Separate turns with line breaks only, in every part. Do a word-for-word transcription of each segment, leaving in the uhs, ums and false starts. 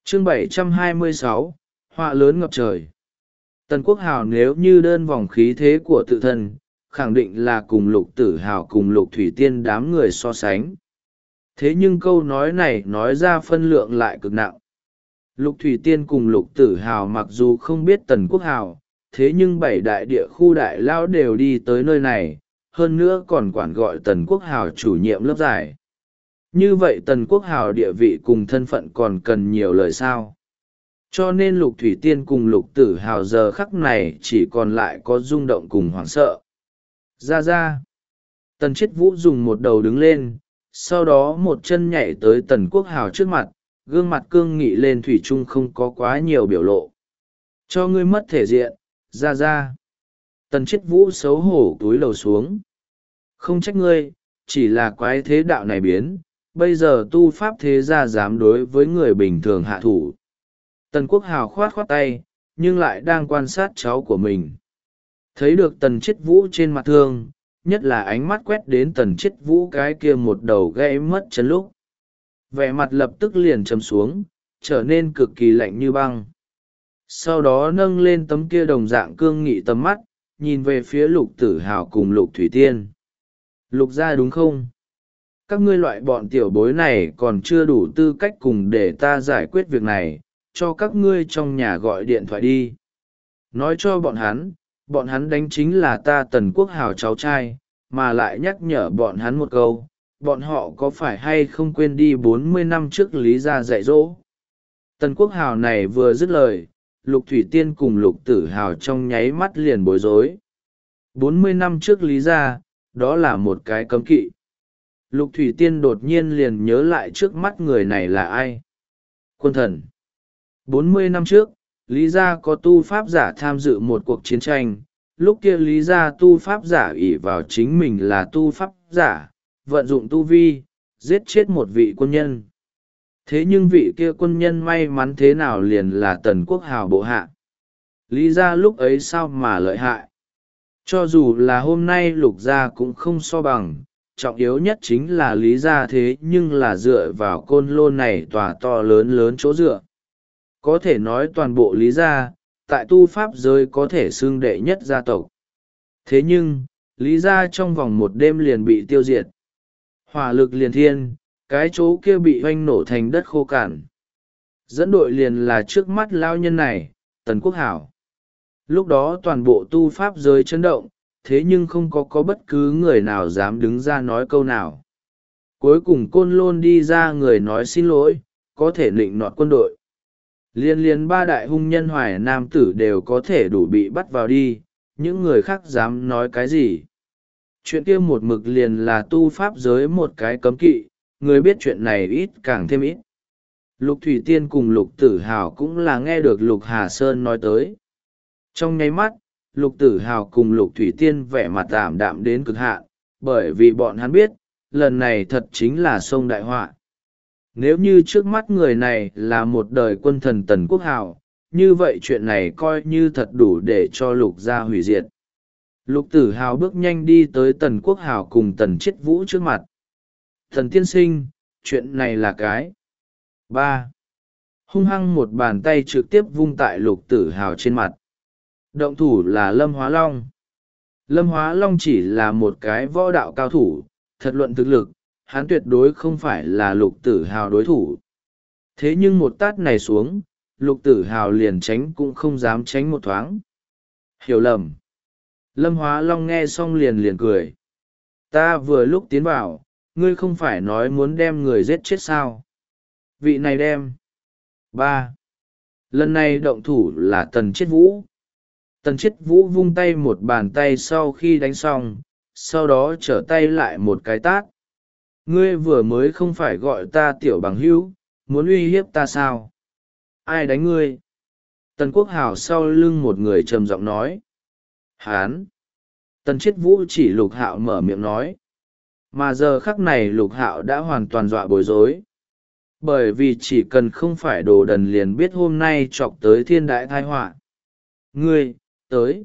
Chương bảy trăm hai mươi sáu, họa lớn ngập trời. Tần Quốc Hào nếu như đơn vòng khí thế của tự thân, khẳng định là cùng Lục Tử Hào cùng Lục Thủy Tiên đám người so sánh. Thế nhưng câu nói này nói ra phân lượng lại cực nặng. Lục Thủy Tiên cùng Lục Tử Hào mặc dù không biết Tần Quốc Hào, thế nhưng bảy đại địa khu đại lao đều đi tới nơi này, hơn nữa còn quản gọi Tần Quốc Hào chủ nhiệm lớp giải. Như vậy Tần Quốc Hào địa vị cùng thân phận còn cần nhiều lời sao. Cho nên Lục Thủy Tiên cùng Lục Tử Hào giờ khắc này chỉ còn lại có rung động cùng hoảng sợ. Ra ra. Tần Chiết Vũ dùng một đầu đứng lên, sau đó một chân nhảy tới Tần Quốc Hào trước mặt, gương mặt cương nghị lên thủy chung không có quá nhiều biểu lộ. Cho ngươi mất thể diện, ra ra. Tần Chiết Vũ xấu hổ túi lầu xuống. Không trách ngươi, chỉ là quái thế đạo này biến, bây giờ tu pháp thế gia dám đối với người bình thường hạ thủ. Tần Quốc Hào khoát khoát tay, nhưng lại đang quan sát cháu của mình. Thấy được Tần Chiết Vũ trên mặt thương, nhất là ánh mắt quét đến Tần Chiết Vũ cái kia một đầu gãy mất chân lúc. Vẻ mặt lập tức liền trầm xuống, trở nên cực kỳ lạnh như băng. Sau đó nâng lên tấm kia đồng dạng cương nghị tầm mắt, nhìn về phía Lục Tử Hào cùng Lục Thủy Tiên. Lục gia đúng không? Các ngươi loại bọn tiểu bối này còn chưa đủ tư cách cùng để ta giải quyết việc này, cho các ngươi trong nhà gọi điện thoại đi. Nói cho bọn hắn, bọn hắn đánh chính là ta Tần Quốc Hào cháu trai, mà lại nhắc nhở bọn hắn một câu, bọn họ có phải hay không quên đi bốn mươi năm trước Lý gia dạy dỗ. Tần Quốc Hào này vừa dứt lời, Lục Thủy Tiên cùng Lục Tử Hào trong nháy mắt liền bối rối. bốn mươi năm trước Lý gia, đó là một cái cấm kỵ. Lục Thủy Tiên đột nhiên liền nhớ lại trước mắt người này là ai. Quân thần. bốn mươi năm trước, Lý gia có tu pháp giả tham dự một cuộc chiến tranh, lúc kia Lý gia tu pháp giả ỷ vào chính mình là tu pháp giả, vận dụng tu vi, giết chết một vị quân nhân. Thế nhưng vị kia quân nhân may mắn thế nào liền là Tần Quốc Hào bộ hạ. Lý gia lúc ấy sao mà lợi hại. Cho dù là hôm nay Lục gia cũng không so bằng, trọng yếu nhất chính là Lý gia thế nhưng là dựa vào côn lôn này tòa to lớn lớn chỗ dựa. Có thể nói toàn bộ Lý gia, tại tu pháp giới có thể xưng đệ nhất gia tộc. Thế nhưng, Lý gia trong vòng một đêm liền bị tiêu diệt. Hỏa lực liền thiên, cái chỗ kia bị hoanh nổ thành đất khô cằn. Dẫn đội liền là trước mắt lao nhân này, Tần Quốc Hảo. Lúc đó toàn bộ tu pháp giới chấn động, thế nhưng không có có bất cứ người nào dám đứng ra nói câu nào. Cuối cùng côn lôn đi ra người nói xin lỗi, có thể nịnh nọt quân đội. Liên liên ba đại hung nhân Hoài Nam tử đều có thể đủ bị bắt vào đi, những người khác dám nói cái gì. Chuyện kia một mực liền là tu pháp giới một cái cấm kỵ, người biết chuyện này ít càng thêm ít. Lục Thủy Tiên cùng Lục Tử Hào cũng là nghe được Lục Hà Sơn nói tới. Trong nháy mắt, Lục Tử Hào cùng Lục Thủy Tiên vẻ mặt ảm đạm đến cực hạn, bởi vì bọn hắn biết, lần này thật chính là sông đại họa. Nếu như trước mắt người này là một đời quân thần Tần Quốc Hào, như vậy chuyện này coi như thật đủ để cho Lục gia hủy diệt. Lục Tử Hào bước nhanh đi tới Tần Quốc Hào cùng Tần Chiết Vũ trước mặt. Thần tiên sinh, chuyện này là cái. ba. Hung hăng một bàn tay trực tiếp vung tại Lục Tử Hào trên mặt. Động thủ là Lâm Hóa Long. Lâm Hóa Long chỉ là một cái võ đạo cao thủ, thật luận thực lực, hắn tuyệt đối không phải là Lục Tử Hào đối thủ. Thế nhưng một tát này xuống, Lục Tử Hào liền tránh cũng không dám tránh một thoáng. Hiểu lầm. Lâm Hóa Long nghe xong liền liền cười. Ta vừa lúc tiến vào, ngươi không phải nói muốn đem người giết chết sao? Vị này đem. ba. Lần này động thủ là Tần Chiết Vũ. Tần Chiết Vũ vung tay một bàn tay sau khi đánh xong, sau đó trở tay lại một cái tát. Ngươi vừa mới không phải gọi ta tiểu bằng hữu, muốn uy hiếp ta sao? Ai đánh ngươi? Tần Quốc Hào sau lưng một người trầm giọng nói. Hán! Tần Chiết Vũ chỉ Lục Hạo mở miệng nói. Mà giờ khắc này Lục Hạo đã hoàn toàn dọa bối rối. Bởi vì chỉ cần không phải đồ đần liền biết hôm nay chọc tới thiên đại tai họa. Ngươi, tới.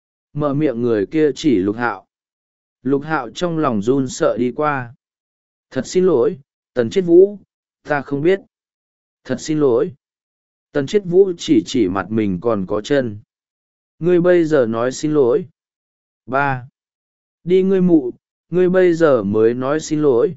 Mở miệng người kia chỉ Lục Hạo. Lục Hạo trong lòng run sợ đi qua. Thật xin lỗi, Tần Chiết Vũ, ta không biết. Thật xin lỗi. Tần Chiết Vũ chỉ chỉ mặt mình còn có chân. Ngươi bây giờ nói xin lỗi. Ba. Đi ngươi mụ, ngươi bây giờ mới nói xin lỗi.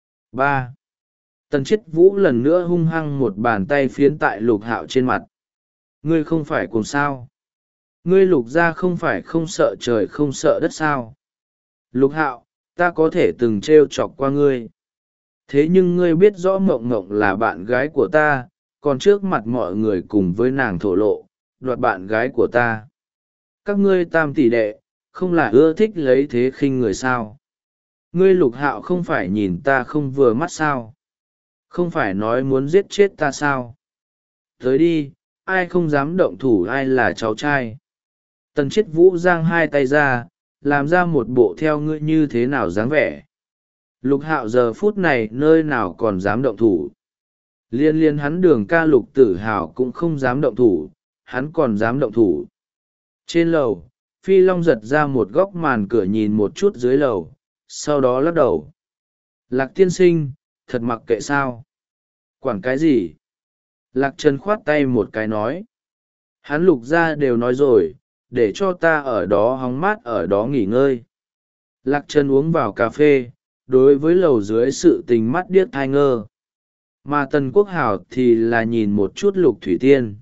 Ba. Tần Chiết Vũ lần nữa hung hăng một bàn tay phiến tại Lục Hạo trên mặt. Ngươi không phải cùng sao? Ngươi Lục gia không phải không sợ trời không sợ đất sao? Lục Hạo, ta có thể từng trêu chọc qua ngươi. Thế nhưng ngươi biết rõ Mộng Mộng là bạn gái của ta, còn trước mặt mọi người cùng với nàng thổ lộ, đoạt bạn gái của ta. Các ngươi tam tỷ đệ, không là ưa thích lấy thế khinh người sao? Ngươi Lục Hạo không phải nhìn ta không vừa mắt sao? Không phải nói muốn giết chết ta sao? Tới đi, ai không dám động thủ ai là cháu trai. Tần Chiết Vũ giang hai tay ra, làm ra một bộ theo ngươi như thế nào dáng vẻ. Lục Hạo giờ phút này nơi nào còn dám động thủ. Liên liên hắn Đường ca Lục Tử Hào cũng không dám động thủ, hắn còn dám động thủ. Trên lầu, Phi Long giật ra một góc màn cửa nhìn một chút dưới lầu, sau đó lắc đầu. Lạc tiên sinh, thật mặc kệ sao? Quản cái gì? Lạc Trần khoát tay một cái nói. Hắn Lục gia đều nói rồi, để cho ta ở đó hóng mát ở đó nghỉ ngơi. Lạc Trần uống vào cà phê, đối với lầu dưới sự tình mắt điếc thai ngơ. Mà Tần Quốc Hảo thì là nhìn một chút Lục Thủy Tiên.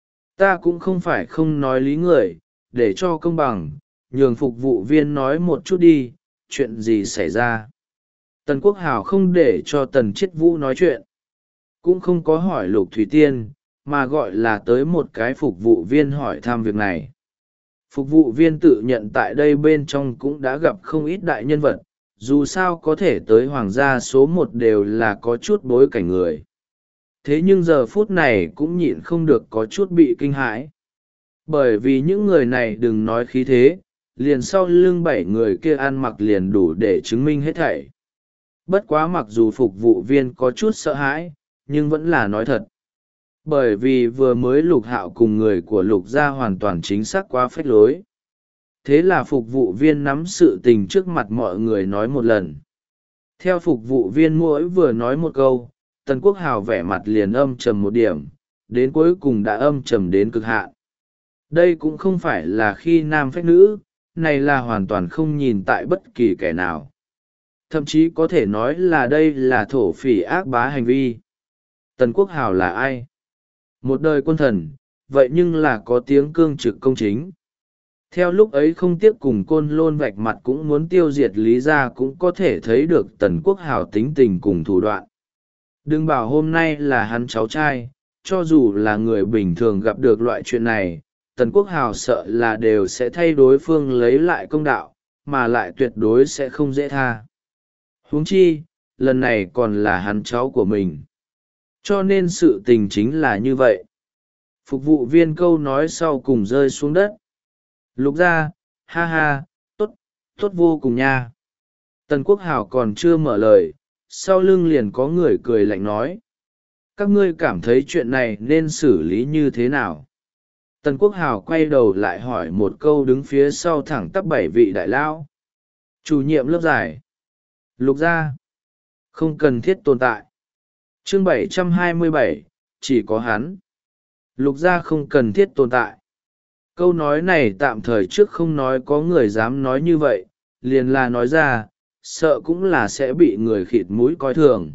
Ta cũng không phải không nói lý người, để cho công bằng, nhường phục vụ viên nói một chút đi, chuyện gì xảy ra. Tần Quốc Hảo không để cho Tần Chiết Vũ nói chuyện, cũng không có hỏi Lục Thủy Tiên, mà gọi là tới một cái phục vụ viên hỏi thăm việc này. Phục vụ viên tự nhận tại đây bên trong cũng đã gặp không ít đại nhân vật, dù sao có thể tới hoàng gia số một đều là có chút bối cảnh người. Thế nhưng giờ phút này cũng nhịn không được có chút bị kinh hãi. Bởi vì những người này đừng nói khí thế, liền sau lưng bảy người kia ăn mặc liền đủ để chứng minh hết thảy. Bất quá mặc dù phục vụ viên có chút sợ hãi, nhưng vẫn là nói thật. Bởi vì vừa mới Lục Hạo cùng người của Lục gia hoàn toàn chính xác quá phách lối. Thế là phục vụ viên nắm sự tình trước mặt mọi người nói một lần. Theo phục vụ viên mỗi vừa nói một câu, Tần Quốc Hào vẻ mặt liền âm trầm một điểm, đến cuối cùng đã âm trầm đến cực hạn. Đây cũng không phải là khi nam phách nữ, này là hoàn toàn không nhìn tại bất kỳ kẻ nào. Thậm chí có thể nói là đây là thổ phỉ ác bá hành vi. Tần Quốc Hào là ai? Một đời quân thần, vậy nhưng là có tiếng cương trực công chính. Theo lúc ấy không tiếc cùng Côn Lôn vạch mặt cũng muốn tiêu diệt Lý gia cũng có thể thấy được Tần Quốc Hào tính tình cùng thủ đoạn. Đừng bảo hôm nay là hắn cháu trai, cho dù là người bình thường gặp được loại chuyện này, Tần Quốc Hào sợ là đều sẽ thay đối phương lấy lại công đạo, mà lại tuyệt đối sẽ không dễ tha. Huống chi, lần này còn là hắn cháu của mình. Cho nên sự tình chính là như vậy. Phục vụ viên câu nói sau cùng rơi xuống đất. Lục gia, ha ha, tốt, tốt vô cùng nha. Tần Quốc Hào còn chưa mở lời, sau lưng liền có người cười lạnh nói. Các ngươi cảm thấy chuyện này nên xử lý như thế nào? Tần Quốc Hào quay đầu lại hỏi một câu đứng phía sau thẳng tắp bảy vị đại lão. Chủ nhiệm lớp giải. Lục gia. Không cần thiết tồn tại. Chương bảy trăm hai mươi bảy, chỉ có hắn. Lục gia không cần thiết tồn tại. Câu nói này tạm thời trước không nói có người dám nói như vậy, liền là nói ra, sợ cũng là sẽ bị người khịt mũi coi thường.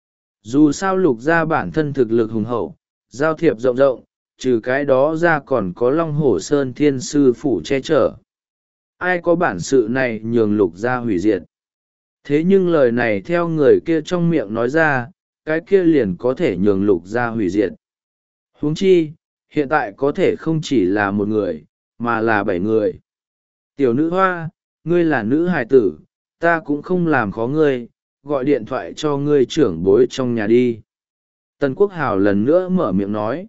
Dù sao Lục gia bản thân thực lực hùng hậu, giao thiệp rộng rộng, trừ cái đó ra còn có Long Hổ Sơn Thiên Sư Phủ che chở. Ai có bản sự này nhường Lục gia hủy diệt. Thế nhưng lời này theo người kia trong miệng nói ra, cái kia liền có thể nhường Lục gia hủy diệt. Huống chi, hiện tại có thể không chỉ là một người, mà là bảy người. Tiểu nữ hoa, ngươi là nữ hài tử, ta cũng không làm khó ngươi, gọi điện thoại cho ngươi trưởng bối trong nhà đi. Tần Quốc Hào lần nữa mở miệng nói.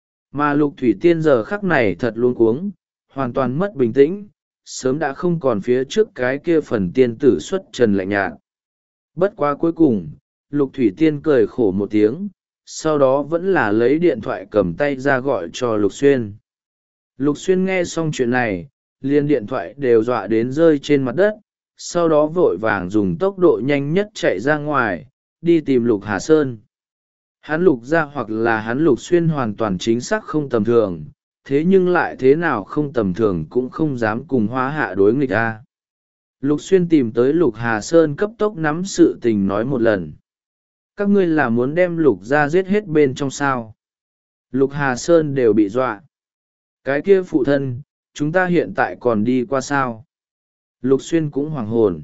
Mà Lục Thủy Tiên giờ khắc này thật luống cuống, hoàn toàn mất bình tĩnh, sớm đã không còn phía trước cái kia phần tiên tử xuất trần lạnh nhạt. Bất quá cuối cùng, Lục Thủy Tiên cười khổ một tiếng, sau đó vẫn là lấy điện thoại cầm tay ra gọi cho Lục Xuyên. Lục Xuyên nghe xong chuyện này, liền điện thoại đều dọa đến rơi trên mặt đất, sau đó vội vàng dùng tốc độ nhanh nhất chạy ra ngoài, đi tìm Lục Hà Sơn. Hắn Lục gia hoặc là hắn Lục Xuyên hoàn toàn chính xác không tầm thường, thế nhưng lại thế nào không tầm thường cũng không dám cùng Hoa Hạ đối nghịch a. Lục Xuyên tìm tới Lục Hà Sơn cấp tốc nắm sự tình nói một lần. Các ngươi là muốn đem Lục gia giết hết bên trong sao? Lục Hà Sơn đều bị dọa. Cái kia phụ thân, chúng ta hiện tại còn đi qua sao? Lục Xuyên cũng hoảng hồn.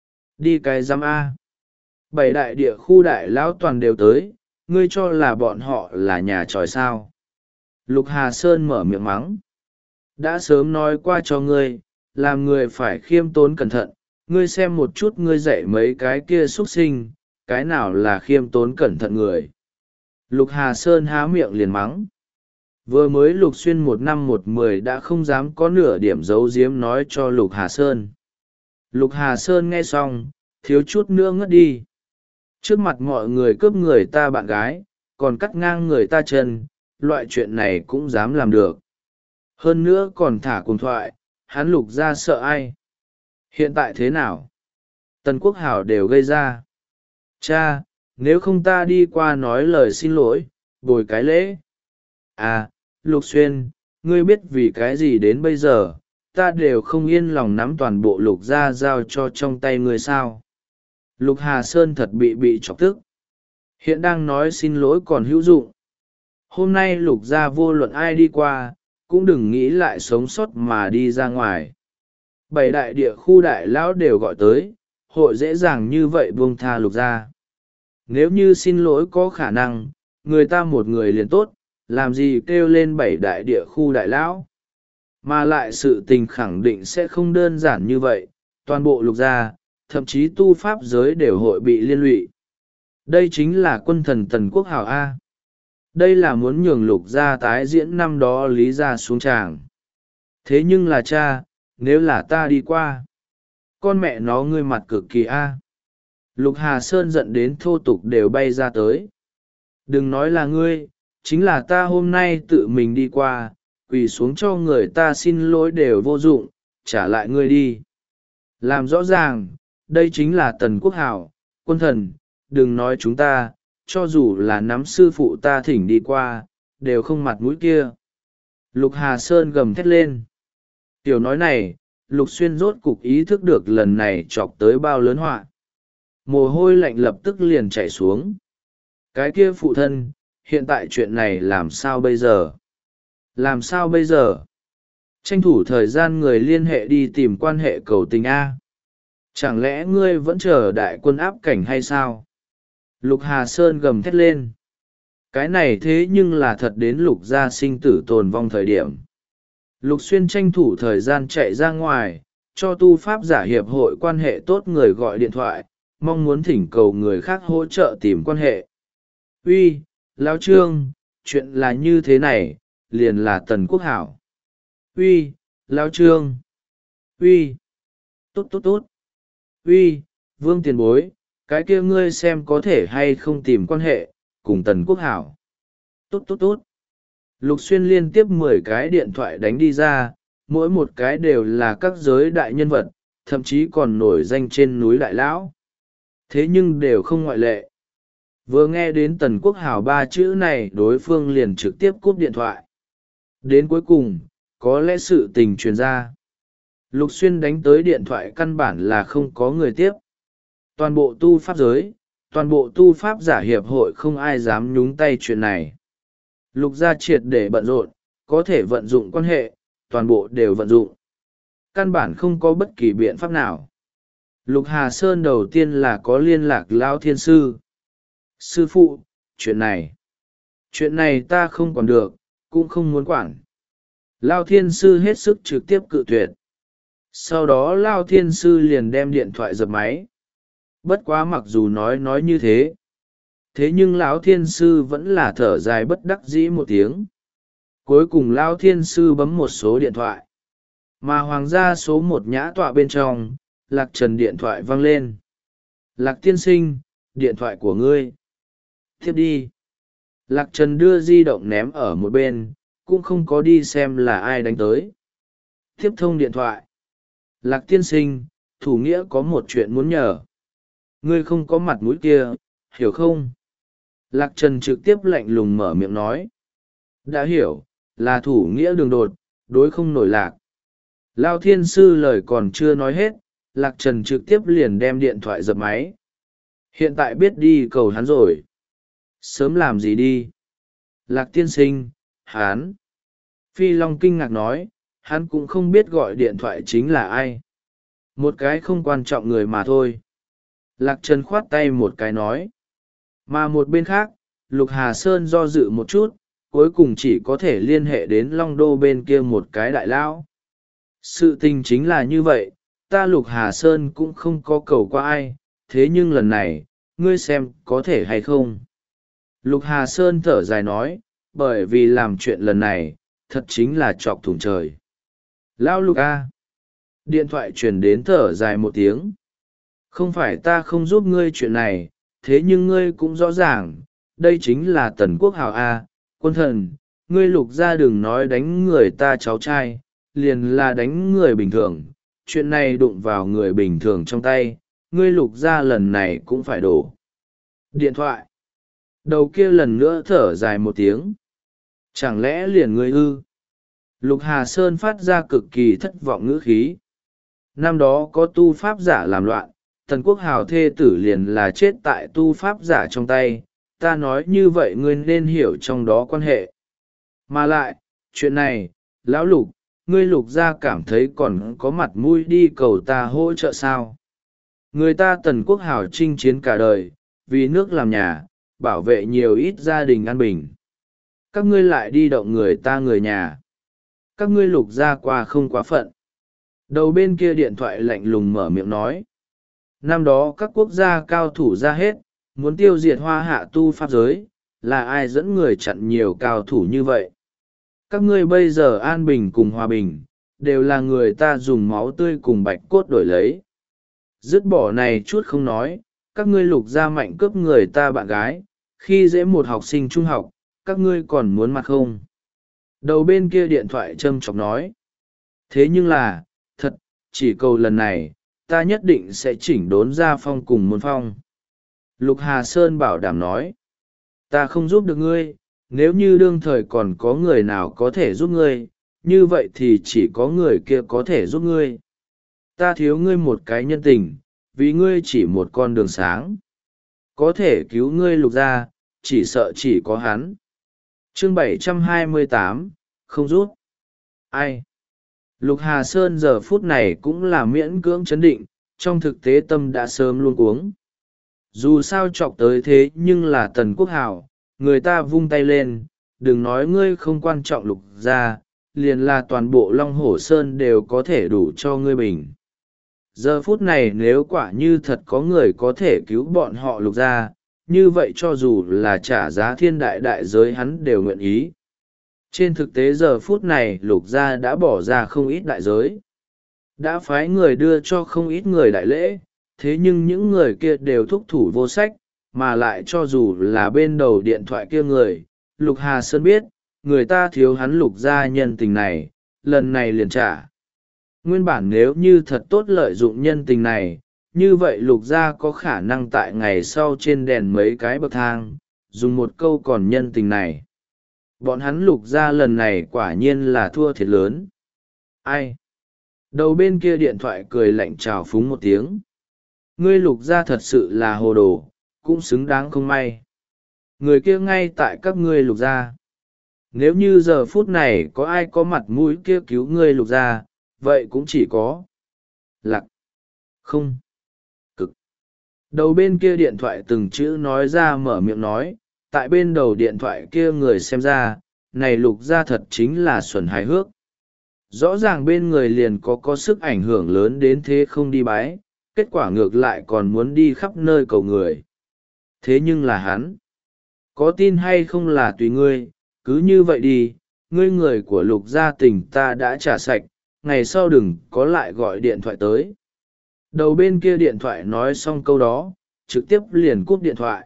Đi cái giám A. Bảy đại địa khu đại lão toàn đều tới, ngươi cho là bọn họ là nhà tròi sao? Lục Hà Sơn mở miệng mắng. Đã sớm nói qua cho ngươi, làm người phải khiêm tốn cẩn thận, ngươi xem một chút ngươi dạy mấy cái kia xuất sinh, cái nào là khiêm tốn cẩn thận người. Lục Hà Sơn há miệng liền mắng. Vừa mới Lục Xuyên một năm một mười đã không dám có nửa điểm giấu giếm nói cho Lục Hà Sơn. Lục Hà Sơn nghe xong, thiếu chút nữa ngất đi. Trước mặt mọi người cướp người ta bạn gái, còn cắt ngang người ta chân, loại chuyện này cũng dám làm được. Hơn nữa còn thả cùng thoại, hắn Lục ra sợ ai. Hiện tại thế nào? Tần Quốc Hảo đều gây ra. Cha, nếu không ta đi qua nói lời xin lỗi, bồi cái lễ. À, Lục Xuyên, ngươi biết vì cái gì đến bây giờ, ta đều không yên lòng nắm toàn bộ Lục gia giao cho trong tay ngươi sao. Lục Hà Sơn thật bị bị chọc tức. Hiện đang nói xin lỗi còn hữu dụng. Hôm nay Lục gia vô luận ai đi qua, cũng đừng nghĩ lại sống sót mà đi ra ngoài. Bảy đại địa khu đại lão đều gọi tới, hội dễ dàng như vậy buông tha Lục gia. Nếu như xin lỗi có khả năng, người ta một người liền tốt, làm gì kêu lên bảy đại địa khu đại lão. Mà lại sự tình khẳng định sẽ không đơn giản như vậy, toàn bộ Lục gia, thậm chí tu pháp giới đều hội bị liên lụy. Đây chính là quân thần Tần Quốc Hảo A. Đây là muốn nhường Lục gia tái diễn năm đó Lý gia xuống tràng. Thế nhưng là cha, nếu là ta đi qua, con mẹ nó ngươi mặt cực kỳ A. Lục Hà Sơn giận đến thô tục đều bay ra tới. Đừng nói là ngươi, chính là ta hôm nay tự mình đi qua, quỳ xuống cho người ta xin lỗi đều vô dụng, trả lại ngươi đi. Làm rõ ràng, đây chính là Tần Quốc Hảo, quân thần, đừng nói chúng ta, cho dù là nắm sư phụ ta thỉnh đi qua, đều không mặt mũi kia. Lục Hà Sơn gầm thét lên. Tiểu nói này, Lục Xuyên rốt cục ý thức được lần này chọc tới bao lớn họa. Mồ hôi lạnh lập tức liền chảy xuống. Cái kia phụ thân, hiện tại chuyện này làm sao bây giờ? Làm sao bây giờ? Tranh thủ thời gian người liên hệ đi tìm quan hệ cầu tình A. Chẳng lẽ ngươi vẫn chờ đại quân áp cảnh hay sao? Lục Hà Sơn gầm thét lên. Cái này thế nhưng là thật đến Lục gia sinh tử tồn vong thời điểm. Lục Xuyên tranh thủ thời gian chạy ra ngoài, cho tu pháp giả hiệp hội quan hệ tốt người gọi điện thoại, mong muốn thỉnh cầu người khác hỗ trợ tìm quan hệ. Uy, Lão Trương, chuyện là như thế này, liền là Tần Quốc Hảo. Uy, Lão Trương. Uy, tốt tốt tốt. Uy, Vương tiền bối, cái kia ngươi xem có thể hay không tìm quan hệ, cùng Tần Quốc Hảo. Tốt tốt tốt. Lục Xuyên liên tiếp mười cái điện thoại đánh đi ra, mỗi một cái đều là các giới đại nhân vật, thậm chí còn nổi danh trên núi Đại Lão. Thế nhưng đều không ngoại lệ. Vừa nghe đến Tần Quốc Hảo ba chữ này đối phương liền trực tiếp cúp điện thoại. Đến cuối cùng, có lẽ sự tình truyền ra. Lục Xuyên đánh tới điện thoại căn bản là không có người tiếp. Toàn bộ tu pháp giới, toàn bộ tu pháp giả hiệp hội không ai dám nhúng tay chuyện này. Lục gia triệt để bận rộn, có thể vận dụng quan hệ, toàn bộ đều vận dụng. Căn bản không có bất kỳ biện pháp nào. Lục Hà Sơn đầu tiên là có liên lạc Lão Thiên Sư. Sư phụ, chuyện này. Chuyện này ta không còn được, cũng không muốn quản. Lão Thiên Sư hết sức trực tiếp cự tuyệt. Sau đó Lão Thiên Sư liền đem điện thoại dập máy. Bất quá mặc dù nói nói như thế. Thế nhưng Lão Thiên Sư vẫn là thở dài bất đắc dĩ một tiếng. Cuối cùng Lão Thiên Sư bấm một số điện thoại. Mà hoàng gia số một nhã tọa bên trong, Lạc Trần điện thoại vang lên. Lạc tiên sinh, điện thoại của ngươi. Tiếp đi. Lạc Trần đưa di động ném ở một bên, cũng không có đi xem là ai đánh tới. Tiếp thông điện thoại. Lạc tiên sinh, thủ nghĩa có một chuyện muốn nhờ. Ngươi không có mặt mũi kia, hiểu không? Lạc Trần trực tiếp lạnh lùng mở miệng nói. Đã hiểu, là thủ nghĩa đường đột, đối không nổi lạc. Lao thiên sư lời còn chưa nói hết, Lạc Trần trực tiếp liền đem điện thoại dập máy. Hiện tại biết đi cầu hắn rồi. Sớm làm gì đi? Lạc tiên sinh, hắn. Phi Long kinh ngạc nói, hắn cũng không biết gọi điện thoại chính là ai. Một cái không quan trọng người mà thôi. Lạc Trần khoát tay một cái nói. Mà một bên khác, Lục Hà Sơn do dự một chút, cuối cùng chỉ có thể liên hệ đến Long Đô bên kia một cái đại lão. Sự tình chính là như vậy, ta Lục Hà Sơn cũng không có cầu qua ai, thế nhưng lần này, ngươi xem có thể hay không. Lục Hà Sơn thở dài nói, bởi vì làm chuyện lần này, thật chính là chọc thủng trời. Lão Lục A. Điện thoại truyền đến thở dài một tiếng. Không phải ta không giúp ngươi chuyện này, thế nhưng ngươi cũng rõ ràng, đây chính là Tần Quốc Hào A, quân thần, ngươi Lục ra đừng nói đánh người ta cháu trai, liền là đánh người bình thường, chuyện này đụng vào người bình thường trong tay, ngươi Lục ra lần này cũng phải đổ. Điện thoại. Đầu kia lần nữa thở dài một tiếng. Chẳng lẽ liền ngươi ư? Lục Hà Sơn phát ra cực kỳ thất vọng ngữ khí. Năm đó có tu pháp giả làm loạn, Tần Quốc Hào thê tử liền là chết tại tu pháp giả trong tay, ta nói như vậy ngươi nên hiểu trong đó quan hệ. Mà lại, chuyện này, lão Lục, ngươi Lục gia cảm thấy còn có mặt mũi đi cầu ta hỗ trợ sao? Người ta Tần Quốc Hào chinh chiến cả đời, vì nước làm nhà, bảo vệ nhiều ít gia đình an bình. Các ngươi lại đi động người ta người nhà. Các ngươi Lục gia qua không quá phận. Đầu bên kia điện thoại lạnh lùng mở miệng nói. Năm đó các quốc gia cao thủ ra hết, muốn tiêu diệt hoa hạ tu pháp giới, là ai dẫn người chặn nhiều cao thủ như vậy? Các ngươi bây giờ an bình cùng hòa bình, đều là người ta dùng máu tươi cùng bạch cốt đổi lấy. Dứt bỏ này chút không nói, các ngươi Lục gia mạnh cướp người ta bạn gái, khi dễ một học sinh trung học, các ngươi còn muốn mặt không? Đầu bên kia điện thoại châm chọc nói. Thế nhưng là, thật, chỉ cầu lần này, ta nhất định sẽ chỉnh đốn gia phong cùng môn phong. Lục Hà Sơn bảo đảm nói. Ta không giúp được ngươi, nếu như đương thời còn có người nào có thể giúp ngươi, như vậy thì chỉ có người kia có thể giúp ngươi. Ta thiếu ngươi một cái nhân tình, vì ngươi chỉ một con đường sáng. Có thể cứu ngươi Lục gia, chỉ sợ chỉ có hắn. Chương bảy trăm hai mươi tám, không rút. Ai? Lục Hà Sơn giờ phút này cũng là miễn cưỡng chấn định, trong thực tế tâm đã sớm luôn cuống. Dù sao chọc tới thế nhưng là Tần Quốc Hào, người ta vung tay lên, đừng nói ngươi không quan trọng Lục gia, liền là toàn bộ Long Hổ Sơn đều có thể đủ cho ngươi bình. Giờ phút này nếu quả như thật có người có thể cứu bọn họ Lục gia, như vậy cho dù là trả giá thiên đại đại giới hắn đều nguyện ý. Trên thực tế giờ phút này Lục gia đã bỏ ra không ít đại giới. Đã phái người đưa cho không ít người đại lễ, thế nhưng những người kia đều thúc thủ vô sách, mà lại cho dù là bên đầu điện thoại kia người, Lục Hà Sơn biết, người ta thiếu hắn Lục gia nhân tình này, lần này liền trả. Nguyên bản nếu như thật tốt lợi dụng nhân tình này, như vậy Lục gia có khả năng tại ngày sau trên đèn mấy cái bậc thang, dùng một câu còn nhân tình này. Bọn hắn Lục gia lần này quả nhiên là thua thiệt lớn. Ai? Đầu bên kia điện thoại cười lạnh trào phúng một tiếng. Ngươi Lục gia thật sự là hồ đồ, cũng xứng đáng không may. Người kia ngay tại các ngươi Lục gia. Nếu như giờ phút này có ai có mặt mũi kia cứu ngươi Lục gia, vậy cũng chỉ có Lạc. Không. Cực. Đầu bên kia điện thoại từng chữ nói ra mở miệng nói, tại bên đầu điện thoại kia người xem ra, này Lục gia thật chính là xuẩn hài hước. Rõ ràng bên người liền có có sức ảnh hưởng lớn đến thế không đi bái, kết quả ngược lại còn muốn đi khắp nơi cầu người. Thế nhưng là hắn. Có tin hay không là tùy ngươi, cứ như vậy đi, ngươi người của Lục gia tình ta đã trả sạch, ngày sau đừng có lại gọi điện thoại tới. Đầu bên kia điện thoại nói xong câu đó, trực tiếp liền cúp điện thoại.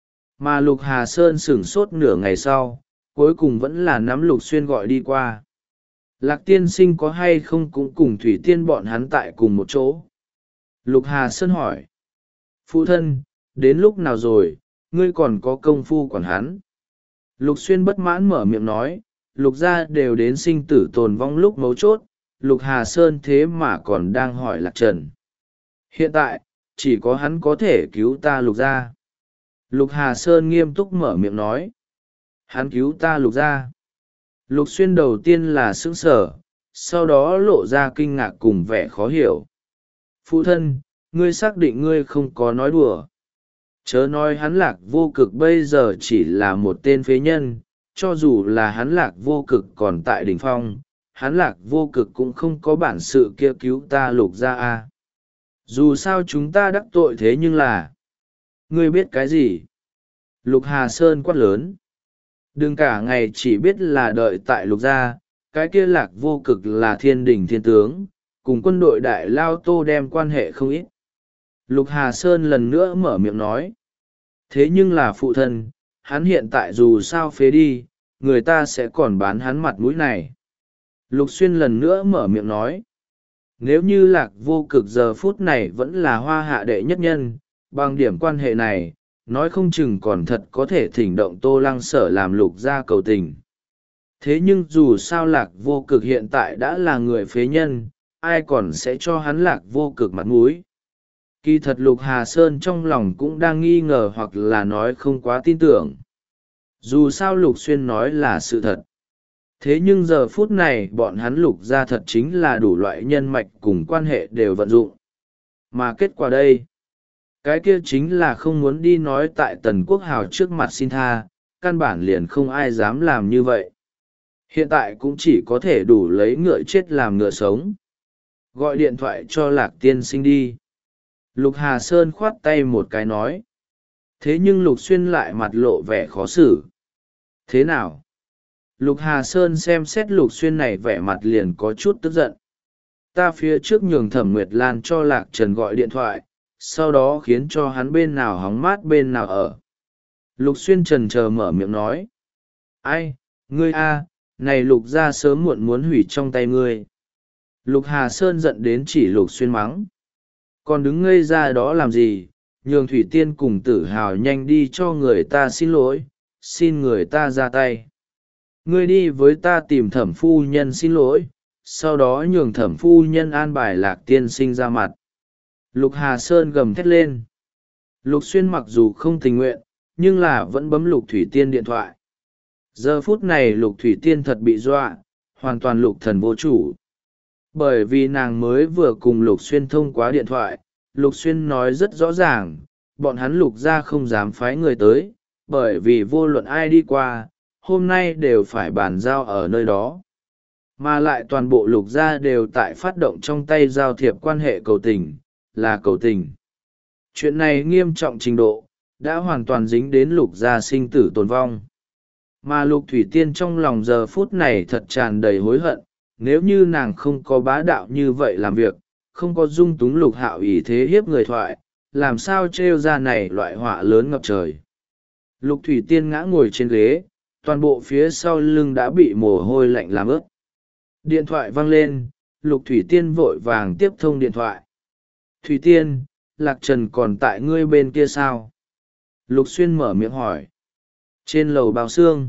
Mà Lục Hà Sơn sửng sốt nửa ngày sau, cuối cùng vẫn là nắm Lục Xuyên gọi đi qua. Lạc tiên sinh có hay không cũng cùng Thủy Tiên bọn hắn tại cùng một chỗ. Lục Hà Sơn hỏi. Phụ thân, đến lúc nào rồi, ngươi còn có công phu quản hắn. Lục Xuyên bất mãn mở miệng nói, Lục gia đều đến sinh tử tồn vong lúc mấu chốt, Lục Hà Sơn thế mà còn đang hỏi Lạc Trần. Hiện tại, chỉ có hắn có thể cứu ta Lục gia. Lục Hà Sơn nghiêm túc mở miệng nói. Hắn cứu ta Lục gia. Lục Xuyên đầu tiên là sững sờ, sau đó lộ ra kinh ngạc cùng vẻ khó hiểu. Phụ thân, ngươi xác định ngươi không có nói đùa. Chớ nói hắn Lạc Vô Cực bây giờ chỉ là một tên phế nhân, cho dù là hắn Lạc Vô Cực còn tại đỉnh phong, hắn Lạc Vô Cực cũng không có bản sự kia cứu ta Lục gia a. Dù sao chúng ta đắc tội thế nhưng là... Ngươi biết cái gì? Lục Hà Sơn quát lớn. Đừng cả ngày chỉ biết là đợi tại Lục gia, cái kia Lạc Vô Cực là thiên đình thiên tướng, cùng quân đội đại lao tô đem quan hệ không ít. Lục Hà Sơn lần nữa mở miệng nói. Thế nhưng là phụ thân, hắn hiện tại dù sao phế đi, người ta sẽ còn bán hắn mặt mũi này. Lục Xuyên lần nữa mở miệng nói. Nếu như Lạc Vô Cực giờ phút này vẫn là hoa hạ đệ nhất nhân, bằng điểm quan hệ này, nói không chừng còn thật có thể thỉnh động Tô Lăng Sở làm Lục gia cầu tình. Thế nhưng dù sao Lạc Vô Cực hiện tại đã là người phế nhân, ai còn sẽ cho hắn Lạc Vô Cực mặt mũi. Kỳ thật Lục Hà Sơn trong lòng cũng đang nghi ngờ hoặc là nói không quá tin tưởng. Dù sao Lục Xuyên nói là sự thật. Thế nhưng giờ phút này bọn hắn Lục gia thật chính là đủ loại nhân mạch cùng quan hệ đều vận dụng. Mà kết quả đây, cái kia chính là không muốn đi nói tại Tần Quốc Hào trước mặt xin tha, căn bản liền không ai dám làm như vậy. Hiện tại cũng chỉ có thể đủ lấy ngựa chết làm ngựa sống. Gọi điện thoại cho Lạc tiên sinh đi. Lục Hà Sơn khoát tay một cái nói. Thế nhưng Lục Xuyên lại mặt lộ vẻ khó xử. Thế nào? Lục Hà Sơn xem xét Lục Xuyên này vẻ mặt liền có chút tức giận. Ta phía trước nhường Thẩm Nguyệt Lan cho Lạc Trần gọi điện thoại, sau đó khiến cho hắn bên nào hóng mát bên nào ở. Lục Xuyên trần chờ mở miệng nói. Ai, ngươi a, này Lục gia sớm muộn muốn hủy trong tay ngươi. Lục Hà Sơn giận đến chỉ Lục Xuyên mắng. Còn đứng ngây ra đó làm gì, nhường Thủy Tiên cùng Tử Hào nhanh đi cho người ta xin lỗi, xin người ta ra tay. Ngươi đi với ta tìm Thẩm phu nhân xin lỗi, sau đó nhường Thẩm phu nhân an bài Lạc tiên sinh ra mặt. Lục Hà Sơn gầm thét lên. Lục Xuyên mặc dù không tình nguyện, nhưng là vẫn bấm Lục Thủy Tiên điện thoại. Giờ phút này Lục Thủy Tiên thật bị dọa, hoàn toàn lục thần vô chủ. Bởi vì nàng mới vừa cùng Lục Xuyên thông qua điện thoại, Lục Xuyên nói rất rõ ràng, bọn hắn Lục gia không dám phái người tới, bởi vì vô luận ai đi qua, hôm nay đều phải bàn giao ở nơi đó. Mà lại toàn bộ Lục gia đều tại phát động trong tay giao thiệp quan hệ cầu tình, là cầu tình. Chuyện này nghiêm trọng trình độ, đã hoàn toàn dính đến Lục gia sinh tử tồn vong. Mà Lục Thủy Tiên trong lòng giờ phút này thật tràn đầy hối hận, nếu như nàng không có bá đạo như vậy làm việc, không có dung túng Lục Hạo ý thế hiếp người thoại, làm sao trêu ra này loại họa lớn ngập trời. Lục Thủy Tiên ngã ngồi trên ghế, toàn bộ phía sau lưng đã bị mồ hôi lạnh làm ướt. Điện thoại vang lên, Lục Thủy Tiên vội vàng tiếp thông điện thoại. Thủy Tiên, Lạc Trần còn tại ngươi bên kia sao? Lục Xuyên mở miệng hỏi. Trên lầu bào xương.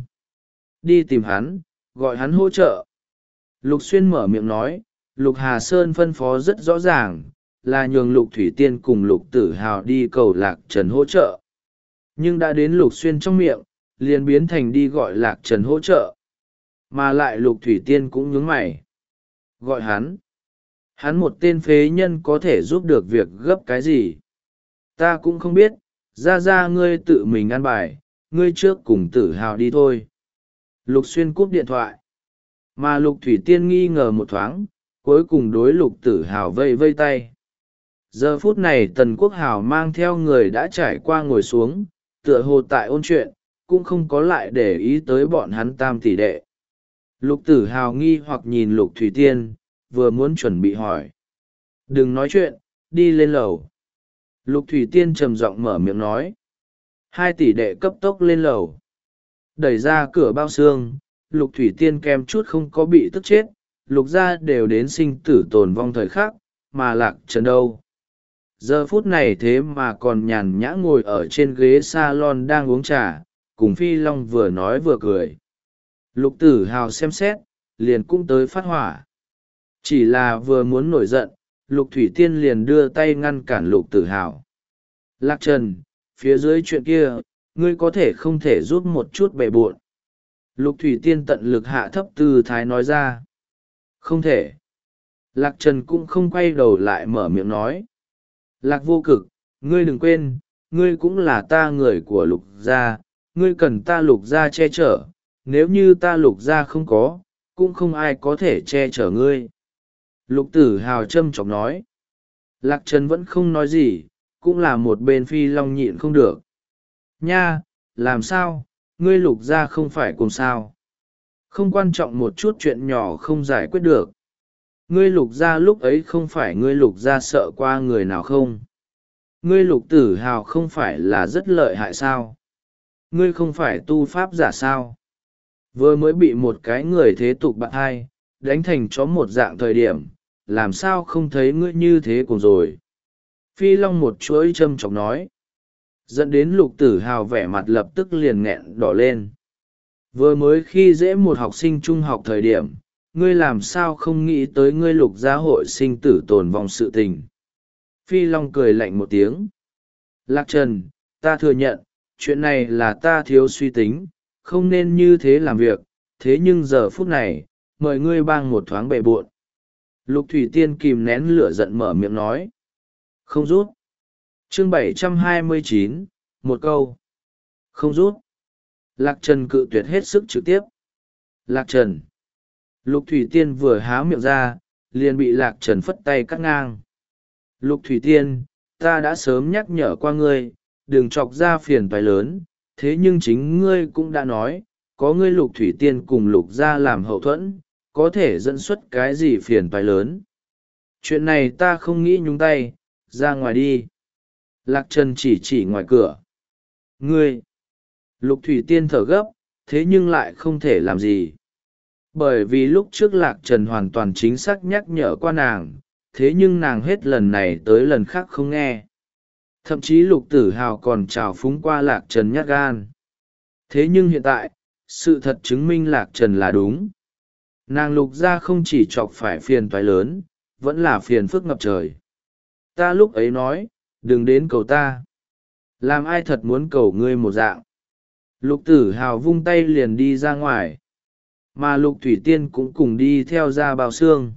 Đi tìm hắn, gọi hắn hỗ trợ. Lục Xuyên mở miệng nói, Lục Hà Sơn phân phó rất rõ ràng, là nhường Lục Thủy Tiên cùng Lục Tử Hào đi cầu Lạc Trần hỗ trợ. Nhưng đã đến Lục Xuyên trong miệng, liền biến thành đi gọi Lạc Trần hỗ trợ. Mà lại Lục Thủy Tiên cũng nhướng mày. Gọi hắn. Hắn một tên phế nhân có thể giúp được việc gấp cái gì? Ta cũng không biết, ra ra ngươi tự mình ăn bài, ngươi trước cùng Tử Hào đi thôi. Lục Xuyên cúp điện thoại. Mà Lục Thủy Tiên nghi ngờ một thoáng, cuối cùng đối Lục Tử Hào vây vây tay. Giờ phút này Tần Quốc Hào mang theo người đã trải qua ngồi xuống, tựa hồ tại ôn chuyện, cũng không có lại để ý tới bọn hắn tam tỷ đệ. Lục Tử Hào nghi hoặc nhìn Lục Thủy Tiên, vừa muốn chuẩn bị hỏi. Đừng nói chuyện, đi lên lầu. Lục Thủy Tiên trầm giọng mở miệng nói. Hai tỷ đệ cấp tốc lên lầu. Đẩy ra cửa bao xương, Lục Thủy Tiên kèm chút không có bị tức chết, Lục gia đều đến sinh tử tồn vong thời khắc, mà Lạc Trần đâu. giờ phút này thế mà còn nhàn nhã ngồi ở trên ghế salon đang uống trà, cùng Phi Long vừa nói vừa cười. Lục Tử Hào xem xét, liền cũng tới phát hỏa. Chỉ là vừa muốn nổi giận, Lục Thủy Tiên liền đưa tay ngăn cản Lục Tử Hào. Lạc Trần, phía dưới chuyện kia, ngươi có thể không thể giúp một chút bề bộn. Lục Thủy Tiên tận lực hạ thấp tư thái nói ra. Không thể. Lạc Trần cũng không quay đầu lại mở miệng nói. Lạc Vô Cực, ngươi đừng quên, ngươi cũng là ta người của Lục gia, ngươi cần ta Lục gia che chở, nếu như ta Lục gia không có, cũng không ai có thể che chở ngươi. Lục Tử Hào châm chọc nói. Lạc Trần vẫn không nói gì, cũng là một bên Phi Long nhịn không được. Nha, làm sao, ngươi Lục gia không phải cùng sao? Không quan trọng một chút chuyện nhỏ không giải quyết được. Ngươi Lục gia lúc ấy không phải ngươi Lục gia sợ qua người nào không? Ngươi Lục Tử Hào không phải là rất lợi hại sao? Ngươi không phải tu pháp giả sao? Vừa mới bị một cái người thế tục bạn hai, đánh thành chó một dạng thời điểm, làm sao không thấy ngươi như thế cùng rồi? Phi Long một chuỗi châm chọc nói. Dẫn đến Lục Tử Hào vẻ mặt lập tức liền nghẹn đỏ lên. Vừa mới khi dễ một học sinh trung học thời điểm, ngươi làm sao không nghĩ tới ngươi Lục gia hội sinh tử tồn vong sự tình. Phi Long cười lạnh một tiếng. Lạc Trần, ta thừa nhận, chuyện này là ta thiếu suy tính, không nên như thế làm việc, thế nhưng giờ phút này, mời ngươi bang một thoáng bệ bộn. Lục Thủy Tiên kìm nén lửa giận mở miệng nói. Không rút. Chương bảy trăm hai mươi chín, một câu. Không rút. Lạc Trần cự tuyệt hết sức trực tiếp. Lạc Trần. Lục Thủy Tiên vừa há miệng ra, liền bị Lạc Trần phất tay cắt ngang. Lục Thủy Tiên, ta đã sớm nhắc nhở qua ngươi, đừng chọc ra phiền toái lớn, thế nhưng chính ngươi cũng đã nói, có ngươi Lục Thủy Tiên cùng Lục gia làm hậu thuẫn, có thể dẫn xuất cái gì phiền toái lớn. Chuyện này ta không nghĩ nhúng tay, ra ngoài đi. Lạc Trần chỉ chỉ ngoài cửa. Ngươi! Lục Thủy Tiên thở gấp, thế nhưng lại không thể làm gì. Bởi vì lúc trước Lạc Trần hoàn toàn chính xác nhắc nhở qua nàng, thế nhưng nàng hết lần này tới lần khác không nghe. Thậm chí Lục Tử Hào còn trào phúng qua Lạc Trần nhát gan. Thế nhưng hiện tại, sự thật chứng minh Lạc Trần là đúng. Nàng Lục gia không chỉ chọc phải phiền toái lớn, vẫn là phiền phức ngập trời. Ta lúc ấy nói, đừng đến cầu ta. Làm ai thật muốn cầu ngươi một dạng. Lục Tử Hào vung tay liền đi ra ngoài. Mà Lục Thủy Tiên cũng cùng đi theo ra bao xương.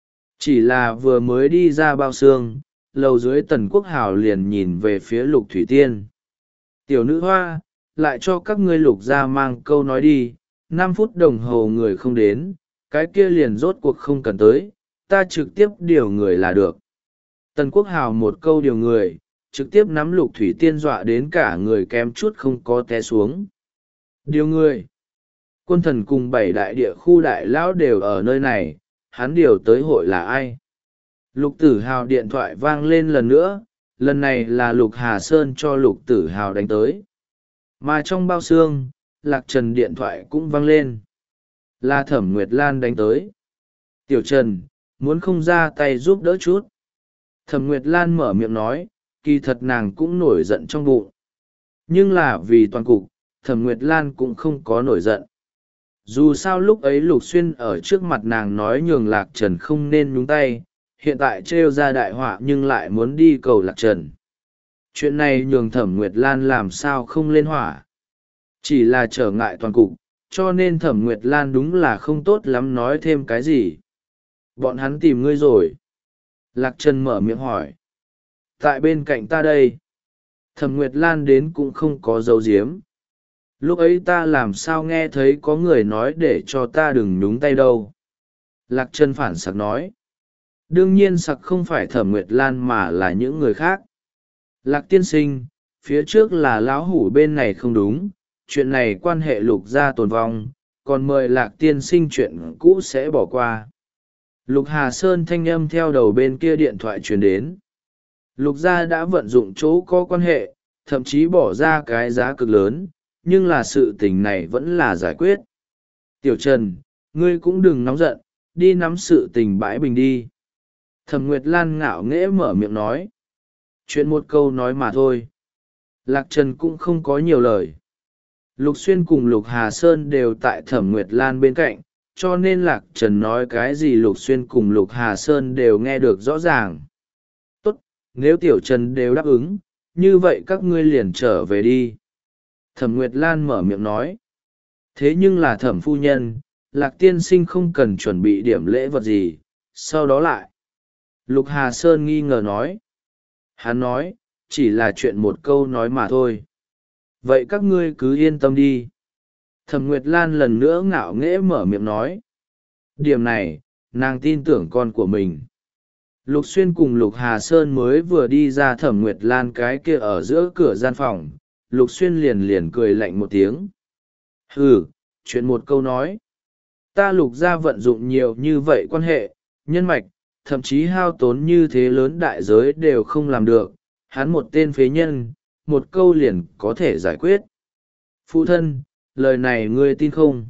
Chỉ là vừa mới đi ra bao xương, lầu dưới Tần Quốc Hào liền nhìn về phía Lục Thủy Tiên. Tiểu nữ hoa, lại cho các ngươi Lục gia mang câu nói đi, năm phút đồng hồ người không đến, cái kia liền rốt cuộc không cần tới, ta trực tiếp điều người là được. Tần Quốc Hào một câu điều người, trực tiếp nắm Lục Thủy Tiên dọa đến cả người kém chút không có té xuống. Điều người. Quân thần cùng bảy đại địa khu đại lão đều ở nơi này, hắn điều tới hội là ai? Lục Tử Hào điện thoại vang lên lần nữa, lần này là Lục Hà Sơn cho Lục Tử Hào đánh tới. Mà trong bao xương, Lạc Trần điện thoại cũng vang lên. Là Thẩm Nguyệt Lan đánh tới. Tiểu Trần, muốn không ra tay giúp đỡ chút. Thẩm Nguyệt Lan mở miệng nói, kỳ thật nàng cũng nổi giận trong bụng. Nhưng là vì toàn cục, Thẩm Nguyệt Lan cũng không có nổi giận. Dù sao lúc ấy Lục Xuyên ở trước mặt nàng nói nhường Lạc Trần không nên nhúng tay, hiện tại trêu ra đại họa nhưng lại muốn đi cầu Lạc Trần. Chuyện này nhường Thẩm Nguyệt Lan làm sao không lên hỏa. Chỉ là trở ngại toàn cục, cho nên Thẩm Nguyệt Lan đúng là không tốt lắm nói thêm cái gì. Bọn hắn tìm ngươi rồi. Lạc Trần mở miệng hỏi. Tại bên cạnh ta đây. Thẩm Nguyệt Lan đến cũng không có dấu diếm. Lúc ấy ta làm sao nghe thấy có người nói để cho ta đừng nhúng tay đâu. Lạc Trần phản sặc nói. Đương nhiên sặc không phải Thẩm Nguyệt Lan mà là những người khác. Lạc tiên sinh, phía trước là lão hủ bên này không đúng, chuyện này quan hệ Lục gia tồn vong, còn mời Lạc tiên sinh chuyện cũ sẽ bỏ qua. Lục Hà Sơn thanh âm theo đầu bên kia điện thoại truyền đến. Lục gia đã vận dụng chỗ có quan hệ, thậm chí bỏ ra cái giá cực lớn, nhưng là sự tình này vẫn là giải quyết. Tiểu Trần, ngươi cũng đừng nóng giận, đi nắm sự tình bãi bình đi. Thẩm Nguyệt Lan ngạo nghễ mở miệng nói. Chuyện một câu nói mà thôi. Lạc Trần cũng không có nhiều lời. Lục Xuyên cùng Lục Hà Sơn đều tại Thẩm Nguyệt Lan bên cạnh, cho nên Lạc Trần nói cái gì Lục Xuyên cùng Lục Hà Sơn đều nghe được rõ ràng. Tốt, nếu Tiểu Trần đều đáp ứng, như vậy các ngươi liền trở về đi. Thẩm Nguyệt Lan mở miệng nói. Thế nhưng là Thẩm phu nhân, Lạc tiên sinh không cần chuẩn bị điểm lễ vật gì, sau đó lại. Lục Hà Sơn nghi ngờ nói. Hắn nói, chỉ là chuyện một câu nói mà thôi. Vậy các ngươi cứ yên tâm đi. Thẩm Nguyệt Lan lần nữa ngạo nghễ mở miệng nói. Điểm này, nàng tin tưởng con của mình. Lục Xuyên cùng Lục Hà Sơn mới vừa đi ra Thẩm Nguyệt Lan cái kia ở giữa cửa gian phòng. Lục Xuyên liền liền cười lạnh một tiếng. Hừ, chuyện một câu nói. Ta Lục gia vận dụng nhiều như vậy quan hệ, nhân mạch, thậm chí hao tốn như thế lớn đại giới đều không làm được. Hắn một tên phế nhân, một câu liền có thể giải quyết. Phụ thân, lời này ngươi tin không?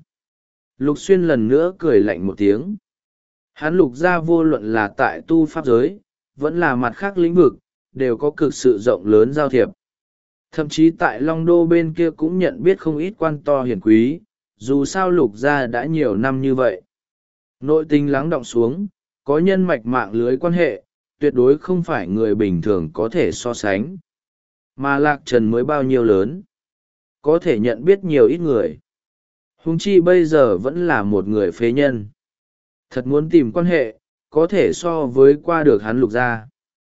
Lục Xuyên lần nữa cười lạnh một tiếng. Hắn Lục gia vô luận là tại tu pháp giới, vẫn là mặt khác lĩnh vực, đều có cực sự rộng lớn giao thiệp. Thậm chí tại Long Đô bên kia cũng nhận biết không ít quan to hiển quý, dù sao Lục gia đã nhiều năm như vậy. Nội tình lắng đọng xuống, có nhân mạch mạng lưới quan hệ, tuyệt đối không phải người bình thường có thể so sánh. Mà Lạc Trần mới bao nhiêu lớn, có thể nhận biết nhiều ít người. Huống chi bây giờ vẫn là một người phế nhân. Thật muốn tìm quan hệ, có thể so với qua được hắn Lục gia.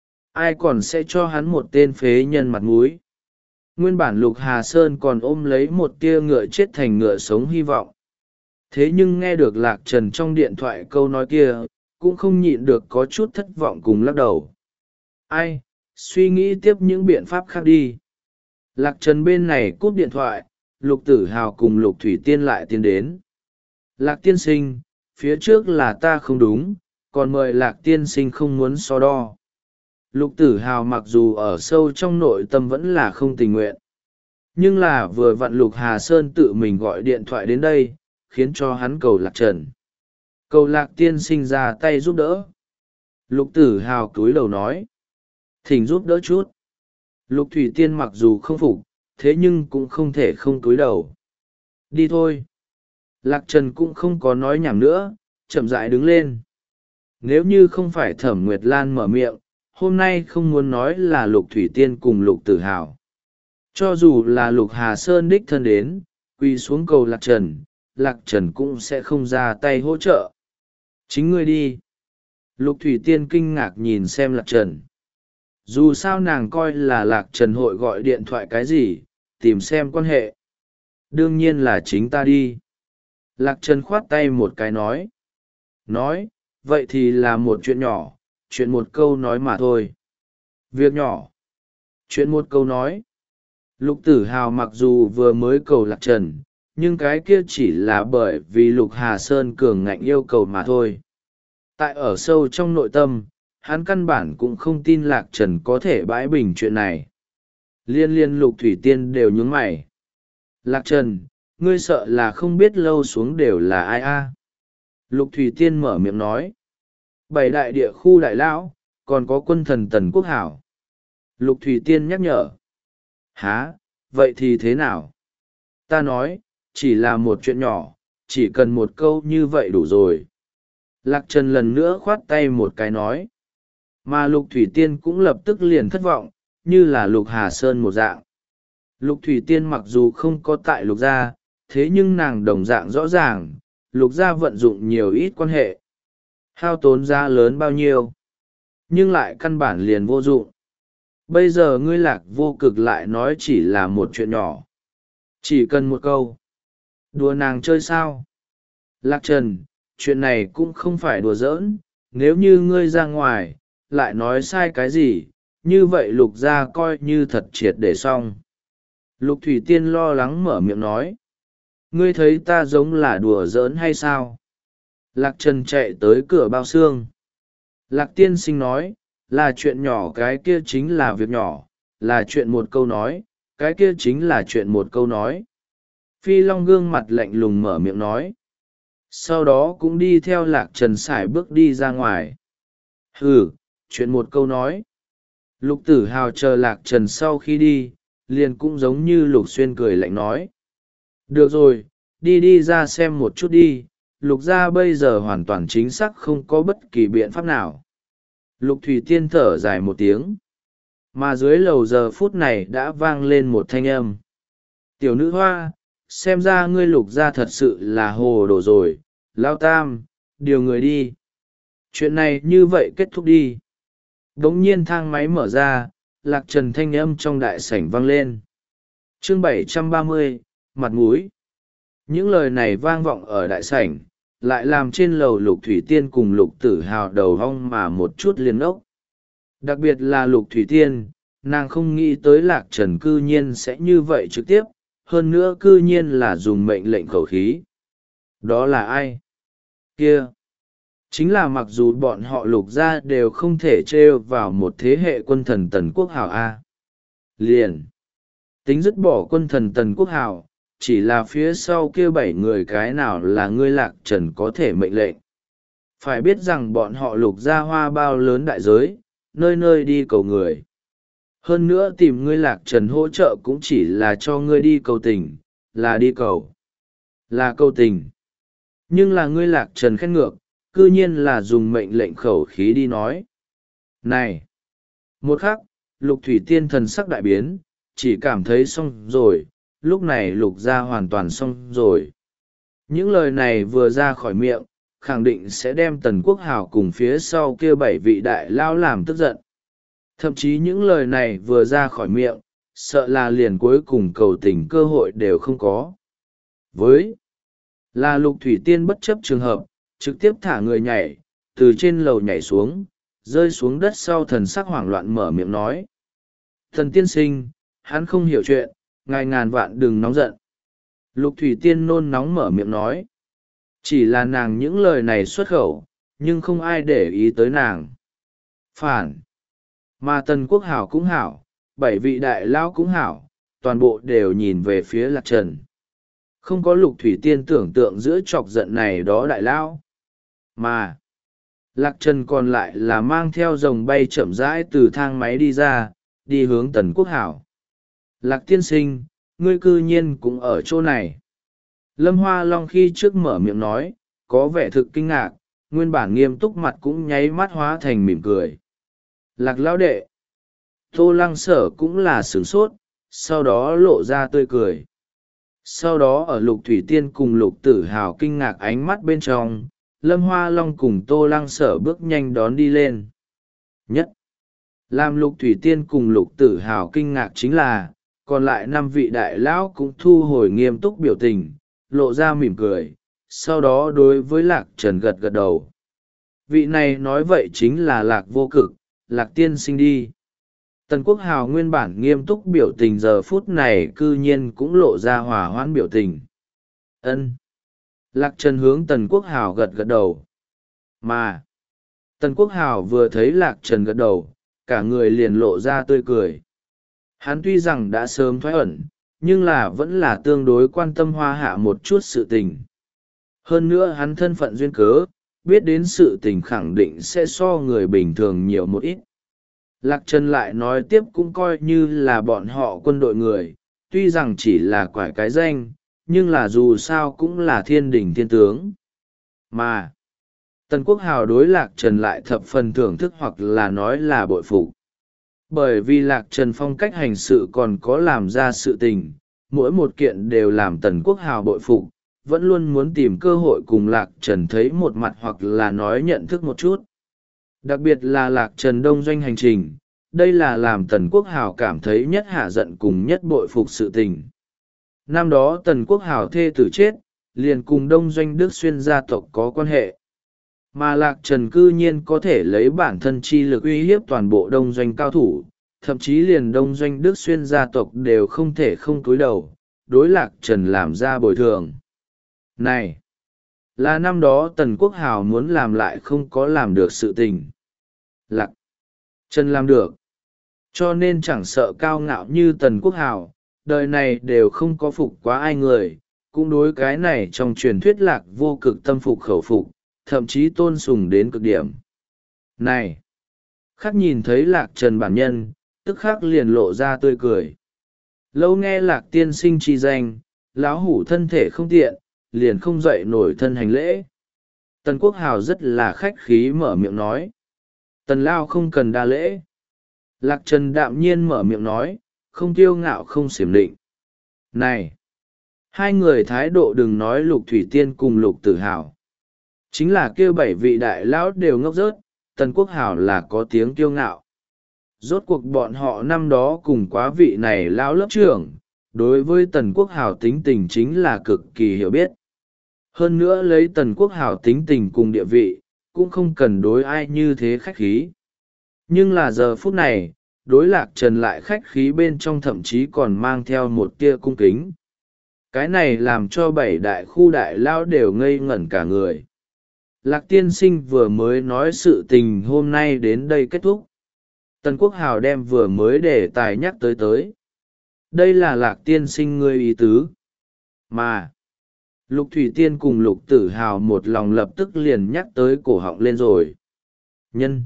Ai còn sẽ cho hắn một tên phế nhân mặt mũi? Nguyên bản Lục Hà Sơn còn ôm lấy một tia ngựa chết thành ngựa sống hy vọng. Thế nhưng nghe được Lạc Trần trong điện thoại câu nói kia, cũng không nhịn được có chút thất vọng cùng lắc đầu. Ai, suy nghĩ tiếp những biện pháp khác đi. Lạc Trần bên này cúp điện thoại, Lục Tử Hào cùng Lục Thủy Tiên lại tiến đến. Lạc tiên sinh, phía trước là ta không đúng, còn mời Lạc tiên sinh không muốn so đo. Lục Tử Hào mặc dù ở sâu trong nội tâm vẫn là không tình nguyện. Nhưng là vừa vặn Lục Hà Sơn tự mình gọi điện thoại đến đây, khiến cho hắn cầu Lạc Trần. Cầu Lạc tiên sinh ra tay giúp đỡ. Lục Tử Hào cúi đầu nói. Thỉnh giúp đỡ chút. Lục Thủy Tiên mặc dù không phục, thế nhưng cũng không thể không cúi đầu. Đi thôi. Lạc Trần cũng không có nói nhảm nữa, chậm rãi đứng lên. Nếu như không phải Thẩm Nguyệt Lan mở miệng, hôm nay không muốn nói là Lục Thủy Tiên cùng Lục Tử Hào. Cho dù là Lục Hà Sơn đích thân đến, quỳ xuống cầu Lạc Trần, Lạc Trần cũng sẽ không ra tay hỗ trợ. Chính ngươi đi. Lục Thủy Tiên kinh ngạc nhìn xem Lạc Trần. Dù sao nàng coi là Lạc Trần hội gọi điện thoại cái gì, tìm xem quan hệ. Đương nhiên là chính ta đi. Lạc Trần khoát tay một cái nói. Nói, vậy thì là một chuyện nhỏ, chuyện một câu nói mà thôi. Việc nhỏ. Chuyện một câu nói. Lục Tử Hào mặc dù vừa mới cầu Lạc Trần, nhưng cái kia chỉ là bởi vì Lục Hà Sơn cường ngạnh yêu cầu mà thôi. Tại ở sâu trong nội tâm, hắn căn bản cũng không tin Lạc Trần có thể bãi bình chuyện này. Liên liên Lục Thủy Tiên đều nhướng mày. Lạc Trần, ngươi sợ là không biết lâu xuống đều là ai a? Lục Thủy Tiên mở miệng nói. Bảy đại địa khu đại lão, còn có quân thần Tần Quốc Hảo. Lục Thủy Tiên nhắc nhở. Hả, vậy thì thế nào? Ta nói, chỉ là một chuyện nhỏ, chỉ cần một câu như vậy đủ rồi. Lạc Trần lần nữa khoát tay một cái nói. Mà Lục Thủy Tiên cũng lập tức liền thất vọng, như là Lục Hà Sơn một dạng. Lục Thủy Tiên mặc dù không có tại Lục gia, thế nhưng nàng đồng dạng rõ ràng, Lục gia vận dụng nhiều ít quan hệ. Hao tốn giá lớn bao nhiêu, nhưng lại căn bản liền vô dụng. Bây giờ ngươi Lạc vô cực lại nói chỉ là một chuyện nhỏ. Chỉ cần một câu. Đùa nàng chơi sao? Lạc Trần, chuyện này cũng không phải đùa giỡn, nếu như ngươi ra ngoài, lại nói sai cái gì, như vậy Lục gia coi như thật triệt để xong. Lục Thủy Tiên lo lắng mở miệng nói. Ngươi thấy ta giống là đùa giỡn hay sao? Lạc Trần chạy tới cửa bao xương. Lạc tiên sinh nói, là chuyện nhỏ cái kia chính là việc nhỏ, là chuyện một câu nói, cái kia chính là chuyện một câu nói. Phi Long gương mặt lạnh lùng mở miệng nói. Sau đó cũng đi theo Lạc Trần sải bước đi ra ngoài. Hừ, chuyện một câu nói. Lục Tử Hào chờ Lạc Trần sau khi đi, liền cũng giống như Lục Xuyên cười lạnh nói. Được rồi, đi đi ra xem một chút đi, Lục gia bây giờ hoàn toàn chính xác không có bất kỳ biện pháp nào. Lục Thủy Tiên thở dài một tiếng. Mà dưới lầu giờ phút này đã vang lên một thanh âm. Tiểu nữ hoa, xem ra ngươi Lục gia thật sự là hồ đồ rồi, Lao Tam, điều người đi. Chuyện này như vậy kết thúc đi. Đống nhiên thang máy mở ra, Lạc Trần thanh âm trong đại sảnh vang lên. Chương bảy trăm ba mươi, mặt mũi. Những lời này vang vọng ở đại sảnh, lại làm trên lầu Lục Thủy Tiên cùng Lục Tử Hào đầu hong mà một chút liền ốc. Đặc biệt là Lục Thủy Tiên, nàng không nghĩ tới Lạc Trần cư nhiên sẽ như vậy trực tiếp, hơn nữa cư nhiên là dùng mệnh lệnh khẩu khí. Đó là ai? Kia! Chính là mặc dù bọn họ Lục gia đều không thể trêu vào một thế hệ quân thần Tần Quốc Hào A. Liền! Tính dứt bỏ quân thần Tần Quốc Hào, chỉ là phía sau kia bảy người cái nào là ngươi Lạc Trần có thể mệnh lệnh. Phải biết rằng bọn họ Lục gia hoa bao lớn đại giới, nơi nơi đi cầu người. Hơn nữa tìm ngươi Lạc Trần hỗ trợ cũng chỉ là cho ngươi đi cầu tình, là đi cầu. Là cầu tình. Nhưng là ngươi Lạc Trần khen ngược, cư nhiên là dùng mệnh lệnh khẩu khí đi nói. Này! Một khắc, Lục Thủy Tiên thần sắc đại biến, chỉ cảm thấy xong rồi, lúc này Lục gia hoàn toàn xong rồi. Những lời này vừa ra khỏi miệng, khẳng định sẽ đem Tần Quốc Hào cùng phía sau kia bảy vị đại lao làm tức giận. Thậm chí những lời này vừa ra khỏi miệng, sợ là liền cuối cùng cầu tình cơ hội đều không có. Với là Lục Thủy Tiên bất chấp trường hợp, trực tiếp thả người nhảy, từ trên lầu nhảy xuống, rơi xuống đất sau thần sắc hoảng loạn mở miệng nói. Thần tiên sinh, hắn không hiểu chuyện, ngài ngàn vạn đừng nóng giận. Lục Thủy Tiên nôn nóng mở miệng nói. Chỉ là nàng những lời này xuất khẩu, nhưng không ai để ý tới nàng. Phản! Mà Tần Quốc Hảo cũng hảo, bảy vị đại lao cũng hảo, toàn bộ đều nhìn về phía Lạc Trần. Không có Lục Thủy Tiên tưởng tượng giữa chọc giận này đó đại lao. Mà, Lạc Trần còn lại là mang theo rồng bay chậm rãi từ thang máy đi ra, đi hướng Tần Quốc Hảo. Lạc tiên sinh, ngươi cư nhiên cũng ở chỗ này. Lâm Hoa Long khi trước mở miệng nói, có vẻ thực kinh ngạc, nguyên bản nghiêm túc mặt cũng nháy mắt hóa thành mỉm cười. Lạc lão đệ. Tô Lăng Sở cũng là sửng sốt, sau đó lộ ra tươi cười. Sau đó ở Lục Thủy Tiên cùng Lục Tử Hào kinh ngạc ánh mắt bên trong, Lâm Hoa Long cùng Tô Lăng Sở bước nhanh đón đi lên. Nhất, làm Lục Thủy Tiên cùng Lục Tử Hào kinh ngạc chính là, còn lại năm vị đại lão cũng thu hồi nghiêm túc biểu tình, lộ ra mỉm cười, sau đó đối với Lạc Trần gật gật đầu. Vị này nói vậy chính là Lạc Vô Cực, Lạc tiên sinh đi. Tần Quốc Hào nguyên bản nghiêm túc biểu tình giờ phút này cư nhiên cũng lộ ra hòa hoãn biểu tình. Ân. Lạc Trần hướng Tần Quốc Hào gật gật đầu. Mà, Tần Quốc Hào vừa thấy Lạc Trần gật đầu, cả người liền lộ ra tươi cười. Hắn tuy rằng đã sớm thoái ẩn, nhưng là vẫn là tương đối quan tâm Hoa Hạ một chút sự tình. Hơn nữa hắn thân phận duyên cớ, biết đến sự tình khẳng định sẽ so người bình thường nhiều một ít. Lạc Trần lại nói tiếp cũng coi như là bọn họ quân đội người, tuy rằng chỉ là quải cái danh, nhưng là dù sao cũng là thiên đình thiên tướng. Mà, Tần Quốc Hào đối Lạc Trần lại thập phần thưởng thức hoặc là nói là bội phục. Bởi vì Lạc Trần phong cách hành sự còn có làm ra sự tình, mỗi một kiện đều làm Tần Quốc Hào bội phục, vẫn luôn muốn tìm cơ hội cùng Lạc Trần thấy một mặt hoặc là nói nhận thức một chút. Đặc biệt là Lạc Trần đông doanh hành trình, đây là làm Tần Quốc Hào cảm thấy nhất hạ giận cùng nhất bội phục sự tình. Năm đó Tần Quốc Hào thê tử chết, liền cùng đông doanh Đức Xuyên gia tộc có quan hệ. Mà Lạc Trần cư nhiên có thể lấy bản thân chi lực uy hiếp toàn bộ đông doanh cao thủ, thậm chí liền đông doanh Đức Xuyên gia tộc đều không thể không cúi đầu, đối Lạc Trần làm ra bồi thường. Này! Là năm đó Tần Quốc Hào muốn làm lại không có làm được sự tình. Lạc Trần làm được. Cho nên chẳng sợ cao ngạo như Tần Quốc Hào, đời này đều không có phục quá ai người, cũng đối cái này trong truyền thuyết Lạc Vô Cực tâm phục khẩu phục, thậm chí tôn sùng đến cực điểm. Này! Khắc nhìn thấy Lạc Trần bản nhân, tức khắc liền lộ ra tươi cười. Lâu nghe Lạc tiên sinh chi danh, lão hủ thân thể không tiện, liền không dậy nổi thân hành lễ. Tần Quốc Hào rất là khách khí mở miệng nói. Tần Lao không cần đa lễ. Lạc Trần đạm nhiên mở miệng nói, không kiêu ngạo không xiểm định. Này! Hai người thái độ đừng nói Lục Thủy Tiên cùng Lục Tử Hào. Chính là kêu bảy vị đại lão đều ngốc rớt, Tần Quốc Hào là có tiếng kiêu ngạo. Rốt cuộc bọn họ năm đó cùng quá vị này lão lớp trưởng, đối với Tần Quốc Hào tính tình chính là cực kỳ hiểu biết. Hơn nữa lấy Tần Quốc Hào tính tình cùng địa vị, cũng không cần đối ai như thế khách khí. Nhưng là giờ phút này, đối Lạc Trần lại khách khí bên trong thậm chí còn mang theo một tia cung kính. Cái này làm cho bảy đại khu đại lao đều ngây ngẩn cả người. Lạc tiên sinh vừa mới nói sự tình hôm nay đến đây kết thúc. Tần Quốc Hào đem vừa mới để tài nhắc tới tới. Đây là Lạc tiên sinh ngươi ý tứ. Mà, Lục Thủy Tiên cùng Lục Tử Hào một lòng lập tức liền nhắc tới cổ họng lên rồi. Nhân.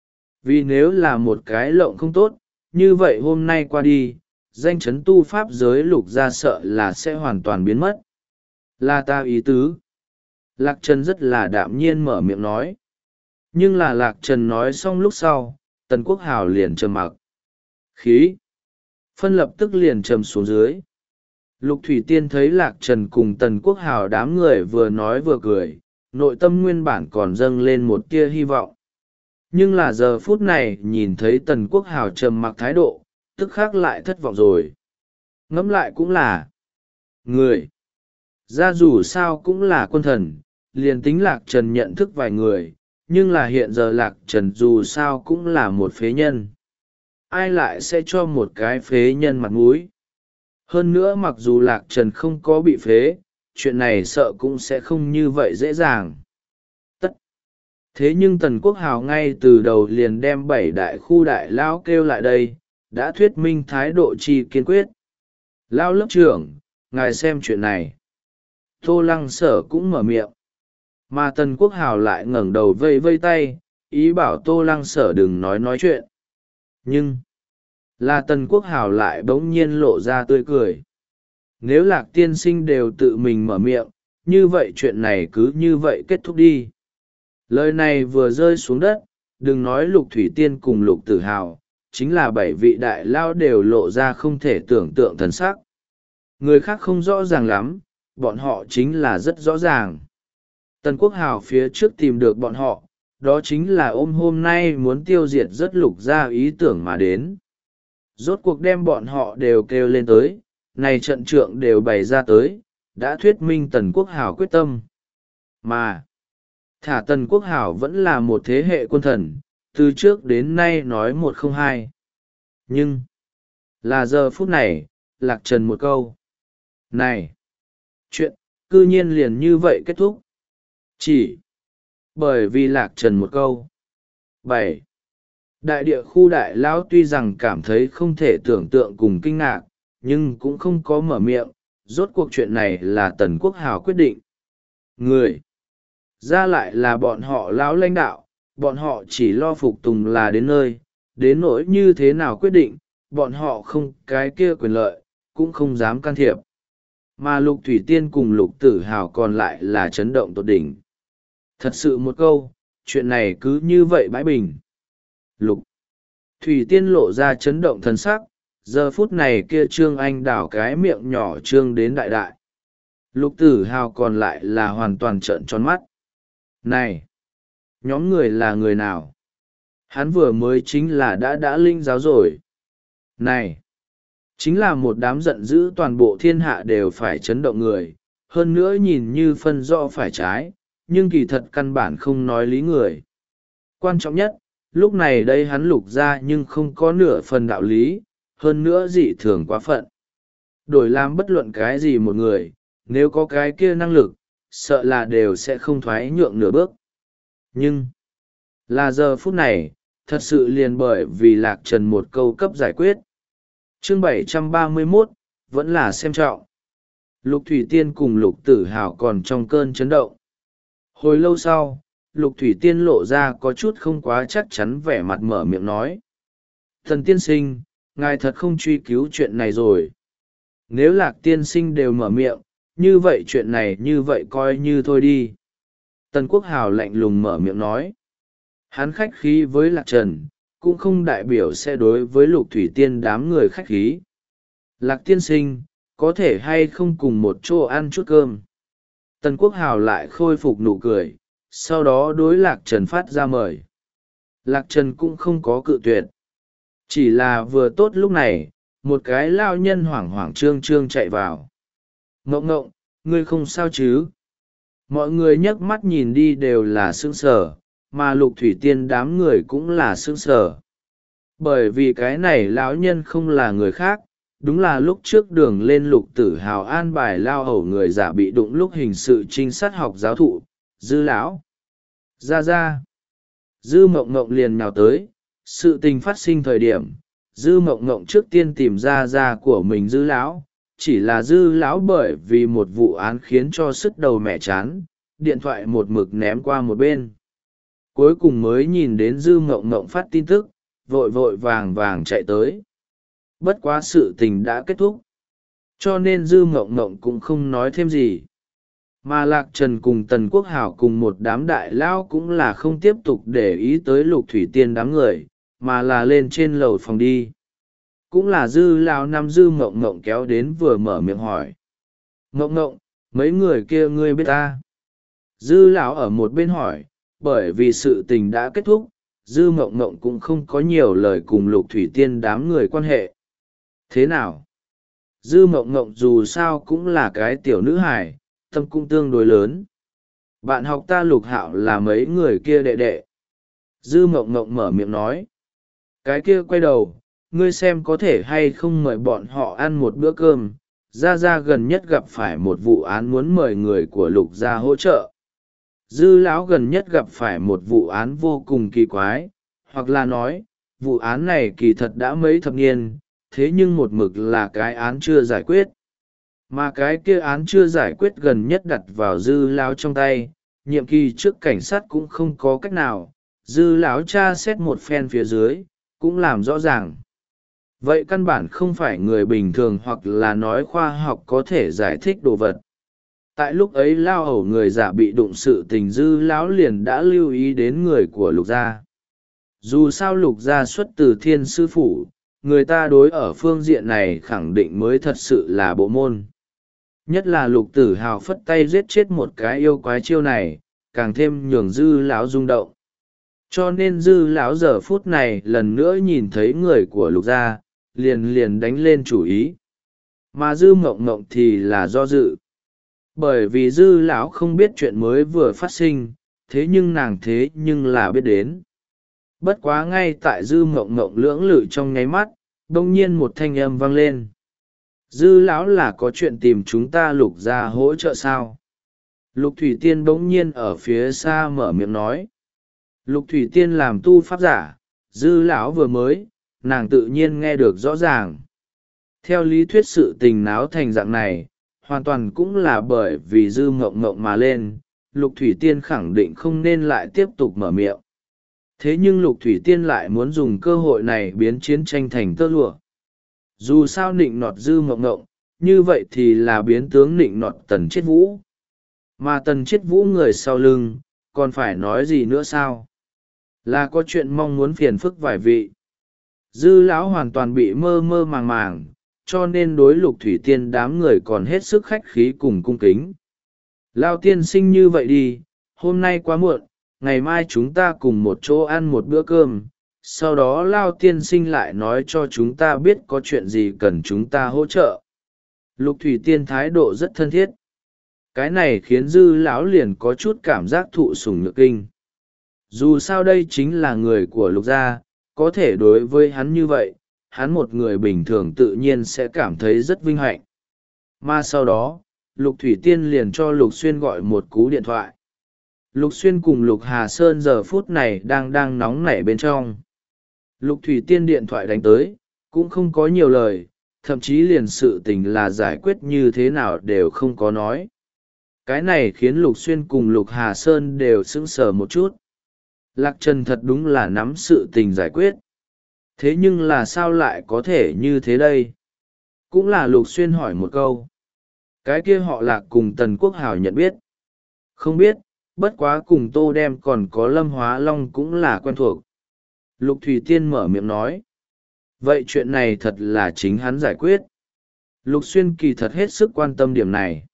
Vì nếu là một cái lộng không tốt, như vậy hôm nay qua đi, danh chấn tu pháp giới lục ra sợ là sẽ hoàn toàn biến mất. Là ta ý tứ. Lạc Trần rất là đạm nhiên mở miệng nói. Nhưng là Lạc Trần nói xong lúc sau, Tần Quốc Hào liền trầm mặc. Khí. Phân lập tức liền trầm xuống dưới. Lục Thủy Tiên thấy Lạc Trần cùng Tần Quốc Hào đám người vừa nói vừa cười, nội tâm nguyên bản còn dâng lên một tia hy vọng. Nhưng là giờ phút này nhìn thấy Tần Quốc Hào trầm mặc thái độ, tức khác lại thất vọng rồi. Ngẫm lại cũng là người. Ra dù sao cũng là quân thần, liền tính Lạc Trần nhận thức vài người, nhưng là hiện giờ Lạc Trần dù sao cũng là một phế nhân. Ai lại sẽ cho một cái phế nhân mặt mũi? Hơn nữa mặc dù Lạc Trần không có bị phế, chuyện này sợ cũng sẽ không như vậy dễ dàng. Tất. Thế nhưng Tần Quốc Hào ngay từ đầu liền đem bảy đại khu đại lão kêu lại đây, đã thuyết minh thái độ chi kiên quyết. Lão lớp trưởng, ngài xem chuyện này. Tô Lăng Sở cũng mở miệng. Mà Tần Quốc Hào lại ngẩng đầu vây vây tay, ý bảo Tô Lăng Sở đừng nói nói chuyện. Nhưng, là Tần Quốc Hào lại bỗng nhiên lộ ra tươi cười. Nếu Lạc tiên sinh đều tự mình mở miệng, như vậy chuyện này cứ như vậy kết thúc đi. Lời này vừa rơi xuống đất, đừng nói Lục Thủy Tiên cùng Lục Tử Hào, chính là bảy vị đại lao đều lộ ra không thể tưởng tượng thần sắc. Người khác không rõ ràng lắm, bọn họ chính là rất rõ ràng. Tần Quốc Hào phía trước tìm được bọn họ, đó chính là ôm hôm nay muốn tiêu diệt rất Lục ra ý tưởng mà đến. Rốt cuộc đem bọn họ đều kêu lên tới, này trận trượng đều bày ra tới, đã thuyết minh Tần Quốc Hào quyết tâm. Mà, thả Tần Quốc Hào vẫn là một thế hệ quân thần, từ trước đến nay nói một không hai. Nhưng, là giờ phút này, Lạc Trần một câu. Này, chuyện, cư nhiên liền như vậy kết thúc. Chỉ, bởi vì Lạc Trần một câu. bảy. Đại địa khu đại lão tuy rằng cảm thấy không thể tưởng tượng cùng kinh ngạc, nhưng cũng không có mở miệng, rốt cuộc chuyện này là Tần Quốc Hào quyết định. Người, ra lại là bọn họ lão lãnh đạo, bọn họ chỉ lo phục tùng là đến nơi, đến nỗi như thế nào quyết định, bọn họ không cái kia quyền lợi, cũng không dám can thiệp. Mà Lục Thủy Tiên cùng Lục Tử Hào còn lại là chấn động tột đỉnh. Thật sự một câu, chuyện này cứ như vậy bãi bình. Lục Thủy Tiên lộ ra chấn động thần sắc, giờ phút này kia Trương Anh đảo cái miệng nhỏ trương đến đại đại. Lục Tử Hào còn lại là hoàn toàn trợn tròn mắt. Này! Nhóm người là người nào? Hắn vừa mới chính là đã đã linh giáo rồi. Này! Chính là một đám giận dữ toàn bộ thiên hạ đều phải chấn động người, hơn nữa nhìn như phân rõ phải trái, nhưng kỳ thật căn bản không nói lý người. Quan trọng nhất, lúc này đây hắn Lục ra nhưng không có nửa phần đạo lý, hơn nữa dị thường quá phận. Đổi làm bất luận cái gì một người, nếu có cái kia năng lực, sợ là đều sẽ không thoái nhượng nửa bước. Nhưng, là giờ phút này, thật sự liền bởi vì Lạc Trần một câu cấp giải quyết. Chương bảy trăm ba mươi mốt, vẫn là xem trọng. Lục Thủy Tiên cùng Lục Tử Hào còn trong cơn chấn động. Hồi lâu sau, Lục Thủy Tiên lộ ra có chút không quá chắc chắn, vẻ mặt mở miệng nói. Thần tiên sinh, ngài thật không truy cứu chuyện này rồi. Nếu Lạc tiên sinh đều mở miệng, như vậy chuyện này như vậy coi như thôi đi. Tần Quốc Hào lạnh lùng mở miệng nói. Hắn khách khí với Lạc Trần, cũng không đại biểu sẽ đối với Lục Thủy Tiên đám người khách khí. Lạc tiên sinh, có thể hay không cùng một chỗ ăn chút cơm. Tần Quốc Hào lại khôi phục nụ cười, sau đó đối Lạc Trần phát ra mời. Lạc Trần cũng không có cự tuyệt. Chỉ là vừa tốt lúc này, một cái lao nhân hoảng hoảng trương trương chạy vào. Ngộng ngộng, ngươi không sao chứ? Mọi người nhấc mắt nhìn đi đều là sững sờ, mà Lục Thủy Tiên đám người cũng là sững sờ. Bởi vì cái này lão nhân không là người khác, đúng là lúc trước đường lên Lục Tử Hào an bài lao hầu người giả bị đụng lúc hình sự trinh sát học giáo thụ, Dư lão. Ra ra. Dư Mộng Mộng liền nhào tới, sự tình phát sinh thời điểm, Dư Mộng Mộng trước tiên tìm ra ra của mình Dư lão, chỉ là Dư lão bởi vì một vụ án khiến cho sứt đầu mẹ chán, điện thoại một mực ném qua một bên. Cuối cùng mới nhìn đến Dư Mộng Mộng phát tin tức, vội vội vàng vàng chạy tới. Bất quá sự tình đã kết thúc, cho nên Dư Mộng Mộng cũng không nói thêm gì. Mà Lạc Trần cùng Tần Quốc Hảo cùng một đám đại lao cũng là không tiếp tục để ý tới Lục Thủy Tiên đám người, mà là lên trên lầu phòng đi. Cũng là Dư lao năm Dư Mộng Mộng kéo đến vừa mở miệng hỏi. Mộng Mộng, mấy người kia ngươi biết ta? Dư lão ở một bên hỏi, bởi vì sự tình đã kết thúc, Dư Mộng Mộng cũng không có nhiều lời cùng Lục Thủy Tiên đám người quan hệ. Thế nào? Dư Mộng Mộng dù sao cũng là cái tiểu nữ hài, tâm cũng tương đối lớn. Bạn học ta Lục Hạo là mấy người kia đệ đệ. Dư Mộng Mộng mở miệng nói. Cái kia quay đầu, ngươi xem có thể hay không mời bọn họ ăn một bữa cơm. Gia Gia gần nhất gặp phải một vụ án muốn mời người của Lục gia hỗ trợ. Dư lão gần nhất gặp phải một vụ án vô cùng kỳ quái, hoặc là nói, vụ án này kỳ thật đã mấy thập niên, thế nhưng một mực là cái án chưa giải quyết. Mà cái kia án chưa giải quyết gần nhất đặt vào Dư lão trong tay, nhiệm kỳ trước cảnh sát cũng không có cách nào, Dư lão tra xét một phen phía dưới, cũng làm rõ ràng. Vậy căn bản không phải người bình thường hoặc là nói khoa học có thể giải thích đồ vật. Tại lúc ấy lao hầu người giả bị đụng sự tình, Dư lão liền đã lưu ý đến người của Lục gia. Dù sao Lục gia xuất từ Thiên sư phủ, người ta đối ở phương diện này khẳng định mới thật sự là bộ môn. Nhất là Lục Tử Hào phất tay giết chết một cái yêu quái chiêu này, càng thêm nhường Dư lão rung động. Cho nên Dư lão giờ phút này lần nữa nhìn thấy người của Lục gia, liền liền đánh lên chủ ý. Mà Dư Mộng Mộng thì là do dự. Bởi vì Dư lão không biết chuyện mới vừa phát sinh, thế nhưng nàng thế nhưng là biết đến. Bất quá ngay tại Dư Mộng Mộng lưỡng lự trong nháy mắt, đông nhiên một thanh âm vang lên. Dư lão là có chuyện tìm chúng ta Lục gia hỗ trợ sao? Lục Thủy Tiên bỗng nhiên ở phía xa mở miệng nói. Lục Thủy Tiên làm tu pháp giả, Dư lão vừa mới, nàng tự nhiên nghe được rõ ràng. Theo lý thuyết sự tình náo thành dạng này, hoàn toàn cũng là bởi vì Dư Mộng Mộng mà lên, Lục Thủy Tiên khẳng định không nên lại tiếp tục mở miệng. Thế nhưng Lục Thủy Tiên lại muốn dùng cơ hội này biến chiến tranh thành tơ lụa. Dù sao nịnh nọt Dư Mộng Mộng, như vậy thì là biến tướng nịnh nọt Tần Chiết Vũ. Mà Tần Chiết Vũ người sau lưng, còn phải nói gì nữa sao? Là có chuyện mong muốn phiền phức vài vị. Dư lão hoàn toàn bị mơ mơ màng màng, cho nên đối Lục Thủy Tiên đám người còn hết sức khách khí cùng cung kính. Lao tiên sinh như vậy đi, hôm nay quá muộn, ngày mai chúng ta cùng một chỗ ăn một bữa cơm, sau đó Lao tiên sinh lại nói cho chúng ta biết có chuyện gì cần chúng ta hỗ trợ. Lục Thủy Tiên thái độ rất thân thiết. Cái này khiến Dư lão liền có chút cảm giác thụ sủng nhược kinh. Dù sao đây chính là người của Lục gia, có thể đối với hắn như vậy, hắn một người bình thường tự nhiên sẽ cảm thấy rất vinh hạnh. Mà sau đó, Lục Thủy Tiên liền cho Lục Xuyên gọi một cú điện thoại. Lục Xuyên cùng Lục Hà Sơn giờ phút này đang đang nóng nảy bên trong. Lục Thủy Tiên điện thoại đánh tới, cũng không có nhiều lời, thậm chí liền sự tình là giải quyết như thế nào đều không có nói. Cái này khiến Lục Xuyên cùng Lục Hà Sơn đều sững sờ một chút. Lạc Trần thật đúng là nắm sự tình giải quyết. Thế nhưng là sao lại có thể như thế đây? Cũng là Lục Xuyên hỏi một câu. Cái kia họ Lạc cùng Tần Quốc Hào nhận biết. Không biết, bất quá cùng Tô Đem còn có Lâm Hóa Long cũng là quen thuộc. Lục Thủy Tiên mở miệng nói. Vậy chuyện này thật là chính hắn giải quyết. Lục Xuyên kỳ thật hết sức quan tâm điểm này.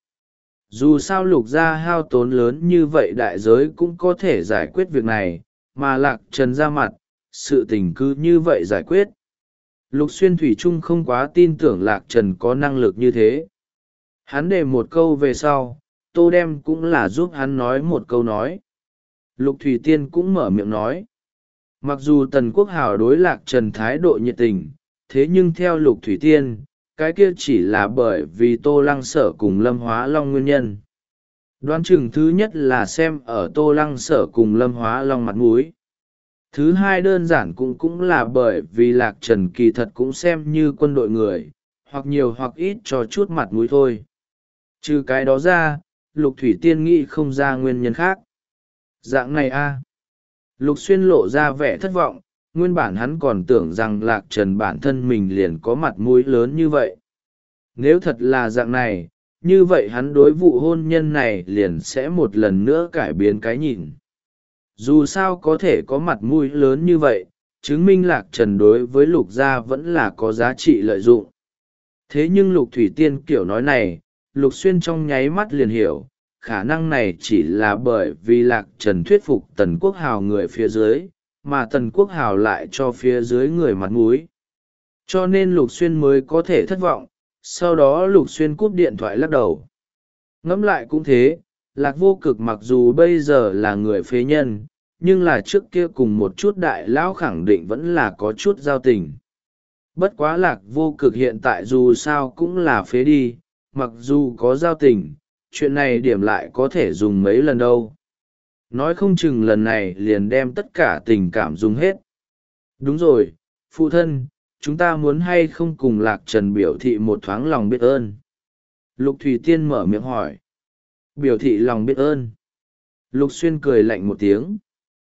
Dù sao Lục gia hao tốn lớn như vậy đại giới cũng có thể giải quyết việc này, mà Lạc Trần ra mặt, sự tình cứ như vậy giải quyết. Lục Xuyên thủy chung không quá tin tưởng Lạc Trần có năng lực như thế. Hắn để một câu về sau, Tô Đem cũng là giúp hắn nói một câu nói. Lục Thủy Tiên cũng mở miệng nói. Mặc dù Tần Quốc Hào đối Lạc Trần thái độ nhiệt tình, thế nhưng theo Lục Thủy Tiên, cái kia chỉ là bởi vì Tô Lăng Sở cùng Lâm Hóa Long nguyên nhân. Đoán chừng thứ nhất là xem ở Tô Lăng Sở cùng Lâm Hóa Long mặt mũi. Thứ hai đơn giản cũng cũng là bởi vì Lạc Trần kỳ thật cũng xem như quân đội người, hoặc nhiều hoặc ít cho chút mặt mũi thôi. Trừ cái đó ra, Lục Thủy Tiên nghĩ không ra nguyên nhân khác. Dạng này a Lục Xuyên lộ ra vẻ thất vọng, nguyên bản hắn còn tưởng rằng Lạc Trần bản thân mình liền có mặt mũi lớn như vậy. Nếu thật là dạng này, như vậy hắn đối vụ hôn nhân này liền sẽ một lần nữa cải biến cái nhìn. Dù sao có thể có mặt mũi lớn như vậy, chứng minh Lạc Trần đối với Lục gia vẫn là có giá trị lợi dụng. Thế nhưng Lục Thủy Tiên kiểu nói này, Lục Xuyên trong nháy mắt liền hiểu, khả năng này chỉ là bởi vì Lạc Trần thuyết phục Tần Quốc Hào người phía dưới, mà Tần Quốc Hào lại cho phía dưới người mặt mũi. Cho nên Lục Xuyên mới có thể thất vọng, sau đó Lục Xuyên cúp điện thoại lắc đầu. Ngẫm lại cũng thế, Lạc Vô Cực mặc dù bây giờ là người phế nhân, nhưng là trước kia cùng một chút đại lão khẳng định vẫn là có chút giao tình. Bất quá Lạc Vô Cực hiện tại dù sao cũng là phế đi, mặc dù có giao tình, chuyện này điểm lại có thể dùng mấy lần đâu. Nói không chừng lần này liền đem tất cả tình cảm dùng hết. Đúng rồi, phụ thân, chúng ta muốn hay không cùng Lạc Trần biểu thị một thoáng lòng biết ơn? Lục Thủy Tiên mở miệng hỏi. Biểu thị lòng biết ơn. Lục Xuyên cười lạnh một tiếng.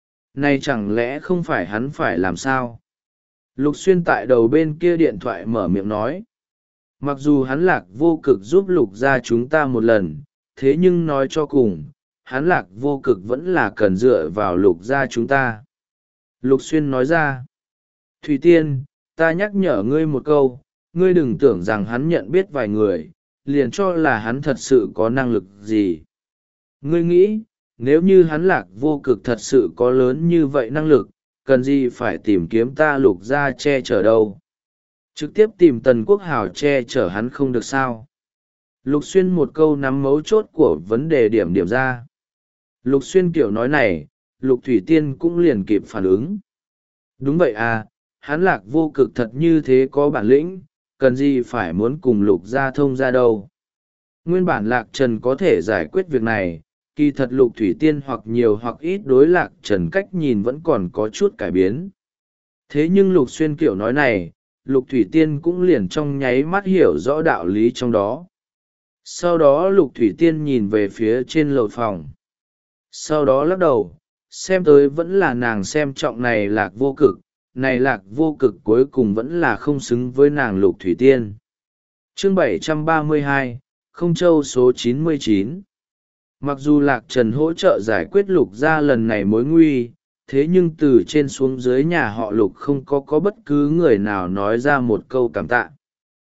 Này chẳng lẽ không phải hắn phải làm sao? Lục Xuyên tại đầu bên kia điện thoại mở miệng nói. Mặc dù hắn Lạc Vô Cực giúp Lục gia chúng ta một lần, thế nhưng nói cho cùng, hắn Lạc Vô Cực vẫn là cần dựa vào Lục gia chúng ta. Lục Xuyên nói ra. Thủy Tiên, ta nhắc nhở ngươi một câu, ngươi đừng tưởng rằng hắn nhận biết vài người, liền cho là hắn thật sự có năng lực gì. Ngươi nghĩ, nếu như hắn Lạc Vô Cực thật sự có lớn như vậy năng lực, cần gì phải tìm kiếm ta Lục gia che chở đâu. Trực tiếp tìm Tần Quốc Hào che chở hắn không được sao. Lục Xuyên một câu nắm mấu chốt của vấn đề điểm điểm ra. Lục Xuyên kiểu nói này, Lục Thủy Tiên cũng liền kịp phản ứng. Đúng vậy à, hắn Lạc Vô Cực thật như thế có bản lĩnh, cần gì phải muốn cùng Lục gia thông ra đâu. Nguyên bản Lạc Trần có thể giải quyết việc này, kỳ thật Lục Thủy Tiên hoặc nhiều hoặc ít đối Lạc Trần cách nhìn vẫn còn có chút cải biến. Thế nhưng Lục Xuyên kiểu nói này, Lục Thủy Tiên cũng liền trong nháy mắt hiểu rõ đạo lý trong đó. Sau đó Lục Thủy Tiên nhìn về phía trên lầu phòng. Sau đó lắc đầu, xem tới vẫn là nàng xem trọng này Lạc Vô Cực, này Lạc Vô Cực cuối cùng vẫn là không xứng với nàng Lục Thủy Tiên. Chương bảy trăm ba mươi hai, Không Châu số chín mươi chín. Mặc dù Lạc Trần hỗ trợ giải quyết Lục gia lần này mối nguy, thế nhưng từ trên xuống dưới nhà họ Lục không có có bất cứ người nào nói ra một câu cảm tạ.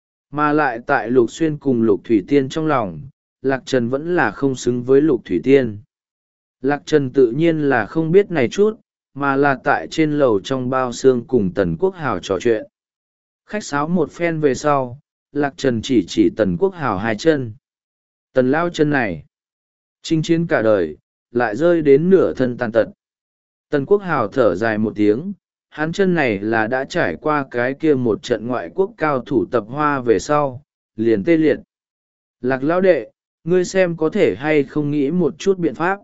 Mà lại tại Lục Xuyên cùng Lục Thủy Tiên trong lòng, Lạc Trần vẫn là không xứng với Lục Thủy Tiên. Lạc Trần tự nhiên là không biết này chút, mà là tại trên lầu trong bao xương cùng Tần Quốc Hào trò chuyện. Khách sáo một phen về sau, Lạc Trần chỉ chỉ Tần Quốc Hào hai chân. Tần lao chân này, chinh chiến cả đời, lại rơi đến nửa thân tàn tật. Tần Quốc Hào thở dài một tiếng, hắn chân này là đã trải qua cái kia một trận ngoại quốc cao thủ tập hoa về sau, liền tê liệt. Lạc lão đệ, ngươi xem có thể hay không nghĩ một chút biện pháp.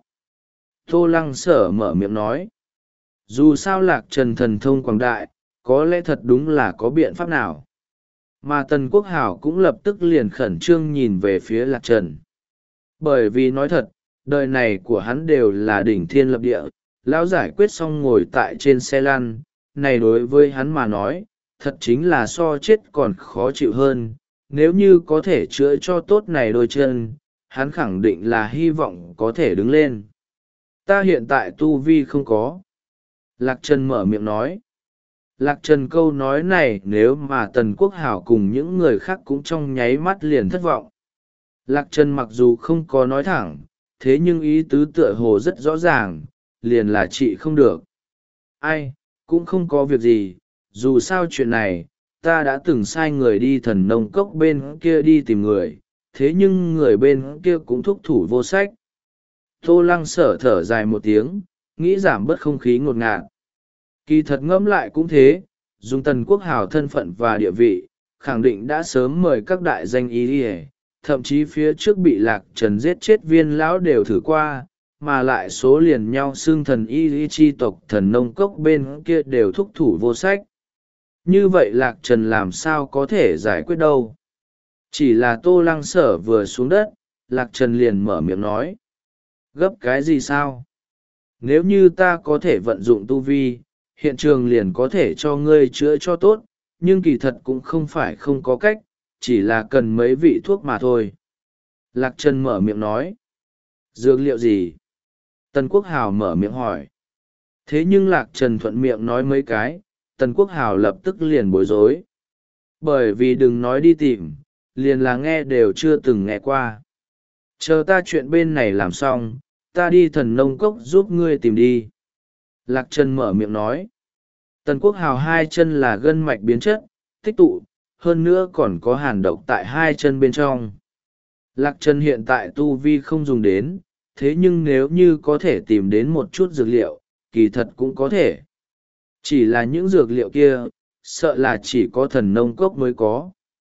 Tô Lăng Sở mở miệng nói. Dù sao Lạc Trần thần thông quảng đại, có lẽ thật đúng là có biện pháp nào. Mà Tần Quốc Hào cũng lập tức liền khẩn trương nhìn về phía Lạc Trần. Bởi vì nói thật, đời này của hắn đều là đỉnh thiên lập địa, lão giải quyết xong ngồi tại trên xe lăn, này đối với hắn mà nói, thật chính là so chết còn khó chịu hơn. Nếu như có thể chữa cho tốt này đôi chân, hắn khẳng định là hy vọng có thể đứng lên. Ta hiện tại tu vi không có. Lạc Trần mở miệng nói. Lạc Trần câu nói này nếu mà Tần Quốc Hảo cùng những người khác cũng trong nháy mắt liền thất vọng. Lạc Trần mặc dù không có nói thẳng, thế nhưng ý tứ tựa hồ rất rõ ràng, liền là chị không được. Ai, cũng không có việc gì, dù sao chuyện này, ta đã từng sai người đi thần nông cốc bên kia đi tìm người, thế nhưng người bên kia cũng thúc thủ vô sách. Tô Lăng Sở thở dài một tiếng, nghĩ giảm bớt không khí ngột ngạt. Kỳ thật ngẫm lại cũng thế, dùng Tần Quốc Hảo thân phận và địa vị, khẳng định đã sớm mời các đại danh y đi, thậm chí phía trước bị Lạc Trần giết chết viên lão đều thử qua, mà lại số liền nhau xưng thần y y chi tộc thần nông cốc bên kia đều thúc thủ vô sách. Như vậy Lạc Trần làm sao có thể giải quyết đâu? Chỉ là Tô Lăng Sở vừa xuống đất, Lạc Trần liền mở miệng nói. Gấp cái gì sao? Nếu như ta có thể vận dụng tu vi, hiện trường liền có thể cho ngươi chữa cho tốt, nhưng kỳ thật cũng không phải không có cách, chỉ là cần mấy vị thuốc mà thôi. Lạc Trần mở miệng nói. Dược liệu gì? Tần Quốc Hào mở miệng hỏi. Thế nhưng Lạc Trần thuận miệng nói mấy cái, Tần Quốc Hào lập tức liền bối rối. Bởi vì đừng nói đi tìm, liền là nghe đều chưa từng nghe qua. Chờ ta chuyện bên này làm xong, ta đi thần nông cốc giúp ngươi tìm đi. Lạc Trần mở miệng nói. Tần Quốc Hào hai chân là gân mạch biến chất, tích tụ, hơn nữa còn có hàn độc tại hai chân bên trong. Lạc Trần hiện tại tu vi không dùng đến, thế nhưng nếu như có thể tìm đến một chút dược liệu, kỳ thật cũng có thể. Chỉ là những dược liệu kia, sợ là chỉ có thần nông cốc mới có.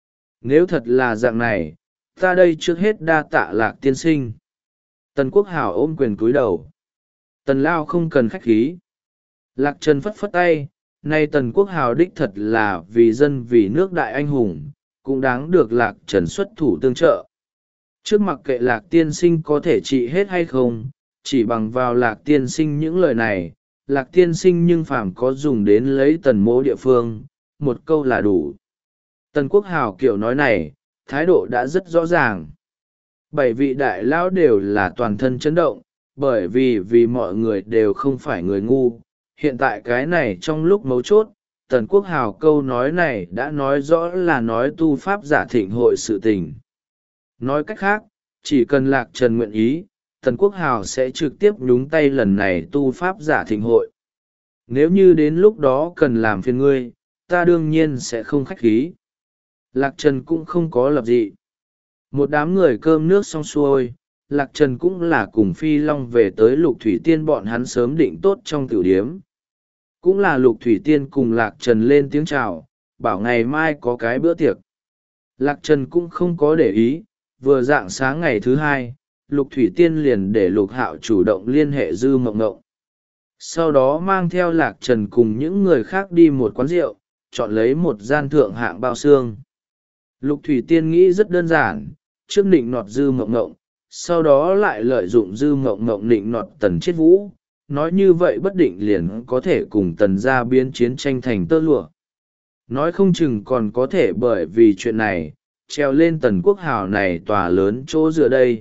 Nếu thật là dạng này, ta đây trước hết đa tạ Lạc tiên sinh. Tần Quốc Hào ôm quyền cúi đầu. Tần Lao không cần khách khí. Lạc Trần phất phất tay, nay Tần Quốc Hào đích thật là vì dân vì nước đại anh hùng, cũng đáng được Lạc Trần xuất thủ tương trợ. Trước mặc kệ Lạc tiên sinh có thể trị hết hay không, chỉ bằng vào Lạc tiên sinh những lời này, Lạc tiên sinh nhưng phàm có dùng đến lấy tần mỗ địa phương, một câu là đủ. Tần Quốc Hào kiểu nói này, thái độ đã rất rõ ràng. Bảy vị đại lão đều là toàn thân chấn động, bởi vì vì mọi người đều không phải người ngu. Hiện tại cái này trong lúc mấu chốt, Tần Quốc Hào câu nói này đã nói rõ là nói tu pháp giả thịnh hội sự tình. Nói cách khác, chỉ cần Lạc Trần nguyện ý, Tần Quốc Hào sẽ trực tiếp nhúng tay lần này tu pháp giả thịnh hội. Nếu như đến lúc đó cần làm phiền ngươi, ta đương nhiên sẽ không khách khí. Lạc Trần cũng không có lập dị. Một đám người cơm nước xong xuôi, Lạc Trần cũng là cùng Phi Long về tới Lục Thủy Tiên bọn hắn sớm định tốt trong tiểu điếm. Cũng là Lục Thủy Tiên cùng Lạc Trần lên tiếng chào, bảo ngày mai có cái bữa tiệc. Lạc Trần cũng không có để ý, vừa dạng sáng ngày thứ hai, Lục Thủy Tiên liền để Lục Hạo chủ động liên hệ Dư Mộng Mộng. Sau đó mang theo Lạc Trần cùng những người khác đi một quán rượu, chọn lấy một gian thượng hạng bao xương. Lục Thủy Tiên nghĩ rất đơn giản, trước nịnh nọt Dư Mộng Mộng, sau đó lại lợi dụng Dư Mộng Mộng nịnh nọt Tần Chiết Vũ, nói như vậy bất định liền có thể cùng Tần gia biến chiến tranh thành tơ lụa. Nói không chừng còn có thể bởi vì chuyện này, trèo lên Tần Quốc Hào này tòa lớn chỗ dựa đây.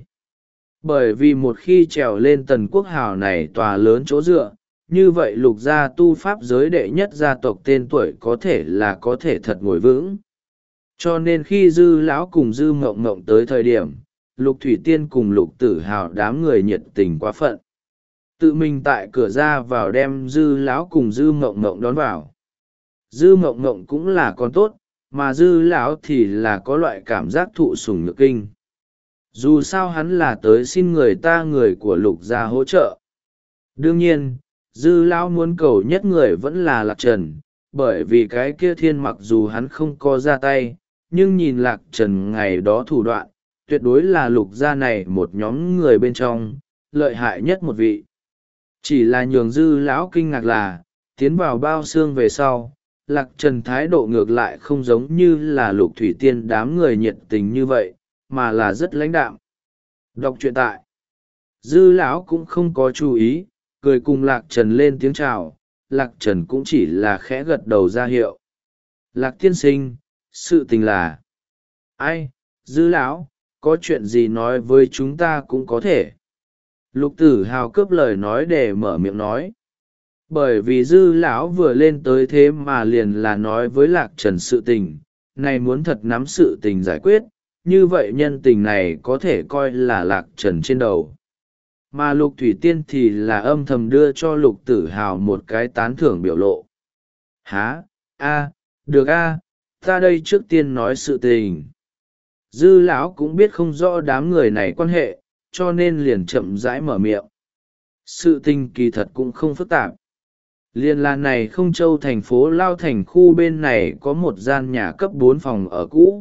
Bởi vì một khi trèo lên Tần Quốc Hào này tòa lớn chỗ dựa, như vậy Lục gia tu pháp giới đệ nhất gia tộc tên tuổi có thể là có thể thật ngồi vững. Cho nên khi Dư lão cùng Dư Mộng Mộng tới thời điểm, Lục Thủy Tiên cùng Lục Tử Hào đám người nhiệt tình quá phận. Tự mình tại cửa ra vào đem Dư lão cùng Dư Mộng Mộng đón vào. Dư Mộng Mộng cũng là con tốt, mà Dư lão thì là có loại cảm giác thụ sủng nhược kinh. Dù sao hắn là tới xin người ta người của Lục gia hỗ trợ. Đương nhiên, Dư lão muốn cầu nhất người vẫn là Lạc Trần, bởi vì cái kia thiên mặc dù hắn không có ra tay, nhưng nhìn Lạc Trần ngày đó thủ đoạn, tuyệt đối là Lục gia này một nhóm người bên trong, lợi hại nhất một vị. Chỉ là nhường Dư lão kinh ngạc là, tiến vào bao xương về sau, Lạc Trần thái độ ngược lại không giống như là Lục Thủy Tiên đám người nhiệt tình như vậy, mà là rất lãnh đạm. Đọc truyện tại dư lão cũng không có chú ý, cười cùng lạc trần lên tiếng chào. Lạc trần cũng chỉ là khẽ gật đầu ra hiệu. Lạc tiên sinh, sự tình là ai? Dư lão, có chuyện gì nói với chúng ta cũng có thể. Lục tử hào cướp lời nói để mở miệng nói. Bởi vì dư lão vừa lên tới thế mà liền là nói với lạc trần sự tình, này muốn thật nắm sự tình giải quyết, như vậy nhân tình này có thể coi là lạc trần trên đầu. Mà lục thủy tiên thì là âm thầm đưa cho lục tử hào một cái tán thưởng biểu lộ. Há, a, được a, ta đây trước tiên nói sự tình. Dư lão cũng biết không rõ đám người này quan hệ, cho nên liền chậm rãi mở miệng. Sự tình kỳ thật cũng không phức tạp. Liên là này không châu thành phố Lao Thành khu bên này có một gian nhà cấp bốn phòng ở cũ.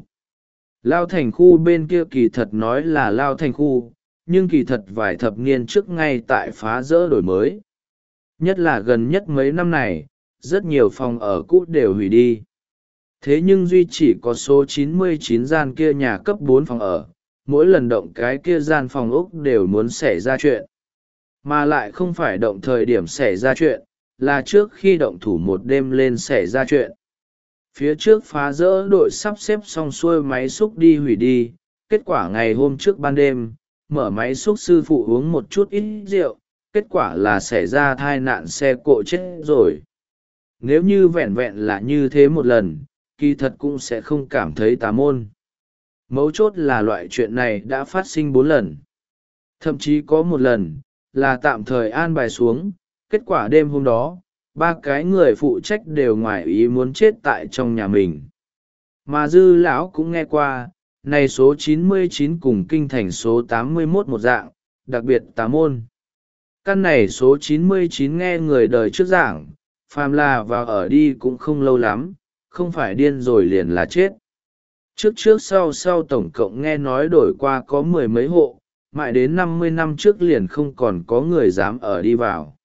Lao Thành khu bên kia kỳ thật nói là Lao Thành khu, nhưng kỳ thật vài thập niên trước ngay tại phá rỡ đổi mới. Nhất là gần nhất mấy năm này, rất nhiều phòng ở cũ đều hủy đi. Thế nhưng duy chỉ có số chín mươi chín gian kia nhà cấp bốn phòng ở, mỗi lần động cái kia gian phòng ốc đều muốn xảy ra chuyện. Mà lại không phải động thời điểm xảy ra chuyện, là trước khi động thủ một đêm lên xảy ra chuyện. Phía trước phá rỡ đội sắp xếp xong xuôi máy xúc đi hủy đi, kết quả ngày hôm trước ban đêm, mở máy xúc sư phụ uống một chút ít rượu, kết quả là xảy ra tai nạn xe cộ chết rồi. Nếu như vẹn vẹn là như thế một lần, kỳ thật cũng sẽ không cảm thấy tà môn. Mấu chốt là loại chuyện này đã phát sinh bốn lần. Thậm chí có một lần, là tạm thời an bài xuống, kết quả đêm hôm đó, ba cái người phụ trách đều ngoài ý muốn chết tại trong nhà mình. Mà dư lão cũng nghe qua, này số chín mươi chín cùng kinh thành số tám mươi mốt một dạng, đặc biệt tà môn. Căn này số chín mươi chín nghe người đời trước giảng, phàm là vào ở đi cũng không lâu lắm, không phải điên rồi liền là chết. Trước trước sau sau tổng cộng nghe nói đổi qua có mười mấy hộ, mãi đến năm mươi năm trước liền không còn có người dám ở đi vào.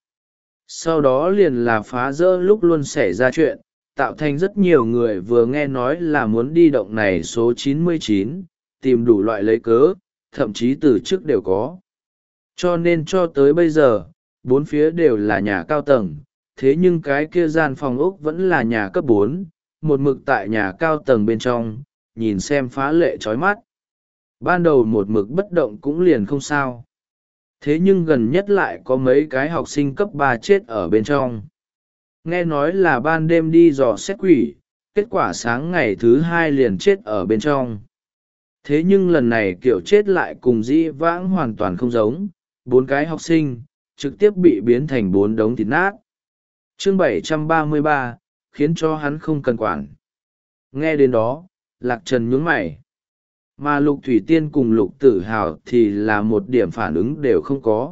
Sau đó liền là phá rỡ lúc luôn xảy ra chuyện, tạo thành rất nhiều người vừa nghe nói là muốn đi động này số chín mươi chín, tìm đủ loại lấy cớ, thậm chí từ trước đều có. Cho nên cho tới bây giờ, bốn phía đều là nhà cao tầng, thế nhưng cái kia gian phòng ốc vẫn là nhà cấp bốn, một mực tại nhà cao tầng bên trong, nhìn xem phá lệ chói mắt. Ban đầu một mực bất động cũng liền không sao. Thế nhưng gần nhất lại có mấy cái học sinh cấp ba chết ở bên trong. Nghe nói là ban đêm đi dò xét quỷ, kết quả sáng ngày thứ hai liền chết ở bên trong. Thế nhưng lần này kiểu chết lại cùng dĩ vãng hoàn toàn không giống, bốn cái học sinh, trực tiếp bị biến thành bốn đống thịt nát. Chương bảy trăm ba mươi ba, khiến cho hắn không cần quản. Nghe đến đó, Lạc Trần nhướng mày. Mà Lục Thủy Tiên cùng Lục Tử Hào thì là một điểm phản ứng đều không có.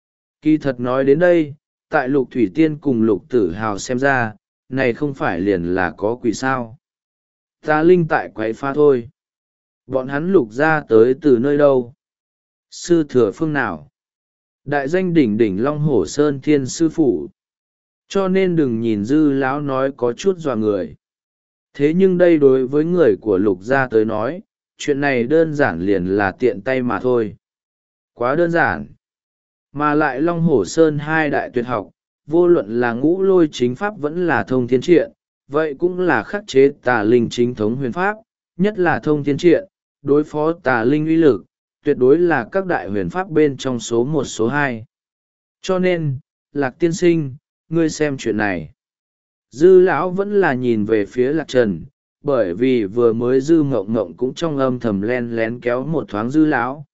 Kỳ thật nói đến đây, tại Lục Thủy Tiên cùng Lục Tử Hào xem ra, này không phải liền là có quỷ sao. Ta linh tại quậy pha thôi. Bọn hắn lục ra tới từ nơi đâu? Sư thừa phương nào? Đại danh đỉnh đỉnh Long Hổ Sơn Thiên Sư Phủ. Cho nên đừng nhìn dư lão nói có chút dọa người. Thế nhưng đây đối với người của lục gia tới nói, chuyện này đơn giản liền là tiện tay mà thôi. Quá đơn giản. Mà lại Long Hổ Sơn hai đại tuyệt học, vô luận là ngũ lôi chính pháp vẫn là thông thiên triện, vậy cũng là khắc chế tà linh chính thống huyền pháp, nhất là thông thiên triện, đối phó tà linh uy lực, tuyệt đối là các đại huyền pháp bên trong số một số hai. Cho nên, Lạc tiên sinh, ngươi xem chuyện này. Dư lão vẫn là nhìn về phía Lạc Trần, bởi vì vừa mới dư ngộng ngộng cũng trong âm thầm len lén kéo một thoáng dư lão.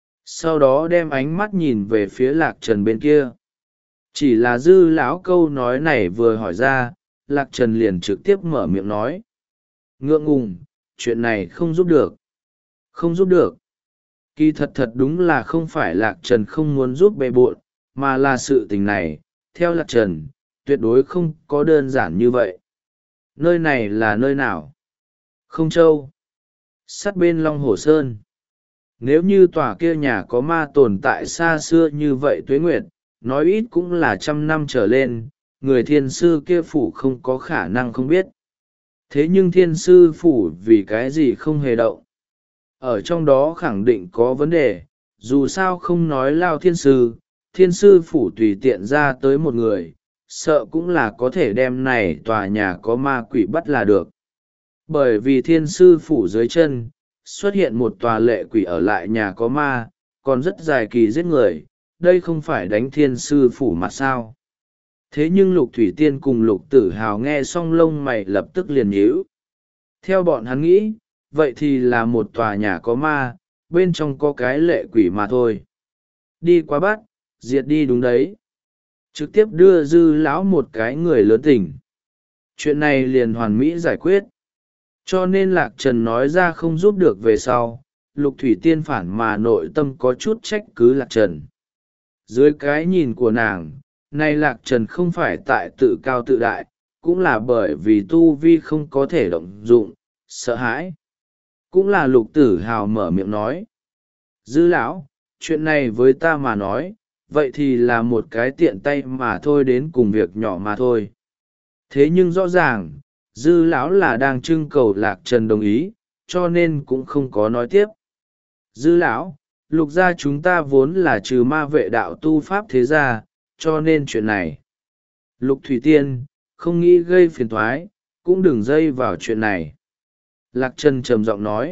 Sau đó đem ánh mắt nhìn về phía Lạc Trần bên kia. Chỉ là dư lão câu nói này vừa hỏi ra, Lạc Trần liền trực tiếp mở miệng nói. Ngượng ngùng, chuyện này không giúp được. Không giúp được. Kỳ thật thật đúng là không phải Lạc Trần không muốn giúp bề bộn, mà là sự tình này, theo Lạc Trần, tuyệt đối không có đơn giản như vậy. Nơi này là nơi nào? Không Châu. Sát bên Long Hồ Sơn. Nếu như tòa kia nhà có ma tồn tại xa xưa như vậy tuế nguyệt, nói ít cũng là trăm năm trở lên, người thiên sư kia phủ không có khả năng không biết. Thế nhưng thiên sư phủ vì cái gì không hề động? Ở trong đó khẳng định có vấn đề, dù sao không nói lao thiên sư, thiên sư phủ tùy tiện ra tới một người, sợ cũng là có thể đem này tòa nhà có ma quỷ bắt là được. Bởi vì thiên sư phủ dưới chân, xuất hiện một tòa lệ quỷ ở lại nhà có ma, còn rất dài kỳ giết người, đây không phải đánh thiên sư phủ mà sao. Thế nhưng Lục Thủy Tiên cùng Lục Tử Hào nghe xong lông mày lập tức liền nhíu. Theo bọn hắn nghĩ, vậy thì là một tòa nhà có ma, bên trong có cái lệ quỷ mà thôi. Đi qua bắt, diệt đi đúng đấy. Trực tiếp đưa Dư lão một cái người lớn tỉnh. Chuyện này liền hoàn mỹ giải quyết. Cho nên Lạc Trần nói ra không giúp được về sau, Lục Thủy Tiên phản mà nội tâm có chút trách cứ Lạc Trần. Dưới cái nhìn của nàng, này Lạc Trần không phải tại tự cao tự đại, cũng là bởi vì tu vi không có thể động dụng, sợ hãi. Cũng là Lục Tử Hào mở miệng nói. Dư lão, chuyện này với ta mà nói, vậy thì là một cái tiện tay mà thôi, đến cùng việc nhỏ mà thôi. Thế nhưng rõ ràng, Dư lão là đang trưng cầu Lạc Trần đồng ý, cho nên cũng không có nói tiếp. Dư lão, Lục gia chúng ta vốn là trừ ma vệ đạo tu pháp thế gia, cho nên chuyện này. Lục Thủy Tiên, không nghĩ gây phiền toái, cũng đừng dây vào chuyện này. Lạc Trần trầm giọng nói.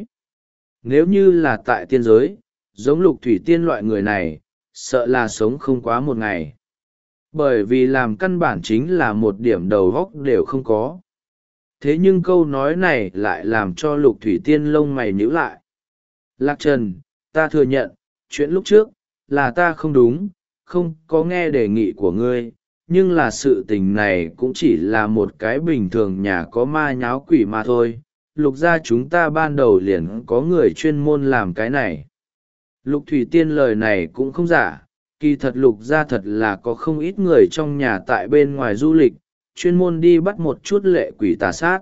Nếu như là tại tiên giới, giống Lục Thủy Tiên loại người này, sợ là sống không quá một ngày. Bởi vì làm căn bản chính là một điểm đầu góc đều không có. Thế nhưng câu nói này lại làm cho Lục Thủy Tiên lông mày nhíu lại. Lạc Trần, ta thừa nhận, chuyện lúc trước, là ta không đúng, không có nghe đề nghị của ngươi, nhưng là sự tình này cũng chỉ là một cái bình thường nhà có ma nháo quỷ mà thôi. Lục gia chúng ta ban đầu liền có người chuyên môn làm cái này. Lục Thủy Tiên lời này cũng không giả, kỳ thật Lục gia thật là có không ít người trong nhà tại bên ngoài du lịch, chuyên môn đi bắt một chút lệ quỷ tà sát.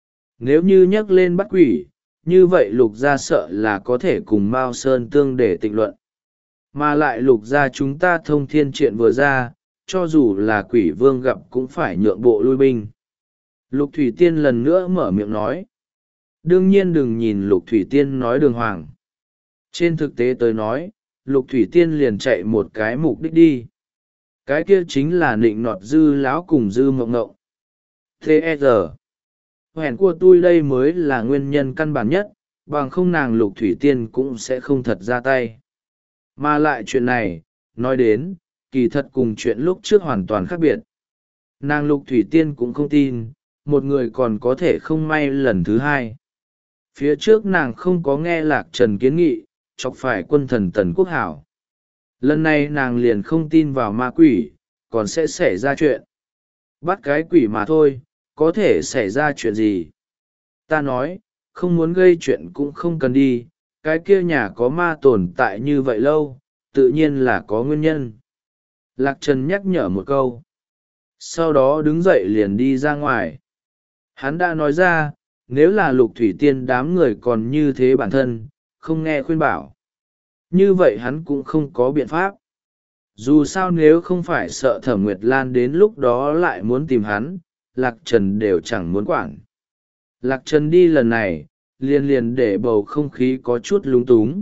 Nếu như nhắc lên bắt quỷ, như vậy Lục gia sợ là có thể cùng Mao Sơn Tương để tịnh luận. Mà lại Lục gia chúng ta thông thiên triện vừa ra, cho dù là quỷ vương gặp cũng phải nhượng bộ lui binh. Lục Thủy Tiên lần nữa mở miệng nói. Đương nhiên đừng nhìn Lục Thủy Tiên nói đường hoàng. Trên thực tế tới nói, Lục Thủy Tiên liền chạy một cái mục đích đi. Cái kia chính là nịnh nọt Dư lão cùng Dư Mộng Ngộng. Thế e giờ, hẹn của tôi đây mới là nguyên nhân căn bản nhất, bằng không nàng Lục Thủy Tiên cũng sẽ không thật ra tay. Mà lại chuyện này, nói đến, kỳ thật cùng chuyện lúc trước hoàn toàn khác biệt. Nàng Lục Thủy Tiên cũng không tin, một người còn có thể không may lần thứ hai. Phía trước nàng không có nghe Lạc Trần kiến nghị, chọc phải quân thần Tần Quốc Hảo. Lần này nàng liền không tin vào ma quỷ, còn sẽ xảy ra chuyện. Bắt cái quỷ mà thôi, có thể xảy ra chuyện gì? Ta nói, không muốn gây chuyện cũng không cần đi, cái kia nhà có ma tồn tại như vậy lâu, tự nhiên là có nguyên nhân. Lạc Trần nhắc nhở một câu. Sau đó đứng dậy liền đi ra ngoài. Hắn đã nói ra, nếu là Lục Thủy Tiên đám người còn như thế bản thân, không nghe khuyên bảo. Như vậy hắn cũng không có biện pháp. Dù sao nếu không phải sợ Thẩm Nguyệt Lan đến lúc đó lại muốn tìm hắn, Lạc Trần đều chẳng muốn quản. Lạc Trần đi lần này, liền liền để bầu không khí có chút lung túng.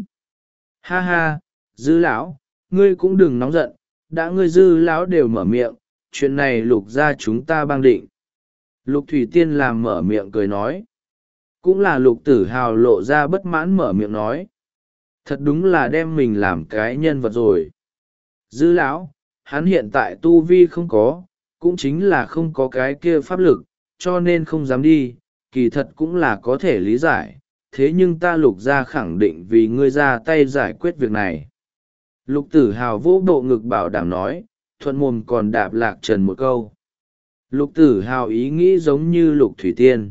Ha ha, Dư lão, ngươi cũng đừng nóng giận, đã ngươi Dư lão đều mở miệng, chuyện này Lục gia chúng ta bang định. Lục Thủy Tiên làm mở miệng cười nói. Cũng là Lục Tử Hào lộ ra bất mãn mở miệng nói. Thật đúng là đem mình làm cái nhân vật rồi. Dư lão, hắn hiện tại tu vi không có, cũng chính là không có cái kia pháp lực, cho nên không dám đi, kỳ thật cũng là có thể lý giải, thế nhưng ta Lục gia khẳng định vì ngươi ra tay giải quyết việc này. Lục Tử Hào vỗ bộ ngực bảo đảm nói, thuận mồm còn đạp Lạc Trần một câu. Lục Tử Hào ý nghĩ giống như Lục Thủy Tiên.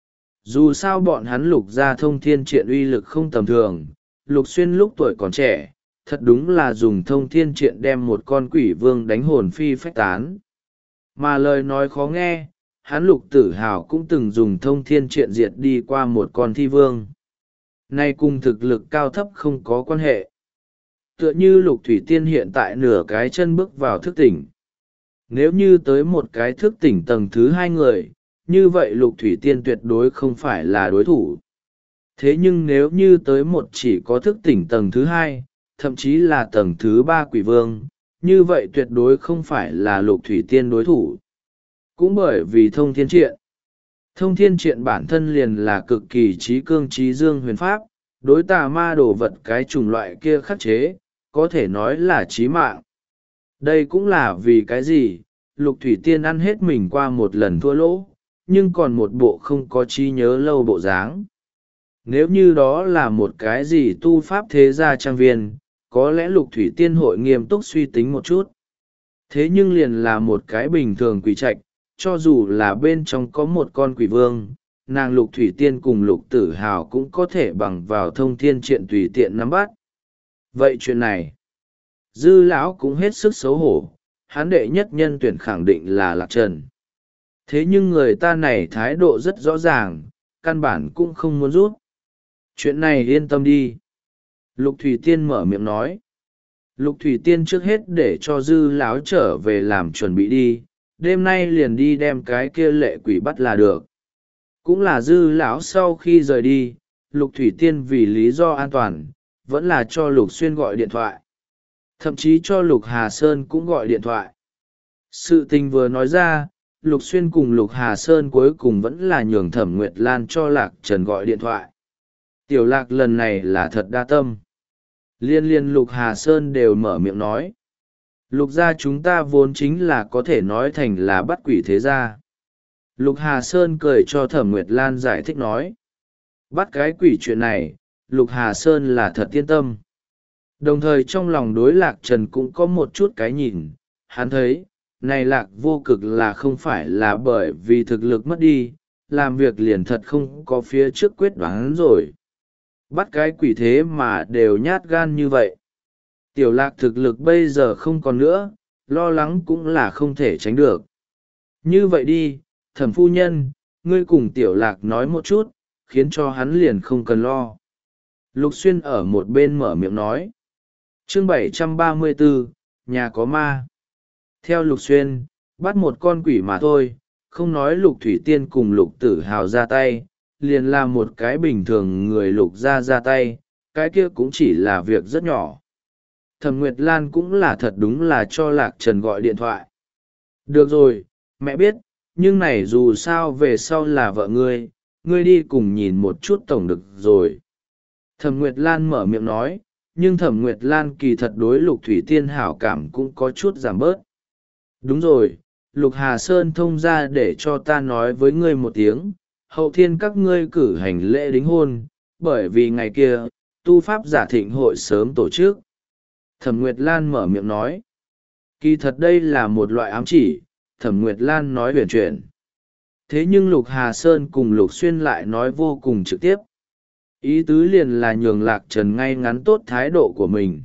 Dù sao bọn hắn Lục gia thông thiên triện uy lực không tầm thường, Lục Xuyên lúc tuổi còn trẻ, thật đúng là dùng thông thiên triện đem một con quỷ vương đánh hồn phi phách tán. Mà lời nói khó nghe, hắn Lục Tử Hào cũng từng dùng thông thiên triện diệt đi qua một con thi vương. Nay cùng thực lực cao thấp không có quan hệ. Tựa như Lục Thủy Tiên hiện tại nửa cái chân bước vào thức tỉnh. Nếu như tới một cái thức tỉnh tầng thứ hai người, như vậy Lục Thủy Tiên tuyệt đối không phải là đối thủ. Thế nhưng nếu như tới một chỉ có thức tỉnh tầng thứ hai, thậm chí là tầng thứ ba quỷ vương, như vậy tuyệt đối không phải là lục thủy tiên đối thủ. Cũng bởi vì thông thiên triện. Thông thiên triện bản thân liền là cực kỳ trí cương trí dương huyền pháp, đối tà ma đồ vật cái chủng loại kia khắc chế, có thể nói là chí mạng. Đây cũng là vì cái gì, lục thủy tiên ăn hết mình qua một lần thua lỗ, nhưng còn một bộ không có trí nhớ lâu bộ dáng. Nếu như đó là một cái gì tu pháp thế gia trang viên, có lẽ lục thủy tiên hội nghiêm túc suy tính một chút. Thế nhưng liền là một cái bình thường quỷ trạch, cho dù là bên trong có một con quỷ vương, nàng lục thủy tiên cùng lục tử hào cũng có thể bằng vào thông thiên triện tùy tiện nắm bắt. Vậy chuyện này, dư lão cũng hết sức xấu hổ, hán đệ nhất nhân tuyển khẳng định là Lạc Trần. Thế nhưng người ta này thái độ rất rõ ràng, căn bản cũng không muốn rút. Chuyện này yên tâm đi. Lục thủy tiên mở miệng nói. Lục thủy tiên trước hết để cho dư lão trở về làm chuẩn bị đi, đêm nay liền đi đem cái kia lệ quỷ bắt là được. Cũng là dư lão sau khi rời đi, lục thủy tiên vì lý do an toàn, vẫn là cho lục xuyên gọi điện thoại. Thậm chí cho lục Hà Sơn cũng gọi điện thoại. Sự tình vừa nói ra, lục xuyên cùng lục Hà Sơn cuối cùng vẫn là nhường Thẩm Nguyệt Lan cho Lạc Trần gọi điện thoại. Tiểu Lạc lần này là thật đa tâm. Liên liên lục Hà Sơn đều mở miệng nói. Lục gia chúng ta vốn chính là có thể nói thành là bắt quỷ thế gia. Lục Hà Sơn cười cho Thẩm Nguyệt Lan giải thích nói. Bắt cái quỷ chuyện này, Lục Hà Sơn là thật yên tâm. Đồng thời trong lòng đối Lạc Trần cũng có một chút cái nhìn, hắn thấy, này Lạc vô cực là không phải là bởi vì thực lực mất đi, làm việc liền thật không có phía trước quyết đoán rồi. Bắt cái quỷ thế mà đều nhát gan như vậy. Tiểu Lạc thực lực bây giờ không còn nữa, lo lắng cũng là không thể tránh được. Như vậy đi, Thẩm phu nhân, ngươi cùng Tiểu Lạc nói một chút, khiến cho hắn liền không cần lo. Lục Xuyên ở một bên mở miệng nói. Chương bảy trăm ba mươi bốn, nhà có ma. Theo Lục Xuyên, bắt một con quỷ mà thôi, không nói Lục Thủy Tiên cùng Lục Tử Hào ra tay, liền là một cái bình thường người Lục ra ra tay, cái kia cũng chỉ là việc rất nhỏ. Thẩm Nguyệt Lan cũng là thật đúng là cho Lạc Trần gọi điện thoại. Được rồi, mẹ biết, nhưng này dù sao về sau là vợ ngươi, ngươi đi cùng nhìn một chút tổng được rồi. Thẩm Nguyệt Lan mở miệng nói, nhưng Thẩm Nguyệt Lan kỳ thật đối Lục Thủy Tiên hảo cảm cũng có chút giảm bớt. Đúng rồi, Lục Hà Sơn thông ra để cho ta nói với ngươi một tiếng, hậu thiên các ngươi cử hành lễ đính hôn, bởi vì ngày kia, tu pháp giả thịnh hội sớm tổ chức. Thẩm Nguyệt Lan mở miệng nói, kỳ thật đây là một loại ám chỉ, Thẩm Nguyệt Lan nói huyền chuyển. Thế nhưng Lục Hà Sơn cùng Lục Xuyên lại nói vô cùng trực tiếp. Ý tứ liền là nhường Lạc Trần ngay ngắn tốt thái độ của mình.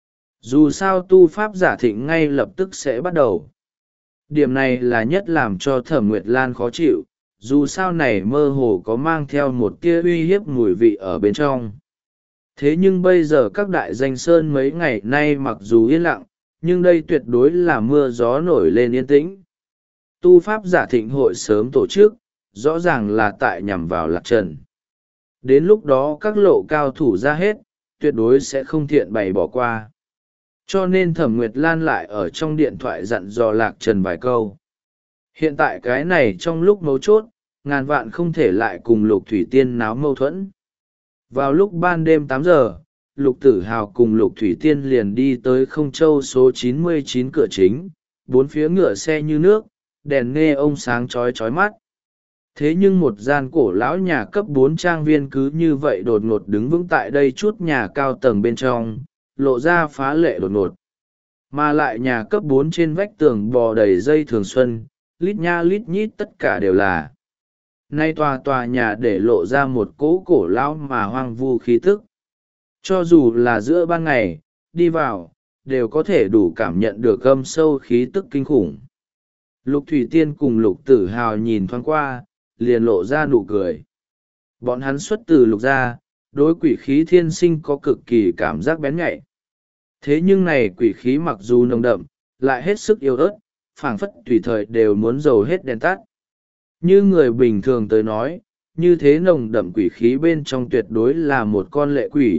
Dù sao tu pháp giả thịnh ngay lập tức sẽ bắt đầu. Điểm này là nhất làm cho Thẩm Nguyệt Lan khó chịu, dù sao này mơ hồ có mang theo một tia uy hiếp mùi vị ở bên trong. Thế nhưng bây giờ các đại danh sơn mấy ngày nay mặc dù yên lặng, nhưng đây tuyệt đối là mưa gió nổi lên yên tĩnh. Tu pháp giả thịnh hội sớm tổ chức, rõ ràng là tại nhằm vào Lạc Trần. Đến lúc đó các lộ cao thủ ra hết, tuyệt đối sẽ không thiện bày bỏ qua. Cho nên Thẩm Nguyệt Lan lại ở trong điện thoại dặn dò Lạc Trần vài câu. Hiện tại cái này trong lúc mấu chốt, ngàn vạn không thể lại cùng Lục Thủy Tiên náo mâu thuẫn. Vào lúc ban đêm tám giờ, Lục Tử Hào cùng Lục Thủy Tiên liền đi tới Không Châu số chín mươi chín cửa chính, bốn phía ngựa xe như nước, đèn nghe ông sáng chói chói mắt. Thế nhưng một gian cổ lão nhà cấp bốn trang viên cứ như vậy đột ngột đứng vững tại đây chút nhà cao tầng bên trong, lộ ra phá lệ đột ngột. Mà lại nhà cấp bốn trên vách tường bò đầy dây thường xuân, lít nha lít nhít tất cả đều là. Nay tòa tòa nhà để lộ ra một cỗ cổ lão mà hoang vu khí tức. Cho dù là giữa ban ngày, đi vào, đều có thể đủ cảm nhận được âm sâu khí tức kinh khủng. Lục Thủy Tiên cùng Lục Tử Hào nhìn thoáng qua, liền lộ ra nụ cười. Bọn hắn xuất từ Lục gia, đối quỷ khí thiên sinh có cực kỳ cảm giác bén nhạy. Thế nhưng này quỷ khí mặc dù nồng đậm, lại hết sức yếu ớt, phảng phất tùy thời đều muốn dầu hết đèn tắt. Như người bình thường tới nói, như thế nồng đậm quỷ khí bên trong tuyệt đối là một con lệ quỷ,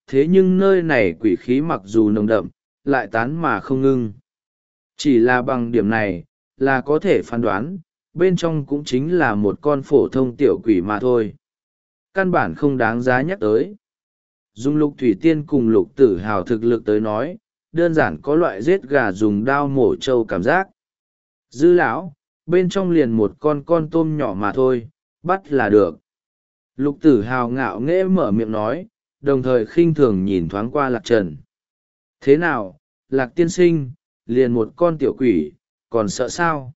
thế nhưng nơi này quỷ khí mặc dù nồng đậm lại tán mà không ngưng. Chỉ là bằng điểm này là có thể phán đoán bên trong cũng chính là một con phổ thông tiểu quỷ mà thôi, căn bản không đáng giá nhắc tới. Dùng Lục Thủy Tiên cùng Lục Tử Hào thực lực tới nói, đơn giản có loại giết gà dùng đao mổ trâu cảm giác. Dư lão, bên trong liền một con con tôm nhỏ mà thôi, bắt là được. Lục Tử Hào ngạo nghễ mở miệng nói, đồng thời khinh thường nhìn thoáng qua Lạc Trần. Thế nào, Lạc tiên sinh, liền một con tiểu quỷ, còn sợ sao?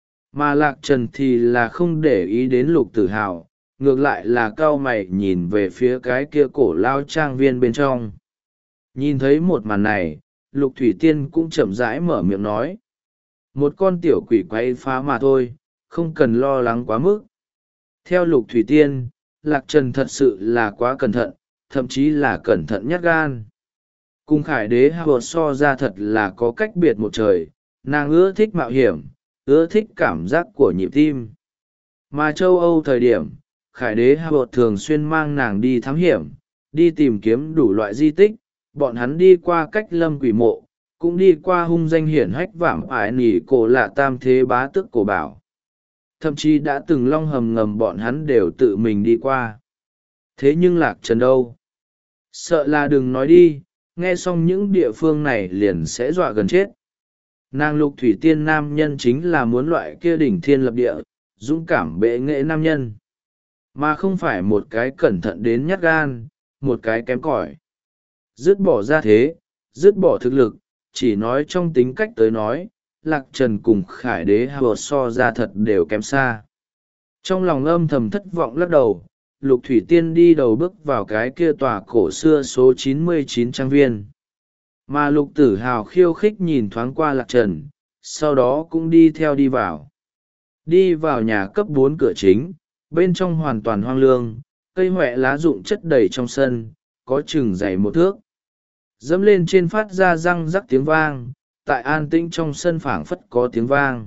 Mà Lạc Trần thì là không để ý đến Lục Tử Hào, ngược lại là cau mày nhìn về phía cái kia cổ lao trang viên bên trong. Nhìn thấy một màn này, Lục Thủy Tiên cũng chậm rãi mở miệng nói. Một con tiểu quỷ quay phá mà thôi, không cần lo lắng quá mức. Theo Lục Thủy Tiên, Lạc Trần thật sự là quá cẩn thận, thậm chí là cẩn thận nhát gan. Cùng Khải Đế Howard so ra thật là có cách biệt một trời, nàng ưa thích mạo hiểm, ưa thích cảm giác của nhịp tim. Mà châu Âu thời điểm, Khải Đế Howard thường xuyên mang nàng đi thám hiểm, đi tìm kiếm đủ loại di tích, bọn hắn đi qua cách lâm quỷ mộ, cũng đi qua hung danh hiển hách vảm ải nỉ cổ lạ tam thế bá tước cổ bảo. Thậm chí đã từng long hầm ngầm bọn hắn đều tự mình đi qua. Thế nhưng Lạc Trần đâu? Sợ là đừng nói đi, nghe xong những địa phương này liền sẽ dọa gần chết. Nàng Lục Thủy Tiên nam nhân chính là muốn loại kia đỉnh thiên lập địa, dũng cảm bệ nghệ nam nhân. Mà không phải một cái cẩn thận đến nhát gan, một cái kém cỏi. Dứt bỏ ra thế, dứt bỏ thực lực, chỉ nói trong tính cách tới nói, Lạc Trần cùng Khải Đế Howard so ra thật đều kém xa. Trong lòng âm thầm thất vọng lắc đầu, Lục Thủy Tiên đi đầu bước vào cái kia tòa cổ xưa số chín mươi chín trang viên. Mà Lục Tử Hào khiêu khích nhìn thoáng qua Lạc Trần, sau đó cũng đi theo đi vào. Đi vào nhà cấp bốn cửa chính, bên trong hoàn toàn hoang lương, cây hoẹ lá rụng chất đầy trong sân, có chừng dày một thước. Dẫm lên trên phát ra răng rắc tiếng vang, tại an tĩnh trong sân phảng phất có tiếng vang.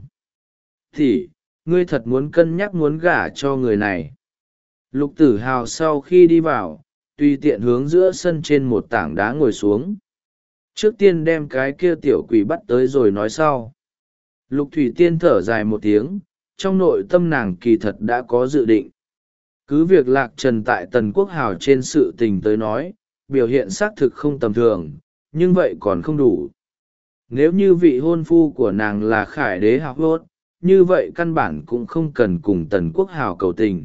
Thì, ngươi thật muốn cân nhắc muốn gả cho người này. Lục Tử Hào sau khi đi vào, tùy tiện hướng giữa sân trên một tảng đá ngồi xuống. Trước tiên đem cái kia tiểu quỷ bắt tới rồi nói sau. Lục Thủy Tiên thở dài một tiếng, trong nội tâm nàng kỳ thật đã có dự định. Cứ việc Lạc Trần tại Tần Quốc Hào trên sự tình tới nói, biểu hiện xác thực không tầm thường, nhưng vậy còn không đủ. Nếu như vị hôn phu của nàng là Khải Đế Howard, như vậy căn bản cũng không cần cùng Tần Quốc Hào cầu tình.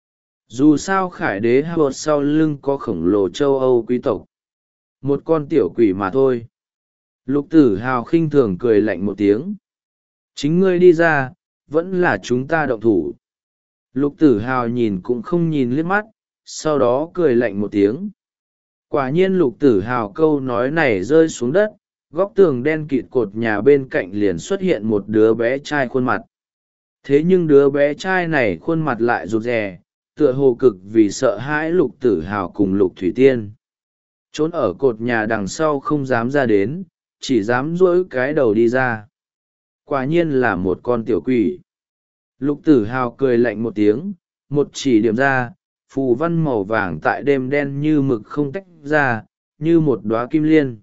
Dù sao Khải Đế Howard sau lưng có khổng lồ châu Âu quý tộc. Một con tiểu quỷ mà thôi. Lục Tử Hào khinh thường cười lạnh một tiếng. Chính ngươi đi ra, vẫn là chúng ta động thủ. Lục Tử Hào nhìn cũng không nhìn liếc mắt, sau đó cười lạnh một tiếng. Quả nhiên Lục Tử Hào câu nói này rơi xuống đất, góc tường đen kịt cột nhà bên cạnh liền xuất hiện một đứa bé trai khuôn mặt. Thế nhưng đứa bé trai này khuôn mặt lại rụt rè, tựa hồ cực vì sợ hãi Lục Tử Hào cùng Lục Thủy Tiên. Trốn ở cột nhà đằng sau không dám ra đến, chỉ dám duỗi cái đầu đi ra. Quả nhiên là một con tiểu quỷ. Lục Tử Hào cười lạnh một tiếng, một chỉ điểm ra, phù văn màu vàng tại đêm đen như mực không tách ra, như một đóa kim liên.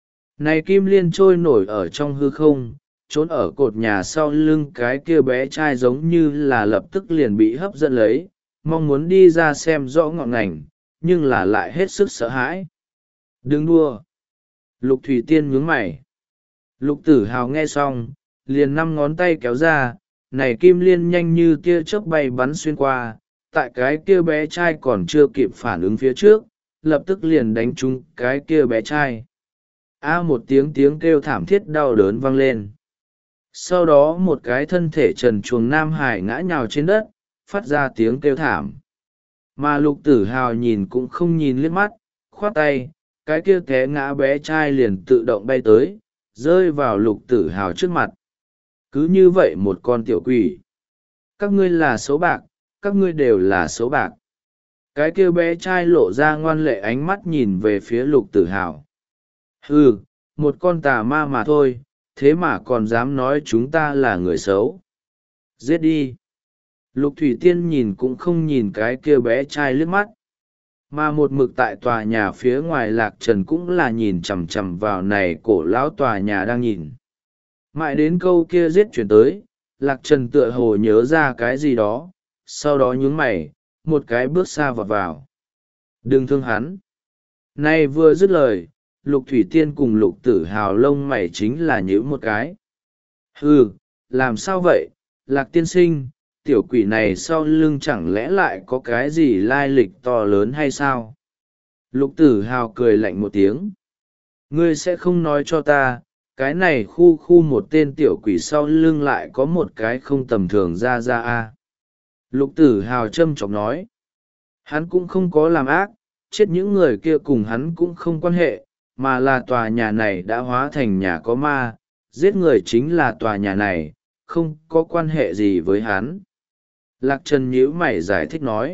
Này kim liên trôi nổi ở trong hư không, trốn ở cột nhà sau lưng cái kia bé trai giống như là lập tức liền bị hấp dẫn lấy, mong muốn đi ra xem rõ ngọn ngành, nhưng là lại hết sức sợ hãi. Đừng đua. Lục Thủy Tiên nhướng mày. Lục Tử Hào nghe xong, liền năm ngón tay kéo ra, này kim liên nhanh như tia chớp bay bắn xuyên qua, tại cái kia bé trai còn chưa kịp phản ứng phía trước, lập tức liền đánh trúng cái kia bé trai. A một tiếng tiếng kêu thảm thiết đau đớn vang lên. Sau đó một cái thân thể trần truồng nam hải ngã nhào trên đất, phát ra tiếng kêu thảm. Mà Lục Tử Hào nhìn cũng không nhìn liếc mắt, khoát tay, cái kia té ngã bé trai liền tự động bay tới, rơi vào Lục Tử Hào trước mặt. Cứ như vậy một con tiểu quỷ. Các ngươi là xấu bạc, các ngươi đều là xấu bạc. Cái kia bé trai lộ ra ngoan lệ ánh mắt nhìn về phía Lục Tử Hào. Hừ, một con tà ma mà thôi, thế mà còn dám nói chúng ta là người xấu. Giết đi. Lục Thủy Tiên nhìn cũng không nhìn cái kia bé trai liếc mắt. mà một mực tại tòa nhà phía ngoài Lạc Trần cũng là nhìn chằm chằm vào này cổ lão tòa nhà đang nhìn. Mãi đến câu kia giết chuyển tới, Lạc Trần tựa hồ nhớ ra cái gì đó, sau đó nhướng mày, một cái bước xa vọt vào. Đừng thương hắn. Này vừa dứt lời, Lục Thủy Tiên cùng Lục Tử Hào lông mày chính là nhíu một cái. Hừ, làm sao vậy, Lạc tiên sinh, tiểu quỷ này sau lưng chẳng lẽ lại có cái gì lai lịch to lớn hay sao? Lục Tử Hào cười lạnh một tiếng. Ngươi sẽ không nói cho ta, cái này khu khu một tên tiểu quỷ sau lưng lại có một cái không tầm thường ra ra a. Lục Tử Hào châm chọc nói. Hắn cũng không có làm ác, chết những người kia cùng hắn cũng không quan hệ, mà là tòa nhà này đã hóa thành nhà có ma, giết người chính là tòa nhà này, không có quan hệ gì với hắn. Lạc Trần nhíu mày giải thích nói.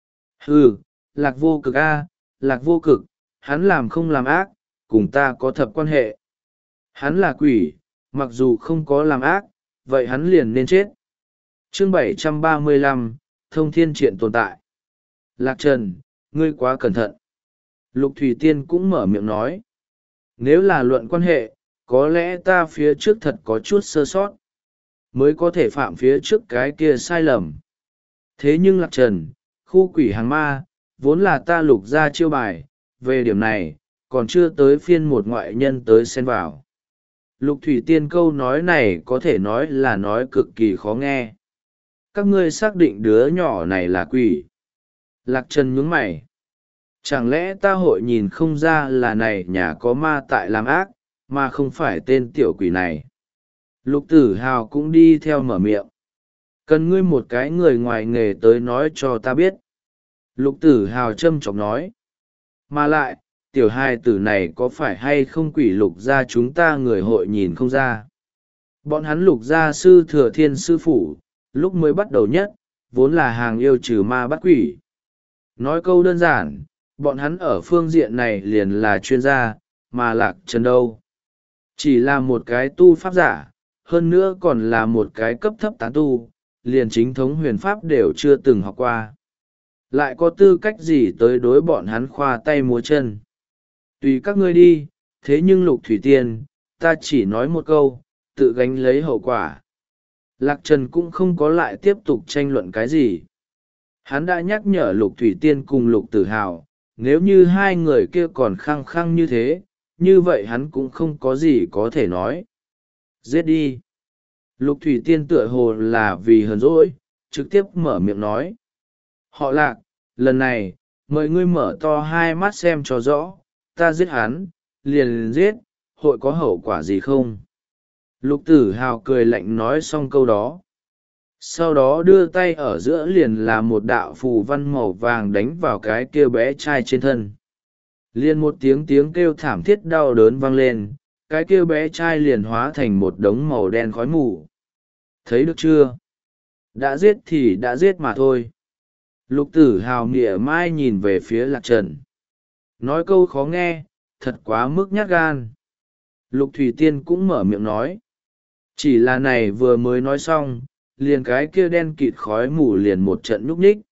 Ừ, Lạc vô cực a, Lạc vô cực, hắn làm không làm ác, cùng ta có thập quan hệ. Hắn là quỷ, mặc dù không có làm ác, vậy hắn liền nên chết. Chương bảy trăm ba mươi lăm, Thông Thiên Triện tồn tại. Lạc Trần, ngươi quá cẩn thận. Lục Thủy Tiên cũng mở miệng nói. Nếu là luận quan hệ, có lẽ ta phía trước thật có chút sơ sót, mới có thể phạm phía trước cái kia sai lầm. Thế nhưng Lạc Trần, khu quỷ hàng ma, vốn là ta lục ra chiêu bài, về điểm này, còn chưa tới phiên một ngoại nhân tới xen vào. Lục Thủy Tiên câu nói này có thể nói là nói cực kỳ khó nghe. Các ngươi xác định đứa nhỏ này là quỷ. Lạc Trần nhướng mày. Chẳng lẽ ta hội nhìn không ra là này nhà có ma tại làm ác, mà không phải tên tiểu quỷ này. Lục Tử Hào cũng đi theo mở miệng. Cần ngươi một cái người ngoài nghề tới nói cho ta biết. Lục Tử Hào châm chọc nói. Mà lại, tiểu hài tử này có phải hay không quỷ lục gia chúng ta người hội nhìn không ra. Bọn hắn lục gia sư thừa thiên sư phụ, lúc mới bắt đầu nhất, vốn là hàng yêu trừ ma bắt quỷ. Nói câu đơn giản, bọn hắn ở phương diện này liền là chuyên gia, mà Lạc Trần đâu. Chỉ là một cái tu pháp giả, hơn nữa còn là một cái cấp thấp tán tu, liền chính thống huyền pháp đều chưa từng học qua. Lại có tư cách gì tới đối bọn hắn khoa tay múa chân. Tùy các ngươi đi, thế nhưng Lục Thủy Tiên, ta chỉ nói một câu, tự gánh lấy hậu quả. Lạc Trần cũng không có lại tiếp tục tranh luận cái gì. Hắn đã nhắc nhở Lục Thủy Tiên cùng Lục Tử Hào, nếu như hai người kia còn khăng khăng như thế, như vậy hắn cũng không có gì có thể nói. Giết đi. Lục Thủy Tiên tựa hồ là vì hờn dỗi, trực tiếp mở miệng nói. Họ Lạc, lần này, mời ngươi mở to hai mắt xem cho rõ, ta giết hắn, liền giết, hội có hậu quả gì không? Lục Tử Hào cười lạnh nói xong câu đó. Sau đó đưa tay ở giữa liền là một đạo phù văn màu vàng đánh vào cái kia bé trai trên thân. Liền một tiếng tiếng kêu thảm thiết đau đớn vang lên, cái kia bé trai liền hóa thành một đống màu đen khói mù. Thấy được chưa? Đã giết thì đã giết mà thôi. Lục Tử Hào mỉa mai nhìn về phía Lạc Trần. Nói câu khó nghe, thật quá mức nhát gan. Lục Thủy Tiên cũng mở miệng nói. Chỉ là này vừa mới nói xong, liền cái kia đen kịt khói mù liền một trận nhúc nhích.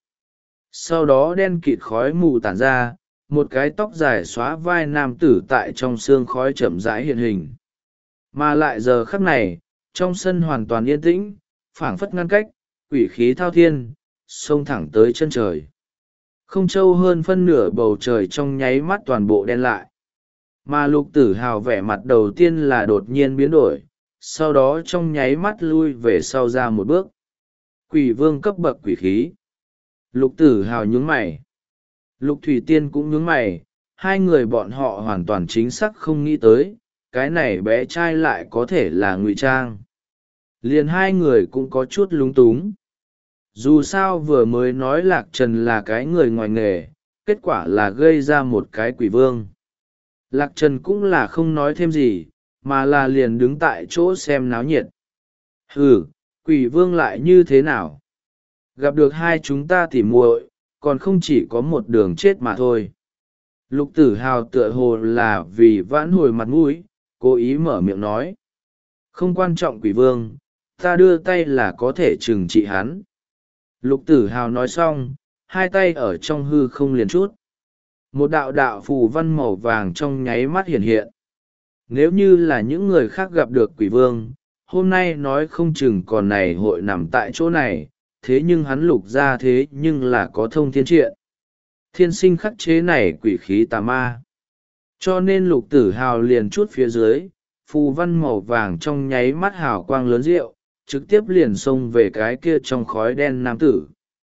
Sau đó đen kịt khói mù tản ra, một cái tóc dài xóa vai nam tử tại trong xương khói chậm rãi hiện hình. Mà lại giờ khắc này, trong sân hoàn toàn yên tĩnh, phảng phất ngăn cách, quỷ khí thao thiên, xông thẳng tới chân trời. Không trâu hơn phân nửa bầu trời trong nháy mắt toàn bộ đen lại. Mà Lục Tử Hào vẻ mặt đầu tiên là đột nhiên biến đổi, sau đó trong nháy mắt lui về sau ra một bước. Quỷ vương cấp bậc quỷ khí. Lục Tử Hào nhướng mày. Lục Thủy Tiên cũng nhướng mày, hai người bọn họ hoàn toàn chính xác không nghĩ tới, cái này bé trai lại có thể là ngụy trang. Liền hai người cũng có chút lúng túng. Dù sao vừa mới nói Lạc Trần là cái người ngoài nghề, kết quả là gây ra một cái quỷ vương. Lạc Trần cũng là không nói thêm gì, mà là liền đứng tại chỗ xem náo nhiệt. Hừ, quỷ vương lại như thế nào? Gặp được hai chúng ta tỉ muội, còn không chỉ có một đường chết mà thôi. Lục Tử Hào tựa hồ là vì vãn hồi mặt mũi, cố ý mở miệng nói. Không quan trọng quỷ vương, ta đưa tay là có thể trừng trị hắn. Lục Tử Hào nói xong, hai tay ở trong hư không liền chút. một đạo đạo phù văn màu vàng trong nháy mắt hiện hiện. Nếu như là những người khác gặp được quỷ vương, hôm nay nói không chừng còn này hội nằm tại chỗ này, thế nhưng hắn Lục gia thế nhưng là có thông thiên triện. Thiên sinh khắc chế này quỷ khí tà ma. Cho nên Lục Tử Hào liền chút phía dưới, phù văn màu vàng trong nháy mắt hào quang lớn rượu, trực tiếp liền xông về cái kia trong khói đen nam tử.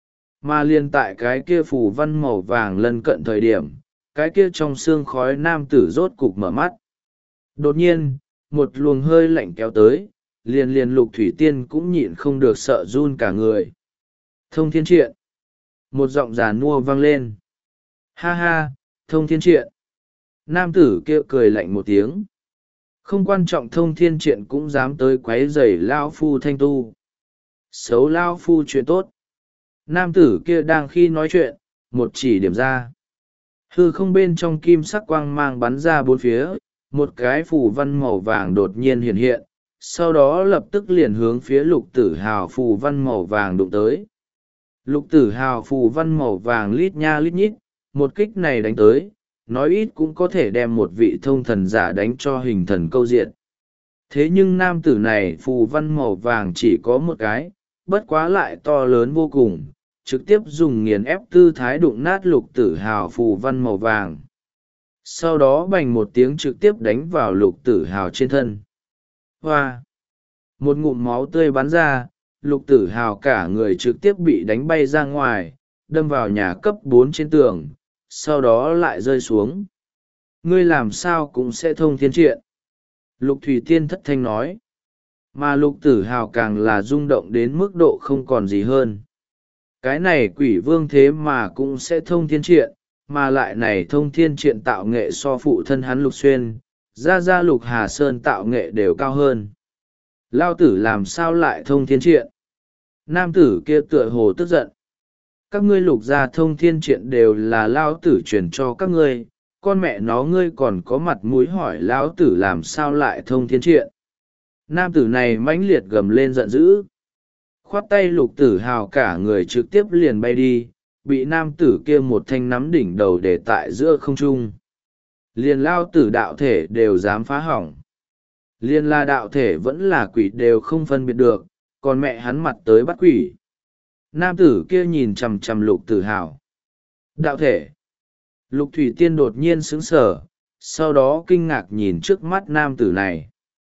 Mà liền tại cái kia phù văn màu vàng lân cận thời điểm, cái kia trong xương khói nam tử rốt cục mở mắt. Đột nhiên, một luồng hơi lạnh kéo tới, liền liền Lục Thủy Tiên cũng nhịn không được sợ run cả người. Thông thiên triện. Một giọng già nua vang lên. Ha ha, thông thiên triện. Nam tử kia cười lạnh một tiếng. Không quan trọng thông thiên triện cũng dám tới quấy rầy lao phu thanh tu. Xấu lao phu chuyện tốt. Nam tử kia đang khi nói chuyện, một chỉ điểm ra. Hư không bên trong kim sắc quang mang bắn ra bốn phía, một cái phù văn màu vàng đột nhiên hiện hiện, sau đó lập tức liền hướng phía Lục Tử Hào phù văn màu vàng đụng tới. Lục Tử Hào phù văn màu vàng lít nha lít nhít, một kích này đánh tới, nói ít cũng có thể đem một vị thông thần giả đánh cho hình thần câu diện. Thế nhưng nam tử này phù văn màu vàng chỉ có một cái, bất quá lại to lớn vô cùng, trực tiếp dùng nghiền ép tư thái đụng nát Lục Tử Hào phù văn màu vàng. Sau đó bành một tiếng trực tiếp đánh vào Lục Tử Hào trên thân. Hoa! Một ngụm máu tươi bắn ra, Lục Tử Hào cả người trực tiếp bị đánh bay ra ngoài, đâm vào nhà cấp bốn trên tường, sau đó lại rơi xuống. Ngươi làm sao cũng sẽ thông thiên triện. Lục Thủy Tiên thất thanh nói. Mà Lục Tử Hào càng là rung động đến mức độ không còn gì hơn. Cái này quỷ vương thế mà cũng sẽ thông thiên triện, mà lại này thông thiên triện tạo nghệ so phụ thân hắn Lục Xuyên, ra ra Lục Hà Sơn tạo nghệ đều cao hơn. Lao tử làm sao lại thông thiên triện? Nam tử kia tựa hồ tức giận. Các ngươi Lục gia thông thiên triện đều là lao tử truyền cho các ngươi, con mẹ nó ngươi còn có mặt mũi hỏi lão tử làm sao lại thông thiên triện. Nam tử này mãnh liệt gầm lên giận dữ. Khoát tay Lục Tử Hào cả người trực tiếp liền bay đi, bị nam tử kia một thanh nắm đỉnh đầu để tại giữa không trung. Liền lao tử đạo thể đều dám phá hỏng. Liền là đạo thể vẫn là quỷ đều không phân biệt được, còn mẹ hắn mặt tới bắt quỷ. Nam tử kia nhìn chằm chằm Lục Tử Hào. Đạo thể. Lục Thủy Tiên đột nhiên sững sờ, sau đó kinh ngạc nhìn trước mắt nam tử này.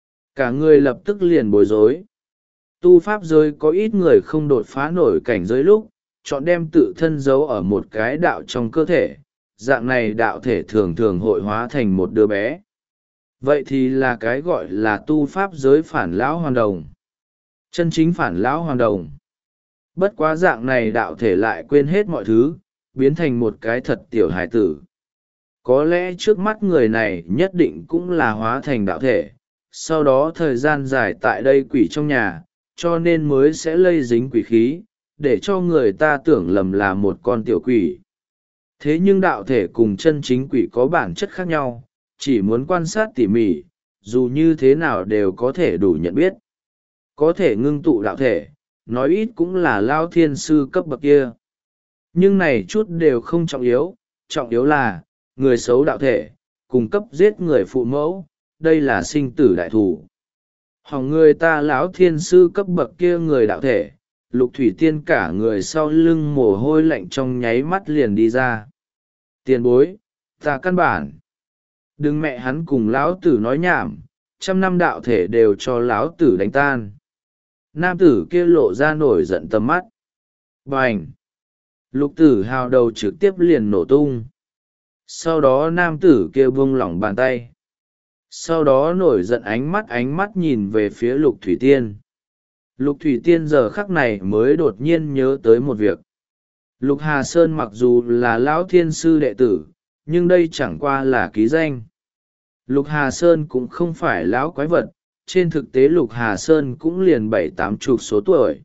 Cả người lập tức liền bối rối. Tu pháp giới có ít người không đột phá nổi cảnh giới lúc, chọn đem tự thân giấu ở một cái đạo trong cơ thể. Dạng này đạo thể thường thường hội hóa thành một đứa bé. Vậy thì là cái gọi là tu pháp giới phản lão hoàn đồng. Chân chính phản lão hoàn đồng. Bất quá dạng này đạo thể lại quên hết mọi thứ, biến thành một cái thật tiểu hài tử. Có lẽ trước mắt người này nhất định cũng là hóa thành đạo thể, sau đó thời gian dài tại đây quỷ trong nhà, cho nên mới sẽ lây dính quỷ khí, để cho người ta tưởng lầm là một con tiểu quỷ. Thế nhưng đạo thể cùng chân chính quỷ có bản chất khác nhau, chỉ muốn quan sát tỉ mỉ, dù như thế nào đều có thể đủ nhận biết. Có thể ngưng tụ đạo thể, nói ít cũng là lao thiên sư cấp bậc kia. Nhưng này chút đều không trọng yếu, trọng yếu là, người xấu đạo thể, cung cấp giết người phụ mẫu, đây là sinh tử đại thủ. Hỏng người ta lão thiên sư cấp bậc kia người đạo thể, Lục Thủy Tiên cả người sau lưng mồ hôi lạnh trong nháy mắt liền đi ra. Tiền bối, ta căn bản. Đừng mẹ hắn cùng lão tử nói nhảm, trăm năm đạo thể đều cho lão tử đánh tan. Nam tử kia lộ ra nổi giận tầm mắt. Bành! Lục Tử Hào đầu trực tiếp liền nổ tung. Sau đó nam tử kia buông lỏng bàn tay. Sau đó nổi giận ánh mắt ánh mắt nhìn về phía Lục Thủy Tiên. Lục Thủy Tiên giờ khắc này mới đột nhiên nhớ tới một việc. Lục Hà Sơn mặc dù là lão thiên sư đệ tử, nhưng đây chẳng qua là ký danh. Lục Hà Sơn cũng không phải lão quái vật, trên thực tế Lục Hà Sơn cũng liền bảy tám chục số tuổi.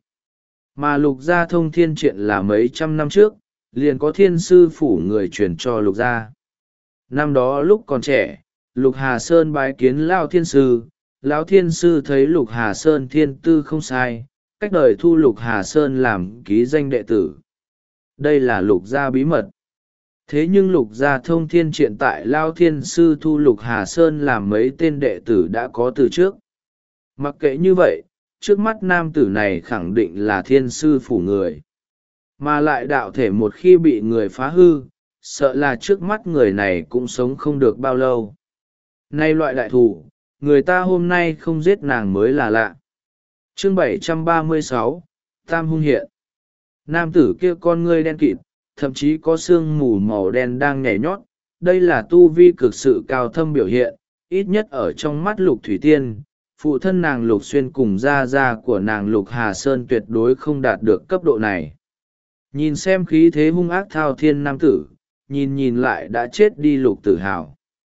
Mà Lục gia thông thiên triện là mấy trăm năm trước, liền có thiên sư phủ người truyền cho Lục gia. Năm đó lúc còn trẻ, Lục Hà Sơn bái kiến lão thiên sư, lão thiên sư thấy Lục Hà Sơn thiên tư không sai, cách đời thu Lục Hà Sơn làm ký danh đệ tử. Đây là Lục gia bí mật. Thế nhưng Lục Gia Thông Thiên Triện tại Lao Thiên Sư thu Lục Hà Sơn làm mấy tên đệ tử đã có từ trước. Mặc kệ như vậy, trước mắt nam tử này khẳng định là thiên sư phủ người. Mà lại đạo thể một khi bị người phá hư, sợ là trước mắt người này cũng sống không được bao lâu. Nay loại đại thủ, người ta hôm nay không giết nàng mới là lạ. Chương bảy trăm ba mươi sáu, Tam Hung Hiện. Nam tử kia con ngươi đen kịt, thậm chí có sương mù màu đen đang nhảy nhót. Đây là tu vi cực sự cao thâm biểu hiện, ít nhất ở trong mắt Lục Thủy Tiên. Phụ thân nàng Lục Xuyên cùng gia gia của nàng Lục Hà Sơn tuyệt đối không đạt được cấp độ này. Nhìn xem khí thế hung ác thao thiên nam tử, nhìn nhìn lại đã chết đi Lục Tử Hào.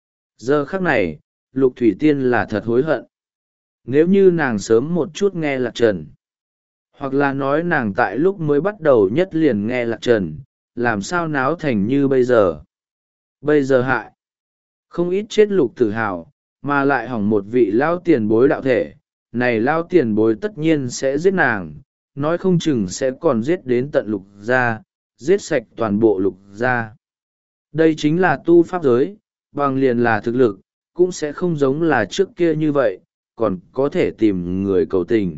Giờ khắc này, Lục Thủy Tiên là thật hối hận. Nếu như nàng sớm một chút nghe Lạc Trần, hoặc là nói nàng tại lúc mới bắt đầu nhất liền nghe Lạc Trần, làm sao náo thành như bây giờ. Bây giờ hại, không ít chết Lục Tử Hào, mà lại hỏng một vị lao tiền bối đạo thể. Này lao tiền bối tất nhiên sẽ giết nàng, nói không chừng sẽ còn giết đến tận Lục gia, giết sạch toàn bộ Lục gia. Đây chính là tu pháp giới, bằng liền là thực lực, cũng sẽ không giống là trước kia như vậy, còn có thể tìm người cầu tình.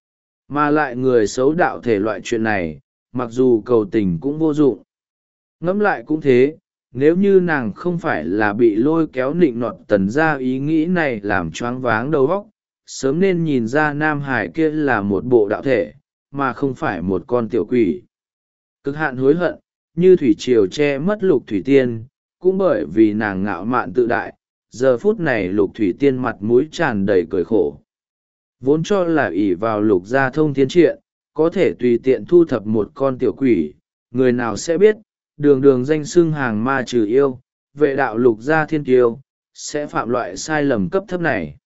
Mà lại người xấu đạo thể loại chuyện này, mặc dù cầu tình cũng vô dụng. Ngẫm lại cũng thế, nếu như nàng không phải là bị lôi kéo nịnh nọt tần ra ý nghĩ này làm choáng váng đầu óc, sớm nên nhìn ra Nam Hải kia là một bộ đạo thể, mà không phải một con tiểu quỷ. Cực hạn hối hận, như thủy triều che mất Lục Thủy Tiên, cũng bởi vì nàng ngạo mạn tự đại, giờ phút này Lục Thủy Tiên mặt mũi tràn đầy cười khổ. Vốn cho là ỷ vào Lục Gia Thông Thiên Triện, có thể tùy tiện thu thập một con tiểu quỷ, người nào sẽ biết, đường đường danh xưng hàng ma trừ yêu, vệ đạo Lục Gia Thiên Kiêu, sẽ phạm loại sai lầm cấp thấp này.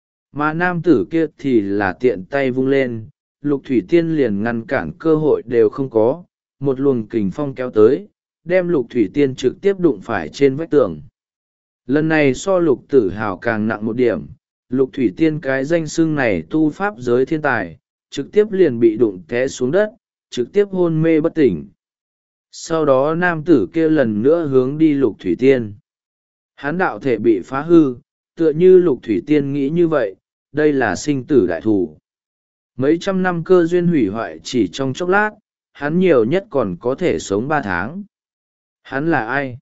Mà nam tử kia thì là tiện tay vung lên, Lục Thủy Tiên liền ngăn cản cơ hội đều không có, một luồng kình phong kéo tới, đem Lục Thủy Tiên trực tiếp đụng phải trên vách tường. Lần này so Lục Tử Hào càng nặng một điểm, Lục Thủy Tiên cái danh xưng này tu pháp giới thiên tài, trực tiếp liền bị đụng té xuống đất, trực tiếp hôn mê bất tỉnh. Sau đó nam tử kia lần nữa hướng đi Lục Thủy Tiên. Hán đạo thể bị phá hư, tựa như Lục Thủy Tiên nghĩ như vậy, đây là sinh tử đại thủ. Mấy trăm năm cơ duyên hủy hoại chỉ trong chốc lát, hắn nhiều nhất còn có thể sống ba tháng. Hắn là ai?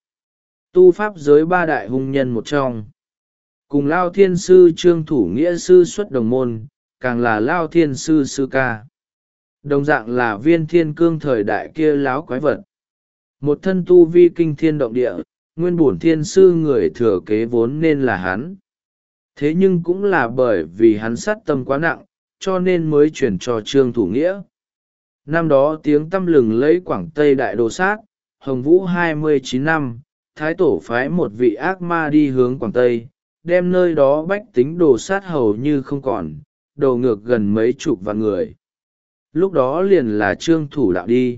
Tu pháp giới ba đại hung nhân một trong. Cùng Lao Thiên Sư Trương Thủ Nghĩa Sư xuất đồng môn, càng là Lao Thiên Sư Sư Ca. Đồng dạng là viên thiên cương thời đại kia láo quái vật. Một thân tu vi kinh thiên động địa, nguyên bổn thiên sư người thừa kế vốn nên là hắn. Thế nhưng cũng là bởi vì hắn sát tâm quá nặng, cho nên mới chuyển cho Trương Thủ Nghĩa. Năm đó tiếng tăm lừng lấy Quảng Tây Đại Đồ Sát, Hồng Vũ hai mươi chín năm, Thái Tổ phái một vị ác ma đi hướng Quảng Tây, đem nơi đó bách tính đồ sát hầu như không còn, đồ ngược gần mấy chục vạn người. Lúc đó liền là Trương Thủ Đạo đi.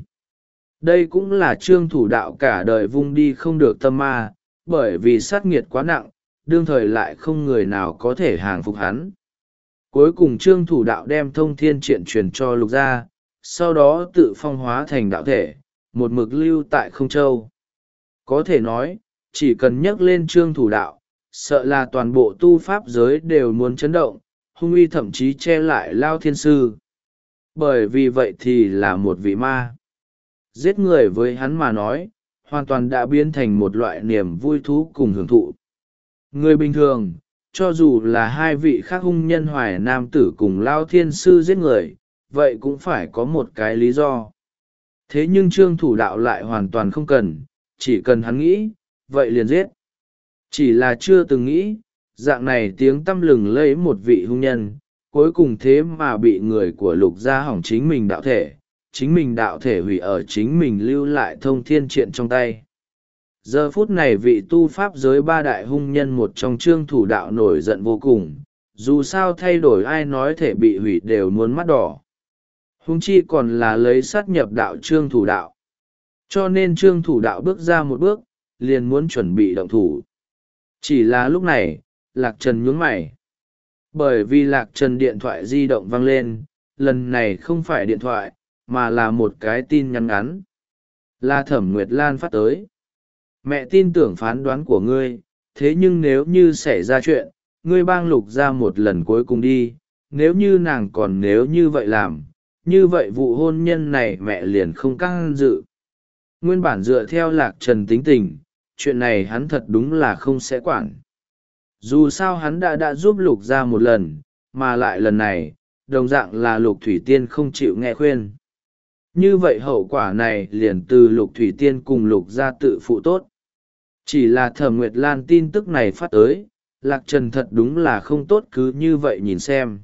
Đây cũng là Trương Thủ Đạo cả đời vung đi không được tâm ma, bởi vì sát nghiệt quá nặng, đương thời lại không người nào có thể hàng phục hắn. Cuối cùng Trương Thủ Đạo đem thông thiên triện truyền cho Lục gia, sau đó tự phong hóa thành đạo thể, một mực lưu tại không châu. Có thể nói, chỉ cần nhắc lên Trương Thủ Đạo, sợ là toàn bộ tu pháp giới đều muốn chấn động, hung uy thậm chí che lại Lao Thiên Sư. Bởi vì vậy thì là một vị ma. Giết người với hắn mà nói, hoàn toàn đã biến thành một loại niềm vui thú cùng hưởng thụ. Người bình thường, cho dù là hai vị khác hung nhân hoài nam tử cùng Lao Thiên Sư giết người, vậy cũng phải có một cái lý do. Thế nhưng Trương Thủ Đạo lại hoàn toàn không cần, chỉ cần hắn nghĩ, vậy liền giết. Chỉ là chưa từng nghĩ, dạng này tiếng tăm lừng lấy một vị hung nhân, cuối cùng thế mà bị người của Lục gia hỏng chính mình đạo thể, chính mình đạo thể hủy ở chính mình lưu lại thông thiên triện trong tay. Giờ phút này vị tu pháp giới ba đại hung nhân một trong Trương Thủ Đạo nổi giận vô cùng, dù sao thay đổi ai nói thể bị hủy đều muốn mắt đỏ. Huống chi còn là lấy sát nhập đạo Trương Thủ Đạo. Cho nên Trương Thủ Đạo bước ra một bước, liền muốn chuẩn bị động thủ. Chỉ là lúc này, Lạc Trần nhướng mày. Bởi vì Lạc Trần điện thoại di động vang lên, lần này không phải điện thoại, mà là một cái tin nhắn ngắn. Là Thẩm Nguyệt Lan phát tới. Mẹ tin tưởng phán đoán của ngươi, thế nhưng nếu như xảy ra chuyện, ngươi bang Lục gia một lần cuối cùng đi, nếu như nàng còn nếu như vậy làm, như vậy vụ hôn nhân này mẹ liền không can dự. Nguyên bản dựa theo Lạc Trần tính tình, chuyện này hắn thật đúng là không sẽ quản. Dù sao hắn đã đã giúp Lục gia một lần, mà lại lần này, đồng dạng là Lục Thủy Tiên không chịu nghe khuyên. Như vậy hậu quả này liền từ Lục Thủy Tiên cùng Lục gia tự phụ tốt. Chỉ là Thẩm Nguyệt Lan tin tức này phát tới, Lạc Trần thật đúng là không tốt cứ như vậy nhìn xem.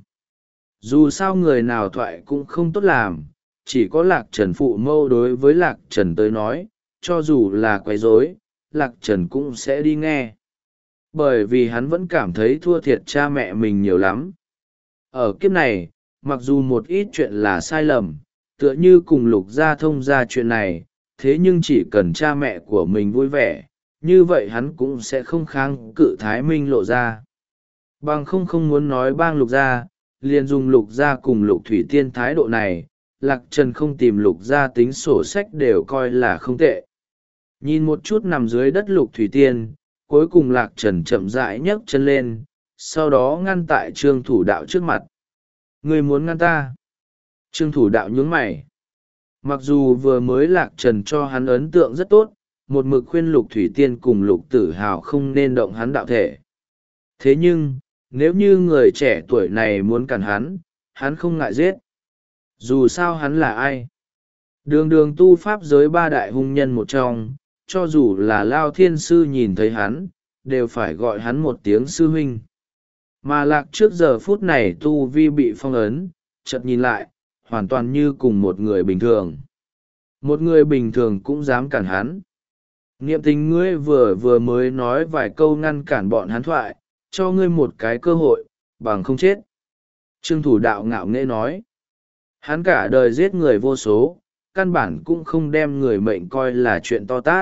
Dù sao người nào thoại cũng không tốt làm, chỉ có Lạc Trần phụ mâu đối với Lạc Trần tới nói, cho dù là quấy rối, Lạc Trần cũng sẽ đi nghe. Bởi vì hắn vẫn cảm thấy thua thiệt cha mẹ mình nhiều lắm. Ở kiếp này, mặc dù một ít chuyện là sai lầm, tựa như cùng Lục gia thông ra chuyện này, thế nhưng chỉ cần cha mẹ của mình vui vẻ, như vậy hắn cũng sẽ không kháng cự Thái Minh lộ ra. Bằng không không muốn nói bang Lục gia, liền dùng Lục gia cùng Lục Thủy Tiên thái độ này, Lạc Trần không tìm Lục gia tính sổ sách đều coi là không tệ. Nhìn một chút nằm dưới đất Lục Thủy Tiên, cuối cùng Lạc Trần chậm rãi nhấc chân lên, sau đó ngăn tại Trương Thủ Đạo trước mặt. Ngươi muốn ngăn ta? Trương Thủ Đạo nhướng mày. Mặc dù vừa mới Lạc Trần cho hắn ấn tượng rất tốt, một mực khuyên Lục Thủy Tiên cùng Lục Tử Hào không nên động hắn đạo thể. Thế nhưng, nếu như người trẻ tuổi này muốn cản hắn, hắn không ngại giết. Dù sao hắn là ai? Đường đường tu pháp giới ba đại hung nhân một trong, cho dù là Lao Thiên Sư nhìn thấy hắn, đều phải gọi hắn một tiếng sư huynh. Mà Lạc trước giờ phút này tu vi bị phong ấn, chợt nhìn lại, hoàn toàn như cùng một người bình thường. Một người bình thường cũng dám cản hắn. Niệm Tình ngươi vừa vừa mới nói vài câu ngăn cản bọn hắn thoại, cho ngươi một cái cơ hội, bằng không chết. Trương Thủ Đạo ngạo nghễ nói. Hắn cả đời giết người vô số, căn bản cũng không đem người mệnh coi là chuyện to tát.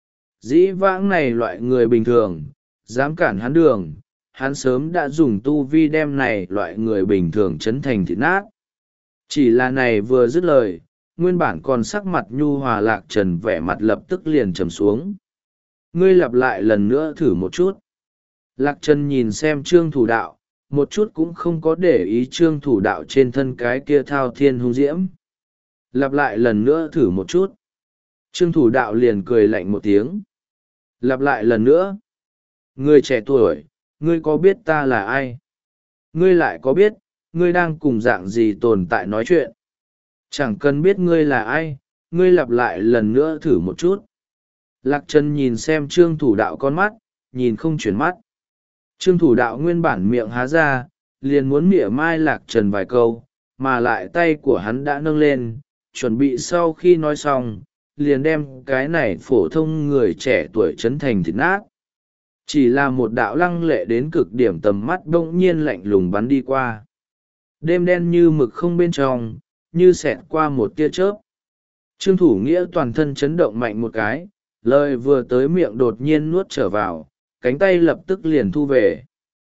Dĩ vãng này loại người bình thường, dám cản hắn đường, hắn sớm đã dùng tu vi đem này loại người bình thường chấn thành thịt nát. Chỉ là này vừa dứt lời, nguyên bản còn sắc mặt nhu hòa Lạc Trần vẻ mặt lập tức liền trầm xuống. Ngươi lặp lại lần nữa thử một chút. Lạc Trần nhìn xem Trương Thủ Đạo, một chút cũng không có để ý Trương Thủ Đạo trên thân cái kia thao thiên hung diễm. Lặp lại lần nữa thử một chút. Trương Thủ Đạo liền cười lạnh một tiếng. Lặp lại lần nữa. Ngươi trẻ tuổi, ngươi có biết ta là ai? Ngươi lại có biết, ngươi đang cùng dạng gì tồn tại nói chuyện? Chẳng cần biết ngươi là ai, ngươi lặp lại lần nữa thử một chút. Lạc Trần nhìn xem Trương Thủ Đạo con mắt, nhìn không chuyển mắt. Trương Thủ Đạo nguyên bản miệng há ra, liền muốn mỉa mai Lạc Trần vài câu, mà lại tay của hắn đã nâng lên, chuẩn bị sau khi nói xong, liền đem cái này phổ thông người trẻ tuổi chấn thành thịt nát. Chỉ là một đạo lăng lệ đến cực điểm tầm mắt bỗng nhiên lạnh lùng bắn đi qua. Đêm đen như mực không bên trong, như xẹt qua một tia chớp. Trương Thủ Nghĩa toàn thân chấn động mạnh một cái, lời vừa tới miệng đột nhiên nuốt trở vào, cánh tay lập tức liền thu về.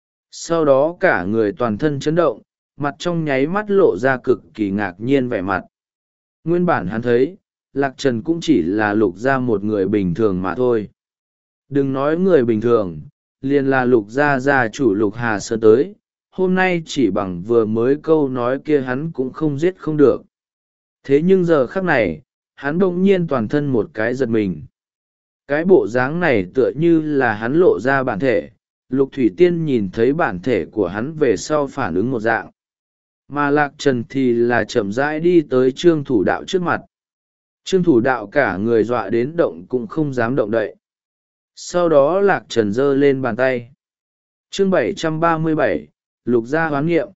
Sau đó cả người toàn thân chấn động, mặt trong nháy mắt lộ ra cực kỳ ngạc nhiên vẻ mặt. Nguyên bản hắn thấy, Lạc Trần cũng chỉ là Lục gia một người bình thường mà thôi. Đừng nói người bình thường, liền là Lục gia gia chủ Lục Hà Sơn tới, hôm nay chỉ bằng vừa mới câu nói kia hắn cũng không giết không được. Thế nhưng giờ khắc này, hắn bỗng nhiên toàn thân một cái giật mình. Cái bộ dáng này tựa như là hắn lộ ra bản thể, Lục Thủy Tiên nhìn thấy bản thể của hắn về sau phản ứng một dạng. Mà Lạc Trần thì là chậm rãi đi tới Trương Thủ Đạo trước mặt. Trương Thủ Đạo cả người dọa đến động cũng không dám động đậy. Sau đó Lạc Trần giơ lên bàn tay. Chương bảy trăm ba mươi bảy, Lục gia hoán nghiệm.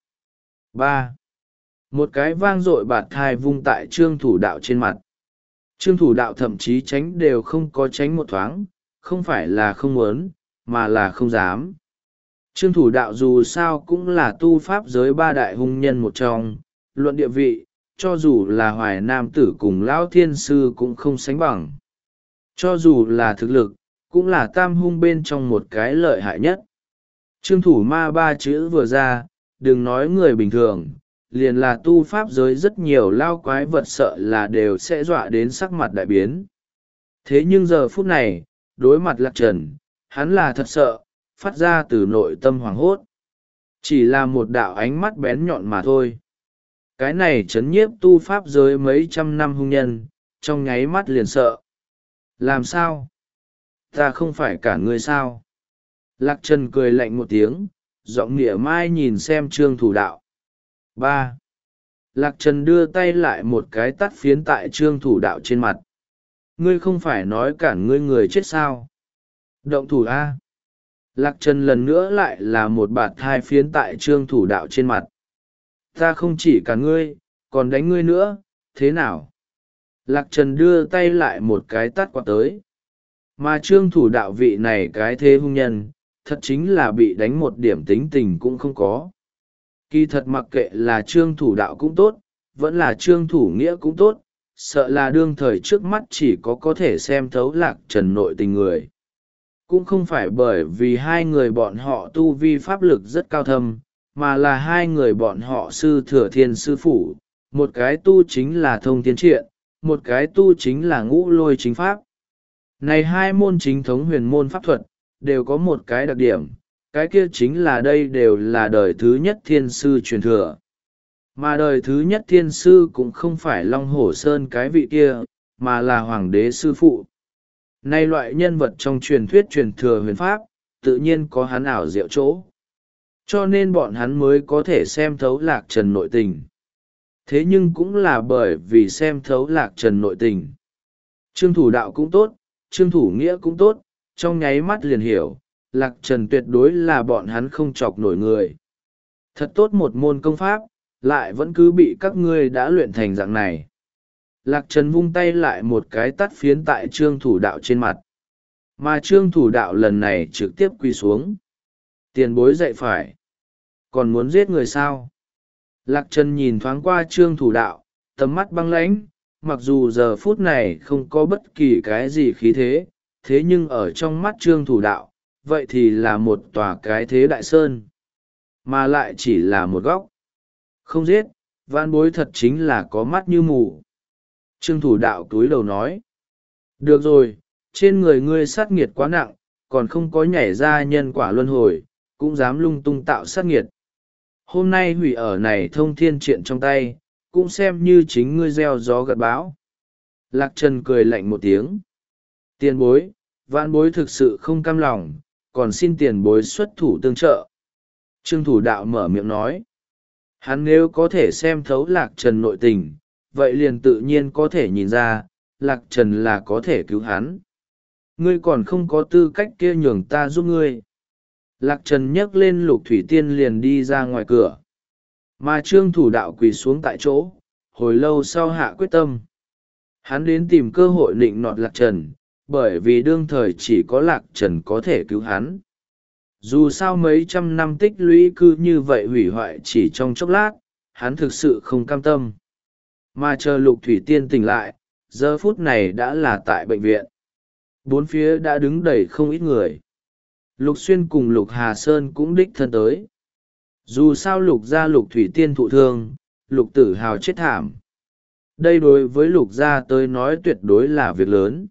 ba. Một cái vang dội bạt thai vung tại Trương Thủ Đạo trên mặt. Trương Thủ Đạo thậm chí tránh đều không có tránh một thoáng, không phải là không muốn, mà là không dám. Trương Thủ Đạo dù sao cũng là tu pháp giới ba đại hung nhân một trong, luận địa vị, cho dù là Hoài Nam Tử cùng Lão Thiên Sư cũng không sánh bằng. Cho dù là thực lực, cũng là tam hung bên trong một cái lợi hại nhất. Trương Thủ Ma ba chữ vừa ra, đừng nói người bình thường, liền là tu pháp giới rất nhiều lao quái vật sợ là đều sẽ dọa đến sắc mặt đại biến. Thế nhưng giờ phút này, đối mặt Lạc Trần, hắn là thật sợ, phát ra từ nội tâm hoảng hốt. Chỉ là một đạo ánh mắt bén nhọn mà thôi. Cái này chấn nhiếp tu pháp giới mấy trăm năm hung nhân, trong nháy mắt liền sợ. Làm sao? Ta không phải cả ngươi sao? Lạc Trần cười lạnh một tiếng, giọng nghĩa mai nhìn xem Trương Thủ Đạo. Ba. Lạc Trần đưa tay lại một cái tắt phiến tại Trương Thủ Đạo trên mặt. Ngươi không phải nói cản ngươi người chết sao? Động thủ A. Lạc Trần lần nữa lại là một bạt thai phiến tại Trương Thủ Đạo trên mặt. Ta không chỉ cả ngươi, còn đánh ngươi nữa, thế nào? Lạc Trần đưa tay lại một cái tắt qua tới. Mà Trương Thủ Đạo vị này cái thế hung nhân, thật chính là bị đánh một điểm tính tình cũng không có. Kỳ thật mặc kệ là Trương Thủ Đạo cũng tốt, vẫn là Trương Thủ Nghĩa cũng tốt, sợ là đương thời trước mắt chỉ có có thể xem thấu Lạc Trần nội tình người. Cũng không phải bởi vì hai người bọn họ tu vi pháp lực rất cao thâm, mà là hai người bọn họ sư thừa thiên sư phụ, một cái tu chính là thông thiên triện, một cái tu chính là ngũ lôi chính pháp. Này hai môn chính thống huyền môn pháp thuật, đều có một cái đặc điểm, cái kia chính là đây đều là đời thứ nhất thiên sư truyền thừa. Mà đời thứ nhất thiên sư cũng không phải Long Hổ Sơn cái vị kia, mà là hoàng đế sư phụ. Nay loại nhân vật trong truyền thuyết truyền thừa huyền pháp, tự nhiên có hắn ảo diệu chỗ. Cho nên bọn hắn mới có thể xem thấu Lạc Trần nội tình. Thế nhưng cũng là bởi vì xem thấu Lạc Trần nội tình. Trương Thủ Đạo cũng tốt, Trương Thủ Nghĩa cũng tốt, trong nháy mắt liền hiểu, Lạc Trần tuyệt đối là bọn hắn không chọc nổi người. Thật tốt một môn công pháp, lại vẫn cứ bị các ngươi đã luyện thành dạng này. Lạc Trần vung tay lại một cái tắt phiến tại Trương Thủ Đạo trên mặt. Mà Trương Thủ Đạo lần này trực tiếp quỳ xuống. Tiền bối dạy phải. Còn muốn giết người sao? Lạc Trần nhìn thoáng qua Trương Thủ Đạo, tầm mắt băng lãnh, mặc dù giờ phút này không có bất kỳ cái gì khí thế, thế nhưng ở trong mắt Trương Thủ Đạo, vậy thì là một tòa cái thế đại sơn. Mà lại chỉ là một góc. Không giết, vạn bối thật chính là có mắt như mù. Trương Thủ Đạo cúi đầu nói. Được rồi, trên người ngươi sát nghiệt quá nặng, còn không có nhảy ra nhân quả luân hồi, cũng dám lung tung tạo sát nghiệt. Hôm nay hủy ở này thông thiên triện trong tay, cũng xem như chính ngươi gieo gió gặt bão. Lạc Trần cười lạnh một tiếng. Tiền bối, vạn bối thực sự không cam lòng, còn xin tiền bối xuất thủ tương trợ. Trương Thủ Đạo mở miệng nói. Hắn nếu có thể xem thấu Lạc Trần nội tình, vậy liền tự nhiên có thể nhìn ra, Lạc Trần là có thể cứu hắn. Ngươi còn không có tư cách kia nhường ta giúp ngươi. Lạc Trần nhấc lên Lục Thủy Tiên liền đi ra ngoài cửa. Mà Trương Thủ Đạo quỳ xuống tại chỗ, hồi lâu sau hạ quyết tâm. Hắn đến tìm cơ hội nịnh nọt Lạc Trần, bởi vì đương thời chỉ có Lạc Trần có thể cứu hắn. Dù sao mấy trăm năm tích lũy cứ như vậy hủy hoại chỉ trong chốc lát, hắn thực sự không cam tâm. Mà chờ Lục Thủy Tiên tỉnh lại, giờ phút này đã là tại bệnh viện. Bốn phía đã đứng đầy không ít người. Lục Xuyên cùng Lục Hà Sơn cũng đích thân tới. Dù sao Lục gia Lục Thủy Tiên thụ thương, Lục Tử Hào chết thảm. Đây đối với Lục gia tới nói tuyệt đối là việc lớn.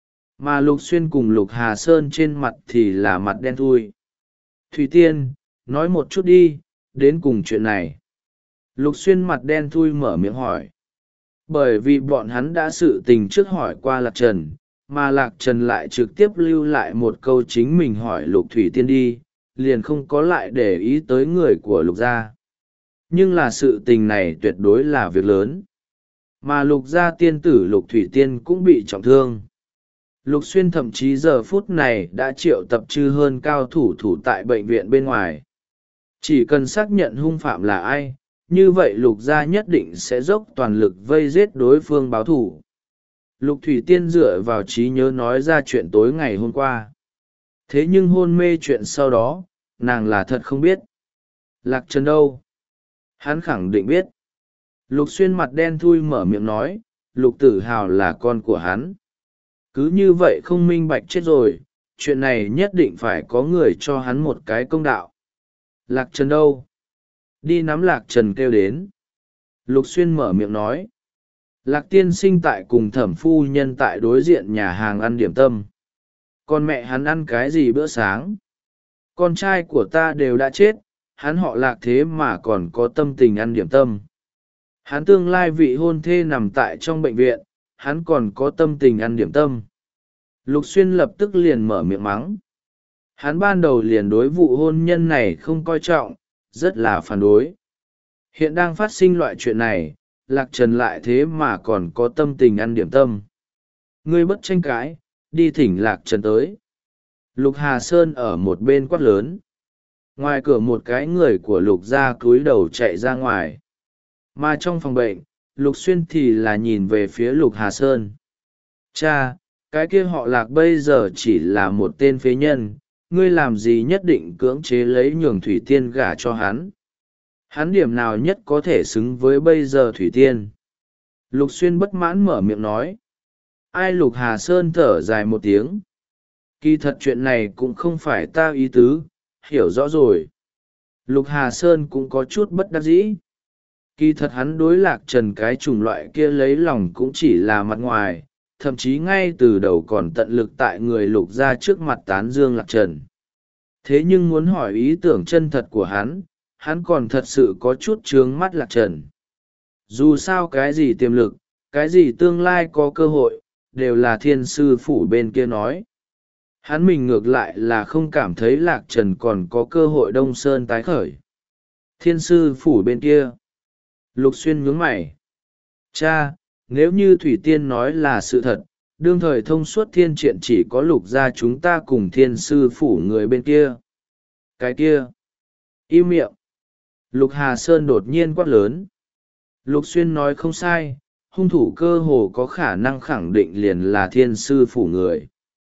Mà Lục Xuyên cùng Lục Hà Sơn trên mặt thì là mặt đen thui. Thủy Tiên, nói một chút đi, đến cùng chuyện này. Lục Xuyên mặt đen thui mở miệng hỏi. Bởi vì bọn hắn đã sự tình trước hỏi qua Lạc Trần, mà Lạc Trần lại trực tiếp lưu lại một câu chính mình hỏi Lục Thủy Tiên đi, liền không có lại để ý tới người của Lục gia. Nhưng là sự tình này tuyệt đối là việc lớn. Mà Lục gia tiên tử Lục Thủy Tiên cũng bị trọng thương. Lục Xuyên thậm chí giờ phút này đã triệu tập trừ hơn cao thủ thủ tại bệnh viện bên ngoài. Chỉ cần xác nhận hung phạm là ai, như vậy Lục gia nhất định sẽ dốc toàn lực vây giết đối phương báo thủ. Lục Thủy Tiên dựa vào trí nhớ nói ra chuyện tối ngày hôm qua. Thế nhưng hôn mê chuyện sau đó, nàng là thật không biết. Lạc Trần đâu? Hắn khẳng định biết. Lục Xuyên mặt đen thui mở miệng nói, Lục Tử Hào là con của hắn. Cứ như vậy không minh bạch chết rồi, chuyện này nhất định phải có người cho hắn một cái công đạo. Lạc Trần đâu? Đi nắm Lạc Trần kêu đến. Lục Xuyên mở miệng nói. Lạc tiên sinh tại cùng thẩm phu nhân tại đối diện nhà hàng ăn điểm tâm. Con mẹ hắn ăn cái gì bữa sáng? Con trai của ta đều đã chết, hắn họ Lạc thế mà còn có tâm tình ăn điểm tâm. Hắn tương lai vị hôn thê nằm tại trong bệnh viện, hắn còn có tâm tình ăn điểm tâm. Lục Xuyên lập tức liền mở miệng mắng. Hắn ban đầu liền đối vụ hôn nhân này không coi trọng, rất là phản đối. Hiện đang phát sinh loại chuyện này, Lạc Trần lại thế mà còn có tâm tình ăn điểm tâm. Ngươi bất tranh cãi, đi thỉnh Lạc Trần tới. Lục Hà Sơn ở một bên quát lớn. Ngoài cửa một cái người của Lục gia cúi đầu chạy ra ngoài. Mà trong phòng bệnh, Lục Xuyên thì là nhìn về phía Lục Hà Sơn. Cha, cái kia họ Lạc bây giờ chỉ là một tên phế nhân, ngươi làm gì nhất định cưỡng chế lấy nhường Thủy Tiên gả cho hắn. Hắn điểm nào nhất có thể xứng với bây giờ Thủy Tiên? Lục Xuyên bất mãn mở miệng nói. Ai? Lục Hà Sơn thở dài một tiếng. Kỳ thật chuyện này cũng không phải ta ý tứ, hiểu rõ rồi. Lục Hà Sơn cũng có chút bất đắc dĩ. Kỳ thật hắn đối Lạc Trần cái chủng loại kia lấy lòng cũng chỉ là mặt ngoài, thậm chí ngay từ đầu còn tận lực tại người Lục gia trước mặt tán dương Lạc Trần. Thế nhưng muốn hỏi ý tưởng chân thật của hắn, hắn còn thật sự có chút trướng mắt Lạc Trần. Dù sao cái gì tiềm lực, cái gì tương lai có cơ hội, đều là thiên sư phủ bên kia nói. Hắn mình ngược lại là không cảm thấy Lạc Trần còn có cơ hội Đông Sơn tái khởi. Thiên sư phủ bên kia. Lục Xuyên nhướng mày. Cha, nếu như Thủy Tiên nói là sự thật, đương thời thông suốt thiên triện chỉ có Lục gia chúng ta cùng thiên sư phủ người bên kia. Cái kia. Im miệng. Lục Hà Sơn đột nhiên quát lớn. Lục Xuyên nói không sai, hung thủ cơ hồ có khả năng khẳng định liền là thiên sư phủ người.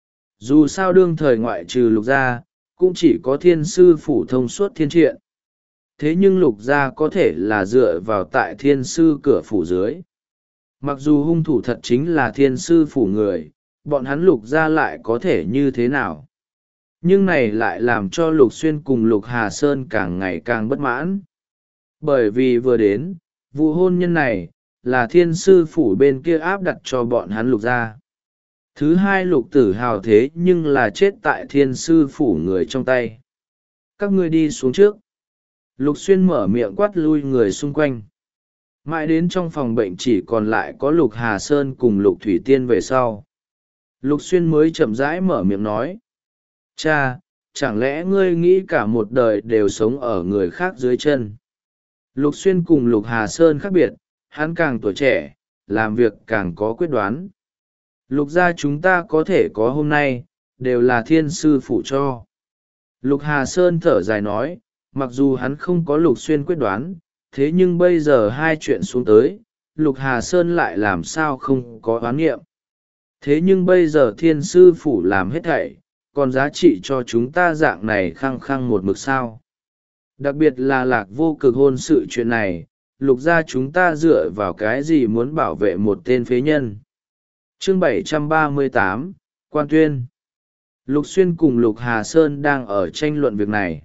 Dù sao đương thời ngoại trừ Lục gia, cũng chỉ có thiên sư phủ thông suốt thiên triện. Thế nhưng Lục gia có thể là dựa vào tại thiên sư cửa phủ dưới. Mặc dù hung thủ thật chính là thiên sư phủ người, bọn hắn Lục gia lại có thể như thế nào? Nhưng này lại làm cho Lục Xuyên cùng Lục Hà Sơn càng ngày càng bất mãn. Bởi vì vừa đến, vụ hôn nhân này, là thiên sư phủ bên kia áp đặt cho bọn hắn Lục gia. Thứ hai Lục Tử Hào thế nhưng là chết tại thiên sư phủ người trong tay. Các ngươi đi xuống trước. Lục Xuyên mở miệng quát lui người xung quanh. Mãi đến trong phòng bệnh chỉ còn lại có Lục Hà Sơn cùng Lục Thủy Tiên về sau. Lục Xuyên mới chậm rãi mở miệng nói. Cha, chẳng lẽ ngươi nghĩ cả một đời đều sống ở người khác dưới chân? Lục Xuyên cùng Lục Hà Sơn khác biệt, hắn càng tuổi trẻ, làm việc càng có quyết đoán. Lục gia chúng ta có thể có hôm nay, đều là thiên sư phụ cho. Lục Hà Sơn thở dài nói, mặc dù hắn không có Lục Xuyên quyết đoán, thế nhưng bây giờ hai chuyện xuống tới, Lục Hà Sơn lại làm sao không có oán nghiệm. Thế nhưng bây giờ thiên sư phủ làm hết thảy, còn giá trị cho chúng ta dạng này khăng khăng một mực sao. Đặc biệt là Lạc Vô Cực hôn sự chuyện này, Lục gia chúng ta dựa vào cái gì muốn bảo vệ một tên phế nhân. Chương bảy trăm ba mươi tám, Quan Tuyên. Lục Xuyên cùng Lục Hà Sơn đang ở tranh luận việc này.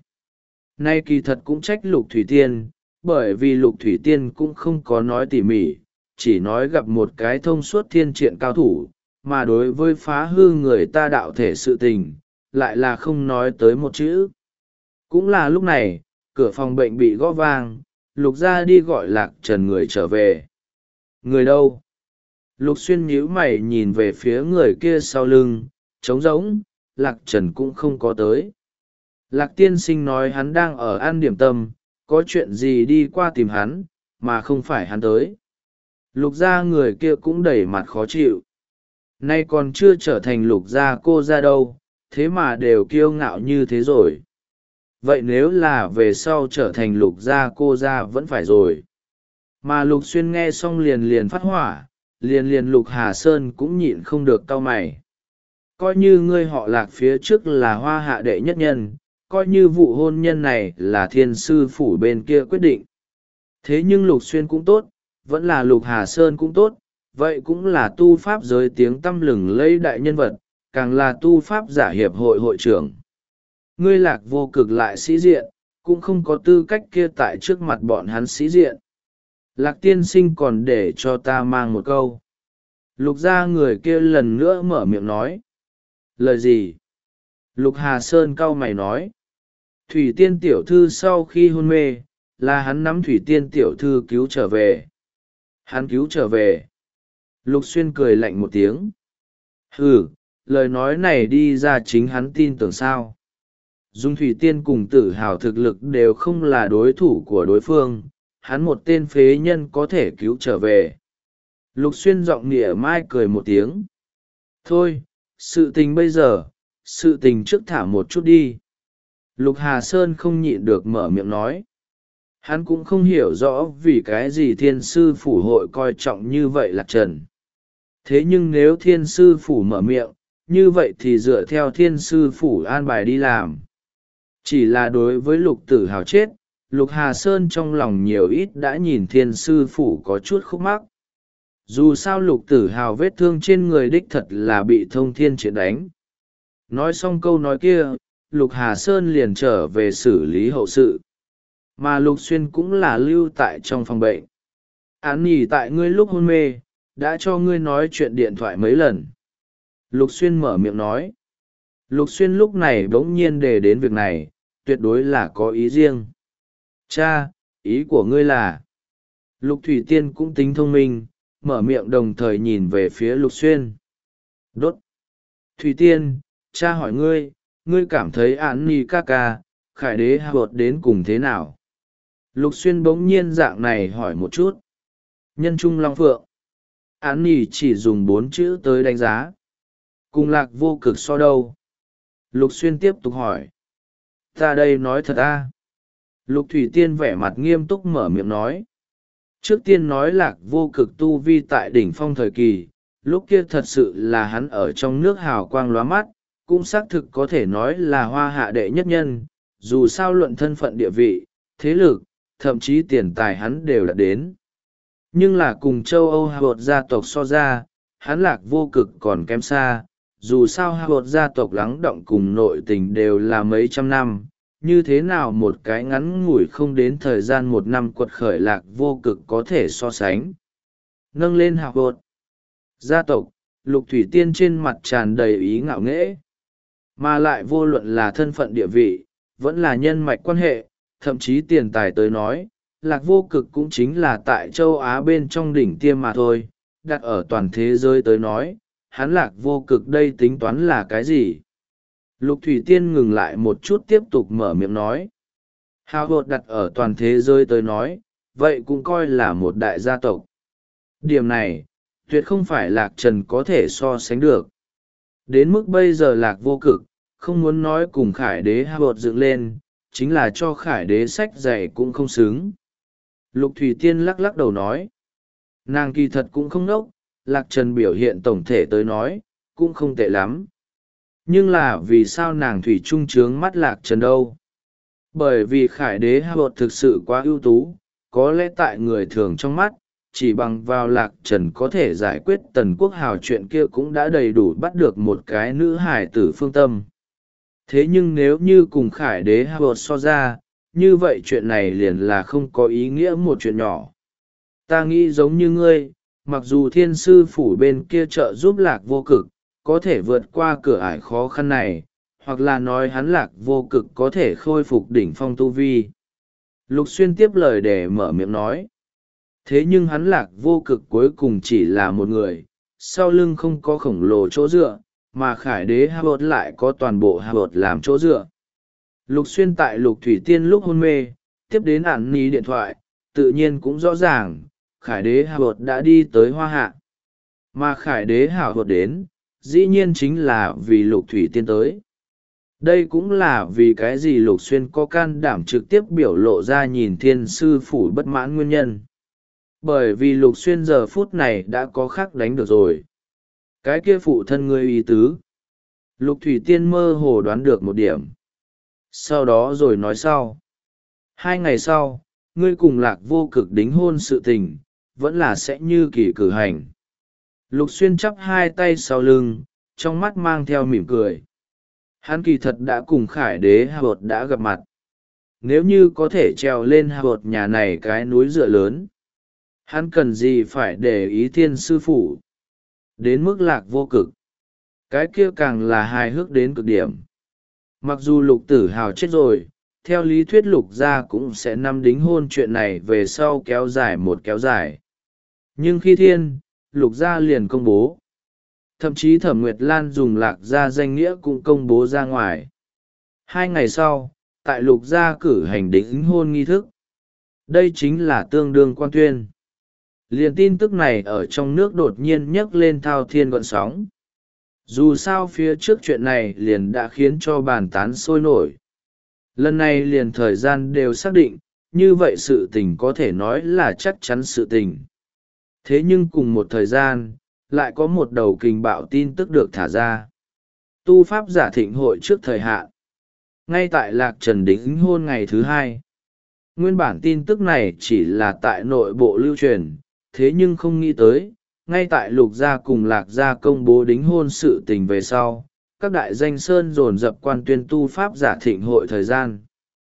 Nay kỳ thật cũng trách Lục Thủy Tiên, bởi vì Lục Thủy Tiên cũng không có nói tỉ mỉ, chỉ nói gặp một cái thông suốt thiên triện cao thủ, mà đối với phá hư người ta đạo thể sự tình, lại là không nói tới một chữ. Cũng là lúc này, cửa phòng bệnh bị gõ vang, Lục gia đi gọi Lạc Trần người trở về. Người đâu? Lục Xuyên nhíu mày nhìn về phía người kia sau lưng, trống rỗng, Lạc Trần cũng không có tới. Lạc tiên sinh nói hắn đang ở ăn điểm tâm, có chuyện gì đi qua tìm hắn, mà không phải hắn tới. Lục gia người kia cũng đầy mặt khó chịu. Nay còn chưa trở thành Lục gia cô ra đâu, thế mà đều kiêu ngạo như thế rồi. Vậy nếu là về sau trở thành Lục gia cô ra vẫn phải rồi. Mà Lục Xuyên nghe xong liền liền phát hỏa, liền liền Lục Hà Sơn cũng nhịn không được cau mày. Coi như ngươi họ Lạc phía trước là hoa hạ đệ nhất nhân, coi như vụ hôn nhân này là thiên sư phủ bên kia quyết định. Thế nhưng Lục Xuyên cũng tốt, vẫn là Lục Hà Sơn cũng tốt, vậy cũng là tu pháp giới tiếng tăm lừng lẫy đại nhân vật, càng là tu pháp giả hiệp hội hội trưởng. Ngươi Lạc Vô Cực lại sĩ diện, cũng không có tư cách kia tại trước mặt bọn hắn sĩ diện. Lạc tiên sinh còn để cho ta mang một câu. Lục gia người kia lần nữa mở miệng nói. Lời gì? Lục Hà Sơn cau mày nói. Thủy Tiên tiểu thư sau khi hôn mê, là hắn nắm Thủy Tiên tiểu thư cứu trở về. Hắn cứu trở về. Lục Xuyên cười lạnh một tiếng. Hừ, lời nói này đi ra chính hắn tin tưởng sao. Dung Thủy Tiên cùng Tử Hào thực lực đều không là đối thủ của đối phương, hắn một tên phế nhân có thể cứu trở về. Lục Xuyên giọng nghĩa mai cười một tiếng. Thôi, sự tình bây giờ, sự tình trước thả một chút đi. Lục Hà Sơn không nhịn được mở miệng nói. Hắn cũng không hiểu rõ vì cái gì thiên sư phủ hội coi trọng như vậy Lạc Trần. Thế nhưng nếu thiên sư phủ mở miệng, như vậy thì dựa theo thiên sư phủ an bài đi làm. Chỉ là đối với Lục Tử Hào chết, Lục Hà Sơn trong lòng nhiều ít đã nhìn thiên sư phủ có chút khúc mắc. Dù sao Lục Tử Hào vết thương trên người đích thật là bị thông thiên triệt đánh. Nói xong câu nói kia, Lục Hà Sơn liền trở về xử lý hậu sự. Mà Lục Xuyên cũng là lưu tại trong phòng bệnh. Án nhỉ tại ngươi lúc hôn mê, đã cho ngươi nói chuyện điện thoại mấy lần. Lục Xuyên mở miệng nói. Lục Xuyên lúc này bỗng nhiên đề đến việc này, tuyệt đối là có ý riêng. Cha, ý của ngươi là... Lục Thủy Tiên cũng tính thông minh, mở miệng đồng thời nhìn về phía Lục Xuyên. Đốt! Thủy Tiên, cha hỏi ngươi, ngươi cảm thấy án ni ca ca, khải đế hạ bột đến cùng thế nào? Lục Xuyên bỗng nhiên dạng này hỏi một chút. Nhân trung long phượng. Án ni chỉ dùng bốn chữ tới đánh giá. Cùng Lạc Vô Cực so đâu? Lục Xuyên tiếp tục hỏi. Ta đây nói thật à? Lục Thủy Tiên vẻ mặt nghiêm túc mở miệng nói. Trước tiên nói Lạc Vô Cực tu vi tại đỉnh phong thời kỳ, lúc kia thật sự là hắn ở trong nước hào quang lóa mắt, cũng xác thực có thể nói là hoa hạ đệ nhất nhân, dù sao luận thân phận địa vị, thế lực, thậm chí tiền tài hắn đều đã đến. Nhưng là cùng châu Âu hạ bột gia tộc so ra, hắn Lạc Vô Cực còn kém xa, dù sao hạ bột gia tộc lắng động cùng nội tình đều là mấy trăm năm. Như thế nào một cái ngắn ngủi không đến thời gian một năm quật khởi Lạc Vô Cực có thể so sánh. Nâng lên hạ bột gia tộc, Lục Thủy Tiên trên mặt tràn đầy ý ngạo nghễ. Mà lại vô luận là thân phận địa vị, vẫn là nhân mạch quan hệ, thậm chí tiền tài tới nói, Lạc Vô Cực cũng chính là tại châu Á bên trong đỉnh tiêm mà thôi, đặt ở toàn thế giới tới nói, hắn Lạc Vô Cực đây tính toán là cái gì? Lục Thủy Tiên ngừng lại một chút tiếp tục mở miệng nói. Hào bột đặt ở toàn thế giới tới nói, vậy cũng coi là một đại gia tộc. Điểm này, tuyệt không phải Lạc Trần có thể so sánh được. Đến mức bây giờ Lạc Vô Cực, không muốn nói cùng Khải Đế Hào bột dựng lên, chính là cho Khải Đế sách dạy cũng không xứng. Lục Thủy Tiên lắc lắc đầu nói. Nàng kỳ thật cũng không nốc, Lạc Trần biểu hiện tổng thể tới nói, cũng không tệ lắm. Nhưng là vì sao nàng thủy trung trướng mắt Lạc Trần đâu? Bởi vì Khải Đế Hạ Bột thực sự quá ưu tú, có lẽ tại người thường trong mắt, chỉ bằng vào Lạc Trần có thể giải quyết Tần Quốc Hào chuyện kia cũng đã đầy đủ bắt được một cái nữ hải tử phương tâm. Thế nhưng nếu như cùng Khải Đế Hạ Bột so ra, như vậy chuyện này liền là không có ý nghĩa một chuyện nhỏ. Ta nghĩ giống như ngươi, mặc dù thiên sư phủ bên kia trợ giúp Lạc Vô Cực, có thể vượt qua cửa ải khó khăn này, hoặc là nói hắn Lạc Vô Cực có thể khôi phục đỉnh phong tu vi. Lục Xuyên tiếp lời để mở miệng nói. Thế nhưng hắn Lạc Vô Cực cuối cùng chỉ là một người, sau lưng không có khổng lồ chỗ dựa, mà Khải Đế Hạ Bột lại có toàn bộ Hạ Bột làm chỗ dựa. Lục Xuyên tại Lục Thủy Tiên lúc hôn mê, tiếp đến ản ní điện thoại, tự nhiên cũng rõ ràng, Khải Đế Hạ Bột đã đi tới Hoa Hạ. Mà Khải Đế Hạ Bột đến, dĩ nhiên chính là vì Lục Thủy Tiên tới. Đây cũng là vì cái gì Lục Xuyên có can đảm trực tiếp biểu lộ ra nhìn thiên sư phủ bất mãn nguyên nhân. Bởi vì Lục Xuyên giờ phút này đã có khác đánh được rồi. Cái kia phụ thân ngươi ý tứ. Lục Thủy Tiên mơ hồ đoán được một điểm. Sau đó rồi nói sau. Hai ngày sau, ngươi cùng Lạc Vô Cực đính hôn sự tình, vẫn là sẽ như kỳ cử hành. Lục Xuyên chắp hai tay sau lưng, trong mắt mang theo mỉm cười. Hắn kỳ thật đã cùng Khải Đế Hạ Bột đã gặp mặt. Nếu như có thể trèo lên Hạ Bột nhà này cái núi dựa lớn, hắn cần gì phải để ý thiên sư phủ. Đến mức Lạc Vô Cực, cái kia càng là hài hước đến cực điểm. Mặc dù lục tử hào chết rồi, theo lý thuyết lục gia cũng sẽ nắm đính hôn chuyện này về sau kéo dài một kéo dài. Nhưng khi thiên, lục gia liền công bố. Thậm chí Thẩm Nguyệt Lan dùng lạc gia danh nghĩa cũng công bố ra ngoài. Hai ngày sau, tại lục gia cử hành đính hôn nghi thức. Đây chính là tương đương quan tuyên. Liền tin tức này ở trong nước đột nhiên nhấc lên thao thiên gợn sóng. Dù sao phía trước chuyện này liền đã khiến cho bàn tán sôi nổi. Lần này liền thời gian đều xác định, như vậy sự tình có thể nói là chắc chắn sự tình. Thế nhưng cùng một thời gian, lại có một đầu kình bạo tin tức được thả ra. Tu pháp giả thịnh hội trước thời hạn. Ngay tại Lạc Trần đính hôn ngày thứ hai. Nguyên bản tin tức này chỉ là tại nội bộ lưu truyền, thế nhưng không nghĩ tới, ngay tại lục gia cùng lạc gia công bố đính hôn sự tình về sau, các đại danh sơn dồn dập quan tuyên tu pháp giả thịnh hội thời gian.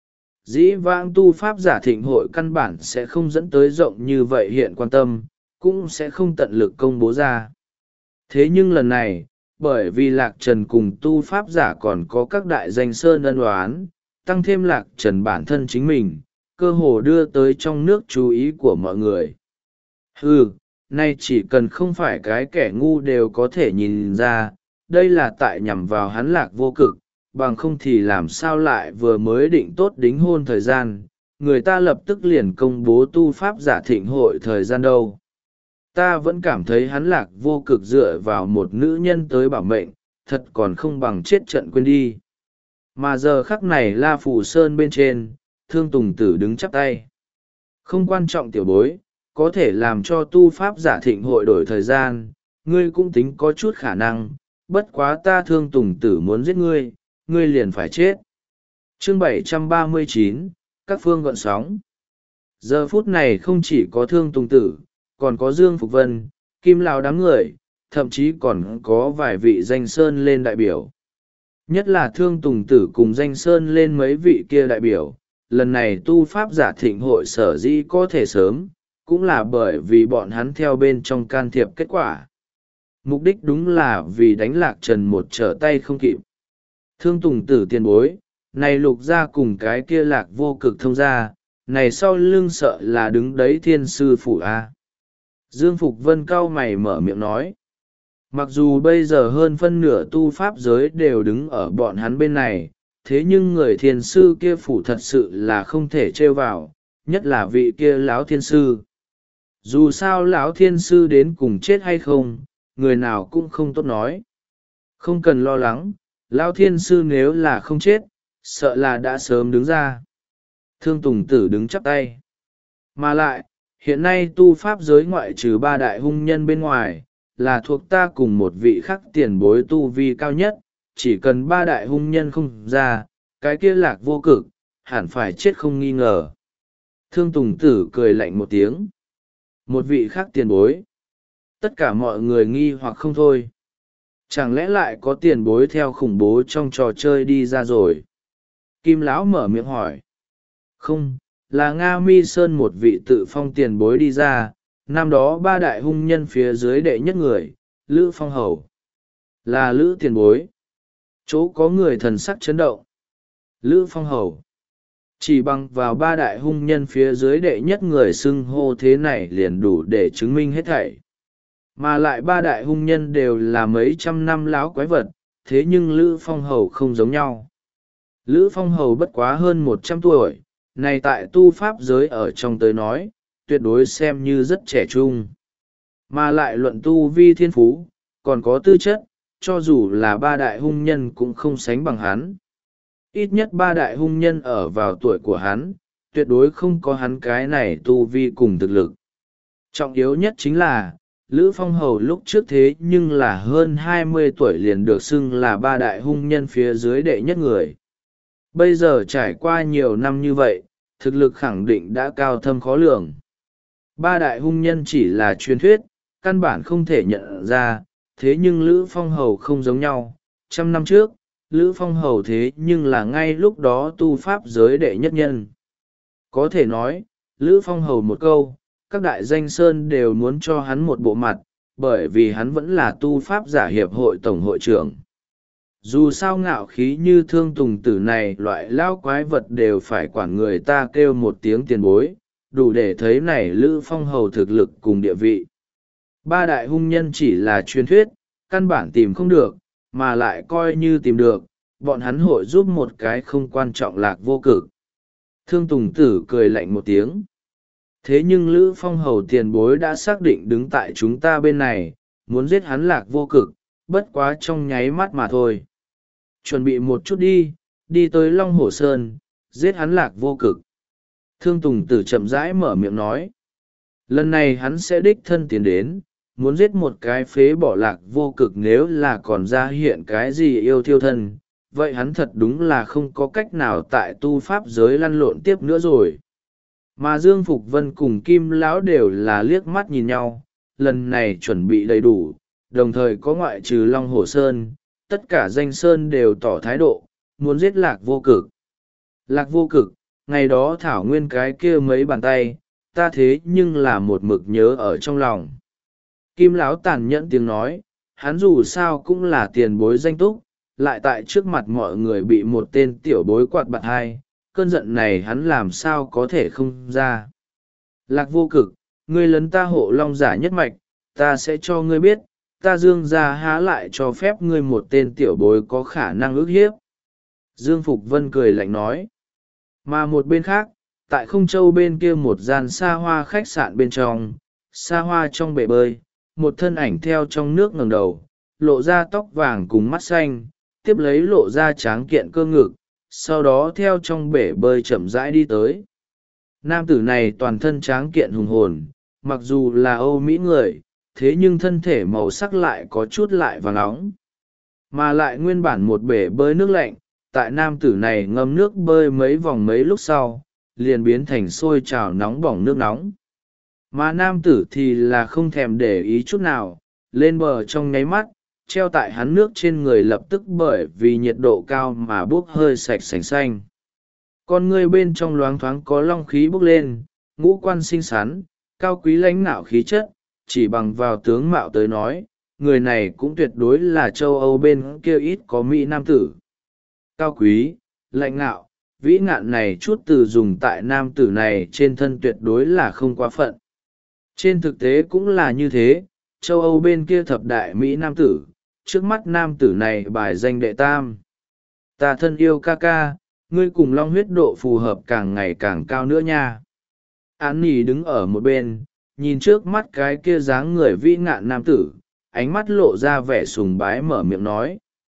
Dĩ vãng tu pháp giả thịnh hội căn bản sẽ không dẫn tới rộng như vậy hiện quan tâm, cũng sẽ không tận lực công bố ra. Thế nhưng lần này, bởi vì lạc trần cùng tu pháp giả còn có các đại danh sơn ân oán, tăng thêm lạc trần bản thân chính mình, cơ hồ đưa tới trong nước chú ý của mọi người. Ừ, nay chỉ cần không phải cái kẻ ngu đều có thể nhìn ra, đây là tại nhằm vào hắn lạc vô cực, bằng không thì làm sao lại vừa mới định tốt đính hôn thời gian, người ta lập tức liền công bố tu pháp giả thịnh hội thời gian đâu. Ta vẫn cảm thấy hắn lạc vô cực dựa vào một nữ nhân tới bảo mệnh, thật còn không bằng chết trận quên đi. Mà giờ khắc này La Phủ Sơn bên trên, Thương Tùng Tử đứng chắp tay. Không quan trọng tiểu bối, có thể làm cho tu pháp giả thịnh hội đổi thời gian, ngươi cũng tính có chút khả năng, bất quá ta Thương Tùng Tử muốn giết ngươi, ngươi liền phải chết. Chương bảy trăm ba mươi chín, các phương gợn sóng. Giờ phút này không chỉ có Thương Tùng Tử, còn có Dương Phục Vân, Kim Lào đám người, thậm chí còn có vài vị danh sơn lên đại biểu. Nhất là Thương Tùng Tử cùng danh sơn lên mấy vị kia đại biểu, lần này tu pháp giả thịnh hội sở dĩ có thể sớm, cũng là bởi vì bọn hắn theo bên trong can thiệp kết quả. Mục đích đúng là vì đánh lạc trần một trở tay không kịp. Thương Tùng Tử tiền bối, này lục ra cùng cái kia lạc vô cực thông ra, này sau lưng sợ là đứng đấy thiên sư phủ A. Dương Phục Vân cau mày mở miệng nói. Mặc dù bây giờ hơn phân nửa tu pháp giới đều đứng ở bọn hắn bên này, thế nhưng người thiên sư kia phủ thật sự là không thể trêu vào, nhất là vị kia lão thiên sư. Dù sao lão thiên sư đến cùng chết hay không, người nào cũng không tốt nói. Không cần lo lắng, lão thiên sư nếu là không chết, sợ là đã sớm đứng ra. Thương Tùng Tử đứng chắp tay. Mà lại, hiện nay tu pháp giới ngoại trừ ba đại hung nhân bên ngoài, là thuộc ta cùng một vị khắc tiền bối tu vi cao nhất, chỉ cần ba đại hung nhân không ra, cái kia lạc vô cực, hẳn phải chết không nghi ngờ. Thương Tùng Tử cười lạnh một tiếng. Một vị khắc tiền bối. Tất cả mọi người nghi hoặc không thôi. Chẳng lẽ lại có tiền bối theo khủng bố trong trò chơi đi ra rồi? Kim Lão mở miệng hỏi. Không, là Nga Mi Sơn một vị tự phong tiền bối đi ra, năm đó ba đại hung nhân phía dưới đệ nhất người, Lữ Phong Hầu. Là Lữ tiền bối. Chỗ có người thần sắc chấn động. Lữ Phong Hầu. Chỉ bằng vào ba đại hung nhân phía dưới đệ nhất người xưng hô thế này liền đủ để chứng minh hết thảy. Mà lại ba đại hung nhân đều là mấy trăm năm láo quái vật, thế nhưng Lữ Phong Hầu không giống nhau. Lữ Phong Hầu bất quá hơn một trăm tuổi, này tại tu pháp giới ở trong tới nói, tuyệt đối xem như rất trẻ trung. Mà lại luận tu vi thiên phú, còn có tư chất, cho dù là ba đại hung nhân cũng không sánh bằng hắn. Ít nhất ba đại hung nhân ở vào tuổi của hắn, tuyệt đối không có hắn cái này tu vi cùng thực lực. Trọng yếu nhất chính là, Lữ Phong Hầu lúc trước thế nhưng là hơn hai mươi tuổi liền được xưng là ba đại hung nhân phía dưới đệ nhất người. Bây giờ trải qua nhiều năm như vậy, thực lực khẳng định đã cao thâm khó lường. Ba đại hung nhân chỉ là truyền thuyết, căn bản không thể nhận ra, thế nhưng Lữ Phong Hầu không giống nhau. Trăm năm trước, Lữ Phong Hầu thế nhưng là ngay lúc đó tu pháp giới đệ nhất nhân. Có thể nói, Lữ Phong Hầu một câu, các đại danh sơn đều muốn cho hắn một bộ mặt, bởi vì hắn vẫn là tu pháp giả hiệp hội tổng hội trưởng. dù sao ngạo khí như Thương Tùng Tử này loại lão quái vật đều phải quản người ta kêu một tiếng tiền bối, đủ để thấy này Lữ Phong hầu thực lực cùng địa vị. Ba đại hung nhân chỉ là truyền thuyết, căn bản tìm không được, mà lại coi như tìm được, bọn hắn hội giúp một cái không quan trọng Lạc Vô Cực. Thương Tùng Tử cười lạnh một tiếng. Thế nhưng Lữ Phong hầu tiền bối đã xác định đứng tại chúng ta bên này, muốn giết hắn Lạc Vô Cực, bất quá trong nháy mắt mà thôi. Chuẩn bị một chút đi, đi tới Long Hổ Sơn, giết hắn Lạc Vô Cực. Thương Tùng Tử chậm rãi mở miệng nói. Lần này hắn sẽ đích thân tiến đến, muốn giết một cái phế bỏ Lạc Vô Cực, nếu là còn ra hiện cái gì yêu thiêu thân, vậy hắn thật đúng là không có cách nào tại tu pháp giới lăn lộn tiếp nữa rồi. Mà Dương Phục Vân cùng Kim Lão đều là liếc mắt nhìn nhau, lần này chuẩn bị đầy đủ, đồng thời có ngoại trừ Long Hổ Sơn, tất cả danh sơn đều tỏ thái độ, muốn giết Lạc Vô Cực. Lạc Vô Cực, ngày đó thảo nguyên cái kia mấy bàn tay, ta thế nhưng là một mực nhớ ở trong lòng. Kim Lão tàn nhẫn tiếng nói, hắn dù sao cũng là tiền bối danh túc, lại tại trước mặt mọi người bị một tên tiểu bối quạt bạt hai, cơn giận này hắn làm sao có thể không ra. Lạc Vô Cực, ngươi lấn ta Hộ Long giả nhất mạch, ta sẽ cho ngươi biết, ta Dương gia há lại cho phép ngươi một tên tiểu bối có khả năng ức hiếp. Dương Phục Vân cười lạnh nói. Mà một bên khác, tại Không Châu bên kia một gian xa hoa khách sạn bên trong, xa hoa trong bể bơi, một thân ảnh theo trong nước ngẩng đầu, lộ ra tóc vàng cùng mắt xanh, tiếp lấy lộ ra tráng kiện cơ ngực, sau đó theo trong bể bơi chậm rãi đi tới. Nam tử này toàn thân tráng kiện hùng hồn, mặc dù là Âu Mỹ người, thế nhưng thân thể màu sắc lại có chút lại vàng óng. Mà lại nguyên bản một bể bơi nước lạnh, tại nam tử này ngâm nước bơi mấy vòng mấy lúc sau, liền biến thành sôi trào nóng bỏng nước nóng. Mà nam tử thì là không thèm để ý chút nào, lên bờ trong nháy mắt, treo tại hắn nước trên người lập tức bởi vì nhiệt độ cao mà bốc hơi sạch sành xanh. Con người bên trong loáng thoáng có long khí bốc lên, ngũ quan xinh xắn, cao quý lãnh nạo khí chất, chỉ bằng vào tướng mạo tới nói, người này cũng tuyệt đối là châu Âu bên kia ít có Mỹ nam tử. Cao quý, lãnh nạo, vĩ ngạn này chút từ dùng tại nam tử này trên thân tuyệt đối là không quá phận. Trên thực tế cũng là như thế, châu Âu bên kia thập đại Mỹ nam tử, trước mắt nam tử này bài danh đệ tam. Ta thân yêu ca ca, ngươi cùng long huyết độ phù hợp càng ngày càng cao nữa nha. Án nỉ đứng ở một bên, nhìn trước mắt cái kia dáng người vĩ ngạn nam tử, ánh mắt lộ ra vẻ sùng bái mở miệng nói.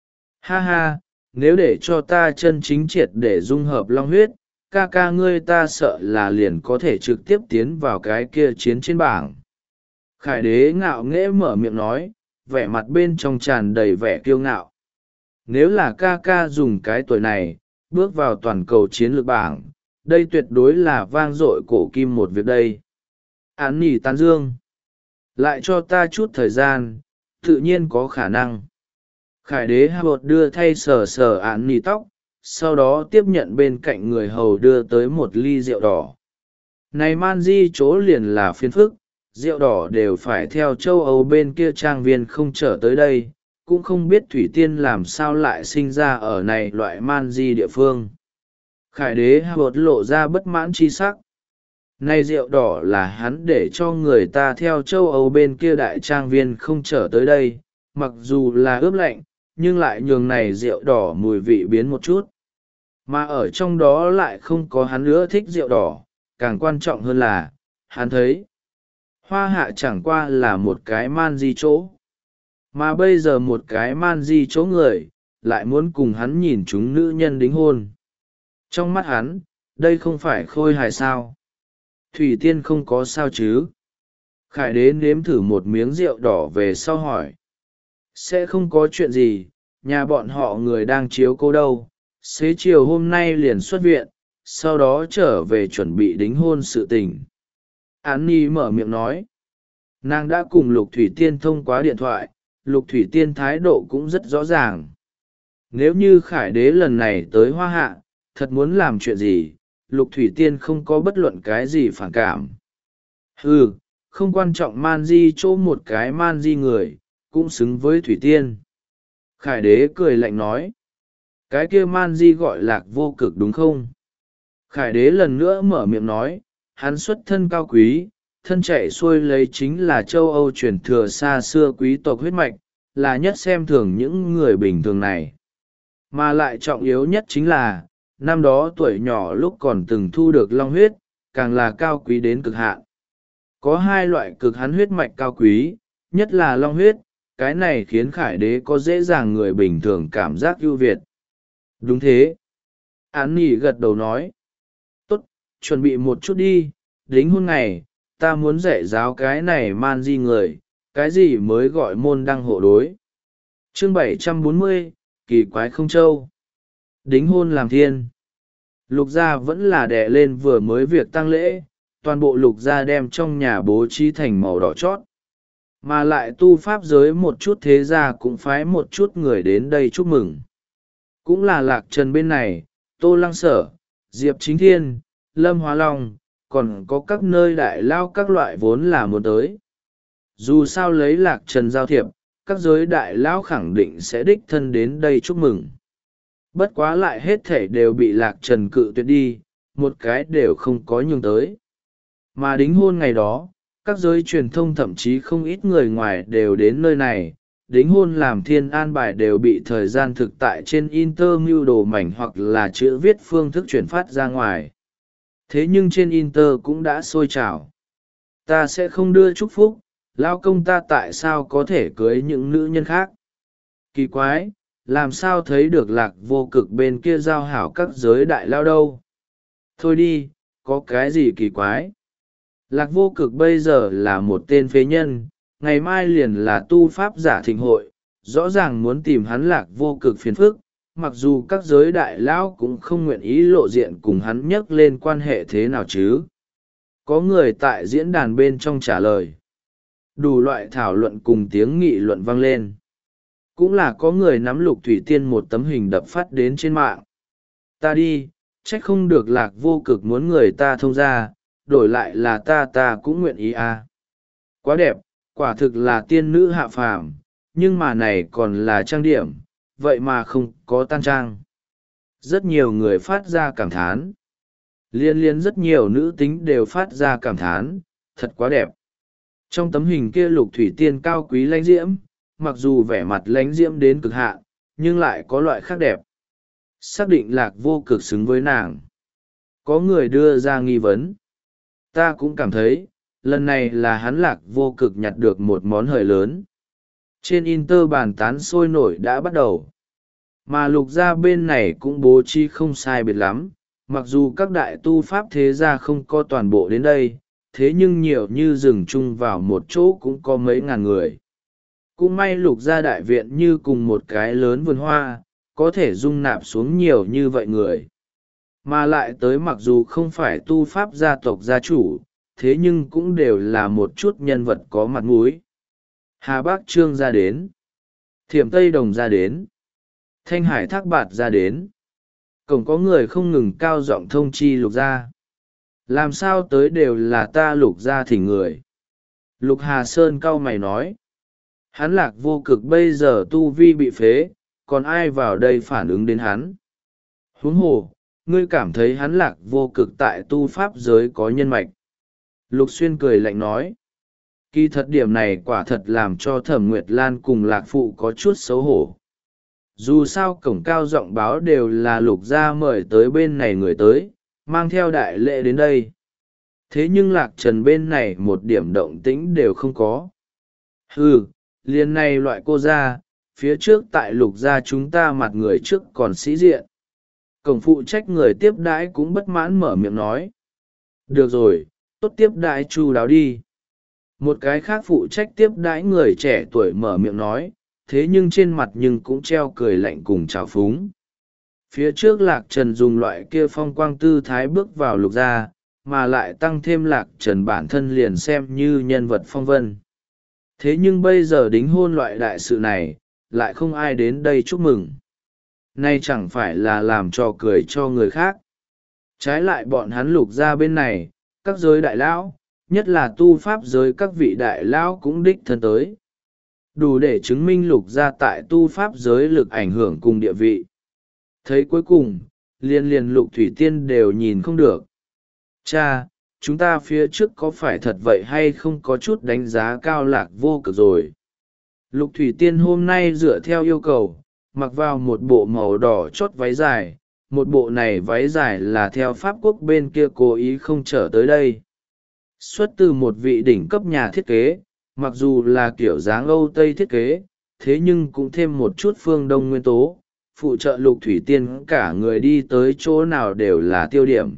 Ha ha, nếu để cho ta chân chính triệt để dung hợp long huyết, ca ca ngươi ta sợ là liền có thể trực tiếp tiến vào cái kia chiến trên bảng. Khải đế ngạo nghễ mở miệng nói, vẻ mặt bên trong tràn đầy vẻ kiêu ngạo. Nếu là ca ca dùng cái tuổi này, bước vào toàn cầu chiến lược bảng, đây tuyệt đối là vang dội cổ kim một việc đây. Án nỉ tán dương. Lại cho ta chút thời gian, tự nhiên có khả năng. Khải đế hạ bột đưa thay sờ sờ án nỉ tóc, sau đó tiếp nhận bên cạnh người hầu đưa tới một ly rượu đỏ. Này man di chỗ liền là phiền phức, rượu đỏ đều phải theo châu Âu bên kia trang viên không trở tới đây, cũng không biết Thủy Tiên làm sao lại sinh ra ở này loại man di địa phương. Khải đế hạ bột lộ ra bất mãn chi sắc. Này rượu đỏ là hắn để cho người ta theo châu Âu bên kia đại trang viên không trở tới đây, mặc dù là ướp lạnh, nhưng lại nhường này rượu đỏ mùi vị biến một chút. Mà ở trong đó lại không có hắn nữa thích rượu đỏ, càng quan trọng hơn là, hắn thấy, hoa hạ chẳng qua là một cái man di chỗ. Mà bây giờ một cái man di chỗ người, lại muốn cùng hắn nhìn chúng nữ nhân đính hôn. Trong mắt hắn, đây không phải khôi hài sao. Thủy Tiên không có sao chứ. Khải đế nếm thử một miếng rượu đỏ về sau hỏi. Sẽ không có chuyện gì, nhà bọn họ người đang chiếu cô đâu. Xế chiều hôm nay liền xuất viện, sau đó trở về chuẩn bị đính hôn sự tình. Án Nhi mở miệng nói. Nàng đã cùng Lục Thủy Tiên thông qua điện thoại, Lục Thủy Tiên thái độ cũng rất rõ ràng. Nếu như Khải đế lần này tới Hoa Hạ, thật muốn làm chuyện gì, Lục Thủy Tiên không có bất luận cái gì phản cảm. Ừ, không quan trọng man di chỗ một cái man di người, cũng xứng với Thủy Tiên. Khải đế cười lạnh nói. Cái kia man di gọi lạc vô cực đúng không? Khải đế lần nữa mở miệng nói, hắn xuất thân cao quý, thân chạy xuôi lấy chính là châu Âu truyền thừa xa xưa quý tộc huyết mạch, là nhất xem thường những người bình thường này. Mà lại trọng yếu nhất chính là, năm đó tuổi nhỏ lúc còn từng thu được long huyết, càng là cao quý đến cực hạn. Có hai loại cực hắn huyết mạch cao quý, nhất là long huyết, cái này khiến Khải đế có dễ dàng người bình thường cảm giác ưu việt. Đúng thế. Án nỉ gật đầu nói. Tốt, chuẩn bị một chút đi, đính hôn ngày, ta muốn dạy giáo cái này man di người, cái gì mới gọi môn đăng hộ đối. Chương bảy trăm bốn mươi, kỳ quái không châu. Đính hôn làm thiên. Lục gia vẫn là đẻ lên vừa mới việc tang lễ, toàn bộ lục gia đem trong nhà bố trí thành màu đỏ chót. Mà lại tu pháp giới một chút thế gia cũng phái một chút người đến đây chúc mừng. Cũng là Lạc Trần bên này, Tô Lăng Sở, Diệp Chính Thiên, Lâm Hóa Long, còn có các nơi đại lao các loại vốn là muốn tới. Dù sao lấy Lạc Trần giao thiệp, các giới đại lao khẳng định sẽ đích thân đến đây chúc mừng. Bất quá lại hết thể đều bị Lạc Trần cự tuyệt đi, một cái đều không có nhường tới. Mà đính hôn ngày đó, các giới truyền thông thậm chí không ít người ngoài đều đến nơi này, đính hôn làm thiên an bài đều bị thời gian thực tại trên Inter mưu đồ mảnh hoặc là chữ viết phương thức chuyển phát ra ngoài. Thế nhưng trên Inter cũng đã sôi trào. Ta sẽ không đưa chúc phúc, lao công ta tại sao có thể cưới những nữ nhân khác. Kỳ quái, làm sao thấy được Lạc vô cực bên kia giao hảo các giới đại lao đâu. Thôi đi, có cái gì kỳ quái. Lạc vô cực bây giờ là một tên phế nhân, ngày mai liền là tu pháp giả thịnh hội, rõ ràng muốn tìm hắn Lạc vô cực phiền phức, mặc dù các giới đại lão cũng không nguyện ý lộ diện cùng hắn nhắc lên quan hệ thế nào chứ. Có người tại diễn đàn bên trong trả lời. Đủ loại thảo luận cùng tiếng nghị luận vang lên. Cũng là có người nắm Lục Thủy Tiên một tấm hình đập phát đến trên mạng. Ta đi, trách không được Lạc vô cực muốn người ta thông ra, đổi lại là ta ta cũng nguyện ý à. Quá đẹp, quả thực là tiên nữ hạ phàm, nhưng mà này còn là trang điểm, vậy mà không có tan trang. Rất nhiều người phát ra cảm thán. Liên liên rất nhiều nữ tính đều phát ra cảm thán, thật quá đẹp. Trong tấm hình kia Lục Thủy Tiên cao quý lãnh diễm, mặc dù vẻ mặt lãnh diễm đến cực hạn, nhưng lại có loại khác đẹp. Xác định Lạc vô cực xứng với nàng. Có người đưa ra nghi vấn. Ta cũng cảm thấy, lần này là hắn Lạc vô cực nhặt được một món hời lớn. Trên Inter bàn tán sôi nổi đã bắt đầu. Mà lục gia bên này cũng bố trí không sai biệt lắm, mặc dù các đại tu pháp thế gia không có toàn bộ đến đây, thế nhưng nhiều như rừng chung vào một chỗ cũng có mấy ngàn người. Cũng may lục gia đại viện như cùng một cái lớn vườn hoa, có thể dung nạp xuống nhiều như vậy người. Mà lại tới mặc dù không phải tu pháp gia tộc gia chủ, thế nhưng cũng đều là một chút nhân vật có mặt mũi. Hà Bác Trương ra đến. Thiểm Tây Đồng ra đến. Thanh Hải Thác Bạt ra đến. Cổng có người không ngừng cao giọng thông chi lục gia. Làm sao tới đều là ta lục gia thỉnh người. Lục Hà Sơn cau mày nói. Hắn Lạc vô cực bây giờ tu vi bị phế, còn ai vào đây phản ứng đến hắn. Huống hồ, ngươi cảm thấy hắn Lạc vô cực tại tu pháp giới có nhân mạch. Lục Xuyên cười lạnh nói. Kỳ thật điểm này quả thật làm cho Thẩm Nguyệt Lan cùng Lạc Phụ có chút xấu hổ. Dù sao cổng cao giọng báo đều là lục gia mời tới bên này người tới, mang theo đại lễ đến đây. Thế nhưng Lạc Trần bên này một điểm động tĩnh đều không có. Ừ, liền này loại cô gia, phía trước tại lục gia chúng ta mặt người trước còn sĩ diện. Cổng phụ trách người tiếp đãi cũng bất mãn mở miệng nói. Được rồi, tốt tiếp đãi chu đáo đi. Một cái khác phụ trách tiếp đãi người trẻ tuổi mở miệng nói, thế nhưng trên mặt nhưng cũng treo cười lạnh cùng trào phúng. Phía trước Lạc Trần dùng loại kia phong quang tư thái bước vào lục gia, mà lại tăng thêm Lạc Trần bản thân liền xem như nhân vật phong vân. Thế nhưng bây giờ đính hôn loại đại sự này, lại không ai đến đây chúc mừng. Nay chẳng phải là làm trò cười cho người khác. Trái lại bọn hắn lục gia bên này, các giới đại lão, nhất là tu pháp giới các vị đại lão cũng đích thân tới. đủ để chứng minh lục gia tại tu pháp giới lực ảnh hưởng cùng địa vị. Thấy cuối cùng, liên liên Lục Thủy Tiên đều nhìn không được. Cha, chúng ta phía trước có phải thật vậy hay không có chút đánh giá cao Lạc Vô Cực rồi? Lục Thủy Tiên hôm nay dựa theo yêu cầu, mặc vào một bộ màu đỏ chót váy dài, một bộ này váy dài là theo Pháp quốc bên kia cố ý không trở tới đây. Xuất từ một vị đỉnh cấp nhà thiết kế, mặc dù là kiểu dáng Âu Tây thiết kế, thế nhưng cũng thêm một chút phương Đông nguyên tố, phụ trợ Lục Thủy Tiên cả người đi tới chỗ nào đều là tiêu điểm.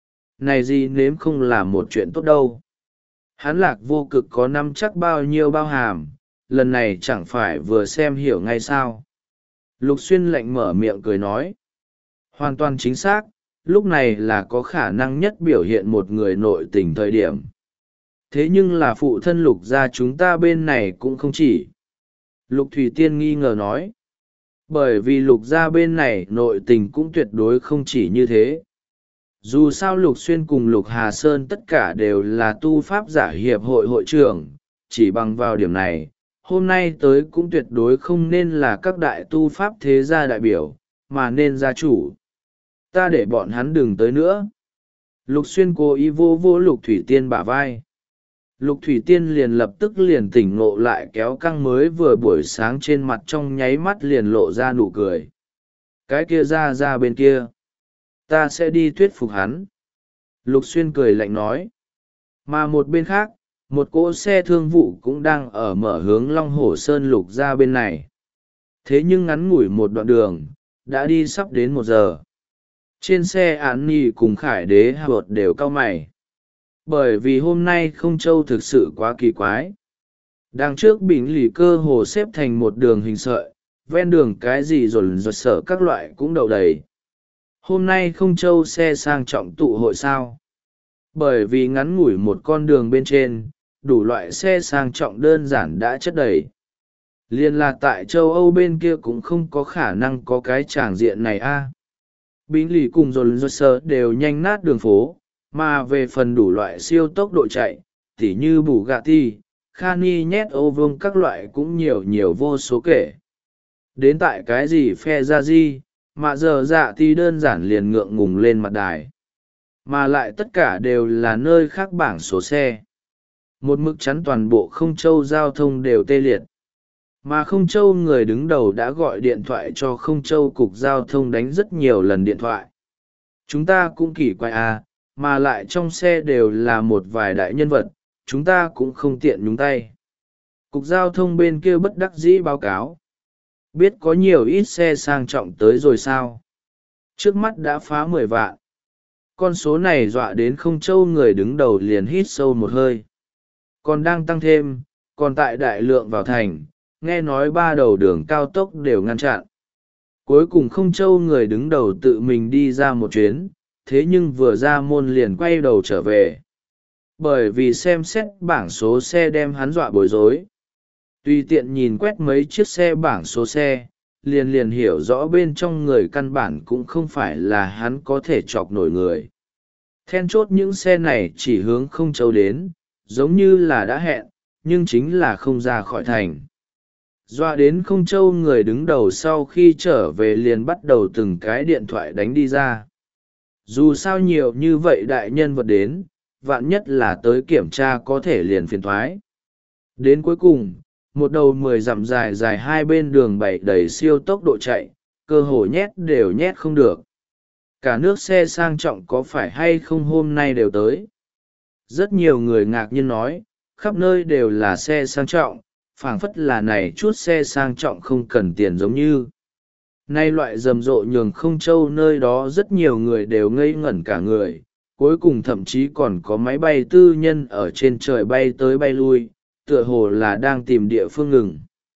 Này gì nếm không là một chuyện tốt đâu. Hắn Lạc Vô Cực có năm chắc bao nhiêu bao hàm, lần này chẳng phải vừa xem hiểu ngay sao. Lục Xuyên lạnh mở miệng cười nói. Hoàn toàn chính xác, lúc này là có khả năng nhất biểu hiện một người nội tình thời điểm. Thế nhưng là phụ thân Lục gia chúng ta bên này cũng không chỉ. Lục Thủy Tiên nghi ngờ nói. Bởi vì Lục gia bên này nội tình cũng tuyệt đối không chỉ như thế. Dù sao Lục Xuyên cùng Lục Hà Sơn tất cả đều là tu pháp giả hiệp hội hội trưởng, chỉ bằng vào điểm này, hôm nay tới cũng tuyệt đối không nên là các đại tu pháp thế gia đại biểu, mà nên gia chủ. Ta để bọn hắn đừng tới nữa. Lục Xuyên cố ý vô vô Lục Thủy Tiên bả vai. Lục Thủy Tiên liền lập tức liền tỉnh ngộ lại, kéo căng mới vừa buổi sáng trên mặt trong nháy mắt liền lộ ra nụ cười. Cái kia ra ra bên kia. Ta sẽ đi thuyết phục hắn. Lục Xuyên cười lạnh nói. Mà một bên khác, một cỗ xe thương vụ cũng đang ở mở hướng Long Hổ Sơn Lục ra bên này. Thế nhưng ngắn ngủi một đoạn đường, đã đi sắp đến một giờ. Trên xe Án Nhi cùng Khải Đế Hạ Bột đều cau mày. Bởi vì hôm nay Không Châu thực sự quá kỳ quái. Đằng trước Bình Lì cơ hồ xếp thành một đường hình sợi, ven đường cái gì rồn rột sở các loại cũng đậu đầy. Hôm nay Không Châu xe sang trọng tụ hội sao? Bởi vì ngắn ngủi một con đường bên trên, đủ loại xe sang trọng đơn giản đã chất đầy. Liên là tại châu Âu bên kia cũng không có khả năng có cái tràng diện này a. À. Bình Lì cùng rồn rột sở đều nhanh nát đường phố, mà về phần đủ loại siêu tốc độ chạy, tỉ như Bugatti, Khani nhét ô vương các loại cũng nhiều nhiều vô số kể. Đến tại cái gì phe ra gì, mà giờ dạ thì đơn giản liền ngượng ngùng lên mặt đài. Mà lại tất cả đều là nơi khác bảng số xe. Một mức chắn toàn bộ Không Châu giao thông đều tê liệt. Mà Không Châu người đứng đầu đã gọi điện thoại cho Không Châu cục giao thông đánh rất nhiều lần điện thoại. Chúng ta cũng kỳ quái à, mà lại trong xe đều là một vài đại nhân vật, chúng ta cũng không tiện nhúng tay. Cục giao thông bên kia bất đắc dĩ báo cáo. Biết có nhiều ít xe sang trọng tới rồi sao? Trước mắt đã phá mười vạn. Con số này dọa đến Không Châu người đứng đầu liền hít sâu một hơi. Còn đang tăng thêm, còn tại đại lượng vào thành, nghe nói ba đầu đường cao tốc đều ngăn chặn. Cuối cùng Không Châu người đứng đầu tự mình đi ra một chuyến, thế nhưng vừa ra môn liền quay đầu trở về. Bởi vì xem xét bảng số xe đem hắn dọa bối rối. Tùy tiện nhìn quét mấy chiếc xe bảng số xe, liền liền hiểu rõ bên trong người căn bản cũng không phải là hắn có thể chọc nổi người. Then chốt những xe này chỉ hướng Không Châu đến, giống như là đã hẹn, nhưng chính là không ra khỏi thành. Dọa đến Không Châu người đứng đầu sau khi trở về liền bắt đầu từng cái điện thoại đánh đi ra. Dù sao nhiều như vậy đại nhân vật đến, vạn nhất là tới kiểm tra có thể liền phiền thoái. Đến cuối cùng, một đầu mười dặm dài dài hai bên đường bảy đầy siêu tốc độ chạy, cơ hồ nhét đều nhét không được. Cả nước xe sang trọng có phải hay không hôm nay đều tới. Rất nhiều người ngạc nhiên nói, khắp nơi đều là xe sang trọng, phảng phất là này chút xe sang trọng không cần tiền giống như. Nay loại rầm rộ nhường Không Châu nơi đó rất nhiều người đều ngây ngẩn cả người, cuối cùng thậm chí còn có máy bay tư nhân ở trên trời bay tới bay lui, tựa hồ là đang tìm địa phương ngừng.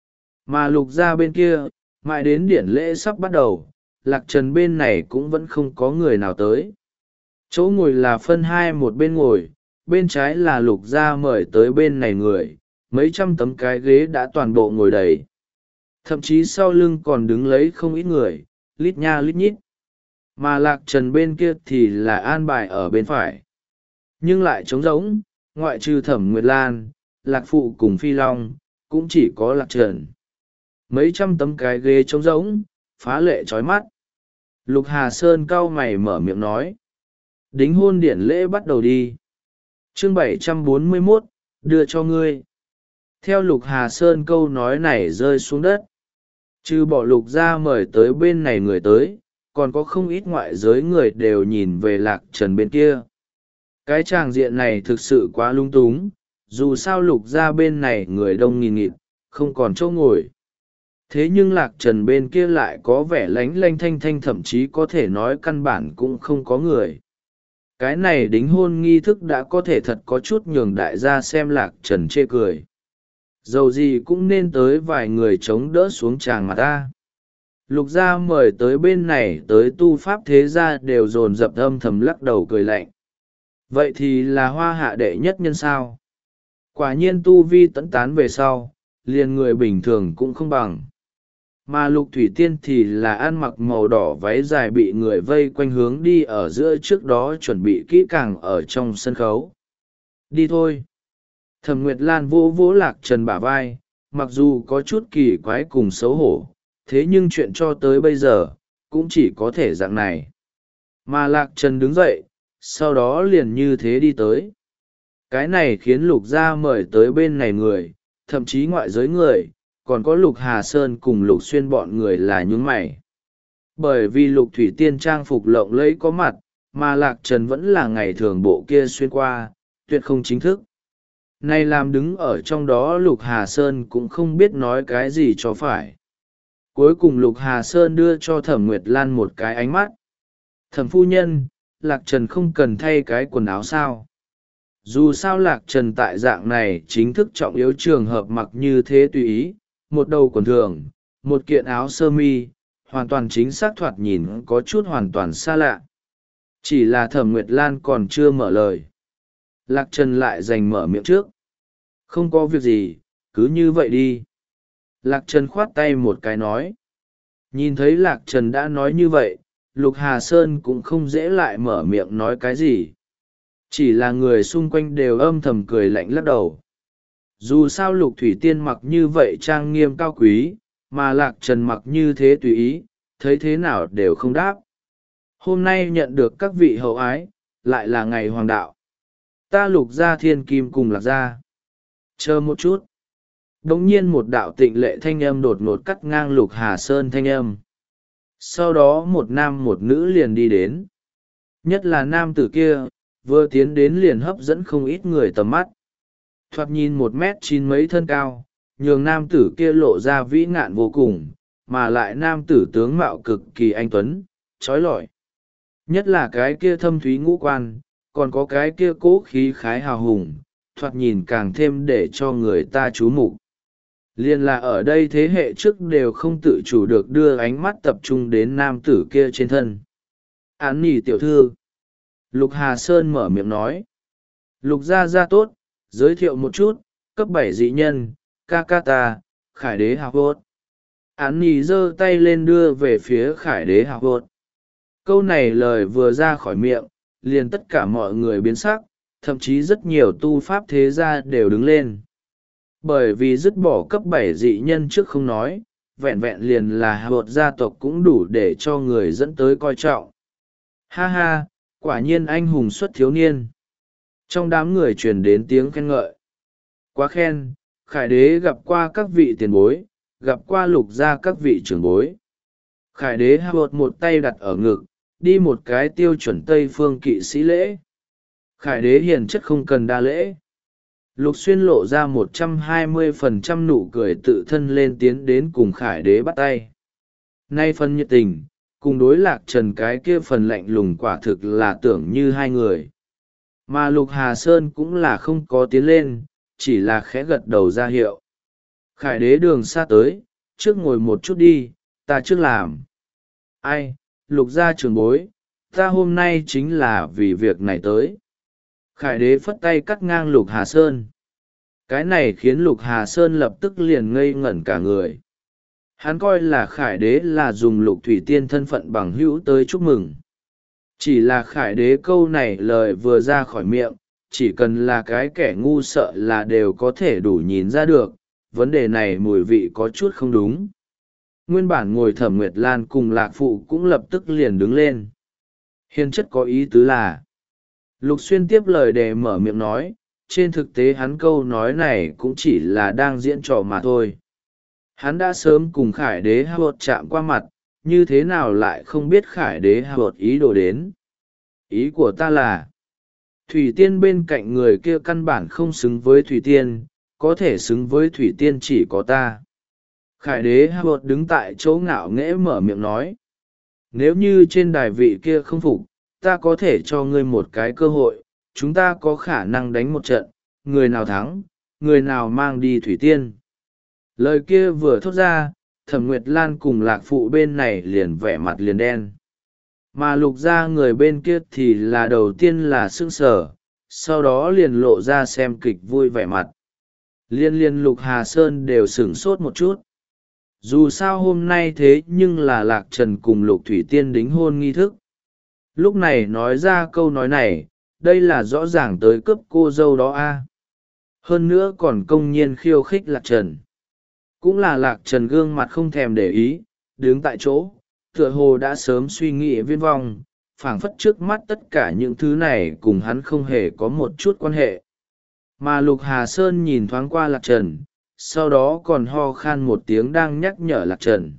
Mà Lục gia bên kia, mãi đến điển lễ sắp bắt đầu, Lạc Trần bên này cũng vẫn không có người nào tới. Chỗ ngồi là phân hai một bên ngồi, bên trái là Lục gia mời tới bên này người, mấy trăm tấm cái ghế đã toàn bộ ngồi đầy. Thậm chí sau lưng còn đứng lấy không ít người, lít nha lít nhít. Mà Lạc Trần bên kia thì là an bài ở bên phải. Nhưng lại trống rỗng, ngoại trừ Thẩm Nguyệt Lan, Lạc Phụ cùng Phi Long, cũng chỉ có Lạc Trần. Mấy trăm tấm cái ghế trống rỗng, phá lệ trói mắt. Lục Hà Sơn cau mày mở miệng nói. Đính hôn điển lễ bắt đầu đi. Chương bảy trăm bốn mươi mốt, đưa cho ngươi. Theo Lục Hà Sơn câu nói này rơi xuống đất. Trừ bỏ Lục ra mời tới bên này người tới, còn có không ít ngoại giới người đều nhìn về Lạc Trần bên kia. Cái tràng diện này thực sự quá lung túng, dù sao Lục ra bên này người đông nghìn nghịt, không còn chỗ ngồi. Thế nhưng Lạc Trần bên kia lại có vẻ lánh lanh thanh thanh, thậm chí có thể nói căn bản cũng không có người. Cái này đính hôn nghi thức đã có thể thật có chút nhường đại gia xem Lạc Trần chê cười. Dầu gì cũng nên tới vài người chống đỡ xuống tràng mà ta. Lục gia mời tới bên này tới tu pháp thế gia đều dồn dập âm thầm lắc đầu cười lạnh. Vậy thì là hoa hạ đệ nhất nhân sao? Quả nhiên tu vi tẫn tán về sau, liền người bình thường cũng không bằng. Mà Lục Thủy Tiên thì là ăn mặc màu đỏ váy dài bị người vây quanh hướng đi ở giữa, trước đó chuẩn bị kỹ càng ở trong sân khấu. Đi thôi. Thẩm Nguyệt Lan vỗ vỗ Lạc Trần bả vai, mặc dù có chút kỳ quái cùng xấu hổ, thế nhưng chuyện cho tới bây giờ, cũng chỉ có thể dạng này. Mà Lạc Trần đứng dậy, sau đó liền như thế đi tới. Cái này khiến Lục gia mời tới bên này người, thậm chí ngoại giới người, còn có Lục Hà Sơn cùng Lục Xuyên bọn người là nhướng mày. Bởi vì Lục Thủy Tiên trang phục lộng lẫy có mặt, mà Lạc Trần vẫn là ngày thường bộ kia xuyên qua, tuyệt không chính thức. Này làm đứng ở trong đó Lục Hà Sơn cũng không biết nói cái gì cho phải. Cuối cùng Lục Hà Sơn đưa cho Thẩm Nguyệt Lan một cái ánh mắt. Thẩm phu nhân, Lạc Trần không cần thay cái quần áo sao? Dù sao Lạc Trần tại dạng này chính thức trọng yếu trường hợp mặc như thế tùy ý, một đầu quần thường, một kiện áo sơ mi, hoàn toàn chính xác thoạt nhìn có chút hoàn toàn xa lạ. Chỉ là Thẩm Nguyệt Lan còn chưa mở lời. Lạc Trần lại giành mở miệng trước. Không có việc gì, cứ như vậy đi. Lạc Trần khoát tay một cái nói. Nhìn thấy Lạc Trần đã nói như vậy, Lục Hà Sơn cũng không dễ lại mở miệng nói cái gì. Chỉ là người xung quanh đều âm thầm cười lạnh lắc đầu. Dù sao Lục Thủy Tiên mặc như vậy trang nghiêm cao quý, mà Lạc Trần mặc như thế tùy ý, thấy thế nào đều không đáp. Hôm nay nhận được các vị hậu ái, lại là ngày hoàng đạo. Ta Lục gia thiên kim cùng Lạc gia. Chờ một chút. Đống nhiên một đạo tịnh lệ thanh âm đột ngột cắt ngang Lục Hà Sơn thanh âm. Sau đó một nam một nữ liền đi đến. Nhất là nam tử kia, vừa tiến đến liền hấp dẫn không ít người tầm mắt. Thoạt nhìn một mét chín mấy thân cao, nhường nam tử kia lộ ra vĩ ngạn vô cùng, mà lại nam tử tướng mạo cực kỳ anh tuấn, trói lọi. Nhất là cái kia thâm thúy ngũ quan, còn có cái kia cố khí khái hào hùng, thoạt nhìn càng thêm để cho người ta chú mục. Liên là ở đây thế hệ trước đều không tự chủ được đưa ánh mắt tập trung đến nam tử kia trên thân. Án nỉ tiểu thư. Lục Hà Sơn mở miệng nói. Lục gia gia tốt, giới thiệu một chút, cấp bảy dị nhân, Kakata, Khải đế hào hốt. Án nỉ giơ tay lên đưa về phía Khải đế hào hốt. Câu này lời vừa ra khỏi miệng, liền tất cả mọi người biến sắc, thậm chí rất nhiều tu pháp thế gia đều đứng lên. Bởi vì dứt bỏ cấp bảy dị nhân trước không nói, vẹn vẹn liền là hạ bột gia tộc cũng đủ để cho người dẫn tới coi trọng. Ha ha, quả nhiên anh hùng xuất thiếu niên. Trong đám người truyền đến tiếng khen ngợi. Quá khen, Khải đế gặp qua các vị tiền bối, gặp qua Lục gia các vị trưởng bối. Khải đế hạ bột một tay đặt ở ngực, đi một cái tiêu chuẩn Tây phương kỵ sĩ lễ. Khải đế hiền chất không cần đa lễ. Lục Xuyên lộ ra một trăm hai mươi phần trăm nụ cười tự thân lên tiến đến cùng Khải đế bắt tay. Nay phần nhiệt tình, cùng đối Lạc Trần cái kia phần lạnh lùng quả thực là tưởng như hai người. Mà Lục Hà Sơn cũng là không có tiến lên, chỉ là khẽ gật đầu ra hiệu. Khải đế đường xa tới, trước ngồi một chút đi, ta trước làm. Ai, Lục gia trưởng bối, ta hôm nay chính là vì việc này tới. Khải đế phất tay cắt ngang Lục Hà Sơn. Cái này khiến Lục Hà Sơn lập tức liền ngây ngẩn cả người. Hắn coi là Khải đế là dùng Lục Thủy Tiên thân phận bằng hữu tới chúc mừng. Chỉ là Khải đế câu này lời vừa ra khỏi miệng, chỉ cần là cái kẻ ngu sợ là đều có thể đủ nhìn ra được, vấn đề này mùi vị có chút không đúng. Nguyên bản ngồi Thẩm Nguyệt Lan cùng Lạc Phụ cũng lập tức liền đứng lên. Hiền chất có ý tứ là. Lục Xuyên tiếp lời để mở miệng nói, trên thực tế hắn câu nói này cũng chỉ là đang diễn trò mà thôi. Hắn đã sớm cùng Khải đế Howard chạm qua mặt, như thế nào lại không biết Khải đế Howard ý đồ đến. Ý của ta là, Thủy Tiên bên cạnh người kia căn bản không xứng với Thủy Tiên, có thể xứng với Thủy Tiên chỉ có ta. Khải đế Howard đứng tại chỗ ngạo nghễ mở miệng nói. Nếu như trên đài vị kia không phục, ta có thể cho ngươi một cái cơ hội, chúng ta có khả năng đánh một trận, người nào thắng, người nào mang đi Thủy Tiên. Lời kia vừa thốt ra, Thẩm Nguyệt Lan cùng Lạc Phụ bên này liền vẻ mặt liền đen. Mà Lục gia người bên kia thì là đầu tiên là sững sờ, sau đó liền lộ ra xem kịch vui vẻ mặt. Liên liên Lục Hà Sơn đều sửng sốt một chút. Dù sao hôm nay thế nhưng là Lạc Trần cùng Lục Thủy Tiên đính hôn nghi thức. Lúc này nói ra câu nói này, đây là rõ ràng tới cướp cô dâu đó a. Hơn nữa còn công nhiên khiêu khích Lạc Trần. Cũng là Lạc Trần gương mặt không thèm để ý, đứng tại chỗ, tựa hồ đã sớm suy nghĩ viên vong, phảng phất trước mắt tất cả những thứ này cùng hắn không hề có một chút quan hệ. Mà Lục Hà Sơn nhìn thoáng qua Lạc Trần, sau đó còn ho khan một tiếng đang nhắc nhở Lạc Trần.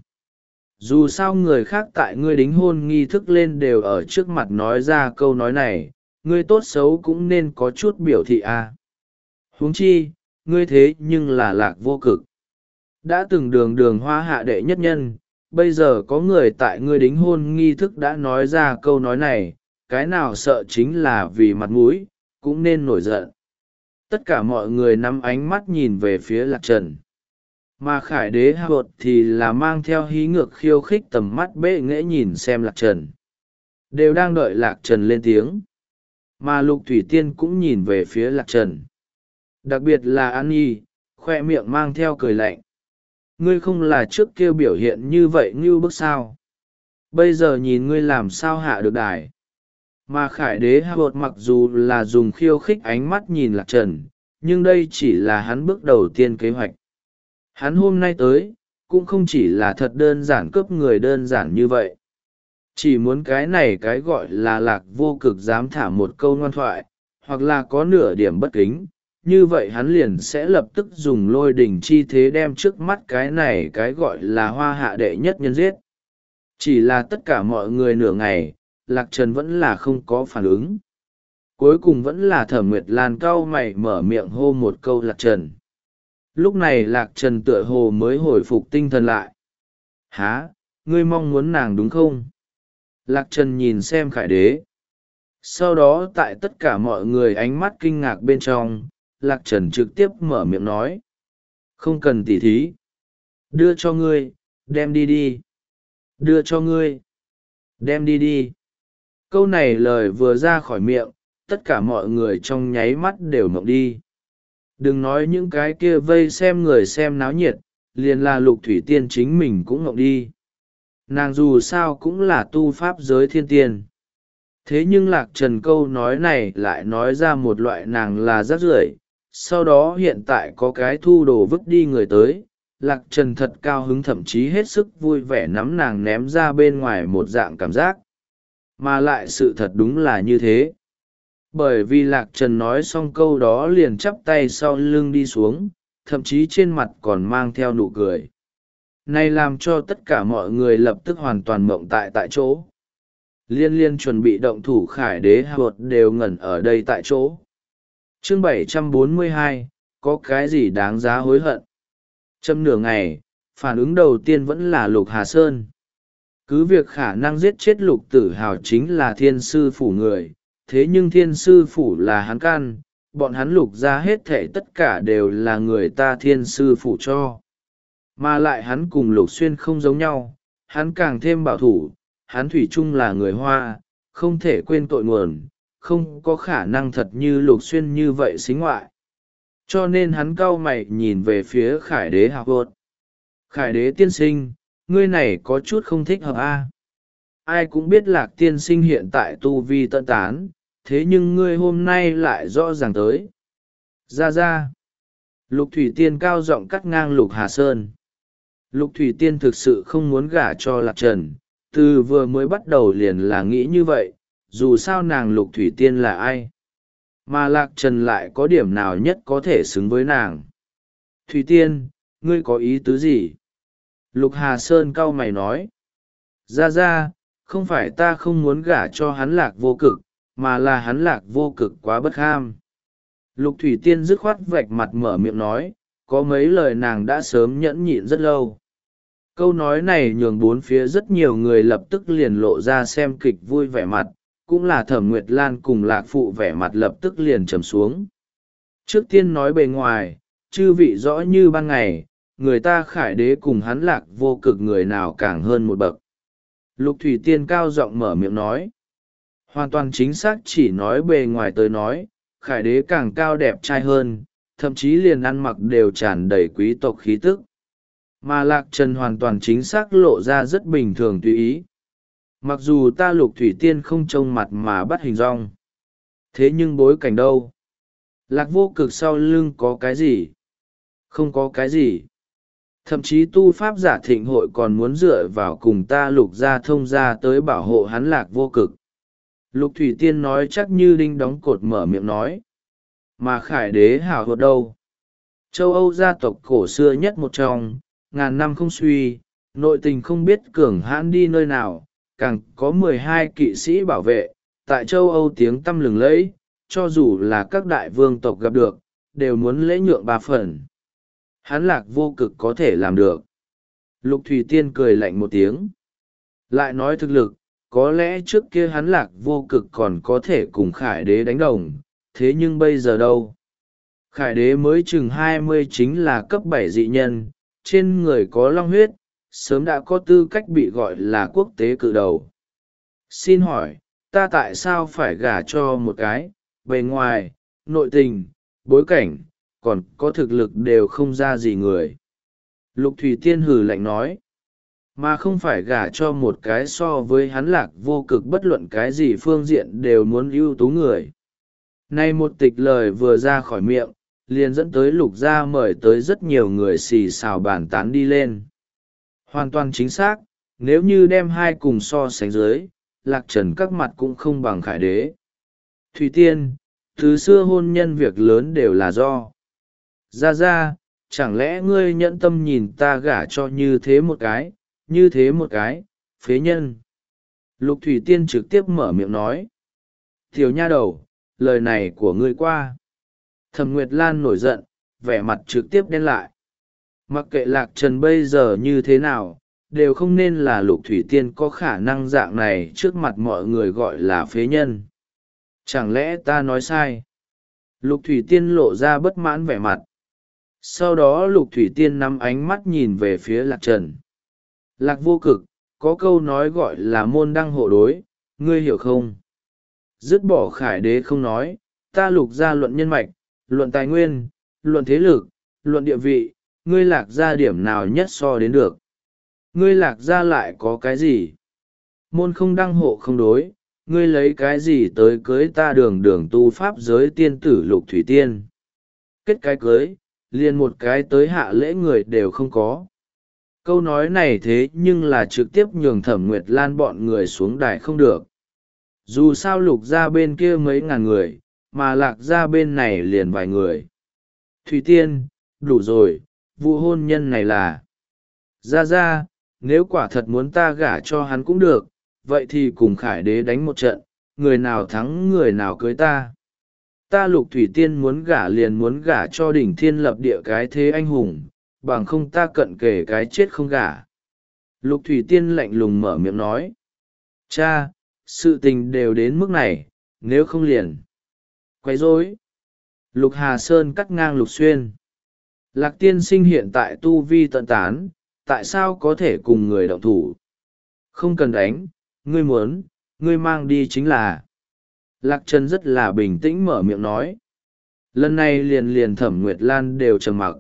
Dù sao người khác tại ngươi đính hôn nghi thức lên đều ở trước mặt nói ra câu nói này, ngươi tốt xấu cũng nên có chút biểu thị a. À. Huống chi, ngươi thế nhưng là Lạc Vô Cực. Đã từng đường đường hoa hạ đệ nhất nhân, bây giờ có người tại ngươi đính hôn nghi thức đã nói ra câu nói này, cái nào sợ chính là vì mặt mũi, cũng nên nổi giận. Tất cả mọi người nắm ánh mắt nhìn về phía Lạc Trần. Mà Khải đế Howard thì là mang theo hí ngược khiêu khích tầm mắt bệ nghễ nhìn xem Lạc Trần. Đều đang đợi Lạc Trần lên tiếng. Mà Lục Thủy Tiên cũng nhìn về phía Lạc Trần. Đặc biệt là An Nhi, khoe miệng mang theo cười lạnh. Ngươi không là trước kia biểu hiện như vậy như bức sao. Bây giờ nhìn ngươi làm sao hạ được đài. Mà Khải đế Howard mặc dù là dùng khiêu khích ánh mắt nhìn Lạc Trần, nhưng đây chỉ là hắn bước đầu tiên kế hoạch. Hắn hôm nay tới, cũng không chỉ là thật đơn giản cướp người đơn giản như vậy. Chỉ muốn cái này cái gọi là Lạc Vô Cực dám thả một câu ngoan thoại, hoặc là có nửa điểm bất kính, như vậy hắn liền sẽ lập tức dùng lôi đỉnh chi thế đem trước mắt cái này cái gọi là hoa hạ đệ nhất nhân giết. Chỉ là tất cả mọi người nửa ngày, Lạc Trần vẫn là không có phản ứng. Cuối cùng vẫn là Thẩm Nguyệt Lan cau mày mở miệng hô một câu Lạc Trần. Lúc này Lạc Trần tựa hồ mới hồi phục tinh thần lại. Hả, ngươi mong muốn nàng đúng không? Lạc Trần nhìn xem Khải đế. Sau đó tại tất cả mọi người ánh mắt kinh ngạc bên trong, Lạc Trần trực tiếp mở miệng nói. Không cần tỉ thí. Đưa cho ngươi, đem đi đi. Đưa cho ngươi. Đem đi đi. Câu này lời vừa ra khỏi miệng, tất cả mọi người trong nháy mắt đều ngậm đi. Đừng nói những cái kia vây xem người xem náo nhiệt, liền là Lục Thủy Tiên chính mình cũng ngậm đi. Nàng dù sao cũng là tu pháp giới thiên tiên. Thế nhưng Lạc Trần câu nói này lại nói ra một loại nàng là rác rưởi. Sau đó hiện tại có cái thu đồ vứt đi người tới, Lạc Trần thật cao hứng thậm chí hết sức vui vẻ nắm nàng ném ra bên ngoài một dạng cảm giác. Mà lại sự thật đúng là như thế. Bởi vì Lạc Trần nói xong câu đó liền chắp tay sau lưng đi xuống, thậm chí trên mặt còn mang theo nụ cười. Này làm cho tất cả mọi người lập tức hoàn toàn mộng tại tại chỗ. Liên liên chuẩn bị động thủ Khải đế Howard đều ngẩn ở đây tại chỗ. Chương bảy trăm bốn mươi hai, có cái gì đáng giá hối hận? Châm nửa ngày, phản ứng đầu tiên vẫn là Lục Hà Sơn. Cứ việc khả năng giết chết Lục Tử Hào chính là thiên sư phủ người, thế nhưng thiên sư phủ là hắn can, bọn hắn Lục ra hết thể tất cả đều là người ta thiên sư phủ cho. Mà lại hắn cùng Lục Xuyên không giống nhau, hắn càng thêm bảo thủ, hắn thủy chung là người Hoa, không thể quên tội nguồn, không có khả năng thật như Lục Xuyên như vậy xính ngoại. Cho nên hắn cau mày nhìn về phía Khải đế Howard. Khải đế tiên sinh, ngươi này có chút không thích hợp a. Ai cũng biết Lạc tiên sinh hiện tại tu vi tận tán, thế nhưng ngươi hôm nay lại rõ ràng tới. Ra ra. Lục Thủy Tiên cao giọng cắt ngang Lục Hà Sơn. Lục Thủy Tiên thực sự không muốn gả cho Lạc Trần, từ vừa mới bắt đầu liền là nghĩ như vậy, dù sao nàng Lục Thủy Tiên là ai. Mà Lạc Trần lại có điểm nào nhất có thể xứng với nàng. Thủy Tiên, ngươi có ý tứ gì? Lục Hà Sơn cau mày nói. Ra ra, không phải ta không muốn gả cho hắn Lạc Vô Cực, mà là hắn Lạc Vô Cực quá bất ham. Lục Thủy Tiên dứt khoát vạch mặt mở miệng nói, có mấy lời nàng đã sớm nhẫn nhịn rất lâu. Câu nói này nhường bốn phía rất nhiều người lập tức liền lộ ra xem kịch vui vẻ mặt, cũng là Thẩm Nguyệt Lan cùng Lạc Phụ vẻ mặt lập tức liền trầm xuống. Trước tiên nói bề ngoài, chư vị rõ như ban ngày, người ta Khải Đế cùng hắn Lạc Vô Cực người nào càng hơn một bậc. Lục Thủy Tiên cao giọng mở miệng nói. Hoàn toàn chính xác chỉ nói bề ngoài tới nói, Khải Đế càng cao đẹp trai hơn, thậm chí liền ăn mặc đều tràn đầy quý tộc khí tức. Mà Lạc Trần hoàn toàn chính xác lộ ra rất bình thường tùy ý. Mặc dù ta Lục Thủy Tiên không trông mặt mà bắt hình dong. Thế nhưng bối cảnh đâu? Lạc Vô Cực sau lưng có cái gì? Không có cái gì. Thậm chí tu pháp giả thịnh hội còn muốn dựa vào cùng ta Lục gia thông gia tới bảo hộ hắn Lạc Vô Cực. Lục Thủy Tiên nói chắc như đinh đóng cột mở miệng nói. Mà Khải Đế hảo hột đâu? Châu Âu gia tộc cổ xưa nhất một trong, ngàn năm không suy, nội tình không biết cường hãn đi nơi nào, càng có mười hai kỵ sĩ bảo vệ, tại châu Âu tiếng tăm lừng lẫy, cho dù là các đại vương tộc gặp được, đều muốn lễ nhượng ba phần. Hắn Lạc Vô Cực có thể làm được. Lục Thủy Tiên cười lạnh một tiếng. Lại nói thực lực, có lẽ trước kia hắn Lạc Vô Cực còn có thể cùng Khải Đế đánh đồng, thế nhưng bây giờ đâu? Khải Đế mới chừng hai mươi chính là cấp bảy dị nhân, trên người có long huyết, sớm đã có tư cách bị gọi là quốc tế cự đầu. Xin hỏi, ta tại sao phải gả cho một cái, bề ngoài, nội tình, bối cảnh, còn có thực lực đều không ra gì người? Lục Thủy Tiên hừ lạnh nói, mà không phải gả cho một cái so với hắn Lạc Vô Cực bất luận cái gì phương diện đều muốn ưu tú người. Nay một tịch lời vừa ra khỏi miệng, liền dẫn tới Lục gia mời tới rất nhiều người xì xào bàn tán đi lên. Hoàn toàn chính xác, nếu như đem hai cùng so sánh dưới, Lạc Trần các mặt cũng không bằng Khải Đế. Thủy Tiên, từ xưa hôn nhân việc lớn đều là do. Ra ra, chẳng lẽ ngươi nhẫn tâm nhìn ta gả cho như thế một cái, như thế một cái, phế nhân. Lục Thủy Tiên trực tiếp mở miệng nói. Tiểu nha đầu, lời này của ngươi qua. Thẩm Nguyệt Lan nổi giận, vẻ mặt trực tiếp đen lại. Mặc kệ Lạc Trần bây giờ như thế nào, đều không nên là Lục Thủy Tiên có khả năng dạng này trước mặt mọi người gọi là phế nhân. Chẳng lẽ ta nói sai? Lục Thủy Tiên lộ ra bất mãn vẻ mặt. Sau đó Lục Thủy Tiên nắm ánh mắt nhìn về phía Lạc Trần. Lạc Vô Cực, có câu nói gọi là môn đăng hộ đối, ngươi hiểu không? Dứt bỏ Khải Đế không nói, ta Lục gia luận nhân mạch, luận tài nguyên, luận thế lực, luận địa vị, ngươi Lạc gia điểm nào nhất so đến được? Ngươi Lạc gia lại có cái gì? Môn không đăng hộ không đối, ngươi lấy cái gì tới cưới ta đường đường tu pháp giới tiên tử Lục Thủy Tiên? Kết cái cưới, liền một cái tới hạ lễ người đều không có. Câu nói này thế nhưng là trực tiếp nhường Thẩm Nguyệt Lan bọn người xuống đài không được. Dù sao Lục gia bên kia mấy ngàn người, mà Lạc gia bên này liền vài người. Thủy Tiên, đủ rồi, vụ hôn nhân này là. Ra ra, nếu quả thật muốn ta gả cho hắn cũng được, vậy thì cùng Khải Đế đánh một trận, người nào thắng người nào cưới ta. Ta Lục Thủy Tiên muốn gả liền muốn gả cho đỉnh thiên lập địa cái thế anh hùng, bằng không ta cận kề cái chết không gả. Lục Thủy Tiên lạnh lùng mở miệng nói. Cha, sự tình đều đến mức này, nếu không liền. Quấy rối. Lục Hà Sơn cắt ngang Lục Xuyên. Lạc tiên sinh hiện tại tu vi tận tán, tại sao có thể cùng người động thủ? Không cần đánh, ngươi muốn, ngươi mang đi chính là. Lạc Trần rất là bình tĩnh mở miệng nói. Lần này liền liền Thẩm Nguyệt Lan đều trầm mặc.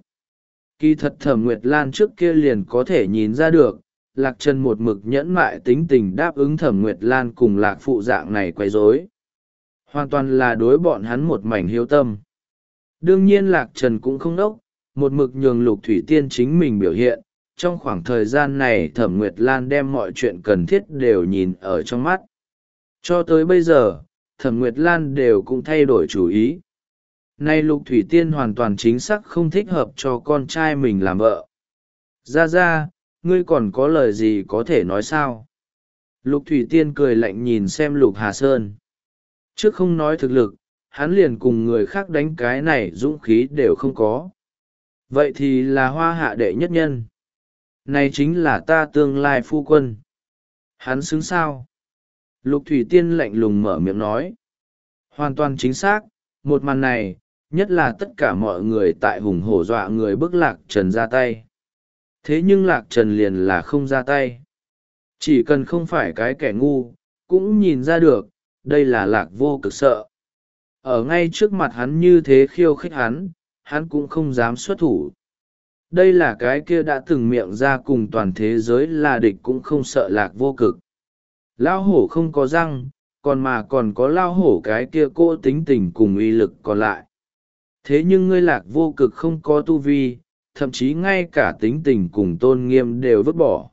Kỳ thật Thẩm Nguyệt Lan trước kia liền có thể nhìn ra được, Lạc Trần một mực nhẫn mại tính tình đáp ứng Thẩm Nguyệt Lan cùng Lạc phụ dạng này quấy rối. Hoàn toàn là đối bọn hắn một mảnh hiếu tâm. Đương nhiên Lạc Trần cũng không đốc, một mực nhường Lục Thủy Tiên chính mình biểu hiện. Trong khoảng thời gian này Thẩm Nguyệt Lan đem mọi chuyện cần thiết đều nhìn ở trong mắt. Cho tới bây giờ, Thẩm Nguyệt Lan đều cũng thay đổi chủ ý. Nay Lục Thủy Tiên hoàn toàn chính xác không thích hợp cho con trai mình làm vợ. Ra ra, ngươi còn có lời gì có thể nói sao? Lục Thủy Tiên cười lạnh nhìn xem Lục Hà Sơn. Trước không nói thực lực, hắn liền cùng người khác đánh cái này dũng khí đều không có. Vậy thì là hoa hạ đệ nhất nhân. Này chính là ta tương lai phu quân. Hắn xứng sao? Lục Thủy Tiên lạnh lùng mở miệng nói. Hoàn toàn chính xác, một màn này, nhất là tất cả mọi người tại hùng hổ dọa người bức Lạc Trần ra tay. Thế nhưng Lạc Trần liền là không ra tay. Chỉ cần không phải cái kẻ ngu, cũng nhìn ra được, đây là Lạc Vô Cực sợ. Ở ngay trước mặt hắn như thế khiêu khích hắn, hắn cũng không dám xuất thủ. Đây là cái kia đã từng miệng ra cùng toàn thế giới là địch cũng không sợ Lạc Vô Cực. Lao hổ không có răng, còn mà còn có lao hổ cái kia cô tính tình cùng uy lực còn lại. Thế nhưng ngươi Lạc Vô Cực không có tu vi, thậm chí ngay cả tính tình cùng tôn nghiêm đều vứt bỏ.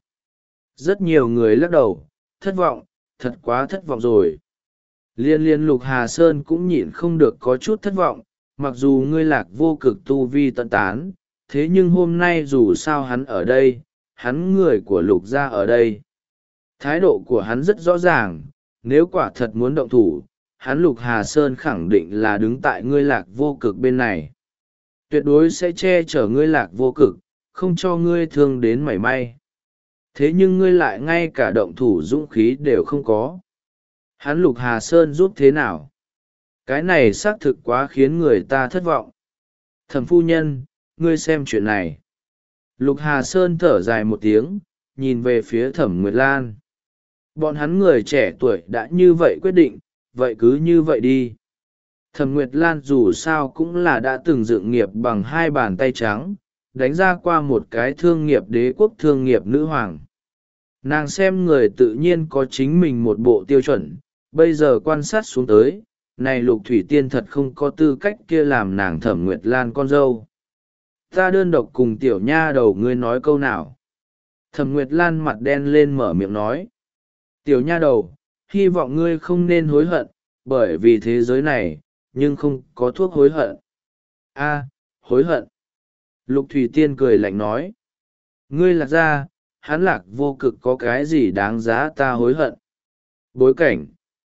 Rất nhiều người lắc đầu, thất vọng, thật quá thất vọng rồi. Liên liên Lục Hà Sơn cũng nhịn không được có chút thất vọng, mặc dù ngươi Lạc Vô Cực tu vi tận tán, thế nhưng hôm nay dù sao hắn ở đây, hắn người của Lục gia ở đây. Thái độ của hắn rất rõ ràng, nếu quả thật muốn động thủ, hắn Lục Hà Sơn khẳng định là đứng tại ngươi Lạc Vô Cực bên này. Tuyệt đối sẽ che chở ngươi Lạc Vô Cực, không cho ngươi thương đến mảy may. Thế nhưng ngươi lại ngay cả động thủ dũng khí đều không có. Hắn Lục Hà Sơn giúp thế nào? Cái này xác thực quá khiến người ta thất vọng. Thẩm phu nhân, ngươi xem chuyện này. Lục Hà Sơn thở dài một tiếng, nhìn về phía Thẩm Nguyệt Lan. Bọn hắn người trẻ tuổi đã như vậy quyết định, vậy cứ như vậy đi. Thẩm Nguyệt Lan dù sao cũng là đã từng dựng nghiệp bằng hai bàn tay trắng, đánh ra qua một cái thương nghiệp đế quốc thương nghiệp nữ hoàng. Nàng xem người tự nhiên có chính mình một bộ tiêu chuẩn, bây giờ quan sát xuống tới, này Lục Thủy Tiên thật không có tư cách kia làm nàng Thẩm Nguyệt Lan con dâu. Ta đơn độc cùng tiểu nha đầu ngươi nói câu nào. Thẩm Nguyệt Lan mặt đen lên mở miệng nói. Tiểu nha đầu, hy vọng ngươi không nên hối hận, bởi vì thế giới này, nhưng không có thuốc hối hận. A, hối hận. Lục Thủy Tiên cười lạnh nói. Ngươi Lạc gia, hắn Lạc Vô Cực có cái gì đáng giá ta hối hận. Bối cảnh,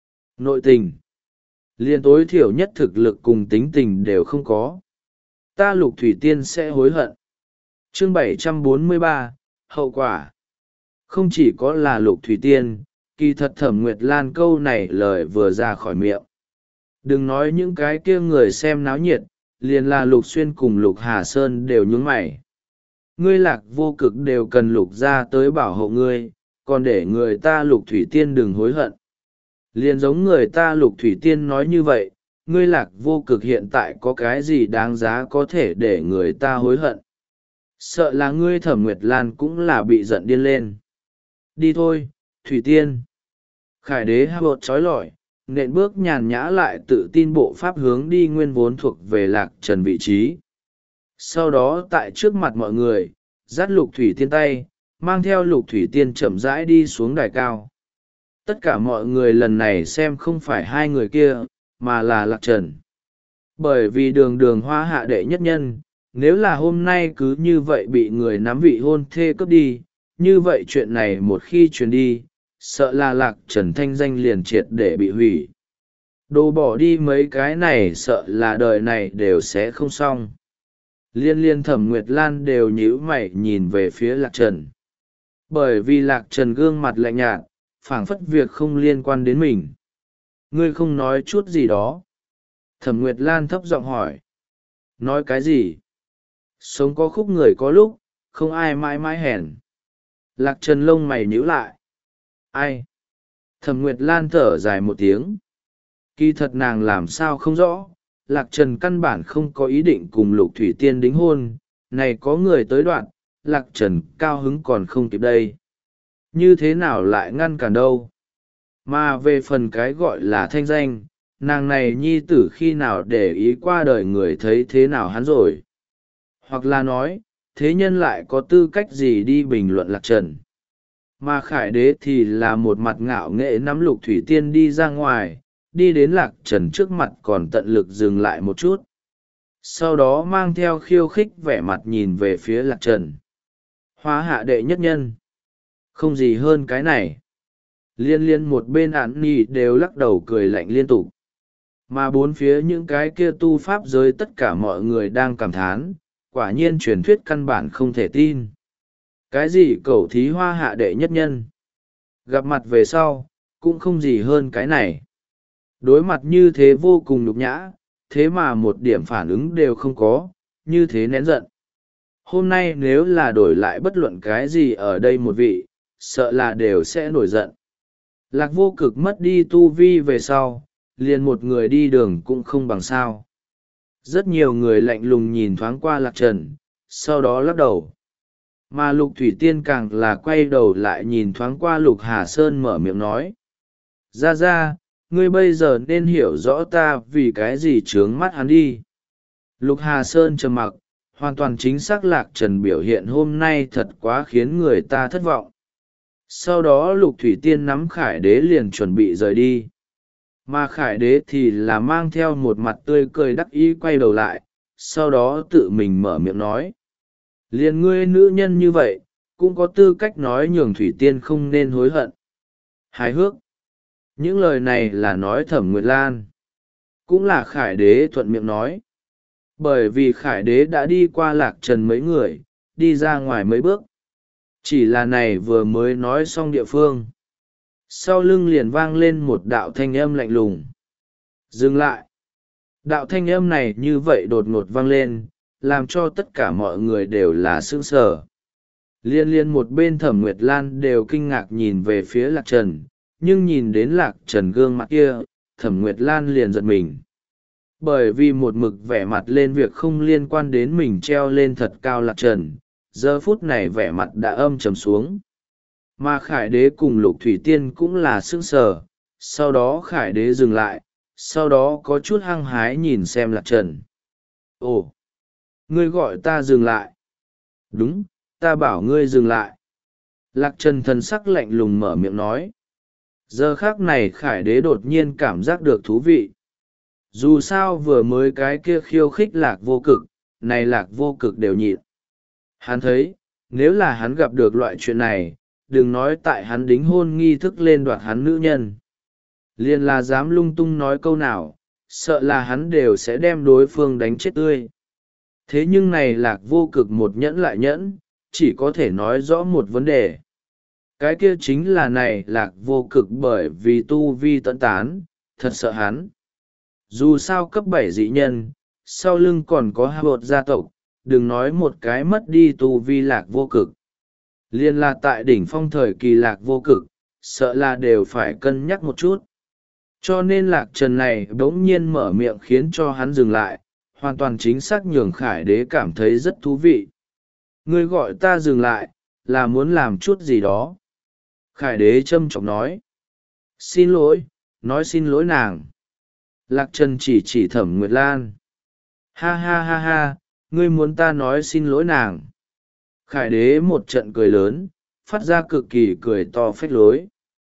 nội tình, liên tối thiểu nhất thực lực cùng tính tình đều không có. Ta Lục Thủy Tiên sẽ hối hận. Chương bảy trăm bốn mươi ba, hậu quả. Không chỉ có là Lục Thủy Tiên, kỳ thật Thẩm Nguyệt Lan câu này lời vừa ra khỏi miệng. Đừng nói những cái kia người xem náo nhiệt, liền là Lục Xuyên cùng Lục Hà Sơn đều nhướng mày. Ngươi Lạc Vô Cực đều cần Lục ra tới bảo hộ ngươi, còn để người ta Lục Thủy Tiên đừng hối hận. Liền giống người ta Lục Thủy Tiên nói như vậy, ngươi Lạc Vô Cực hiện tại có cái gì đáng giá có thể để người ta hối hận. Sợ là ngươi Thẩm Nguyệt Lan cũng là bị giận điên lên. Đi thôi, Thủy Tiên. Khải đế hạ bột trói lọi, nện bước nhàn nhã lại tự tin bộ pháp hướng đi nguyên vốn thuộc về Lạc Trần vị trí. Sau đó tại trước mặt mọi người, dắt Lục Thủy Tiên tay, mang theo Lục Thủy Tiên chậm rãi đi xuống đài cao. Tất cả mọi người lần này xem không phải hai người kia, mà là Lạc Trần. Bởi vì đường đường hoa hạ đệ nhất nhân, nếu là hôm nay cứ như vậy bị người nắm vị hôn thê cướp đi, như vậy chuyện này một khi truyền đi, sợ là Lạc Trần thanh danh liền triệt để bị hủy. Đồ bỏ đi mấy cái này sợ là đời này đều sẽ không xong. Liên liên Thẩm Nguyệt Lan đều nhíu mày nhìn về phía Lạc Trần. Bởi vì Lạc Trần gương mặt lạnh nhạt, phảng phất việc không liên quan đến mình. Ngươi không nói chút gì đó. Thẩm Nguyệt Lan thấp giọng hỏi. Nói cái gì? Sống có khúc người có lúc, không ai mãi mãi hèn. Lạc Trần lông mày nhíu lại. Ai? Thẩm Nguyệt Lan thở dài một tiếng. Kỳ thật nàng làm sao không rõ, Lạc Trần căn bản không có ý định cùng Lục Thủy Tiên đính hôn, này có người tới đoạn, Lạc Trần cao hứng còn không kịp đây. Như thế nào lại ngăn cản đâu? Mà về phần cái gọi là thanh danh, nàng này nhi tử khi nào để ý qua đời người thấy thế nào hắn rồi. hoặc là nói thế nhân lại có tư cách gì đi bình luận lạc trần. Mà khải đế thì là một mặt ngạo nghễ nắm lục thủy tiên đi ra ngoài, đi đến lạc trần trước mặt còn tận lực dừng lại một chút, sau đó mang theo khiêu khích vẻ mặt nhìn về phía lạc trần. Hóa hạ đệ nhất nhân, không gì hơn cái này. Liên liên một bên ản nhi đều lắc đầu cười lạnh liên tục, mà bốn phía những cái kia tu pháp giới tất cả mọi người đang cảm thán, quả nhiên truyền thuyết căn bản không thể tin. Cái gì cẩu thí hoa hạ đệ nhất nhân, gặp mặt về sau cũng không gì hơn cái này. Đối mặt như thế vô cùng nhục nhã, thế mà một điểm phản ứng đều không có, như thế nén giận. Hôm nay nếu là đổi lại bất luận cái gì ở đây một vị, sợ là đều sẽ nổi giận. Lạc vô cực mất đi tu vi về sau, liền một người đi đường cũng không bằng sao. Rất nhiều người lạnh lùng nhìn thoáng qua lạc trần, sau đó lắc đầu. Mà lục thủy tiên càng là quay đầu lại nhìn thoáng qua lục hà sơn mở miệng nói. Ra ra, ngươi bây giờ nên hiểu rõ ta vì cái gì trướng mắt hắn đi. Lục hà sơn trầm mặc, hoàn toàn chính xác lạc trần biểu hiện hôm nay thật quá khiến người ta thất vọng. Sau đó lục thủy tiên nắm khải đế liền chuẩn bị rời đi, mà khải đế thì là mang theo một mặt tươi cười đắc ý quay đầu lại, sau đó tự mình mở miệng nói. Liền ngươi nữ nhân như vậy cũng có tư cách nói nhường thủy tiên không nên hối hận. Hài hước. Những lời này là nói Thẩm Nguyệt Lan, cũng là khải đế thuận miệng nói, bởi vì khải đế đã đi qua lạc trần mấy người, đi ra ngoài mấy bước. Chỉ là này vừa mới nói xong địa phương, sau lưng liền vang lên một đạo thanh âm lạnh lùng. Dừng lại. Đạo thanh âm này như vậy đột ngột vang lên, làm cho tất cả mọi người đều là sững sờ. Liên liên một bên Thẩm Nguyệt Lan đều kinh ngạc nhìn về phía lạc trần, nhưng nhìn đến lạc trần gương mặt kia, Thẩm Nguyệt Lan liền giật mình. Bởi vì một mực vẻ mặt lên việc không liên quan đến mình treo lên thật cao lạc trần, giờ phút này vẻ mặt đã âm trầm xuống. Mà khải đế cùng lục thủy tiên cũng là sững sờ, sau đó khải đế dừng lại, sau đó có chút hăng hái nhìn xem lạc trần. Ồ, ngươi gọi ta dừng lại. Đúng, ta bảo ngươi dừng lại. Lạc trần thần sắc lạnh lùng mở miệng nói. Giờ khác này khải đế đột nhiên cảm giác được thú vị. Dù sao vừa mới cái kia khiêu khích lạc vô cực, này lạc vô cực đều nhịn. Hắn thấy, nếu là hắn gặp được loại chuyện này, đừng nói tại hắn đính hôn nghi thức lên đoạt hắn nữ nhân. Liền là dám lung tung nói câu nào, sợ là hắn đều sẽ đem đối phương đánh chết tươi. Thế nhưng này lạc vô cực một nhẫn lại nhẫn, chỉ có thể nói rõ một vấn đề. Cái kia chính là này lạc vô cực bởi vì tu vi tận tán, thật sợ hắn. Dù sao cấp bảy dị nhân, sau lưng còn có hai bột gia tộc, đừng nói một cái mất đi tu vi lạc vô cực. Liên là tại đỉnh phong thời kỳ lạc vô cực, sợ là đều phải cân nhắc một chút. Cho nên lạc trần này bỗng nhiên mở miệng khiến cho hắn dừng lại, hoàn toàn chính xác nhường khải đế cảm thấy rất thú vị. Ngươi gọi ta dừng lại, là muốn làm chút gì đó. Khải đế châm chọc nói. Xin lỗi, nói xin lỗi nàng. Lạc trần chỉ chỉ Thẩm Nguyệt Lan. Ha ha ha ha, ngươi muốn ta nói xin lỗi nàng. Khải đế một trận cười lớn, phát ra cực kỳ cười to phách lối.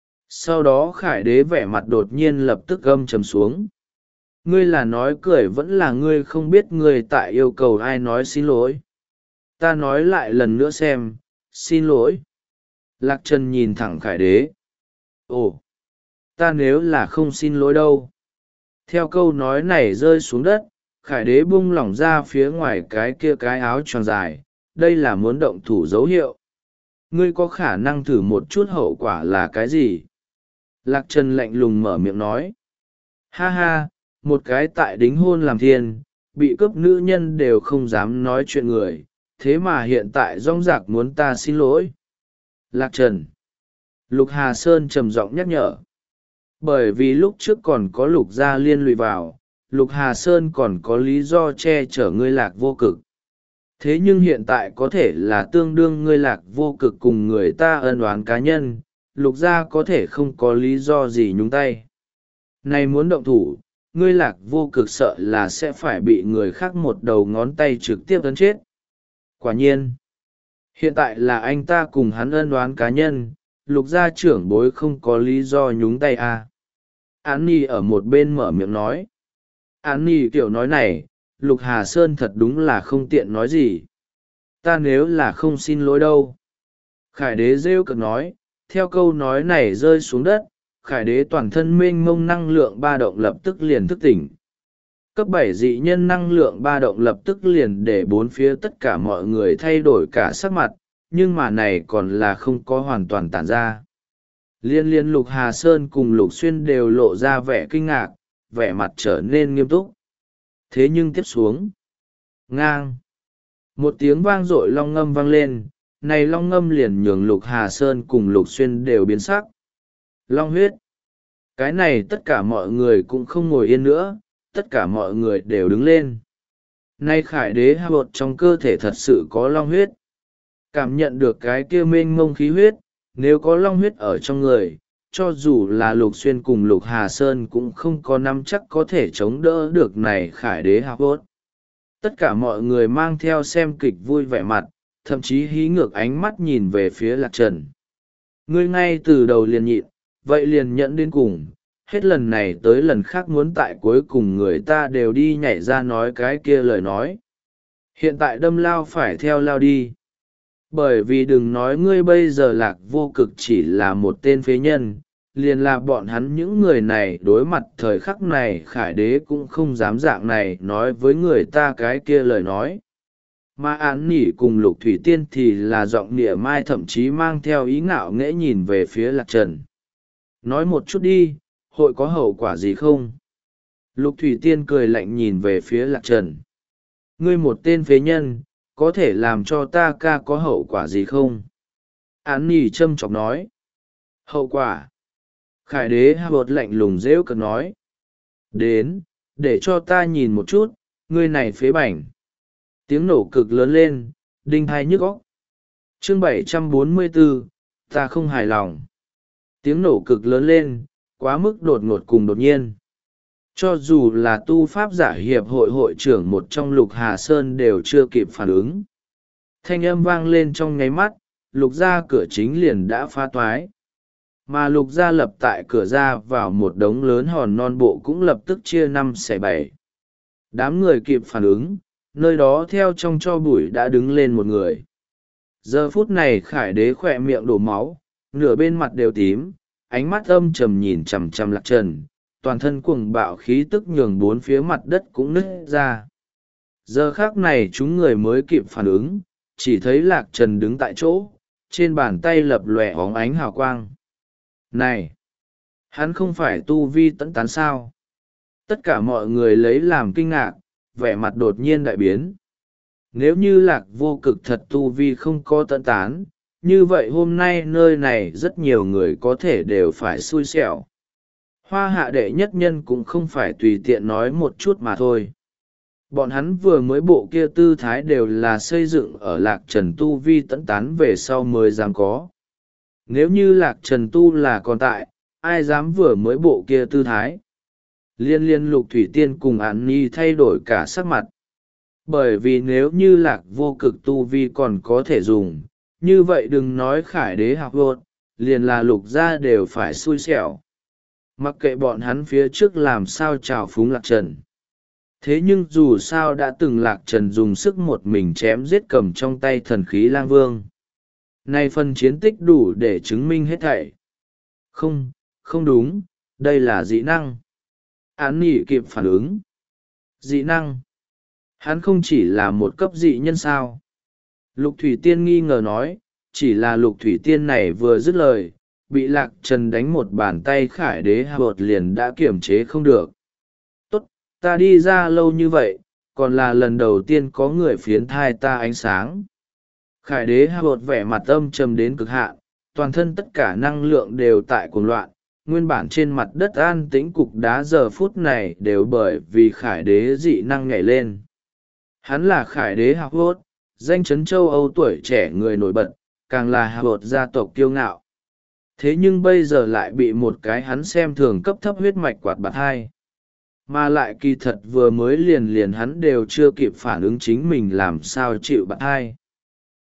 Sau đó khải đế vẻ mặt đột nhiên lập tức gâm trầm xuống. Ngươi là nói cười vẫn là ngươi không biết ngươi tại yêu cầu ai nói xin lỗi. Ta nói lại lần nữa xem, xin lỗi. Lạc trần nhìn thẳng khải đế. Ồ, ta nếu là không xin lỗi đâu. Theo câu nói này rơi xuống đất, khải đế bung lỏng ra phía ngoài cái kia cái áo tròn dài, đây là muốn động thủ dấu hiệu. Ngươi có khả năng thử một chút hậu quả là cái gì? Lạc trần lạnh lùng mở miệng nói. Ha ha, một cái tại đính hôn làm thiên, bị cướp nữ nhân đều không dám nói chuyện người, thế mà hiện tại rong rạc muốn ta xin lỗi. Lạc trần. Lục Hà Sơn trầm giọng nhắc nhở. Bởi vì lúc trước còn có lục gia liên lụy vào, lục Hà Sơn còn có lý do che chở ngươi lạc vô cực. Thế nhưng hiện tại có thể là tương đương ngươi lạc vô cực cùng người ta ân oán cá nhân, lục gia có thể không có lý do gì nhúng tay. Này muốn động thủ, ngươi lạc vô cực sợ là sẽ phải bị người khác một đầu ngón tay trực tiếp ấn chết. Quả nhiên, hiện tại là anh ta cùng hắn ân oán cá nhân, lục gia trưởng bối không có lý do nhúng tay à. Án nhi ở một bên mở miệng nói. Án nhi kiểu nói này, lục hà sơn thật đúng là không tiện nói gì. Ta nếu là không xin lỗi đâu. Khải đế rêu cực nói, theo câu nói này rơi xuống đất, khải đế toàn thân mênh mông năng lượng ba động lập tức liền thức tỉnh. Cấp bảy dị nhân năng lượng ba động lập tức liền để bốn phía tất cả mọi người thay đổi cả sắc mặt, nhưng mà này còn là không có hoàn toàn tản ra. Liên liên lục hà sơn cùng lục xuyên đều lộ ra vẻ kinh ngạc, vẻ mặt trở nên nghiêm túc. Thế nhưng tiếp xuống, ngang, một tiếng vang dội long ngâm vang lên, này long ngâm liền nhường lục hà sơn cùng lục xuyên đều biến sắc. Long huyết, cái này tất cả mọi người cũng không ngồi yên nữa, tất cả mọi người đều đứng lên. Nay khải đế hạ bột trong cơ thể thật sự có long huyết. Cảm nhận được cái kia mênh mông khí huyết, nếu có long huyết ở trong người, cho dù là lục xuyên cùng lục hà sơn cũng không có nắm chắc có thể chống đỡ được này khải đế hạ bột. Tất cả mọi người mang theo xem kịch vui vẻ mặt, thậm chí hí ngược ánh mắt nhìn về phía lạc trần. Ngươi ngay từ đầu liền nhịn, vậy liền nhẫn đến cùng, hết lần này tới lần khác muốn tại cuối cùng người ta đều đi nhảy ra nói cái kia lời nói. Hiện tại đâm lao phải theo lao đi. Bởi vì đừng nói ngươi bây giờ lạc vô cực chỉ là một tên phế nhân, liền là bọn hắn những người này đối mặt thời khắc này khải đế cũng không dám dạng này nói với người ta cái kia lời nói. Mà án nỉ cùng lục thủy tiên thì là giọng nịa mai thậm chí mang theo ý ngạo nghễ nhìn về phía lạc trần. Nói một chút đi, hội có hậu quả gì không? Lục thủy tiên cười lạnh nhìn về phía lạc trần. Ngươi một tên phế nhân, có thể làm cho ta ca có hậu quả gì không? Án nỉ châm chọc nói. Hậu quả? Khải đế hạ bột lạnh lùng rêu cực nói. Đến, để cho ta nhìn một chút, ngươi này phế bảnh. Tiếng nổ cực lớn lên, đinh hai nhức óc. Chương bảy trăm bốn mươi bốn, ta không hài lòng. Tiếng nổ cực lớn lên, quá mức đột ngột cùng đột nhiên. Cho dù là tu pháp giả hiệp hội hội trưởng một trong lục hà sơn đều chưa kịp phản ứng. Thanh âm vang lên trong nháy mắt, lục ra cửa chính liền đã phá toái. Mà lục gia lập tại cửa ra vào một đống lớn hòn non bộ cũng lập tức chia năm xẻ bảy. Đám người kịp phản ứng, nơi đó theo trong cho bụi đã đứng lên một người. Giờ phút này khải đế khỏe miệng đổ máu, nửa bên mặt đều tím, ánh mắt âm trầm nhìn chằm chằm lạc trần, toàn thân cuồng bạo khí tức nhường bốn phía mặt đất cũng nứt ra. Giờ khác này chúng người mới kịp phản ứng, chỉ thấy lạc trần đứng tại chỗ, trên bàn tay lập lòe óng ánh hào quang. Này! Hắn không phải tu vi tẫn tán sao? Tất cả mọi người lấy làm kinh ngạc, vẻ mặt đột nhiên đại biến. Nếu như lạc vô cực thật tu vi không có tận tán, như vậy hôm nay nơi này rất nhiều người có thể đều phải xui xẻo. Hoa hạ đệ nhất nhân cũng không phải tùy tiện nói một chút mà thôi. Bọn hắn vừa mới bộ kia tư thái đều là xây dựng ở lạc trần tu vi tận tán về sau mới dám có. Nếu như lạc trần tu là còn tại, ai dám vừa mới bộ kia tư thái. Liên liên lục thủy tiên cùng án nhi thay đổi cả sắc mặt. Bởi vì nếu như lạc vô cực tu vi còn có thể dùng, như vậy đừng nói khải đế học vột, liền là lục gia đều phải xui xẻo. Mặc kệ bọn hắn phía trước làm sao trào phúng lạc trần. Thế nhưng dù sao đã từng lạc trần dùng sức một mình chém giết cầm trong tay thần khí lang vương. Nay phần chiến tích đủ để chứng minh hết thảy. Không, không đúng, đây là dị năng. Án nỉ kịp phản ứng. Dị năng. Hắn không chỉ là một cấp dị nhân sao. Lục thủy tiên nghi ngờ nói, chỉ là lục thủy tiên này vừa dứt lời, bị lạc trần đánh một bàn tay khải đế hạ bột liền đã kiểm chế không được. Tốt, ta đi ra lâu như vậy, còn là lần đầu tiên có người phiến thai ta ánh sáng. Khải đế hạ bột vẻ mặt âm trầm đến cực hạn, toàn thân tất cả năng lượng đều tại cuồng loạn, nguyên bản trên mặt đất an tĩnh cục đá giờ phút này đều bởi vì khải đế dị năng nhảy lên. Hắn là khải đế hạ bột, danh chấn châu Âu tuổi trẻ người nổi bật, càng là hạ bột gia tộc kiêu ngạo. Thế nhưng bây giờ lại bị một cái hắn xem thường cấp thấp huyết mạch quạt bạt hai. Mà lại kỳ thật vừa mới liền liền hắn đều chưa kịp phản ứng chính mình làm sao chịu bạt hai.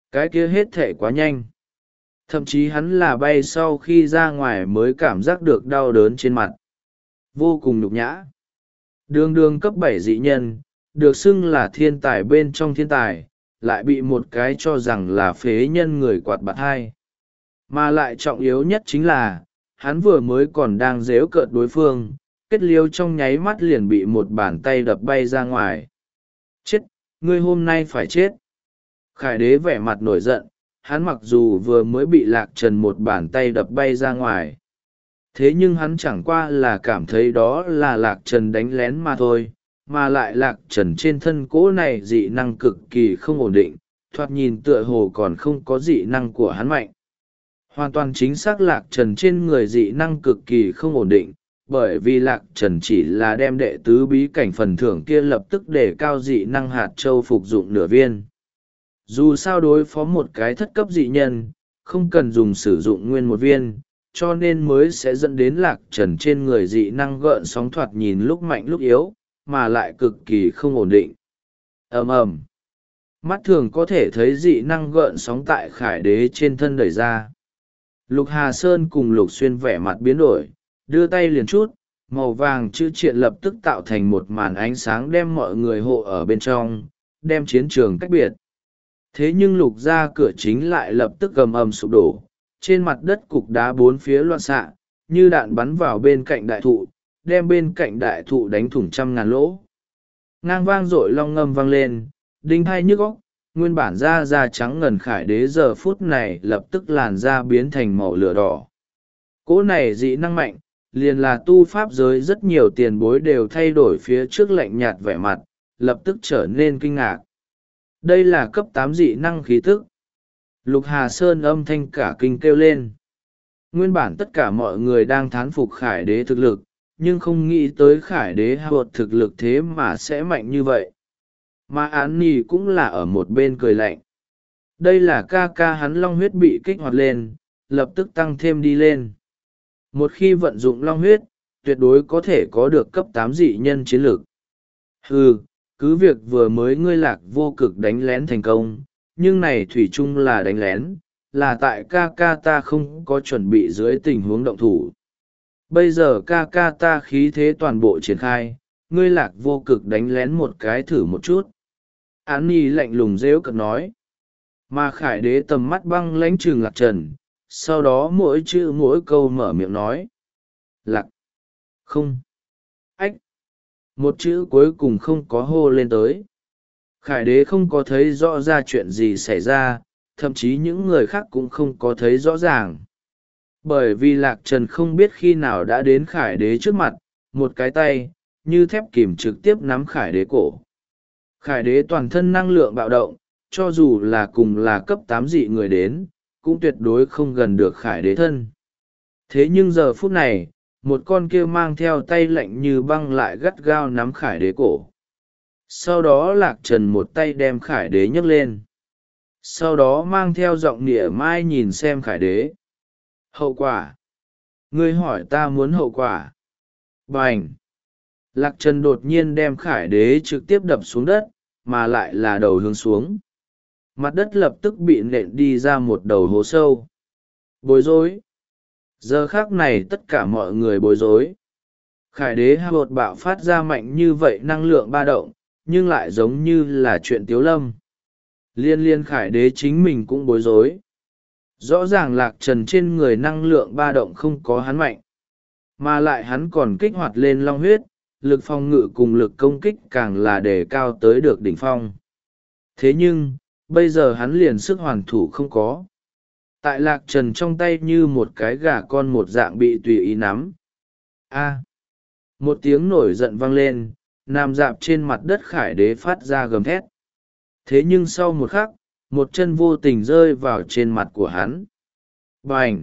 Cái kia hết thể quá nhanh. Thậm chí hắn là bay sau khi ra ngoài mới cảm giác được đau đớn trên mặt. Vô cùng nhục nhã. Đường đường cấp bảy dị nhân, được xưng là thiên tài bên trong thiên tài, lại bị một cái cho rằng là phế nhân người quạt bạt hai. Mà lại trọng yếu nhất chính là, hắn vừa mới còn đang dếu cợt đối phương, kết liêu trong nháy mắt liền bị một bàn tay đập bay ra ngoài. Chết, ngươi hôm nay phải chết. Khải đế vẻ mặt nổi giận, hắn mặc dù vừa mới bị Lạc Trần một bàn tay đập bay ra ngoài. Thế nhưng hắn chẳng qua là cảm thấy đó là Lạc Trần đánh lén mà thôi, mà lại Lạc Trần trên thân cỗ này dị năng cực kỳ không ổn định, thoạt nhìn tựa hồ còn không có dị năng của hắn mạnh. Hoàn toàn chính xác Lạc Trần trên người dị năng cực kỳ không ổn định, bởi vì Lạc Trần chỉ là đem đệ tứ bí cảnh phần thưởng kia lập tức để cao dị năng hạt châu phục dụng nửa viên. Dù sao đối phó một cái thất cấp dị nhân, không cần dùng sử dụng nguyên một viên, cho nên mới sẽ dẫn đến Lạc Trần trên người dị năng gợn sóng thoạt nhìn lúc mạnh lúc yếu, mà lại cực kỳ không ổn định. Ầm ầm, mắt thường có thể thấy dị năng gợn sóng tại Khải đế trên thân đẩy ra. Lục Hà Sơn cùng Lục Xuyên vẻ mặt biến đổi, đưa tay liền chút, màu vàng chữ triện lập tức tạo thành một màn ánh sáng đem mọi người hộ ở bên trong, đem chiến trường cách biệt. Thế nhưng Lục ra cửa chính lại lập tức gầm ầm sụp đổ, trên mặt đất cục đá bốn phía loạn xạ, như đạn bắn vào bên cạnh đại thụ, đem bên cạnh đại thụ đánh thủng trăm ngàn lỗ. Ngang vang dội long ngâm vang lên, đinh hai nhức óc, nguyên bản da da trắng ngần Khải đế giờ phút này lập tức làn da biến thành màu lửa đỏ. Cỗ này dị năng mạnh, liền là tu pháp giới rất nhiều tiền bối đều thay đổi phía trước lạnh nhạt vẻ mặt, lập tức trở nên kinh ngạc. Đây là cấp tám dị năng khí tức. Lục Hà Sơn âm thanh cả kinh kêu lên. Nguyên bản tất cả mọi người đang thán phục Khải đế thực lực, nhưng không nghĩ tới Khải đế hạ bột thực lực thế mà sẽ mạnh như vậy. Mà án nì cũng là ở một bên cười lạnh. Đây là ca ca hắn long huyết bị kích hoạt lên, lập tức tăng thêm đi lên. Một khi vận dụng long huyết, tuyệt đối có thể có được cấp tám dị nhân chiến lược. Hừ, cứ việc vừa mới ngươi Lạc vô cực đánh lén thành công, nhưng này thủy chung là đánh lén, là tại ca ca ta không có chuẩn bị dưới tình huống động thủ. Bây giờ ca ca ta khí thế toàn bộ triển khai, ngươi Lạc vô cực đánh lén một cái thử một chút. Án nhi lạnh lùng rêu cợt nói. Mà Khải đế tầm mắt băng lãnh trừng Lạc Trần, sau đó mỗi chữ mỗi câu mở miệng nói. Lạc. Không. Ách. Một chữ cuối cùng không có hô lên tới. Khải đế không có thấy rõ ra chuyện gì xảy ra, thậm chí những người khác cũng không có thấy rõ ràng. Bởi vì Lạc Trần không biết khi nào đã đến Khải đế trước mặt, một cái tay, như thép kìm trực tiếp nắm Khải đế cổ. Khải đế toàn thân năng lượng bạo động, cho dù là cùng là cấp tám dị người đến, cũng tuyệt đối không gần được Khải đế thân. Thế nhưng giờ phút này, một con kia mang theo tay lạnh như băng lại gắt gao nắm Khải đế cổ. Sau đó Lạc Trần một tay đem Khải đế nhấc lên. Sau đó mang theo giọng nịa mai nhìn xem Khải đế. Hậu quả. Ngươi hỏi ta muốn hậu quả. Bành. Lạc Trần đột nhiên đem Khải đế trực tiếp đập xuống đất, mà lại là đầu hướng xuống. Mặt đất lập tức bị nện đi ra một đầu hố sâu. Bối rối. Giờ khác này tất cả mọi người bối rối. Khải đế hạ bột bạo phát ra mạnh như vậy năng lượng ba động, nhưng lại giống như là chuyện tiếu lâm. Liên liên Khải đế chính mình cũng bối rối. Rõ ràng Lạc Trần trên người năng lượng ba động không có hắn mạnh. Mà lại hắn còn kích hoạt lên long huyết, lực phòng ngự cùng lực công kích càng là đề cao tới được đỉnh phong. Thế nhưng, bây giờ hắn liền sức hoàn thủ không có. Tại Lạc Trần trong tay như một cái gà con một dạng bị tùy ý nắm. A. Một tiếng nổi giận vang lên, nằm dạp trên mặt đất Khải đế phát ra gầm thét. Thế nhưng sau một khắc, một chân vô tình rơi vào trên mặt của hắn. Bành!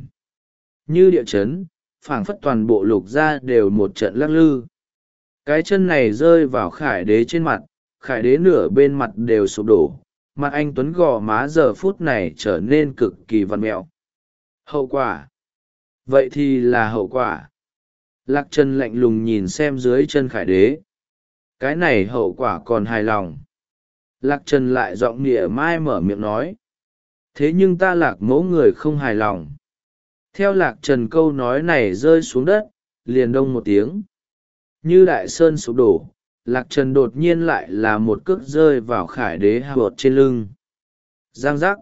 Như địa chấn, phảng phất toàn bộ lục ra đều một trận lắc lư. Cái chân này rơi vào Khải đế trên mặt, Khải đế nửa bên mặt đều sụp đổ, mặt anh tuấn gò má giờ phút này trở nên cực kỳ vằn mẹo. Hậu quả? Vậy thì là hậu quả. Lạc Trần lạnh lùng nhìn xem dưới chân Khải đế. Cái này hậu quả còn hài lòng. Lạc Trần lại giọng nịa mai mở miệng nói. Thế nhưng ta lạc mẫu người không hài lòng. Theo lạc trần câu nói này rơi xuống đất, liền đông một tiếng. Như đại sơn sụp đổ, lạc trần đột nhiên lại là một cước rơi vào khải đế hạ bột trên lưng. Giang giác.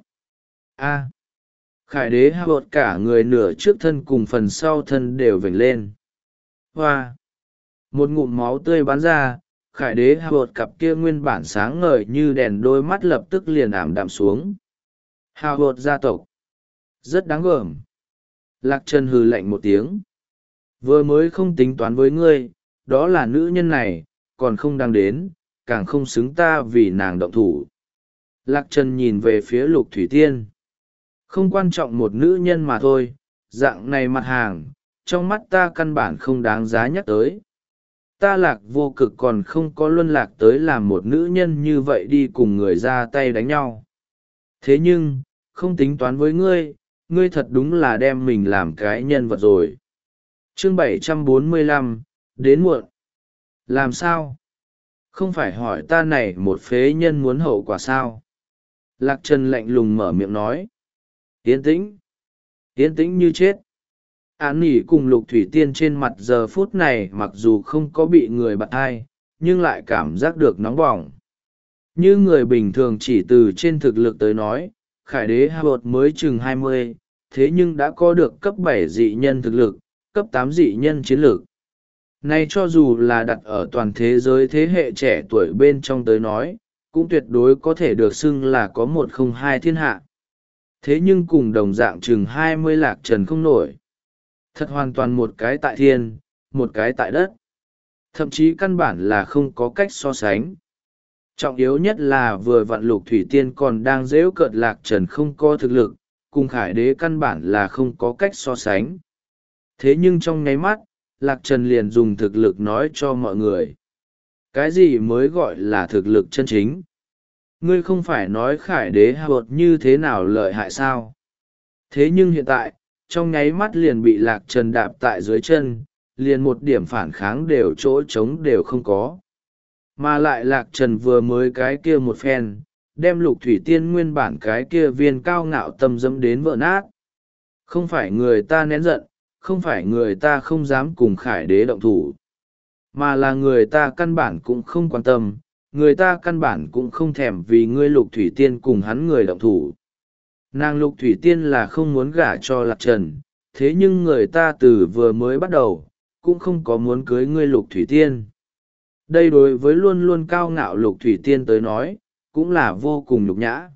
A. Khải đế hạ bột cả người nửa trước thân cùng phần sau thân đều vểnh lên. Hoa. Một ngụm máu tươi bắn ra, khải đế hạ bột cặp kia nguyên bản sáng ngời như đèn đôi mắt lập tức liền ảm đạm xuống. Hạ bột gia tộc. Rất đáng gờm. Lạc trần hừ lạnh một tiếng. Vừa mới không tính toán với ngươi, đó là nữ nhân này, còn không đang đến, càng không xứng ta vì nàng động thủ. Lạc trần nhìn về phía lục thủy tiên. Không quan trọng một nữ nhân mà thôi, dạng này mặt hàng, trong mắt ta căn bản không đáng giá nhắc tới. Ta lạc vô cực còn không có luân lạc tới làm một nữ nhân như vậy đi cùng người ra tay đánh nhau. Thế nhưng, không tính toán với ngươi, ngươi thật đúng là đem mình làm cái nhân vật rồi. Chương bảy trăm bốn mươi lăm, đến muộn. Làm sao? Không phải hỏi ta này một phế nhân muốn hậu quả sao? Lạc Trần lạnh lùng mở miệng nói. Yên tĩnh. Yên tĩnh như chết. Án nỉ cùng lục thủy tiên trên mặt giờ phút này mặc dù không có bị người bạt hai, nhưng lại cảm giác được nóng bỏng. Như người bình thường chỉ từ trên thực lực tới nói, khải đế hạ bột mới chừng hai mươi, thế nhưng đã có được cấp bảy dị nhân thực lực, cấp tám dị nhân chiến lược. Này cho dù là đặt ở toàn thế giới thế hệ trẻ tuổi bên trong tới nói, cũng tuyệt đối có thể được xưng là có một không hai thiên hạ. Thế nhưng cùng đồng dạng chừng hai mươi lạc trần không nổi. Thật hoàn toàn một cái tại thiên, một cái tại đất. Thậm chí căn bản là không có cách so sánh. Trọng yếu nhất là vừa vặn lục thủy tiên còn đang dễu cợt lạc trần không có thực lực, cùng khải đế căn bản là không có cách so sánh. Thế nhưng trong nháy mắt, lạc trần liền dùng thực lực nói cho mọi người. Cái gì mới gọi là thực lực chân chính? Ngươi không phải nói khải đế hạ bột như thế nào lợi hại sao? Thế nhưng hiện tại, trong nháy mắt liền bị lạc trần đạp tại dưới chân, liền một điểm phản kháng đều chỗ trống đều không có. Mà lại lạc trần vừa mới cái kia một phen, đem lục thủy tiên nguyên bản cái kia viên cao ngạo tâm dẫm đến vỡ nát. Không phải người ta nén giận, không phải người ta không dám cùng khải đế động thủ, mà là người ta căn bản cũng không quan tâm, người ta căn bản cũng không thèm vì ngươi lục thủy tiên cùng hắn người động thủ. Nàng lục thủy tiên là không muốn gả cho lạc trần, thế nhưng người ta từ vừa mới bắt đầu, cũng không có muốn cưới ngươi lục thủy tiên. Đây đối với luôn luôn cao ngạo lục thủy tiên tới nói, cũng là vô cùng nhục nhã.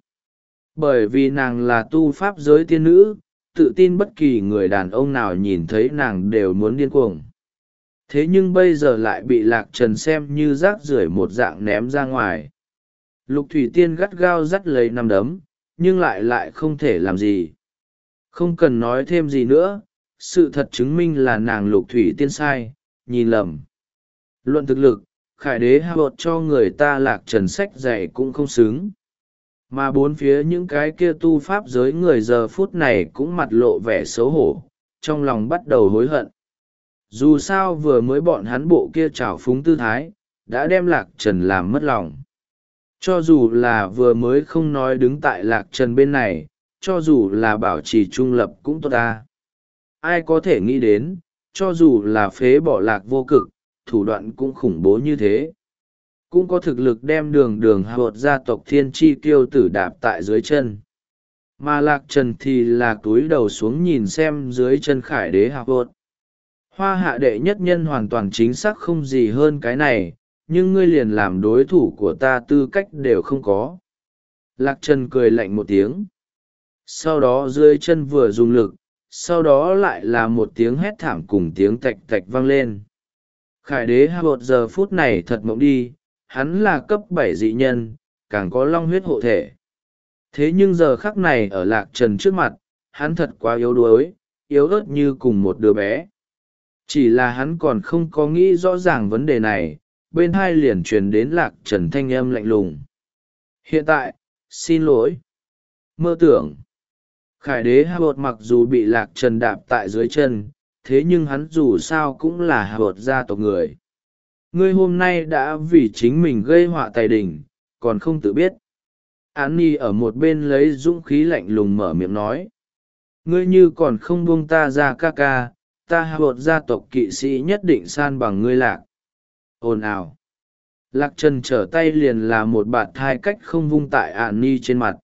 Bởi vì nàng là tu pháp giới tiên nữ, tự tin bất kỳ người đàn ông nào nhìn thấy nàng đều muốn điên cuồng. Thế nhưng bây giờ lại bị lạc trần xem như rác rưởi một dạng ném ra ngoài. Lục thủy tiên gắt gao dắt lấy nắm đấm, nhưng lại lại không thể làm gì. Không cần nói thêm gì nữa, sự thật chứng minh là nàng lục thủy tiên sai, nhìn lầm. Luận thực lực, khải đế hạ bột cho người ta lạc trần sách dạy cũng không xứng. Mà bốn phía những cái kia tu pháp giới người giờ phút này cũng mặt lộ vẻ xấu hổ, trong lòng bắt đầu hối hận. Dù sao vừa mới bọn hắn bộ kia trào phúng tư thái, đã đem lạc trần làm mất lòng. Cho dù là vừa mới không nói đứng tại lạc trần bên này, cho dù là bảo trì trung lập cũng tốt ta. Ai có thể nghĩ đến, cho dù là phế bỏ lạc vô cực, thủ đoạn cũng khủng bố như thế. Cũng có thực lực đem đường đường hạ bột gia tộc thiên tri kiêu tử đạp tại dưới chân. Mà lạc trần thì là túi đầu xuống nhìn xem dưới chân khải đế hạ bột. Hoa hạ đệ nhất nhân hoàn toàn chính xác không gì hơn cái này, nhưng ngươi liền làm đối thủ của ta tư cách đều không có. Lạc trần cười lạnh một tiếng. Sau đó dưới chân vừa dùng lực, sau đó lại là một tiếng hét thảm cùng tiếng tạch tạch vang lên. Khải đế hạ bột giờ phút này thật mộng đi, hắn là cấp bảy dị nhân, càng có long huyết hộ thể. Thế nhưng giờ khắc này ở lạc trần trước mặt, hắn thật quá yếu đuối, yếu ớt như cùng một đứa bé. Chỉ là hắn còn không có nghĩ rõ ràng vấn đề này, bên hai liền truyền đến lạc trần thanh âm lạnh lùng. Hiện tại, xin lỗi. Mơ tưởng. Khải đế hạ bột mặc dù bị lạc trần đạp tại dưới chân, thế nhưng hắn dù sao cũng là hạ bột gia tộc người. Ngươi hôm nay đã vì chính mình gây họa tài đình, còn không tự biết. Án nhi ở một bên lấy dũng khí lạnh lùng mở miệng nói, ngươi như còn không buông ta ra ca ca, ta hạ bột gia tộc kỵ sĩ nhất định san bằng ngươi lạc. Ồn ào. Lạc trần trở tay liền là một bạt thai cách không vung tại án nhi trên mặt.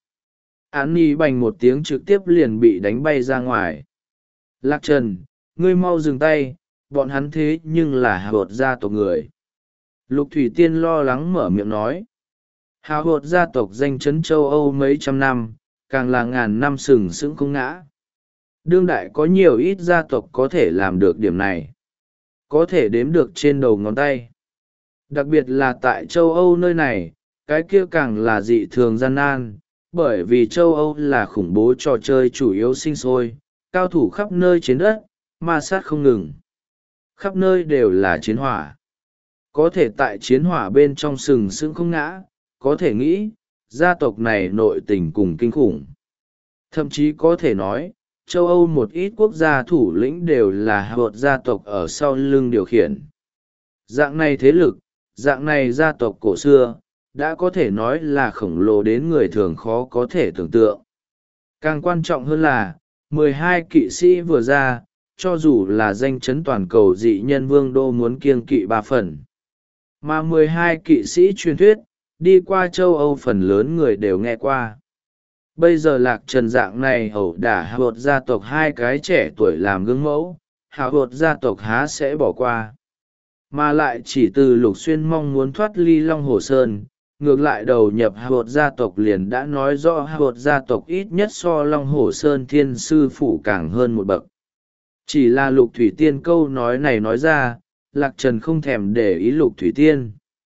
Án nhi bành một tiếng trực tiếp liền bị đánh bay ra ngoài. Lạc trần, ngươi mau dừng tay, bọn hắn thế nhưng là hạ bột gia tộc người. Lục thủy tiên lo lắng mở miệng nói, hạ bột gia tộc danh chấn châu Âu mấy trăm năm, càng là ngàn năm sừng sững không ngã. Đương đại có nhiều ít gia tộc có thể làm được điểm này, có thể đếm được trên đầu ngón tay. Đặc biệt là tại châu Âu nơi này, cái kia càng là dị thường gian nan, bởi vì châu Âu là khủng bố trò chơi chủ yếu sinh sôi, cao thủ khắp nơi trên đất, ma sát không ngừng. Khắp nơi đều là chiến hỏa. Có thể tại chiến hỏa bên trong sừng sững không ngã, có thể nghĩ, gia tộc này nội tình cùng kinh khủng. Thậm chí có thể nói, châu Âu một ít quốc gia thủ lĩnh đều là hạ bột gia tộc ở sau lưng điều khiển. Dạng này thế lực, dạng này gia tộc cổ xưa, đã có thể nói là khổng lồ đến người thường khó có thể tưởng tượng. Càng quan trọng hơn là, mười hai kỵ sĩ vừa ra, cho dù là danh chấn toàn cầu dị nhân vương đô muốn kiêng kỵ ba phần. Mà mười hai kỵ sĩ truyền thuyết, đi qua châu Âu phần lớn người đều nghe qua. Bây giờ lạc trần dạng này ẩu đả hạ bột gia tộc hai cái trẻ tuổi làm gương mẫu, hạ bột gia tộc há sẽ bỏ qua. Mà lại chỉ từ Lục Xuyên mong muốn thoát ly Long Hồ Sơn, ngược lại đầu nhập hạ bột gia tộc liền đã nói rõ hạ bột gia tộc ít nhất so Long Hồ Sơn thiên sư phủ càng hơn một bậc. Chỉ là Lục Thủy Tiên câu nói này nói ra, Lạc Trần không thèm để ý Lục Thủy Tiên.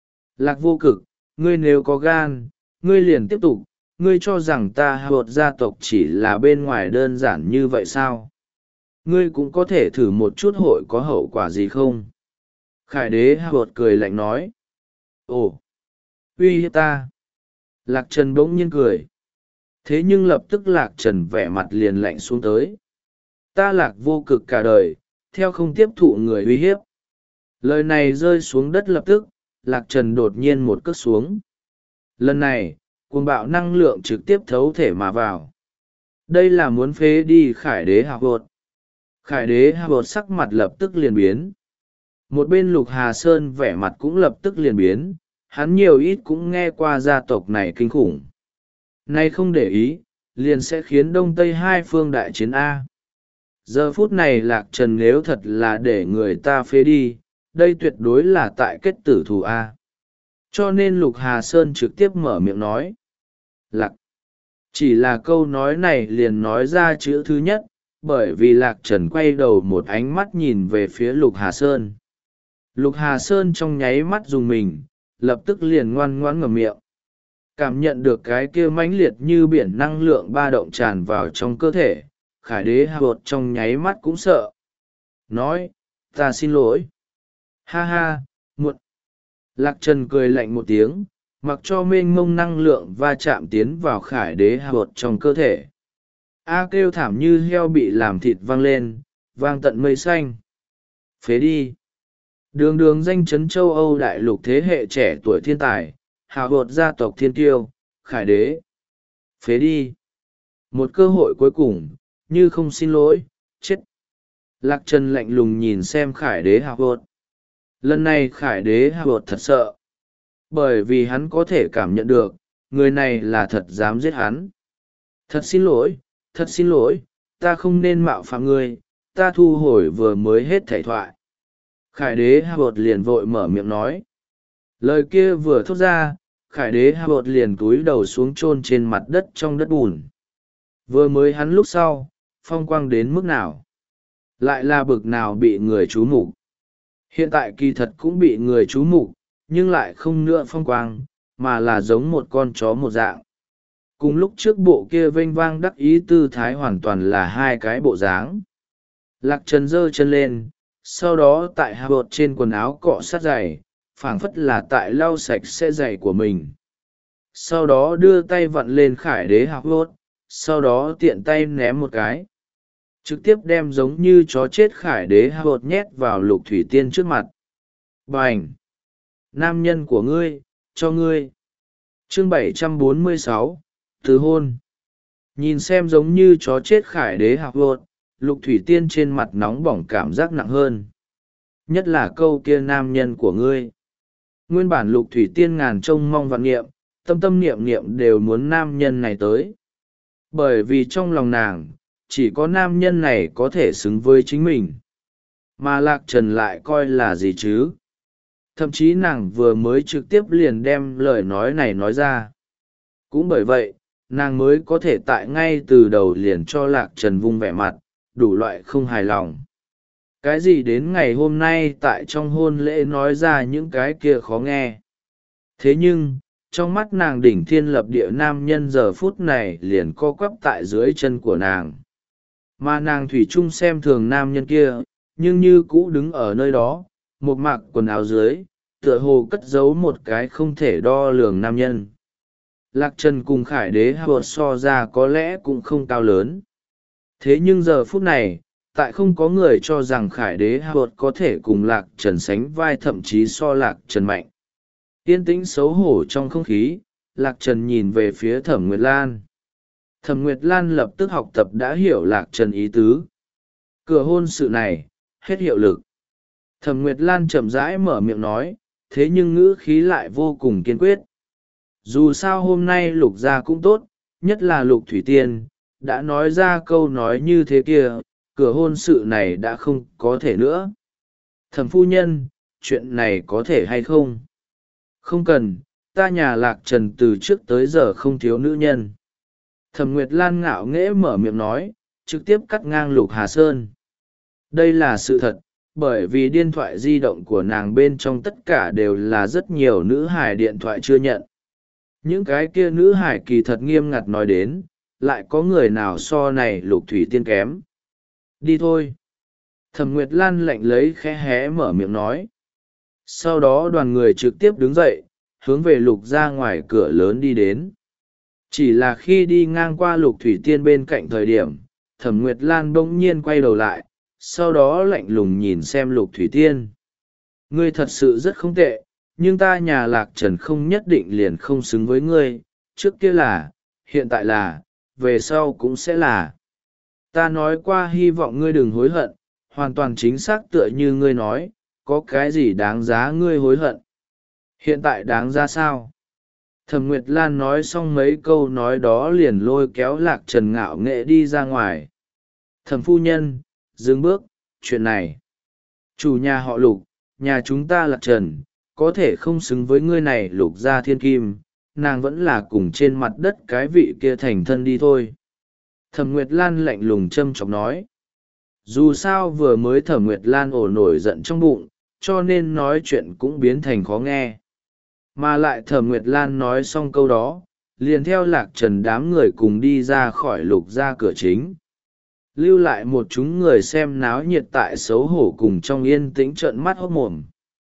Lạc Vô Cực, ngươi nếu có gan, ngươi liền tiếp tục, ngươi cho rằng ta hạ bột gia tộc chỉ là bên ngoài đơn giản như vậy sao? Ngươi cũng có thể thử một chút hội có hậu quả gì không? Khải đế hạ bột cười lạnh nói. Ồ, uy hiếp ta. Lạc Trần bỗng nhiên cười. Thế nhưng lập tức Lạc Trần vẻ mặt liền lạnh xuống tới. Ta Lạc Vô Cực cả đời, theo không tiếp thụ người uy hiếp. Lời này rơi xuống đất lập tức, Lạc Trần đột nhiên một cước xuống. Lần này, cuồng bạo năng lượng trực tiếp thấu thể mà vào. Đây là muốn phế đi Khải đế hạ bột. Khải đế hạ bột sắc mặt lập tức liền biến. Một bên Lục Hà Sơn vẻ mặt cũng lập tức liền biến, hắn nhiều ít cũng nghe qua gia tộc này kinh khủng. Nay không để ý, liền sẽ khiến Đông Tây hai phương đại chiến A. Giờ phút này Lạc Trần nếu thật là để người ta phế đi, đây tuyệt đối là tại kết tử thù A. Cho nên Lục Hà Sơn trực tiếp mở miệng nói. Lạc. Chỉ là câu nói này liền nói ra chữ thứ nhất, bởi vì Lạc Trần quay đầu một ánh mắt nhìn về phía Lục Hà Sơn. Lục Hà Sơn trong nháy mắt dùng mình, lập tức liền ngoan ngoãn ngậm miệng. Cảm nhận được cái kia mãnh liệt như biển năng lượng ba động tràn vào trong cơ thể, Khải đế hạ bột trong nháy mắt cũng sợ. Nói, ta xin lỗi. Ha ha, muộn. Lạc Trần cười lạnh một tiếng, mặc cho mênh mông năng lượng va chạm tiến vào Khải đế hạ bột trong cơ thể. A kêu thảm như heo bị làm thịt vang lên, vang tận mây xanh. Phế đi. Đường đường danh chấn châu Âu đại lục thế hệ trẻ tuổi thiên tài, hạ bột gia tộc thiên tiêu, Khải đế. Phế đi. Một cơ hội cuối cùng, như không xin lỗi, chết. Lạc Trần lạnh lùng nhìn xem Khải đế hạ bột. Lần này Khải đế hạ bột thật sợ. Bởi vì hắn có thể cảm nhận được, người này là thật dám giết hắn. Thật xin lỗi, thật xin lỗi, ta không nên mạo phạm ngươi, ta thu hồi vừa mới hết thảy thoại. Khải đế hạ bột liền vội mở miệng nói. Lời kia vừa thốt ra, Khải đế hạ bột liền cúi đầu xuống chôn trên mặt đất trong đất bùn. Vừa mới hắn lúc sau, phong quang đến mức nào? Lại là bực nào bị người chú mục? Hiện tại kỳ thật cũng bị người chú mục, nhưng lại không nữa phong quang, mà là giống một con chó một dạng. Cùng lúc trước bộ kia vênh vang đắc ý tư thái hoàn toàn là hai cái bộ dáng. Lạc Trần giơ chân lên, sau đó tại hạ bột trên quần áo cọ sát giày, phảng phất là tại lau sạch xe giày của mình. Sau đó đưa tay vặn lên Khải đế hạ bột, sau đó tiện tay ném một cái. Trực tiếp đem giống như chó chết Khải đế hạ bột nhét vào Lục Thủy Tiên trước mặt. Bành! Nam nhân của ngươi, cho ngươi. Chương bảy trăm bốn mươi sáu, Từ hôn. Nhìn xem giống như chó chết khải đế hạc vột, Lục Thủy Tiên trên mặt nóng bỏng cảm giác nặng hơn. Nhất là câu kia nam nhân của ngươi. Nguyên bản Lục Thủy Tiên ngàn trông mong vạn niệm, tâm tâm niệm niệm đều muốn nam nhân này tới. Bởi vì trong lòng nàng, chỉ có nam nhân này có thể xứng với chính mình. Mà Lạc Trần lại coi là gì chứ? Thậm chí nàng vừa mới trực tiếp liền đem lời nói này nói ra. Cũng bởi vậy, nàng mới có thể tại ngay từ đầu liền cho Lạc Trần vung vẻ mặt, đủ loại không hài lòng. Cái gì đến ngày hôm nay tại trong hôn lễ nói ra những cái kia khó nghe. Thế nhưng, trong mắt nàng đỉnh thiên lập địa nam nhân giờ phút này liền co quắp tại dưới chân của nàng. Mà nàng thủy chung xem thường nam nhân kia, nhưng như cũ đứng ở nơi đó, một mặc quần áo dưới, tựa hồ cất giấu một cái không thể đo lường nam nhân. Lạc Trần cùng khải đế hạ so ra có lẽ cũng không cao lớn. Thế nhưng giờ phút này, tại không có người cho rằng khải đế hạ có thể cùng Lạc Trần sánh vai, thậm chí so Lạc Trần mạnh. Yên tĩnh xấu hổ trong không khí, Lạc Trần nhìn về phía Thẩm Nguyệt Lan. Thẩm Nguyệt Lan lập tức học tập đã hiểu Lạc Trần ý tứ. Cửa hôn sự này, hết hiệu lực. Thẩm Nguyệt Lan chậm rãi mở miệng nói, thế nhưng ngữ khí lại vô cùng kiên quyết. Dù sao hôm nay Lục gia cũng tốt, nhất là Lục Thủy Tiên, đã nói ra câu nói như thế kia, cửa hôn sự này đã không có thể nữa. Thẩm phu nhân, chuyện này có thể hay không? Không cần, ta nhà Lạc Trần từ trước tới giờ không thiếu nữ nhân. Thẩm Nguyệt Lan ngạo nghễ mở miệng nói, trực tiếp cắt ngang Lục Hà Sơn. Đây là sự thật, bởi vì điện thoại di động của nàng bên trong tất cả đều là rất nhiều nữ hài điện thoại chưa nhận. Những cái kia nữ hải kỳ thật nghiêm ngặt nói đến, lại có người nào so này Lục Thủy Tiên kém. Đi thôi. Thẩm Nguyệt Lan lạnh lấy khẽ hé mở miệng nói. Sau đó đoàn người trực tiếp đứng dậy, hướng về Lục ra ngoài cửa lớn đi đến. Chỉ là khi đi ngang qua Lục Thủy Tiên bên cạnh thời điểm, Thẩm Nguyệt Lan bỗng nhiên quay đầu lại, sau đó lạnh lùng nhìn xem Lục Thủy Tiên. Ngươi thật sự rất không tệ, nhưng ta nhà Lạc Trần không nhất định liền không xứng với ngươi, trước kia là, hiện tại là, về sau cũng sẽ là. Ta nói qua hy vọng ngươi đừng hối hận, hoàn toàn chính xác tựa như ngươi nói, có cái gì đáng giá ngươi hối hận. Hiện tại đáng ra sao? Thẩm Nguyệt Lan nói xong mấy câu nói đó liền lôi kéo Lạc Trần ngạo nghệ đi ra ngoài. Thẩm phu nhân, dừng bước, chuyện này. Chủ nhà họ Lục, nhà chúng ta Lạc Trần, có thể không xứng với ngươi này Lục gia thiên kim, nàng vẫn là cùng trên mặt đất cái vị kia thành thân đi thôi. Thẩm Nguyệt Lan lạnh lùng châm chọc nói. Dù sao vừa mới Thẩm Nguyệt Lan ổ nổi giận trong bụng, cho nên nói chuyện cũng biến thành khó nghe. Mà lại Thẩm Nguyệt Lan nói xong câu đó, liền theo Lạc Trần đám người cùng đi ra khỏi Lục gia cửa chính. Lưu lại một chúng người xem náo nhiệt tại xấu hổ cùng trong yên tĩnh trợn mắt hốt mồm.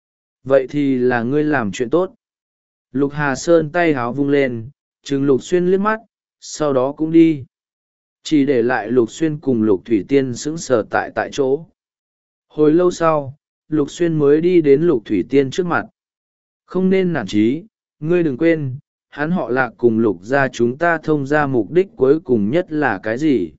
Vậy thì là ngươi làm chuyện tốt. Lục Hà Sơn tay háo vung lên, trừng Lục Xuyên liếc mắt, sau đó cũng đi. Chỉ để lại Lục Xuyên cùng Lục Thủy Tiên sững sờ tại tại chỗ. Hồi lâu sau, Lục Xuyên mới đi đến Lục Thủy Tiên trước mặt. Không nên nản chí, ngươi đừng quên, hắn họ Lạc cùng Lục gia chúng ta thông ra mục đích cuối cùng nhất là cái gì?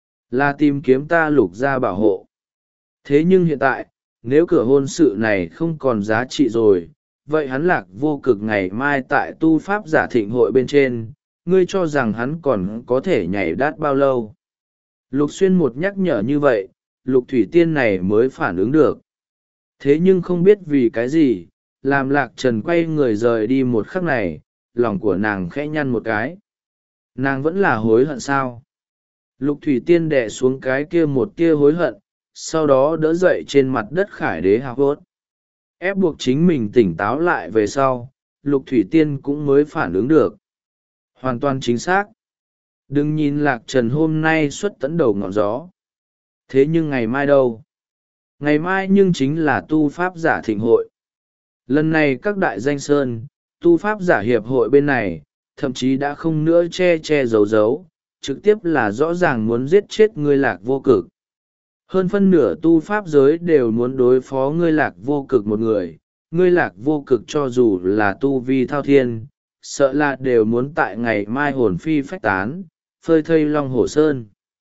Là tìm kiếm ta Lục gia bảo hộ. Thế nhưng hiện tại, nếu cửa hôn sự này không còn giá trị rồi, vậy hắn Lạc vô cực ngày mai tại tu pháp giả thịnh hội bên trên, ngươi cho rằng hắn còn có thể nhảy đát bao lâu? Lục Xuyên một nhắc nhở như vậy, Lục Thủy Tiên này mới phản ứng được. Thế nhưng không biết vì cái gì, làm Lạc Trần quay người rời đi một khắc này, lòng của nàng khẽ nhăn một cái. Nàng vẫn là hối hận sao? Lục Thủy Tiên đè xuống cái kia một tia hối hận, sau đó đỡ dậy trên mặt đất khải đế hạc hốt. Ép buộc chính mình tỉnh táo lại về sau, Lục Thủy Tiên cũng mới phản ứng được. Hoàn toàn chính xác. Đừng nhìn Lạc Trần hôm nay xuất tấn đầu ngọn gió. Thế nhưng ngày mai đâu? Ngày mai nhưng chính là tu pháp giả thịnh hội. Lần này các đại danh sơn, tu pháp giả hiệp hội bên này, thậm chí đã không nữa che che giấu giấu, trực tiếp là rõ ràng muốn giết chết ngươi Lạc vô cực. Hơn phân nửa tu pháp giới đều muốn đối phó ngươi Lạc vô cực một người, ngươi Lạc vô cực cho dù là tu vi thao thiên, sợ là đều muốn tại ngày mai hồn phi phách tán, phơi thây long hồ sơn.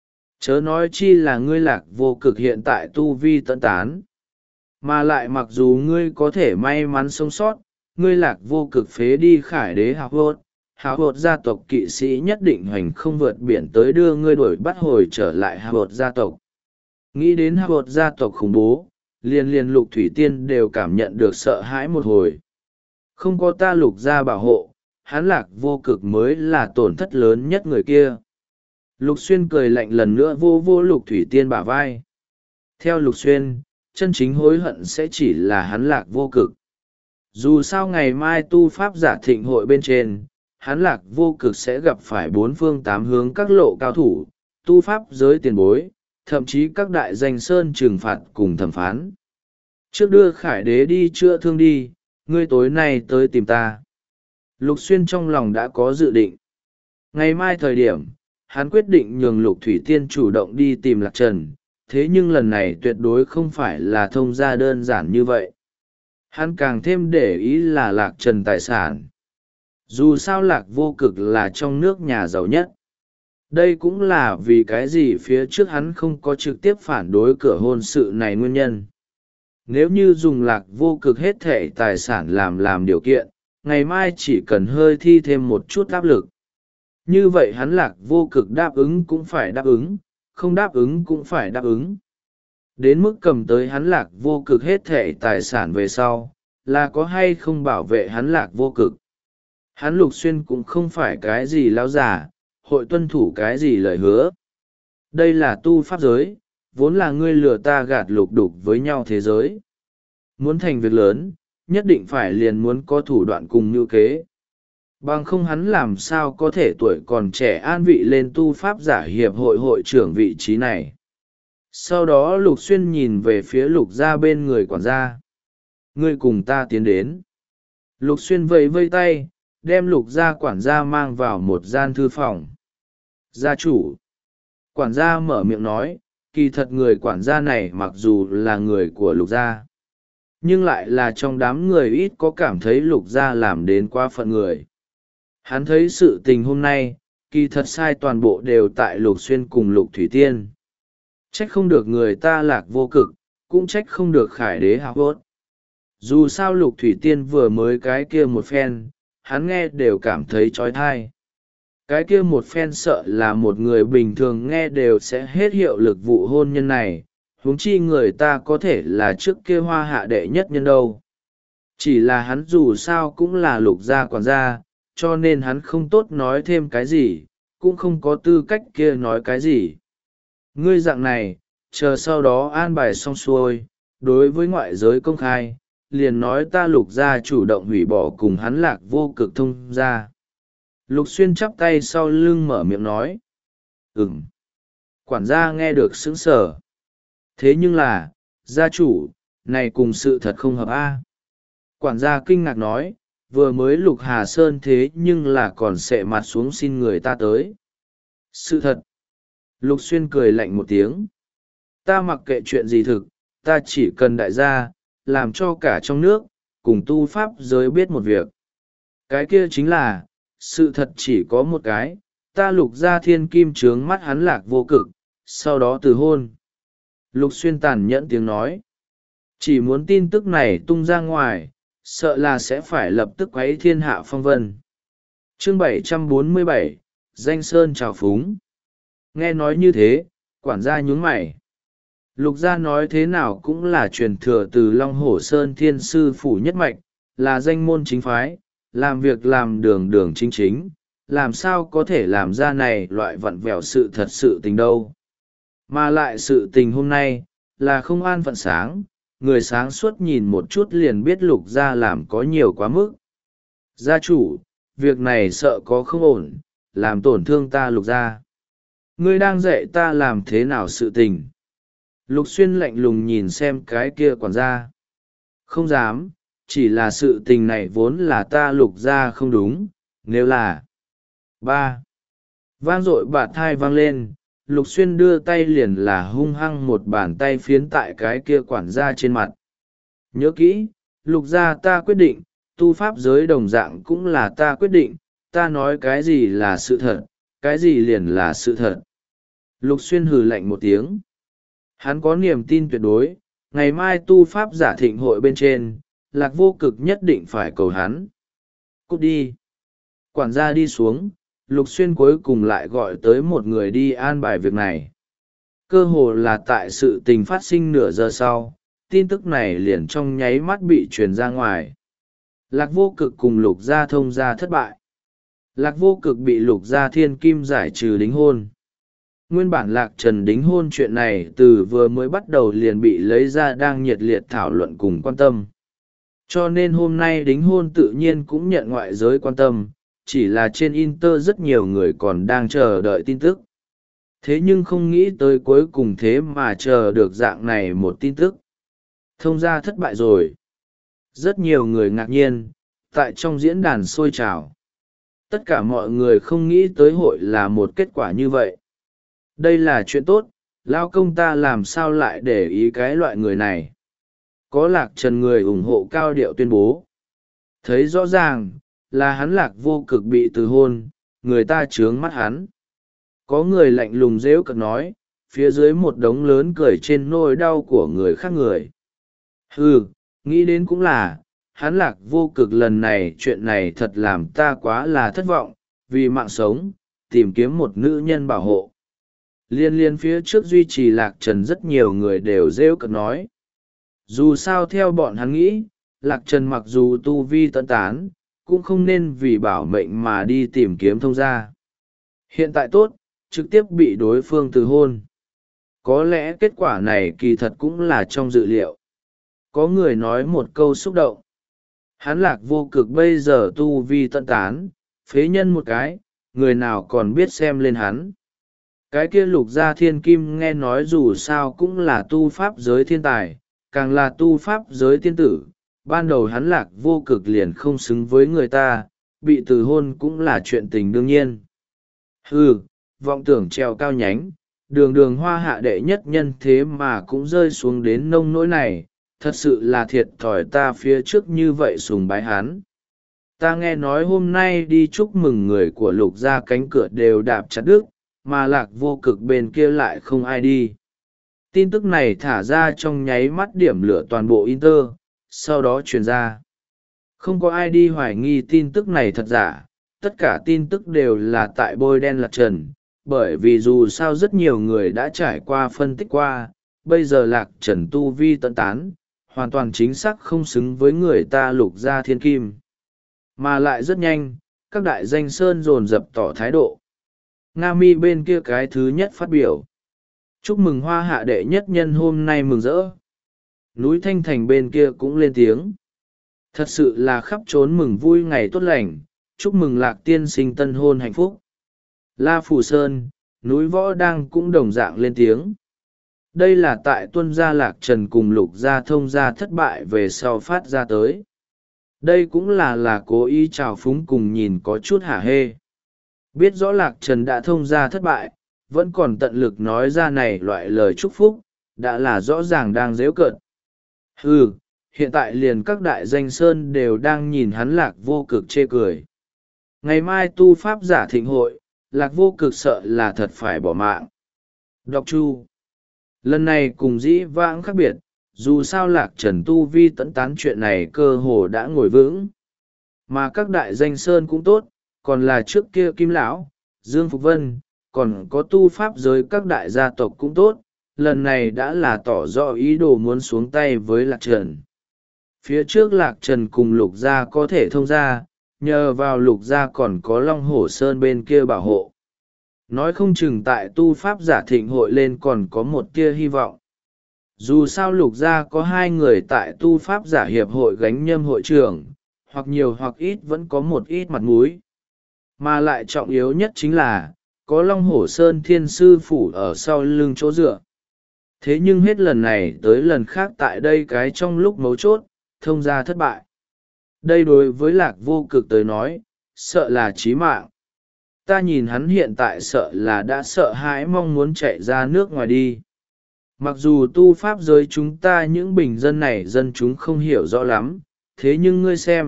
Chớ nói chi là ngươi Lạc Vô Cực hiện tại tu vi tận tán. Mà lại mặc dù ngươi có thể may mắn sống sót, ngươi Lạc Vô Cực phế đi khải đế hào hốt, hào hốt gia tộc kỵ sĩ nhất định hoành không vượt biển tới đưa ngươi đuổi bắt hồi trở lại hào hốt gia tộc. Nghĩ đến hào hốt gia tộc khủng bố, liền liền Lục Thủy Tiên đều cảm nhận được sợ hãi một hồi. Không có ta Lục gia bảo hộ, hắn Lạc Vô Cực mới là tổn thất lớn nhất người kia. Lục Xuyên cười lạnh lần nữa vô vô Lục Thủy Tiên bả vai. Theo Lục Xuyên, chân chính hối hận sẽ chỉ là hắn Lạc Vô Cực. Dù sao ngày mai tu pháp giả thịnh hội bên trên, hắn Lạc Vô Cực sẽ gặp phải bốn phương tám hướng các lộ cao thủ, tu pháp giới tiền bối, thậm chí các đại danh sơn trừng phạt cùng thẩm phán. Trước đưa Khải Đế đi chữa thương đi, ngươi tối nay tới tìm ta. Lục Xuyên trong lòng đã có dự định. Ngày mai thời điểm, hắn quyết định nhường Lục Thủy Tiên chủ động đi tìm Lạc Trần, thế nhưng lần này tuyệt đối không phải là thông gia đơn giản như vậy. Hắn càng thêm để ý là Lạc Trần tài sản. Dù sao Lạc Vô Cực là trong nước nhà giàu nhất. Đây cũng là vì cái gì phía trước hắn không có trực tiếp phản đối cửa hôn sự này nguyên nhân. Nếu như dùng Lạc Vô Cực hết thệ tài sản làm làm điều kiện, ngày mai chỉ cần hơi thi thêm một chút áp lực. Như vậy hắn Lạc Vô Cực đáp ứng cũng phải đáp ứng, không đáp ứng cũng phải đáp ứng. Đến mức cầm tới hắn Lạc Vô Cực hết thệ tài sản về sau, là có hay không bảo vệ hắn Lạc Vô Cực. Hắn Lục Xuyên cũng không phải cái gì lão giả, hội tuân thủ cái gì lời hứa. Đây là tu pháp giới, vốn là ngươi lừa ta gạt lục đục với nhau thế giới. Muốn thành việc lớn, nhất định phải liền muốn có thủ đoạn cùng như kế. Bằng không hắn làm sao có thể tuổi còn trẻ an vị lên tu pháp giả hiệp hội hội trưởng vị trí này. Sau đó Lục Xuyên nhìn về phía Lục gia bên người quản gia. Ngươi cùng ta tiến đến. Lục Xuyên vẫy vây tay, đem Lục gia quản gia mang vào một gian thư phòng. Gia chủ. Quản gia mở miệng nói, kỳ thật người quản gia này mặc dù là người của Lục gia, nhưng lại là trong đám người ít có cảm thấy Lục gia làm đến quá phận người. Hắn thấy sự tình hôm nay, kỳ thật sai toàn bộ đều tại Lục Xuyên cùng Lục Thủy Tiên. Trách không được người ta Lạc Vô Cực, cũng trách không được Khải Đế hào hốt. Dù sao Lục Thủy Tiên vừa mới cái kia một phen, hắn nghe đều cảm thấy trói thai. Cái kia một phen sợ là một người bình thường nghe đều sẽ hết hiệu lực vụ hôn nhân này, huống chi người ta có thể là trước kia hoa hạ đệ nhất nhân đâu. Chỉ là hắn dù sao cũng là Lục gia quản gia, cho nên hắn không tốt nói thêm cái gì, cũng không có tư cách kia nói cái gì. Ngươi dạng này, chờ sau đó an bài xong xuôi, đối với ngoại giới công khai, liền nói ta Lục gia chủ động hủy bỏ cùng hắn Lạc Vô Cực thông gia. Lục Xuyên chắp tay sau lưng mở miệng nói. Ừm. Quản gia nghe được sững sờ. Thế nhưng là, gia chủ, này cùng sự thật không hợp a. Quản gia kinh ngạc nói, vừa mới Lục Hà Sơn thế nhưng là còn sệ mặt xuống xin người ta tới. Sự thật. Lục Xuyên cười lạnh một tiếng. Ta mặc kệ chuyện gì thực, ta chỉ cần đại gia, làm cho cả trong nước, cùng tu pháp giới biết một việc. Cái kia chính là, sự thật chỉ có một cái, ta Lục gia thiên kim trướng mắt hắn Lạc Vô Cực, sau đó từ hôn. Lục Xuyên tàn nhẫn tiếng nói. Chỉ muốn tin tức này tung ra ngoài, sợ là sẽ phải lập tức quấy thiên hạ phong vân. Chương bảy trăm bốn mươi bảy, Danh Sơn trào phúng. Nghe nói như thế, quản gia nhún mày. Lục gia nói thế nào cũng là truyền thừa từ Long Hổ Sơn Thiên Sư Phủ nhất mạch, là danh môn chính phái, làm việc làm đường đường chính chính, làm sao có thể làm ra này loại vặn vẹo sự thật sự tình đâu. Mà lại sự tình hôm nay, là không an phận sáng, người sáng suốt nhìn một chút liền biết Lục gia làm có nhiều quá mức. Gia chủ, việc này sợ có không ổn, làm tổn thương ta Lục gia. Ngươi đang dạy ta làm thế nào sự tình? Lục Xuyên lạnh lùng nhìn xem cái kia quản gia. Không dám, chỉ là sự tình này vốn là ta Lục gia không đúng, nếu là... ba Vang dội bạt thai vang lên, Lục Xuyên đưa tay liền là hung hăng một bàn tay phiến tại cái kia quản gia trên mặt. Nhớ kỹ, Lục gia ta quyết định, tu pháp giới đồng dạng cũng là ta quyết định, ta nói cái gì là sự thật, cái gì liền là sự thật. Lục Xuyên hừ lạnh một tiếng. Hắn có niềm tin tuyệt đối, ngày mai tu pháp giả thịnh hội bên trên, Lạc Vô Cực nhất định phải cầu hắn. Cút đi. Quản gia đi xuống, Lục Xuyên cuối cùng lại gọi tới một người đi an bài việc này. Cơ hồ là tại sự tình phát sinh nửa giờ sau, tin tức này liền trong nháy mắt bị truyền ra ngoài. Lạc Vô Cực cùng Lục Gia Thông gia thất bại. Lạc Vô Cực bị Lục Gia Thiên Kim giải trừ đính hôn. Nguyên bản Lạc Trần đính hôn chuyện này từ vừa mới bắt đầu liền bị lấy ra đang nhiệt liệt thảo luận cùng quan tâm. Cho nên hôm nay đính hôn tự nhiên cũng nhận ngoại giới quan tâm, chỉ là trên Inter rất nhiều người còn đang chờ đợi tin tức. Thế nhưng không nghĩ tới cuối cùng thế mà chờ được dạng này một tin tức. Thông gia thất bại rồi. Rất nhiều người ngạc nhiên, tại trong diễn đàn sôi trào. Tất cả mọi người không nghĩ tới hội là một kết quả như vậy. Đây là chuyện tốt, lao công ta làm sao lại để ý cái loại người này. Có Lạc Trần người ủng hộ cao điệu tuyên bố. Thấy rõ ràng, là hắn Lạc Vô Cực bị từ hôn, người ta trướng mắt hắn. Có người lạnh lùng rêu cợt nói, phía dưới một đống lớn cười trên nỗi đau của người khác người. Hừ, nghĩ đến cũng là, hắn Lạc Vô Cực lần này chuyện này thật làm ta quá là thất vọng, vì mạng sống, tìm kiếm một nữ nhân bảo hộ. Liên liên phía trước duy trì Lạc Trần rất nhiều người đều rêu cợt nói. Dù sao theo bọn hắn nghĩ, Lạc Trần mặc dù tu vi tận tán, cũng không nên vì bảo mệnh mà đi tìm kiếm thông gia. Hiện tại tốt, trực tiếp bị đối phương từ hôn. Có lẽ kết quả này kỳ thật cũng là trong dự liệu. Có người nói một câu xúc động. Hắn Lạc Vô Cực bây giờ tu vi tận tán, phế nhân một cái, người nào còn biết xem lên hắn. Cái kia Lục Gia Thiên Kim nghe nói dù sao cũng là tu pháp giới thiên tài, càng là tu pháp giới tiên tử. Ban đầu hắn Lạc Vô Cực liền không xứng với người ta, bị từ hôn cũng là chuyện tình đương nhiên. Hừ, vọng tưởng treo cao nhánh, đường đường hoa hạ đệ nhất nhân thế mà cũng rơi xuống đến nông nỗi này, thật sự là thiệt thòi ta phía trước như vậy sùng bái hắn. Ta nghe nói hôm nay đi chúc mừng người của Lục Gia cánh cửa đều đạp chặt đứt, mà Lạc Vô Cực bên kia lại không ai đi. Tin tức này thả ra trong nháy mắt điểm lửa toàn bộ Inter, sau đó truyền ra. Không có ai đi hoài nghi tin tức này thật giả, tất cả tin tức đều là tại bôi đen Lạc Trần, bởi vì dù sao rất nhiều người đã trải qua phân tích qua, bây giờ Lạc Trần tu vi tận tán, hoàn toàn chính xác không xứng với người ta Lục Gia Thiên Kim. Mà lại rất nhanh, các đại danh sơn dồn dập tỏ thái độ. Nga Mi bên kia cái thứ nhất phát biểu. Chúc mừng hoa hạ đệ nhất nhân hôm nay mừng rỡ. Núi Thanh Thành bên kia cũng lên tiếng. Thật sự là khắp trốn mừng vui ngày tốt lành, chúc mừng Lạc tiên sinh tân hôn hạnh phúc. La Phù Sơn, núi Võ Đăng cũng đồng dạng lên tiếng. Đây là tại tuân gia Lạc Trần cùng Lục Gia Thông gia thất bại về sau phát ra tới. Đây cũng là là cố ý trào phúng cùng nhìn có chút hả hê. Biết rõ Lạc Trần đã thông gia thất bại, vẫn còn tận lực nói ra này loại lời chúc phúc, đã là rõ ràng đang giễu cợt. Hừ, hiện tại liền các đại danh sơn đều đang nhìn hắn Lạc Vô Cực chê cười. Ngày mai tu pháp giả thịnh hội, Lạc Vô Cực sợ là thật phải bỏ mạng. Đọc Chu. Lần này cùng dĩ vãng khác biệt, dù sao Lạc Trần tu vi tận tán chuyện này cơ hồ đã ngồi vững. Mà các đại danh sơn cũng tốt, còn là trước kia Kim Lão, Dương Phục Vân, còn có tu pháp giới các đại gia tộc cũng tốt, lần này đã là tỏ rõ ý đồ muốn xuống tay với Lạc Trần. Phía trước Lạc Trần cùng Lục Gia có thể thông gia, nhờ vào Lục Gia còn có Long Hổ Sơn bên kia bảo hộ. Nói không chừng tại tu pháp giả thịnh hội lên còn có một tia hy vọng. Dù sao Lục Gia có hai người tại tu pháp giả hiệp hội gánh nhâm hội trưởng, hoặc nhiều hoặc ít vẫn có một ít mặt mũi. Mà lại trọng yếu nhất chính là, có Long Hổ Sơn Thiên Sư Phủ ở sau lưng chỗ dựa. Thế nhưng hết lần này tới lần khác tại đây cái trong lúc mấu chốt, thông gia thất bại. Đây đối với Lạc Vô Cực tới nói, sợ là chí mạng. Ta nhìn hắn hiện tại sợ là đã sợ hãi mong muốn chạy ra nước ngoài đi. Mặc dù tu pháp giới chúng ta những bình dân này dân chúng không hiểu rõ lắm, thế nhưng ngươi xem,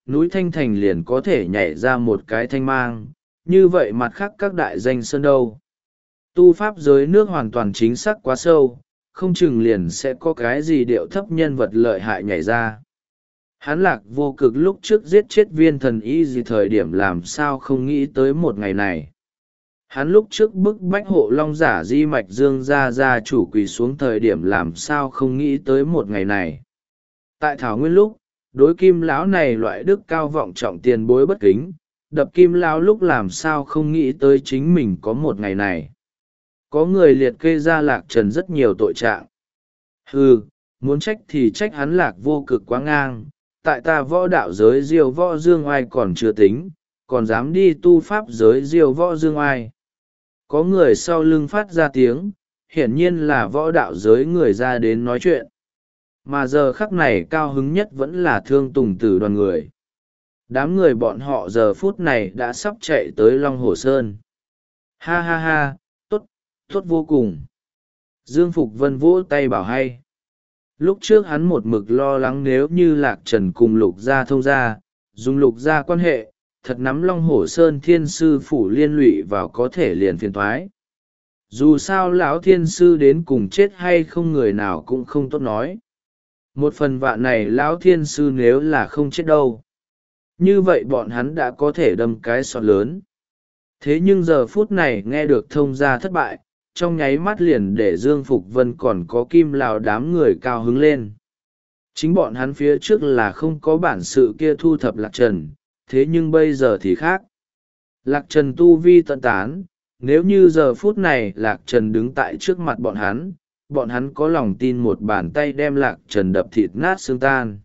núi Thanh Thành liền có thể nhảy ra một cái thanh mang, như vậy mặt khác các đại danh sơn đâu. Tu pháp giới nước hoàn toàn chính xác quá sâu, không chừng liền sẽ có cái gì điệu thấp nhân vật lợi hại nhảy ra. Hắn Lạc Vô Cực lúc trước giết chết viên thần y gì thời điểm làm sao không nghĩ tới một ngày này. Hắn lúc trước bức bách hộ long giả di mạch dương ra ra chủ quỳ xuống thời điểm làm sao không nghĩ tới một ngày này. Tại thảo nguyên lúc, đối kim lão này loại đức cao vọng trọng tiền bối bất kính, đập kim lão lúc làm sao không nghĩ tới chính mình có một ngày này. Có người liệt kê ra Lạc Trần rất nhiều tội trạng. Hừ, muốn trách thì trách hắn Lạc Vô Cực quá ngang, tại ta võ đạo giới diêu võ dương oai còn chưa tính, còn dám đi tu pháp giới diêu võ dương oai. Có người sau lưng phát ra tiếng, hiển nhiên là võ đạo giới người ra đến nói chuyện. Mà giờ khắc này cao hứng nhất vẫn là Thương Tùng Tử đoàn người. Đám người bọn họ giờ phút này đã sắp chạy tới Long Hồ Sơn. Ha ha ha, tốt, tốt vô cùng. Dương Phục Vân vỗ tay bảo hay. Lúc trước hắn một mực lo lắng nếu như Lạc Trần cùng Lục Gia thông gia, dùng Lục Gia quan hệ, thật nắm Long Hổ Sơn Thiên Sư phủ liên lụy vào có thể liền phiền thoái. Dù sao lão Thiên Sư đến cùng chết hay không người nào cũng không tốt nói. Một phần vạn này lão Thiên Sư nếu là không chết đâu, như vậy bọn hắn đã có thể đâm cái sọt lớn. Thế nhưng giờ phút này nghe được thông gia thất bại, trong nháy mắt liền để Dương Phục Vân còn có Kim Lào đám người cao hứng lên. Chính bọn hắn phía trước là không có bản sự kia thu thập Lạc Trần, thế nhưng bây giờ thì khác. Lạc Trần tu vi tận tán, nếu như giờ phút này Lạc Trần đứng tại trước mặt bọn hắn, bọn hắn có lòng tin một bàn tay đem Lạc Trần đập thịt nát xương tan.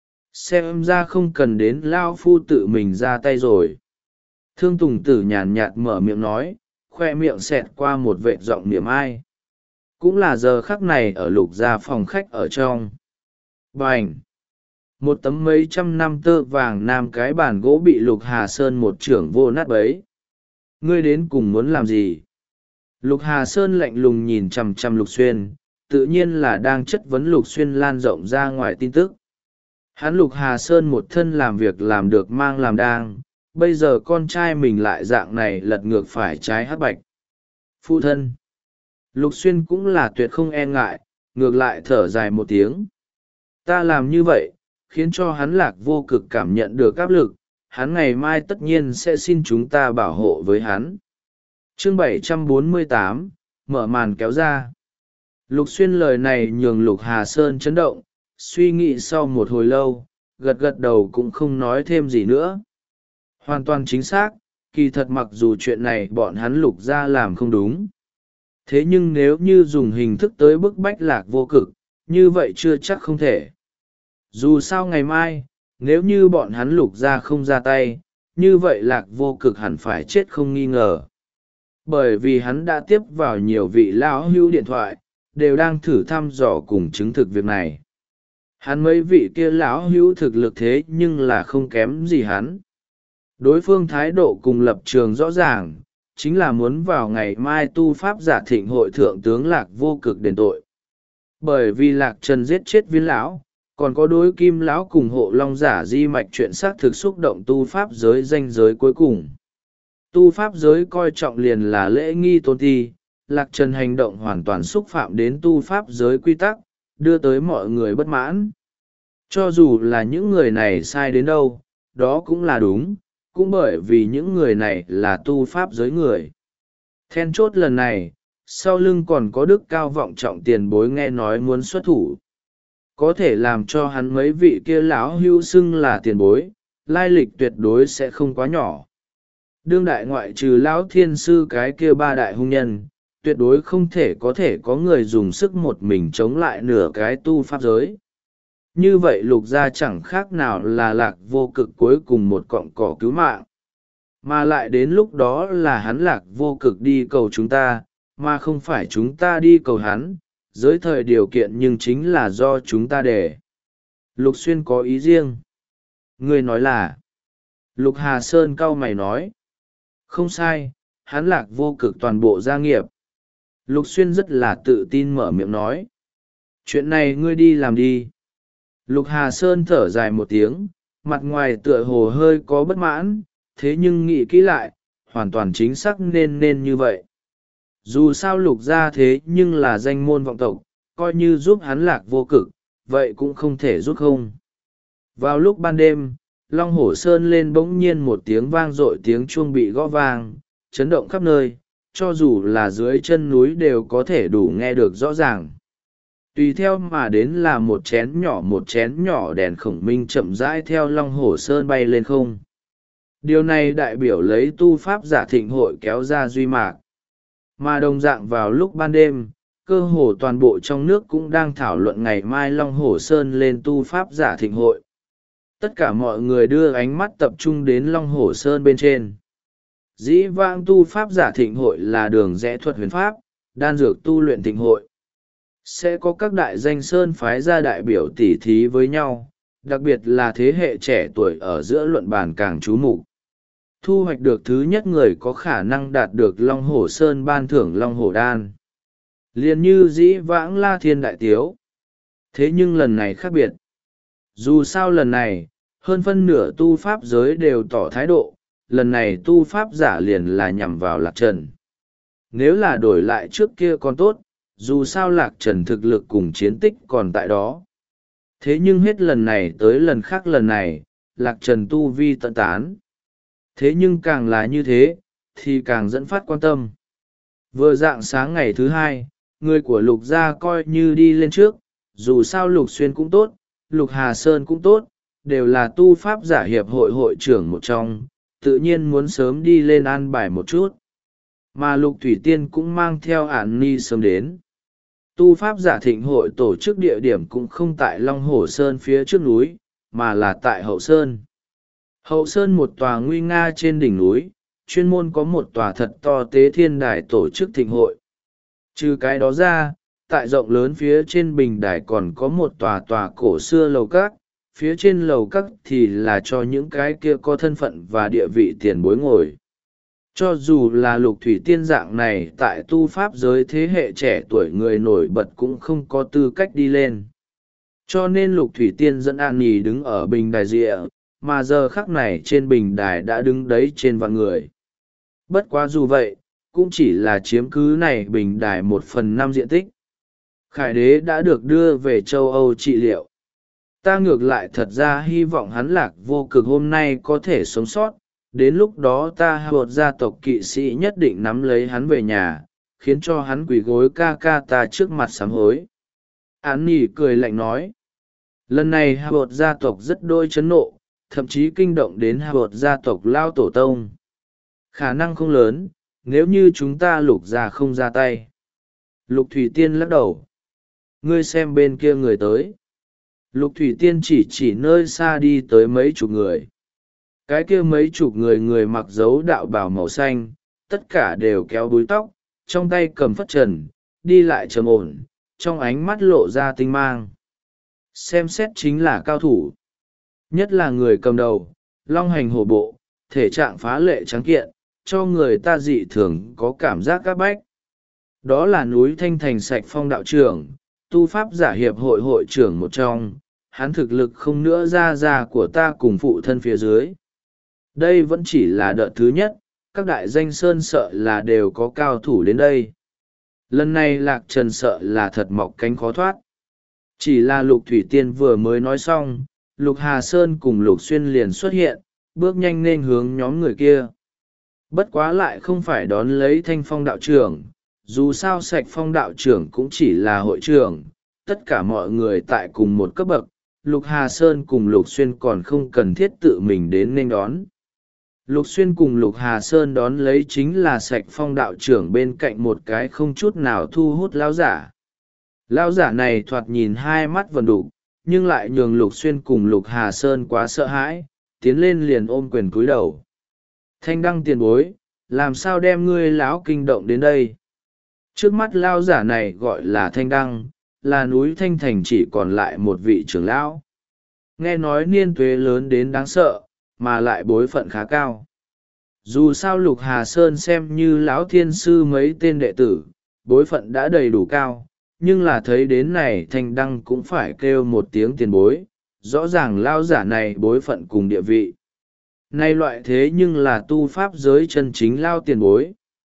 Xem ra không cần đến Lao Phu tự mình ra tay rồi. Thương Tùng Tử nhàn nhạt mở miệng nói, khoe miệng xẹt qua một vệ giọng niềm ai. Cũng là giờ khắc này ở Lục Gia phòng khách ở trong. Bành! Một tấm mấy trăm năm tơ vàng nam cái bàn gỗ bị Lục Hà Sơn một trưởng vô nát bấy. Ngươi đến cùng muốn làm gì? Lục Hà Sơn lạnh lùng nhìn chằm chằm Lục Xuyên, tự nhiên là đang chất vấn Lục Xuyên lan rộng ra ngoài tin tức. Hắn Lục Hà Sơn một thân làm việc làm được mang làm đang, bây giờ con trai mình lại dạng này lật ngược phải trái hắc bạch. Phụ thân! Lục Xuyên cũng là tuyệt không e ngại, ngược lại thở dài một tiếng. Ta làm như vậy, khiến cho hắn Lạc Vô Cực cảm nhận được áp lực, hắn ngày mai tất nhiên sẽ xin chúng ta bảo hộ với hắn. Chương bảy trăm bốn mươi tám, mở màn kéo ra. Lục Xuyên lời này nhường Lục Hà Sơn chấn động, suy nghĩ sau một hồi lâu, gật gật đầu cũng không nói thêm gì nữa. Hoàn toàn chính xác, kỳ thật mặc dù chuyện này bọn hắn Lục gia làm không đúng. Thế nhưng nếu như dùng hình thức tới bức bách Lạc Vô Cực, như vậy chưa chắc không thể. Dù sao ngày mai, nếu như bọn hắn Lục gia không ra tay, như vậy Lạc Vô Cực hẳn phải chết không nghi ngờ. Bởi vì hắn đã tiếp vào nhiều vị lão hữu điện thoại, đều đang thử thăm dò cùng chứng thực việc này. Hắn mấy vị kia lão hữu thực lực thế nhưng là không kém gì hắn. Đối phương thái độ cùng lập trường rõ ràng, chính là muốn vào ngày mai tu pháp giả thịnh hội thượng tướng Lạc Vô Cực đền tội. Bởi vì Lạc Trần giết chết viên lão, còn có đối kim lão cùng hộ long giả di mạch chuyện xác thực xúc động tu pháp giới danh giới cuối cùng. Tu pháp giới coi trọng liền là lễ nghi tôn ti, Lạc Trần hành động hoàn toàn xúc phạm đến tu pháp giới quy tắc, đưa tới mọi người bất mãn. Cho dù là những người này sai đến đâu, đó cũng là đúng, cũng bởi vì những người này là tu pháp giới người. Then chốt lần này, sau lưng còn có đức cao vọng trọng tiền bối nghe nói muốn xuất thủ. Có thể làm cho hắn mấy vị kia lão hưu xưng là tiền bối, lai lịch tuyệt đối sẽ không quá nhỏ. Đương đại ngoại trừ lão thiên sư cái kia ba đại hung nhân, tuyệt đối không thể có thể có người dùng sức một mình chống lại nửa cái tu pháp giới. Như vậy Lục gia chẳng khác nào là Lạc Vô Cực cuối cùng một cọng cỏ cứu mạng. Mà lại đến lúc đó là hắn Lạc Vô Cực đi cầu chúng ta, mà không phải chúng ta đi cầu hắn, giới thời điều kiện nhưng chính là do chúng ta để. Lục Xuyên có ý riêng. Người nói là. Lục Hà Sơn cau mày nói. Không sai, hắn Lạc Vô Cực toàn bộ gia nghiệp. Lục Xuyên rất là tự tin mở miệng nói. Chuyện này ngươi đi làm đi. Lục Hà Sơn thở dài một tiếng, mặt ngoài tựa hồ hơi có bất mãn, thế nhưng nghĩ kỹ lại, hoàn toàn chính xác nên nên như vậy. Dù sao Lục gia thế nhưng là danh môn vọng tộc, coi như giúp hắn Lạc Vô Cực, vậy cũng không thể giúp không. Vào lúc ban đêm, Long Hổ Sơn lên bỗng nhiên một tiếng vang dội, tiếng chuông bị gõ vang, chấn động khắp nơi, cho dù là dưới chân núi đều có thể đủ nghe được rõ ràng. Tùy theo mà đến là một chén nhỏ một chén nhỏ đèn khổng minh chậm rãi theo Long Hổ Sơn bay lên không. Điều này đại biểu lấy tu pháp giả thịnh hội kéo ra duy mạc. Mà đồng dạng vào lúc ban đêm, cơ hồ toàn bộ trong nước cũng đang thảo luận ngày mai Long Hổ Sơn lên tu pháp giả thịnh hội. Tất cả mọi người đưa ánh mắt tập trung đến Long Hổ Sơn bên trên. Dĩ vãng tu pháp giả thịnh hội là đường rẽ thuật huyền pháp, đan dược tu luyện thịnh hội. Sẽ có các đại danh sơn phái ra đại biểu tỉ thí với nhau, đặc biệt là thế hệ trẻ tuổi ở giữa luận bàn càng chú mục. Thu hoạch được thứ nhất người có khả năng đạt được Long Hổ Sơn ban thưởng Long Hổ Đan. Liền như dĩ vãng La Thiên Đại Tiếu. Thế nhưng lần này khác biệt. Dù sao lần này, hơn phân nửa tu pháp giới đều tỏ thái độ, lần này tu pháp giả liền là nhằm vào Lạc Trần. Nếu là đổi lại trước kia còn tốt, dù sao Lạc Trần thực lực cùng chiến tích còn tại đó. Thế nhưng hết lần này tới lần khác lần này, Lạc Trần tu vi tận tán. Thế nhưng càng là như thế, thì càng dẫn phát quan tâm. Vừa dạng sáng ngày thứ hai, người của Lục gia coi như đi lên trước, dù sao Lục Xuyên cũng tốt, Lục Hà Sơn cũng tốt, đều là tu pháp giả hiệp hội hội trưởng một trong, tự nhiên muốn sớm đi lên an bài một chút. Mà Lục Thủy Tiên cũng mang theo Ản Ni sớm đến. Tu pháp giả thịnh hội tổ chức địa điểm cũng không tại Long Hổ Sơn phía trước núi, mà là tại Hậu Sơn. Hậu Sơn một tòa nguy nga trên đỉnh núi, chuyên môn có một tòa thật to tế thiên đài tổ chức thịnh hội. Trừ cái đó ra, tại rộng lớn phía trên bình đài còn có một tòa tòa cổ xưa lầu các, phía trên lầu các thì là cho những cái kia có thân phận và địa vị tiền bối ngồi. Cho dù là Lục Thủy Tiên dạng này tại tu pháp giới thế hệ trẻ tuổi người nổi bật cũng không có tư cách đi lên. Cho nên Lục Thủy Tiên dẫn An Nhi đứng ở bình đài rịa, mà giờ khắc này trên bình đài đã đứng đấy trên vạn người. Bất quá dù vậy, cũng chỉ là chiếm cứ này bình đài một phần năm diện tích. Khải đế đã được đưa về châu Âu trị liệu. Ta ngược lại thật ra hy vọng hắn Lạc Vô Cực hôm nay có thể sống sót, đến lúc đó ta Hà Bột gia tộc kỵ sĩ nhất định nắm lấy hắn về nhà, khiến cho hắn quỳ gối ca ca ta trước mặt sám hối. Án Nhi cười lạnh nói. Lần này Hà Bột gia tộc rất đôi chấn nộ, thậm chí kinh động đến Hà Bột gia tộc Lao Tổ Tông. Khả năng không lớn, nếu như chúng ta Lục gia không ra tay. Lục Thủy Tiên lắc đầu. Ngươi xem bên kia người tới. Lục Thủy Tiên chỉ chỉ nơi xa đi tới mấy chục người. Cái kia mấy chục người người mặc dấu đạo bào màu xanh, tất cả đều kéo búi tóc, trong tay cầm phất trần, đi lại trầm ổn, trong ánh mắt lộ ra tinh mang. Xem xét chính là cao thủ. Nhất là người cầm đầu, long hành hổ bộ, thể trạng phá lệ trắng kiện, cho người ta dị thường có cảm giác các bách. Đó là núi Thanh Thành Sạch Phong đạo trưởng, tu pháp giả hiệp hội hội trưởng một trong, hắn thực lực không nữa ra ra của ta cùng phụ thân phía dưới. Đây vẫn chỉ là đợt thứ nhất, các đại danh sơn sợ là đều có cao thủ đến đây. Lần này Lạc Trần sợ là thật mọc cánh khó thoát. Chỉ là Lục Thủy Tiên vừa mới nói xong, Lục Hà Sơn cùng Lục Xuyên liền xuất hiện, bước nhanh nên hướng nhóm người kia. Bất quá lại không phải đón lấy Thanh Phong đạo trưởng, dù sao Sạch Phong đạo trưởng cũng chỉ là hội trưởng, tất cả mọi người tại cùng một cấp bậc, Lục Hà Sơn cùng Lục Xuyên còn không cần thiết tự mình đến nên đón. Lục Xuyên cùng Lục Hà Sơn đón lấy chính là Sạch Phong đạo trưởng bên cạnh một cái không chút nào thu hút lão giả. Lão giả này thoạt nhìn hai mắt vần đục, nhưng lại nhường Lục Xuyên cùng Lục Hà Sơn quá sợ hãi, tiến lên liền ôm quyền cúi đầu. Thanh đăng tiền bối, làm sao đem ngươi lão kinh động đến đây? Trước mắt lão giả này gọi là Thanh đăng, là núi Thanh Thành chỉ còn lại một vị trưởng lão. Nghe nói niên tuế lớn đến đáng sợ, mà lại bối phận khá cao. Dù sao Lục Hà Sơn xem như lão thiên sư mấy tên đệ tử, bối phận đã đầy đủ cao, nhưng là thấy đến này Thanh đăng cũng phải kêu một tiếng tiền bối, rõ ràng lao giả này bối phận cùng địa vị. Nay loại thế nhưng là tu pháp giới chân chính lao tiền bối.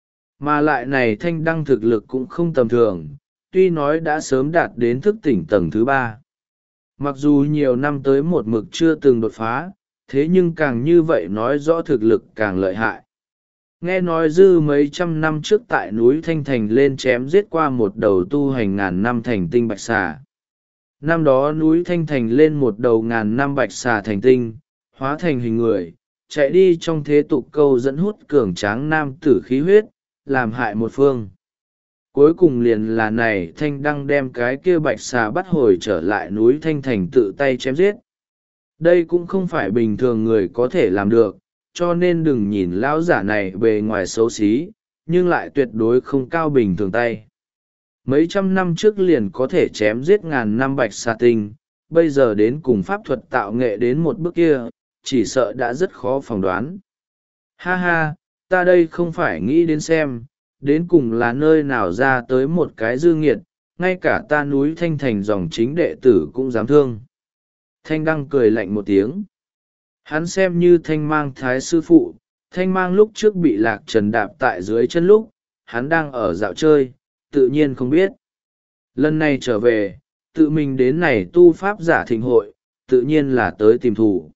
Mà lại này Thanh Đăng thực lực cũng không tầm thường, tuy nói đã sớm đạt đến thức tỉnh tầng thứ ba. Mặc dù nhiều năm tới một mực chưa từng đột phá, thế nhưng càng như vậy nói rõ thực lực càng lợi hại. Nghe nói dư mấy trăm năm trước tại núi Thanh Thành lên chém giết qua một đầu tu hành ngàn năm thành tinh bạch xà. Năm đó núi Thanh Thành lên một đầu ngàn năm bạch xà thành tinh, hóa thành hình người, chạy đi trong thế tục câu dẫn hút cường tráng nam tử khí huyết, làm hại một phương. Cuối cùng liền là này Thanh Đăng đem cái kia bạch xà bắt hồi trở lại núi Thanh Thành tự tay chém giết. Đây cũng không phải bình thường người có thể làm được, cho nên đừng nhìn lão giả này bề ngoài xấu xí, nhưng lại tuyệt đối không cao bình thường tay. Mấy trăm năm trước liền có thể chém giết ngàn năm bạch xà tinh, bây giờ đến cùng pháp thuật tạo nghệ đến một bước kia, chỉ sợ đã rất khó phỏng đoán. Ha ha, ta đây không phải nghĩ đến xem, đến cùng là nơi nào ra tới một cái dư nghiệt, ngay cả ta núi Thanh Thành dòng chính đệ tử cũng dám thương. Thanh Đăng cười lạnh một tiếng. Hắn xem như Thanh Mang thái sư phụ, Thanh Mang lúc trước bị Lạc Trần đạp tại dưới chân lúc, hắn đang ở dạo chơi, tự nhiên không biết. Lần này trở về, tự mình đến này tu pháp giả thịnh hội, tự nhiên là tới tìm thủ.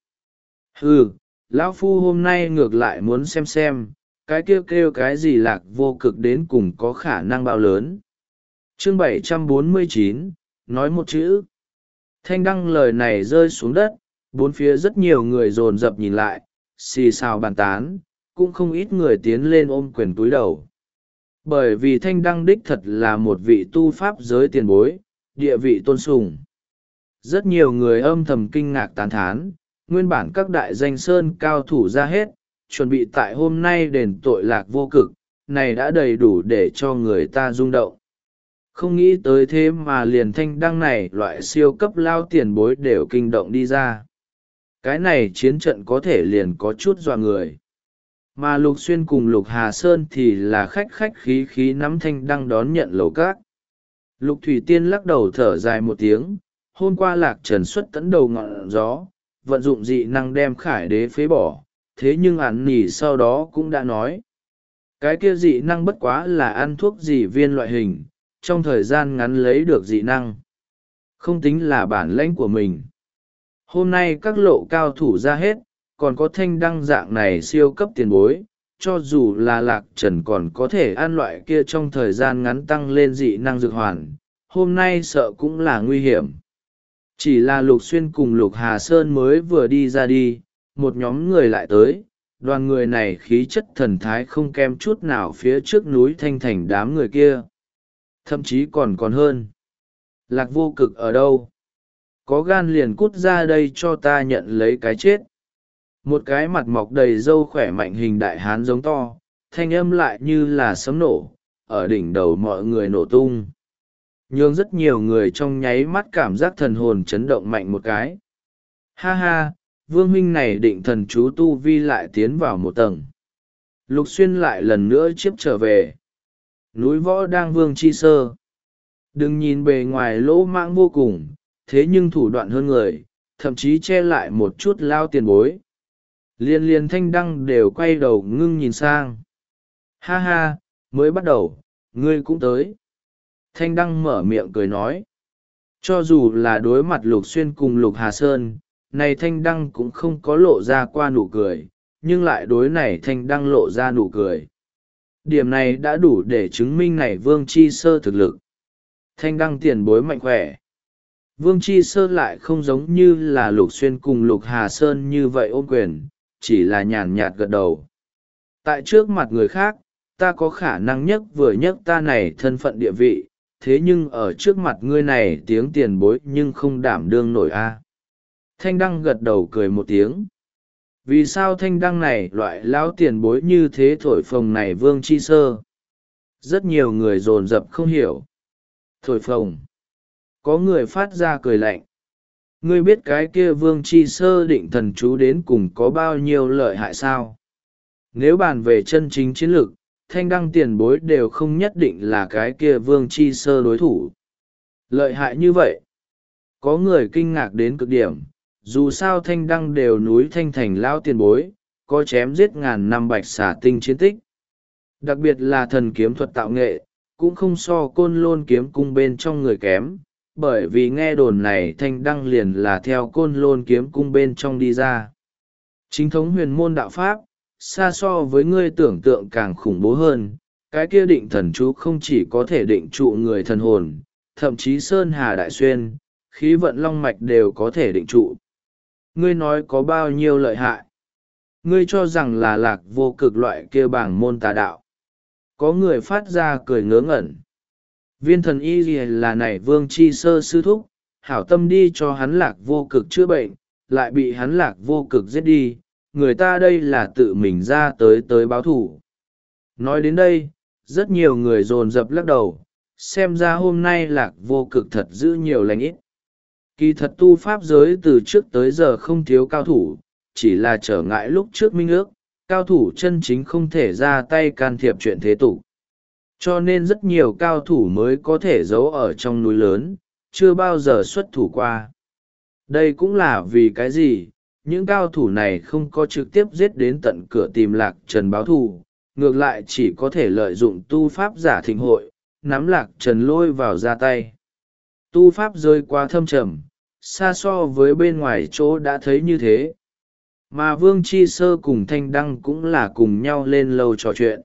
Hừ, lão phu hôm nay ngược lại muốn xem xem, cái kêu kêu cái gì Lạc Vô Cực đến cùng có khả năng bao lớn. Chương bảy trăm bốn mươi chín, nói một chữ. Thanh Đăng lời này rơi xuống đất, bốn phía rất nhiều người dồn dập nhìn lại, xì xào bàn tán, cũng không ít người tiến lên ôm quyền túi đầu. Bởi vì Thanh Đăng đích thật là một vị tu pháp giới tiền bối, địa vị tôn sùng. Rất nhiều người âm thầm kinh ngạc tán thán, nguyên bản các đại danh sơn cao thủ ra hết, chuẩn bị tại hôm nay đền tội Lạc Vô Cực, này đã đầy đủ để cho người ta rung động. Không nghĩ tới thế mà liền Thanh Đăng này loại siêu cấp lao tiền bối đều kinh động đi ra. Cái này chiến trận có thể liền có chút dọa người. Mà Lục Xuyên cùng Lục Hà Sơn thì là khách khách khí khí nắm Thanh Đăng đón nhận lầu cát. Lục Thủy Tiên lắc đầu thở dài một tiếng, hôm qua Lạc Trần xuất tấn đầu ngọn gió, vận dụng dị năng đem Khải Đế phế bỏ, thế nhưng ản nỉ sau đó cũng đã nói. Cái kia dị năng bất quá là ăn thuốc dị viên loại hình, trong thời gian ngắn lấy được dị năng. Không tính là bản lãnh của mình. Hôm nay các lộ cao thủ ra hết, còn có Thanh Đăng dạng này siêu cấp tiền bối, cho dù là Lạc Trần còn có thể ăn loại kia trong thời gian ngắn tăng lên dị năng dược hoàn, hôm nay sợ cũng là nguy hiểm. Chỉ là Lục Xuyên cùng Lục Hà Sơn mới vừa đi ra đi, một nhóm người lại tới, đoàn người này khí chất thần thái không kém chút nào phía trước núi Thanh Thành đám người kia. Thậm chí còn còn hơn. Lạc Vô Cực ở đâu? Có gan liền cút ra đây cho ta nhận lấy cái chết. Một cái mặt mọc đầy râu khỏe mạnh hình đại hán giống to, thanh âm lại như là sấm nổ, ở đỉnh đầu mọi người nổ tung. Nhưng rất nhiều người trong nháy mắt cảm giác thần hồn chấn động mạnh một cái. Ha ha, Vương huynh này định thần chú tu vi lại tiến vào một tầng. Lục Xuyên lại lần nữa chiếp trở về. Núi Võ đang Vương chi sơ. Đừng nhìn bề ngoài lỗ mãng vô cùng, thế nhưng thủ đoạn hơn người, thậm chí che lại một chút lao tiền bối. Liên liên Thanh Đăng đều quay đầu ngưng nhìn sang. Ha ha, mới bắt đầu, ngươi cũng tới. Thanh Đăng mở miệng cười nói. Cho dù là đối mặt Lục Xuyên cùng Lục Hà Sơn, này Thanh Đăng cũng không có lộ ra qua nụ cười, nhưng lại đối này Thanh Đăng lộ ra nụ cười. Điểm này đã đủ để chứng minh này Vương Chi Sơ thực lực. Thanh Đăng tiền bối mạnh khỏe. Vương Chi Sơ lại không giống như là Lục Xuyên cùng Lục Hà Sơn như vậy ôm quyền, chỉ là nhàn nhạt gật đầu. Tại trước mặt người khác, ta có khả năng nhất vừa nhất ta này thân phận địa vị, thế nhưng ở trước mặt ngươi này tiếng tiền bối nhưng không đảm đương nổi a. Thanh Đăng gật đầu cười một tiếng. Vì sao Thanh Đăng này loại lão tiền bối như thế thổi phồng này Vương Chi Sơ? Rất nhiều người dồn dập không hiểu. Thổi phồng. Có người phát ra cười lạnh. Ngươi biết cái kia Vương Chi Sơ định thần chú đến cùng có bao nhiêu lợi hại sao? Nếu bàn về chân chính chiến lược, Thanh Đăng tiền bối đều không nhất định là cái kia Vương Chi Sơ đối thủ. Lợi hại như vậy. Có người kinh ngạc đến cực điểm, dù sao Thanh Đăng đều núi Thanh Thành lão tiền bối, có chém giết ngàn năm bạch xà tinh chiến tích. Đặc biệt là thần kiếm thuật tạo nghệ, cũng không so Côn Lôn kiếm cung bên trong người kém, bởi vì nghe đồn này Thanh Đăng liền là theo Côn Lôn kiếm cung bên trong đi ra. Chính thống huyền môn đạo pháp, xa so với ngươi tưởng tượng càng khủng bố hơn, cái kia định thần chú không chỉ có thể định trụ người thần hồn, thậm chí Sơn Hà Đại Xuyên, khí vận long mạch đều có thể định trụ. Ngươi nói có bao nhiêu lợi hại? Ngươi cho rằng là Lạc Vô Cực loại kia bảng môn tà đạo. Có người phát ra cười ngớ ngẩn. Viên thần y là nảy Vương Chi Sơ sư thúc, hảo tâm đi cho hắn Lạc Vô Cực chữa bệnh, lại bị hắn Lạc Vô Cực giết đi, người ta đây là tự mình ra tới tới báo thủ. Nói đến đây, rất nhiều người dồn dập lắc đầu, xem ra hôm nay Lạc Vô Cực thật giữ nhiều lành ít. Kỳ thật tu pháp giới từ trước tới giờ không thiếu cao thủ, chỉ là trở ngại lúc trước minh ước, cao thủ chân chính không thể ra tay can thiệp chuyện thế tục. Cho nên rất nhiều cao thủ mới có thể giấu ở trong núi lớn, chưa bao giờ xuất thủ qua. Đây cũng là vì cái gì, những cao thủ này không có trực tiếp giết đến tận cửa tìm Lạc Trần báo thù, ngược lại chỉ có thể lợi dụng tu pháp giả thịnh hội, nắm Lạc Trần lôi vào ra tay. Tu pháp rơi quá thâm trầm, xa so với bên ngoài chỗ đã thấy như thế. Mà Vương Chi Sơ cùng Thanh Đăng cũng là cùng nhau lên lầu trò chuyện.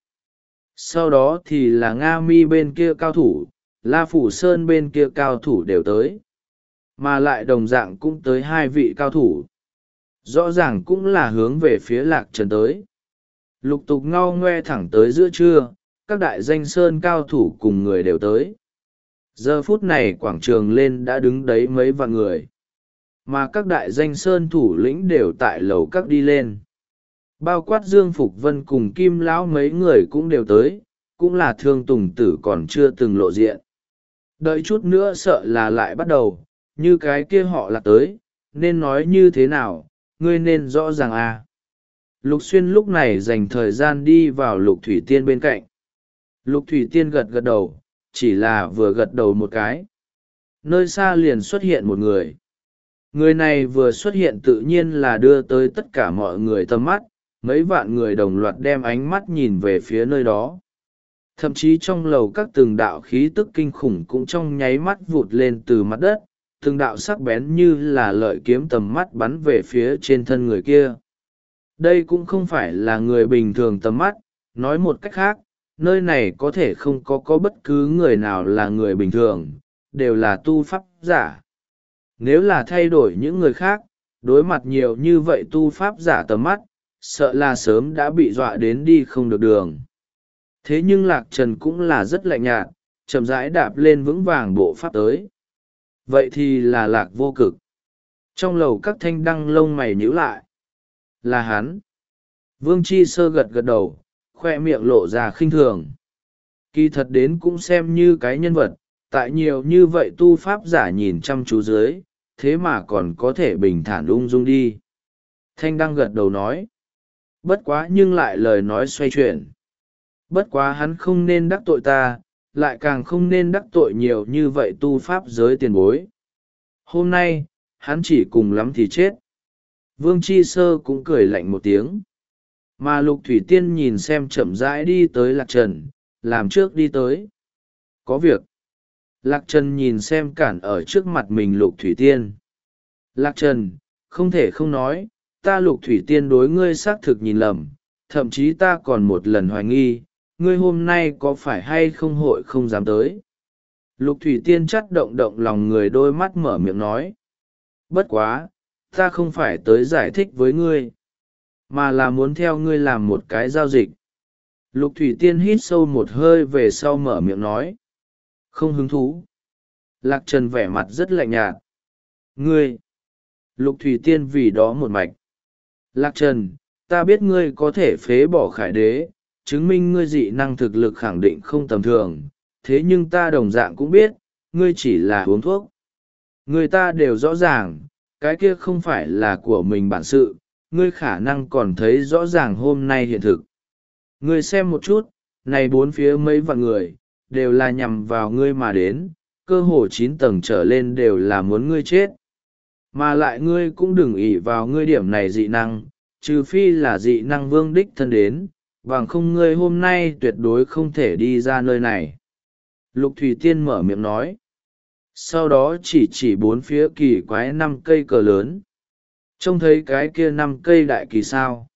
Sau đó thì là Nga Mi bên kia cao thủ, La Phủ Sơn bên kia cao thủ đều tới. Mà lại đồng dạng cũng tới hai vị cao thủ. Rõ ràng cũng là hướng về phía Lạc Trần tới. Lục tục ngao ngoe thẳng tới giữa trưa, các đại danh sơn cao thủ cùng người đều tới. Giờ phút này quảng trường lên đã đứng đấy mấy vạn người. Mà các đại danh sơn thủ lĩnh đều tại lầu các đi lên. Bao quát Dương Phục Vân cùng Kim Lão mấy người cũng đều tới, cũng là Thương Tùng Tử còn chưa từng lộ diện. Đợi chút nữa sợ là lại bắt đầu, như cái kia họ là tới, nên nói như thế nào, ngươi nên rõ ràng à. Lục Xuyên lúc này dành thời gian đi vào Lục Thủy Tiên bên cạnh. Lục Thủy Tiên gật gật đầu, chỉ là vừa gật đầu một cái. Nơi xa liền xuất hiện một người. Người này vừa xuất hiện tự nhiên là đưa tới tất cả mọi người tầm mắt, mấy vạn người đồng loạt đem ánh mắt nhìn về phía nơi đó. Thậm chí trong lầu các từng đạo khí tức kinh khủng cũng trong nháy mắt vụt lên từ mặt đất, từng đạo sắc bén như là lợi kiếm tầm mắt bắn về phía trên thân người kia. Đây cũng không phải là người bình thường tầm mắt, nói một cách khác, nơi này có thể không có có bất cứ người nào là người bình thường, đều là tu pháp giả. Nếu là thay đổi những người khác, đối mặt nhiều như vậy tu pháp giả tầm mắt, sợ là sớm đã bị dọa đến đi không được đường. Thế nhưng Lạc Trần cũng là rất lạnh nhạt, chậm rãi đạp lên vững vàng bộ pháp tới. Vậy thì là Lạc Vô Cực. Trong lầu các Thanh Đăng lông mày nhíu lại. Là hắn. Vương Chi Sơ gật gật đầu, khoe miệng lộ ra khinh thường. Kỳ thật đến cũng xem như cái nhân vật, tại nhiều như vậy tu pháp giả nhìn chăm chú dưới, thế mà còn có thể bình thản ung dung đi. Thanh Đăng gật đầu nói. Bất quá nhưng lại lời nói xoay chuyển. Bất quá hắn không nên đắc tội ta, lại càng không nên đắc tội nhiều như vậy tu pháp giới tiền bối. Hôm nay, hắn chỉ cùng lắm thì chết. Vương Chi Sơ cũng cười lạnh một tiếng. Mà Lục Thủy Tiên nhìn xem chậm rãi đi tới Lạc Trần, làm trước đi tới. Có việc. Lạc Trần nhìn xem cản ở trước mặt mình Lục Thủy Tiên. Lạc Trần, không thể không nói, ta Lục Thủy Tiên đối ngươi xác thực nhìn lầm, thậm chí ta còn một lần hoài nghi, ngươi hôm nay có phải hay không hội không dám tới. Lục Thủy Tiên chắt động động lòng người đôi mắt mở miệng nói. Bất quá, ta không phải tới giải thích với ngươi, mà là muốn theo ngươi làm một cái giao dịch. Lục Thủy Tiên hít sâu một hơi về sau mở miệng nói. Không hứng thú. Lạc Trần vẻ mặt rất lạnh nhạt. Ngươi. Lục Thủy Tiên vì đó một mạch. Lạc Trần, ta biết ngươi có thể phế bỏ Khải Đế, chứng minh ngươi dị năng thực lực khẳng định không tầm thường, thế nhưng ta đồng dạng cũng biết, ngươi chỉ là uống thuốc. Người ta đều rõ ràng, cái kia không phải là của mình bản sự, ngươi khả năng còn thấy rõ ràng hôm nay hiện thực. Ngươi xem một chút, này bốn phía mấy vạn người, đều là nhằm vào ngươi mà đến, cơ hồ chín tầng trở lên đều là muốn ngươi chết. Mà lại ngươi cũng đừng ỷ vào ngươi điểm này dị năng, trừ phi là dị năng vương đích thân đến, bằng không ngươi hôm nay tuyệt đối không thể đi ra nơi này. Lục Thủy Tiên mở miệng nói. Sau đó chỉ chỉ bốn phía kỳ quái năm cây cờ lớn. Trông thấy cái kia năm cây đại kỳ sao?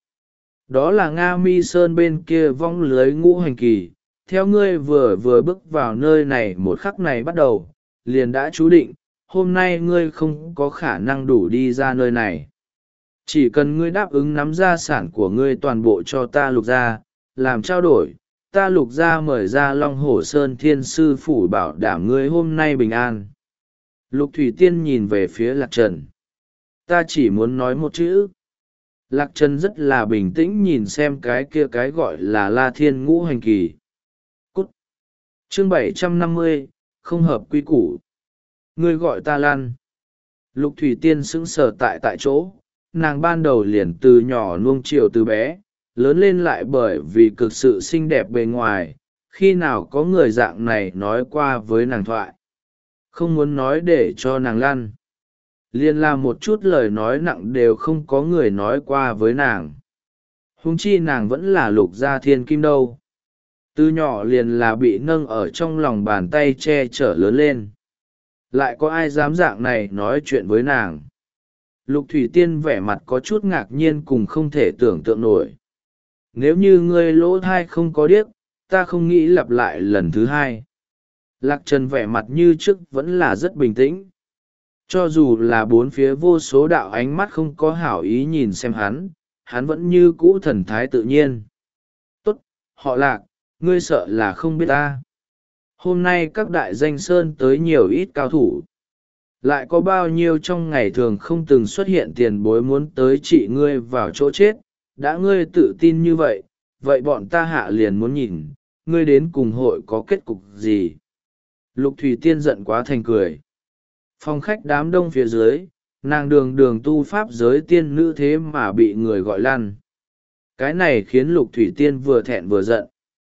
Đó là Nga Mi Sơn bên kia vong lưới ngũ hành kỳ. Theo ngươi vừa vừa bước vào nơi này một khắc này bắt đầu, liền đã chú định, hôm nay ngươi không có khả năng đủ đi ra nơi này. Chỉ cần ngươi đáp ứng nắm gia sản của ngươi toàn bộ cho ta Lục gia, làm trao đổi, ta Lục gia mời ra Long Hổ Sơn Thiên Sư Phủ bảo đảm ngươi hôm nay bình an. Lục Thủy Tiên nhìn về phía Lạc Trần. Ta chỉ muốn nói một chữ. Lạc Trần rất là bình tĩnh nhìn xem cái kia cái gọi là La Thiên Ngũ Hành Kỳ. Cút. Chương bảy trăm năm mươi, không hợp quy củ. Ngươi gọi ta Lan. Lục Thủy Tiên sững sờ tại tại chỗ, nàng ban đầu liền từ nhỏ nuông chiều từ bé, lớn lên lại bởi vì cực sự xinh đẹp bề ngoài, khi nào có người dạng này nói qua với nàng thoại. Không muốn nói để cho nàng lăn. Liên là một chút lời nói nặng đều không có người nói qua với nàng. Huống chi nàng vẫn là Lục gia thiên kim đâu. Từ nhỏ liền là bị nâng ở trong lòng bàn tay che chở lớn lên. Lại có ai dám dạng này nói chuyện với nàng? Lục Thủy Tiên vẻ mặt có chút ngạc nhiên cùng không thể tưởng tượng nổi. Nếu như ngươi lỗ thai không có điếc, ta không nghĩ lặp lại lần thứ hai. Lạc Trần vẻ mặt như trước vẫn là rất bình tĩnh. Cho dù là bốn phía vô số đạo ánh mắt không có hảo ý nhìn xem hắn, hắn vẫn như cũ thần thái tự nhiên. Tốt, họ Lạc, ngươi sợ là không biết ta. Hôm nay các đại danh sơn tới nhiều ít cao thủ. Lại có bao nhiêu trong ngày thường không từng xuất hiện tiền bối muốn tới trị ngươi vào chỗ chết. Đã ngươi tự tin như vậy, vậy bọn ta hạ liền muốn nhìn, ngươi đến cùng hội có kết cục gì. Lục Thủy Tiên giận quá thành cười. Phòng khách đám đông phía dưới, nàng đường đường tu pháp giới tiên nữ thế mà bị người gọi lăn. Cái này khiến Lục Thủy Tiên vừa thẹn vừa giận.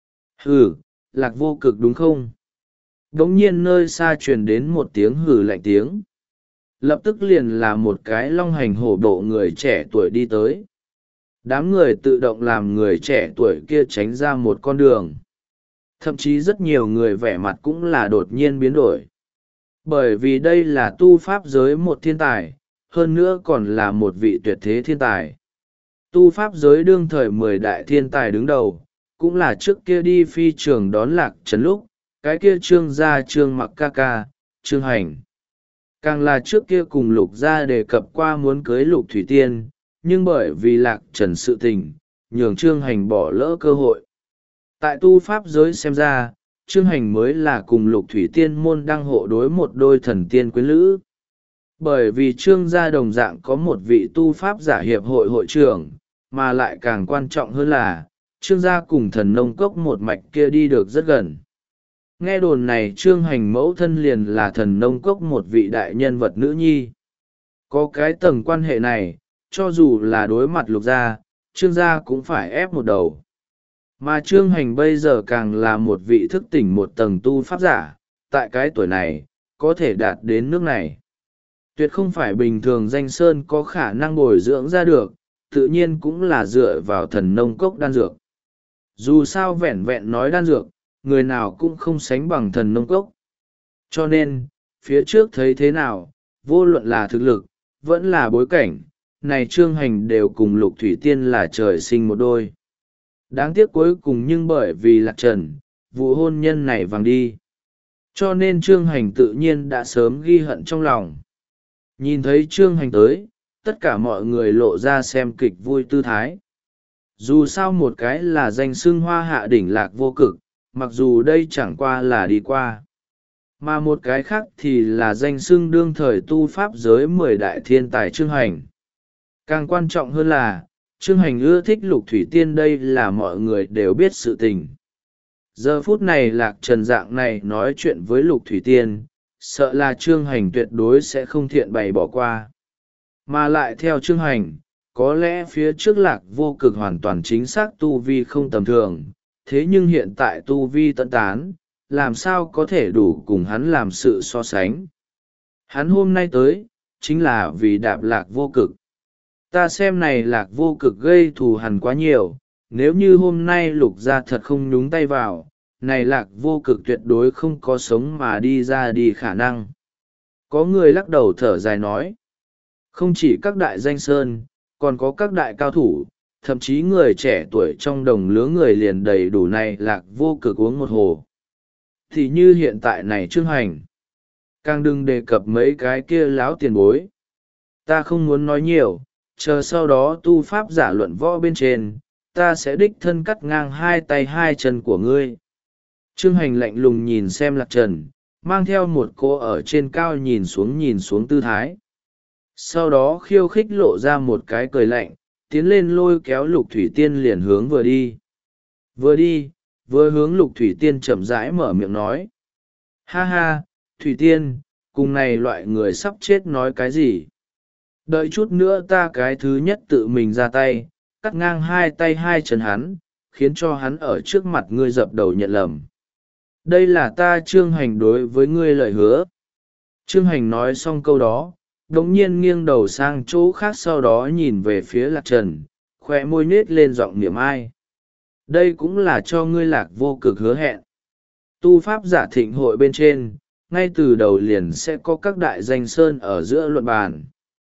Hừ, Lạc Vô Cực đúng không? Đống nhiên nơi xa truyền đến một tiếng hừ lạnh tiếng. Lập tức liền là một cái long hành hổ bộ người trẻ tuổi đi tới. Đám người tự động làm người trẻ tuổi kia tránh ra một con đường. Thậm chí rất nhiều người vẻ mặt cũng là đột nhiên biến đổi. Bởi vì đây là tu pháp giới một thiên tài, hơn nữa còn là một vị tuyệt thế thiên tài. Tu pháp giới đương thời mười đại thiên tài đứng đầu, cũng là trước kia đi phi trường đón Lạc Trần lúc, cái kia Trương gia Trương Mặc ca ca, Trương Hành. Càng là trước kia cùng Lục gia đề cập qua muốn cưới Lục Thủy Tiên, nhưng bởi vì Lạc Trần sự tình, nhường Trương Hành bỏ lỡ cơ hội. Tại tu pháp giới xem ra, Trương Hành mới là cùng Lục Thủy Tiên môn đăng hộ đối một đôi thần tiên quyến lữ. Bởi vì Trương gia đồng dạng có một vị tu pháp giả hiệp hội hội trưởng, mà lại càng quan trọng hơn là, Trương gia cùng thần nông cốc một mạch kia đi được rất gần. Nghe đồn này Trương Hành mẫu thân liền là thần nông cốc một vị đại nhân vật nữ nhi. Có cái tầng quan hệ này, cho dù là đối mặt Lục gia, Trương gia cũng phải ép một đầu. Mà Trương Hành bây giờ càng là một vị thức tỉnh một tầng tu pháp giả, tại cái tuổi này, có thể đạt đến nước này. Tuyệt không phải bình thường danh sơn có khả năng bồi dưỡng ra được, tự nhiên cũng là dựa vào thần nông cốc đan dược. Dù sao vẹn vẹn nói đan dược, người nào cũng không sánh bằng thần nông cốc. Cho nên, phía trước thấy thế nào, vô luận là thực lực, vẫn là bối cảnh, này Trương Hành đều cùng Lục Thủy Tiên là trời sinh một đôi. Đáng tiếc cuối cùng nhưng bởi vì Lạc Trần, vụ hôn nhân này vàng đi. Cho nên Trương Hành tự nhiên đã sớm ghi hận trong lòng. Nhìn thấy Trương Hành tới, tất cả mọi người lộ ra xem kịch vui tư thái. Dù sao một cái là danh xưng hoa hạ đỉnh Lạc Vô Cực, mặc dù đây chẳng qua là đi qua. Mà một cái khác thì là danh xưng đương thời tu pháp giới mười đại thiên tài Trương Hành. Càng quan trọng hơn là, Trương Hành ưa thích Lục Thủy Tiên, đây là mọi người đều biết sự tình. Giờ phút này Lạc Trần dạng này nói chuyện với Lục Thủy Tiên, sợ là Trương Hành tuyệt đối sẽ không thiện bày bỏ qua. Mà lại theo Trương Hành, có lẽ phía trước Lạc Vô Cực hoàn toàn chính xác tu vi không tầm thường, thế nhưng hiện tại tu vi tận tán, làm sao có thể đủ cùng hắn làm sự so sánh. Hắn hôm nay tới, chính là vì đạp lạc vô cực. Ta xem này lạc vô cực gây thù hằn quá nhiều, nếu như hôm nay lục gia thật không nhúng tay vào, này lạc vô cực tuyệt đối không có sống mà đi ra đi khả năng. Có người lắc đầu thở dài nói, không chỉ các đại danh sơn, còn có các đại cao thủ, thậm chí người trẻ tuổi trong đồng lứa người liền đầy đủ này lạc vô cực uống một hồ. Thì như hiện tại này Trương Hành, càng đừng đề cập mấy cái kia láo tiền bối. Ta không muốn nói nhiều, chờ sau đó tu pháp giả luận võ bên trên, ta sẽ đích thân cắt ngang hai tay hai chân của ngươi. Trương Hành lạnh lùng nhìn xem Lạc Trần, mang theo một cô ở trên cao nhìn xuống nhìn xuống tư thái. Sau đó khiêu khích lộ ra một cái cười lạnh, tiến lên lôi kéo Lục Thủy Tiên liền hướng vừa đi. Vừa đi, vừa hướng Lục Thủy Tiên chậm rãi mở miệng nói. Ha ha, Thủy Tiên, cùng này loại người sắp chết nói cái gì? Đợi chút nữa ta cái thứ nhất tự mình ra tay, cắt ngang hai tay hai chân hắn, khiến cho hắn ở trước mặt ngươi dập đầu nhận lầm. Đây là ta Trương Hành đối với ngươi lời hứa. Trương Hành nói xong câu đó, đống nhiên nghiêng đầu sang chỗ khác, sau đó nhìn về phía Lạc Trần, khoe môi nết lên giọng niệm ai. Đây cũng là cho ngươi Lạc vô cực hứa hẹn. Tu pháp giả thịnh hội bên trên, ngay từ đầu liền sẽ có các đại danh sơn ở giữa luận bàn.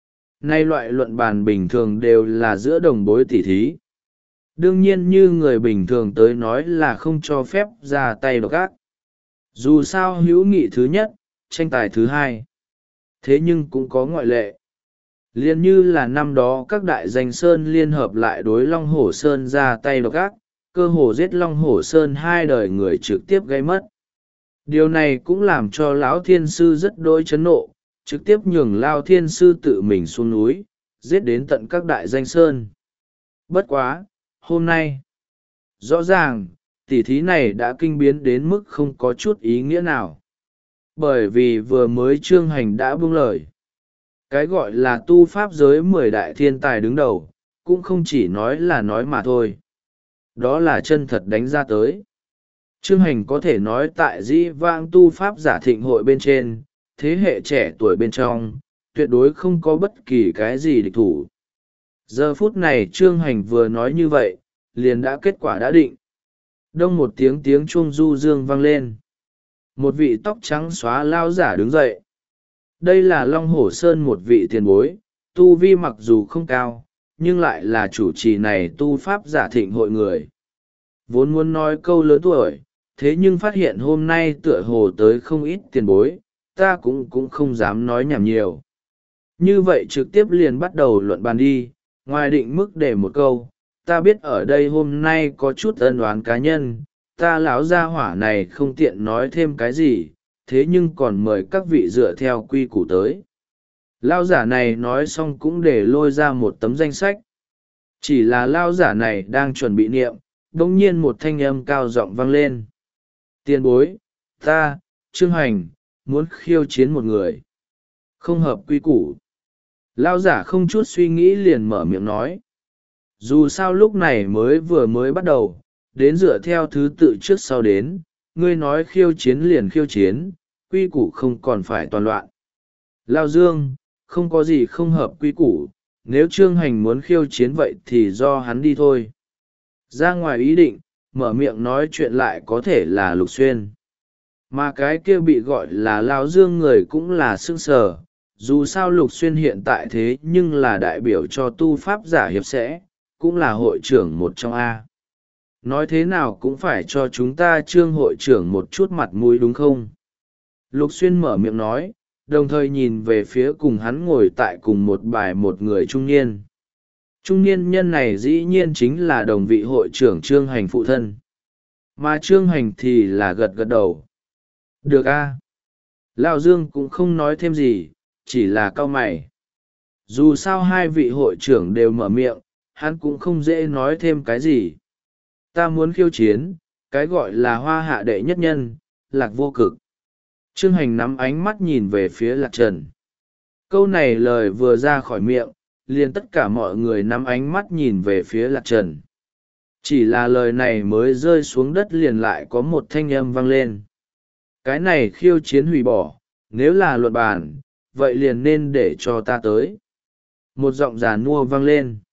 Nay loại luận bàn bình thường đều là giữa đồng bối tỉ thí. Đương nhiên như người bình thường tới nói là không cho phép ra tay độc ác. Dù sao hữu nghị thứ nhất, tranh tài thứ hai. Thế nhưng cũng có ngoại lệ. Liên như là năm đó các đại danh sơn liên hợp lại đối Long Hổ Sơn ra tay độc ác, cơ hồ giết Long Hổ Sơn hai đời người trực tiếp gây mất. Điều này cũng làm cho lão thiên sư rất đỗi chấn nộ, trực tiếp nhường Lao thiên sư tự mình xuống núi, giết đến tận các đại danh sơn. Bất quá, hôm nay, rõ ràng, tỉ thí này đã kinh biến đến mức không có chút ý nghĩa nào. Bởi vì vừa mới Trương Hành đã buông lời. Cái gọi là tu pháp giới mười đại thiên tài đứng đầu, cũng không chỉ nói là nói mà thôi. Đó là chân thật đánh ra tới. Trương Hành có thể nói tại dĩ vãng tu pháp giả thịnh hội bên trên, thế hệ trẻ tuổi bên trong, tuyệt đối không có bất kỳ cái gì địch thủ. Giờ phút này Trương Hành vừa nói như vậy, liền đã kết quả đã định. Đông một tiếng tiếng chuông du dương vang lên. Một vị tóc trắng xóa lao giả đứng dậy. Đây là Long Hổ Sơn một vị tiền bối, tu vi mặc dù không cao, nhưng lại là chủ trì này tu pháp giả thịnh hội người. Vốn muốn nói câu lớn tuổi, thế nhưng phát hiện hôm nay tựa hồ tới không ít tiền bối, ta cũng cũng không dám nói nhảm nhiều. Như vậy trực tiếp liền bắt đầu luận bàn đi, ngoài định mức để một câu, ta biết ở đây hôm nay có chút ân oán cá nhân, ta lão gia hỏa này không tiện nói thêm cái gì, thế nhưng còn mời các vị dựa theo quy củ tới. Lao giả này nói xong cũng để lôi ra một tấm danh sách. Chỉ là lao giả này đang chuẩn bị niệm, bỗng nhiên một thanh âm cao giọng vang lên. Tiền bối, ta, Trương Hành, muốn khiêu chiến một người. Không hợp quy củ. Lao giả không chút suy nghĩ liền mở miệng nói. Dù sao lúc này mới vừa mới bắt đầu, đến dựa theo thứ tự trước sau đến, ngươi nói khiêu chiến liền khiêu chiến, quy củ không còn phải toàn loạn. Lao Dương, không có gì không hợp quy củ, nếu Trương Hành muốn khiêu chiến vậy thì do hắn đi thôi. Ra ngoài ý định, mở miệng nói chuyện lại có thể là Lục Xuyên. Mà cái kia bị gọi là Lao Dương người cũng là sương sờ, dù sao Lục Xuyên hiện tại thế nhưng là đại biểu cho tu pháp giả hiệp sẽ, cũng là hội trưởng một trong A. Nói thế nào cũng phải cho chúng ta Trương hội trưởng một chút mặt mũi đúng không? Lục Xuyên mở miệng nói, đồng thời nhìn về phía cùng hắn ngồi tại cùng một bài một người trung niên. Trung niên nhân này dĩ nhiên chính là đồng vị hội trưởng Trương Hành phụ thân. Mà Trương Hành thì là gật gật đầu. Được a. Lão Dương cũng không nói thêm gì, chỉ là cau mày. Dù sao hai vị hội trưởng đều mở miệng, hắn cũng không dễ nói thêm cái gì. Ta muốn khiêu chiến, cái gọi là hoa hạ đệ nhất nhân, Lạc vô cực. Trương Hành nắm ánh mắt nhìn về phía Lạc Trần. Câu này lời vừa ra khỏi miệng, liền tất cả mọi người nắm ánh mắt nhìn về phía Lạc Trần. Chỉ là lời này mới rơi xuống đất liền lại có một thanh âm vang lên. Cái này khiêu chiến hủy bỏ, nếu là luận bàn, vậy liền nên để cho ta tới. Một giọng giàn nua vang lên.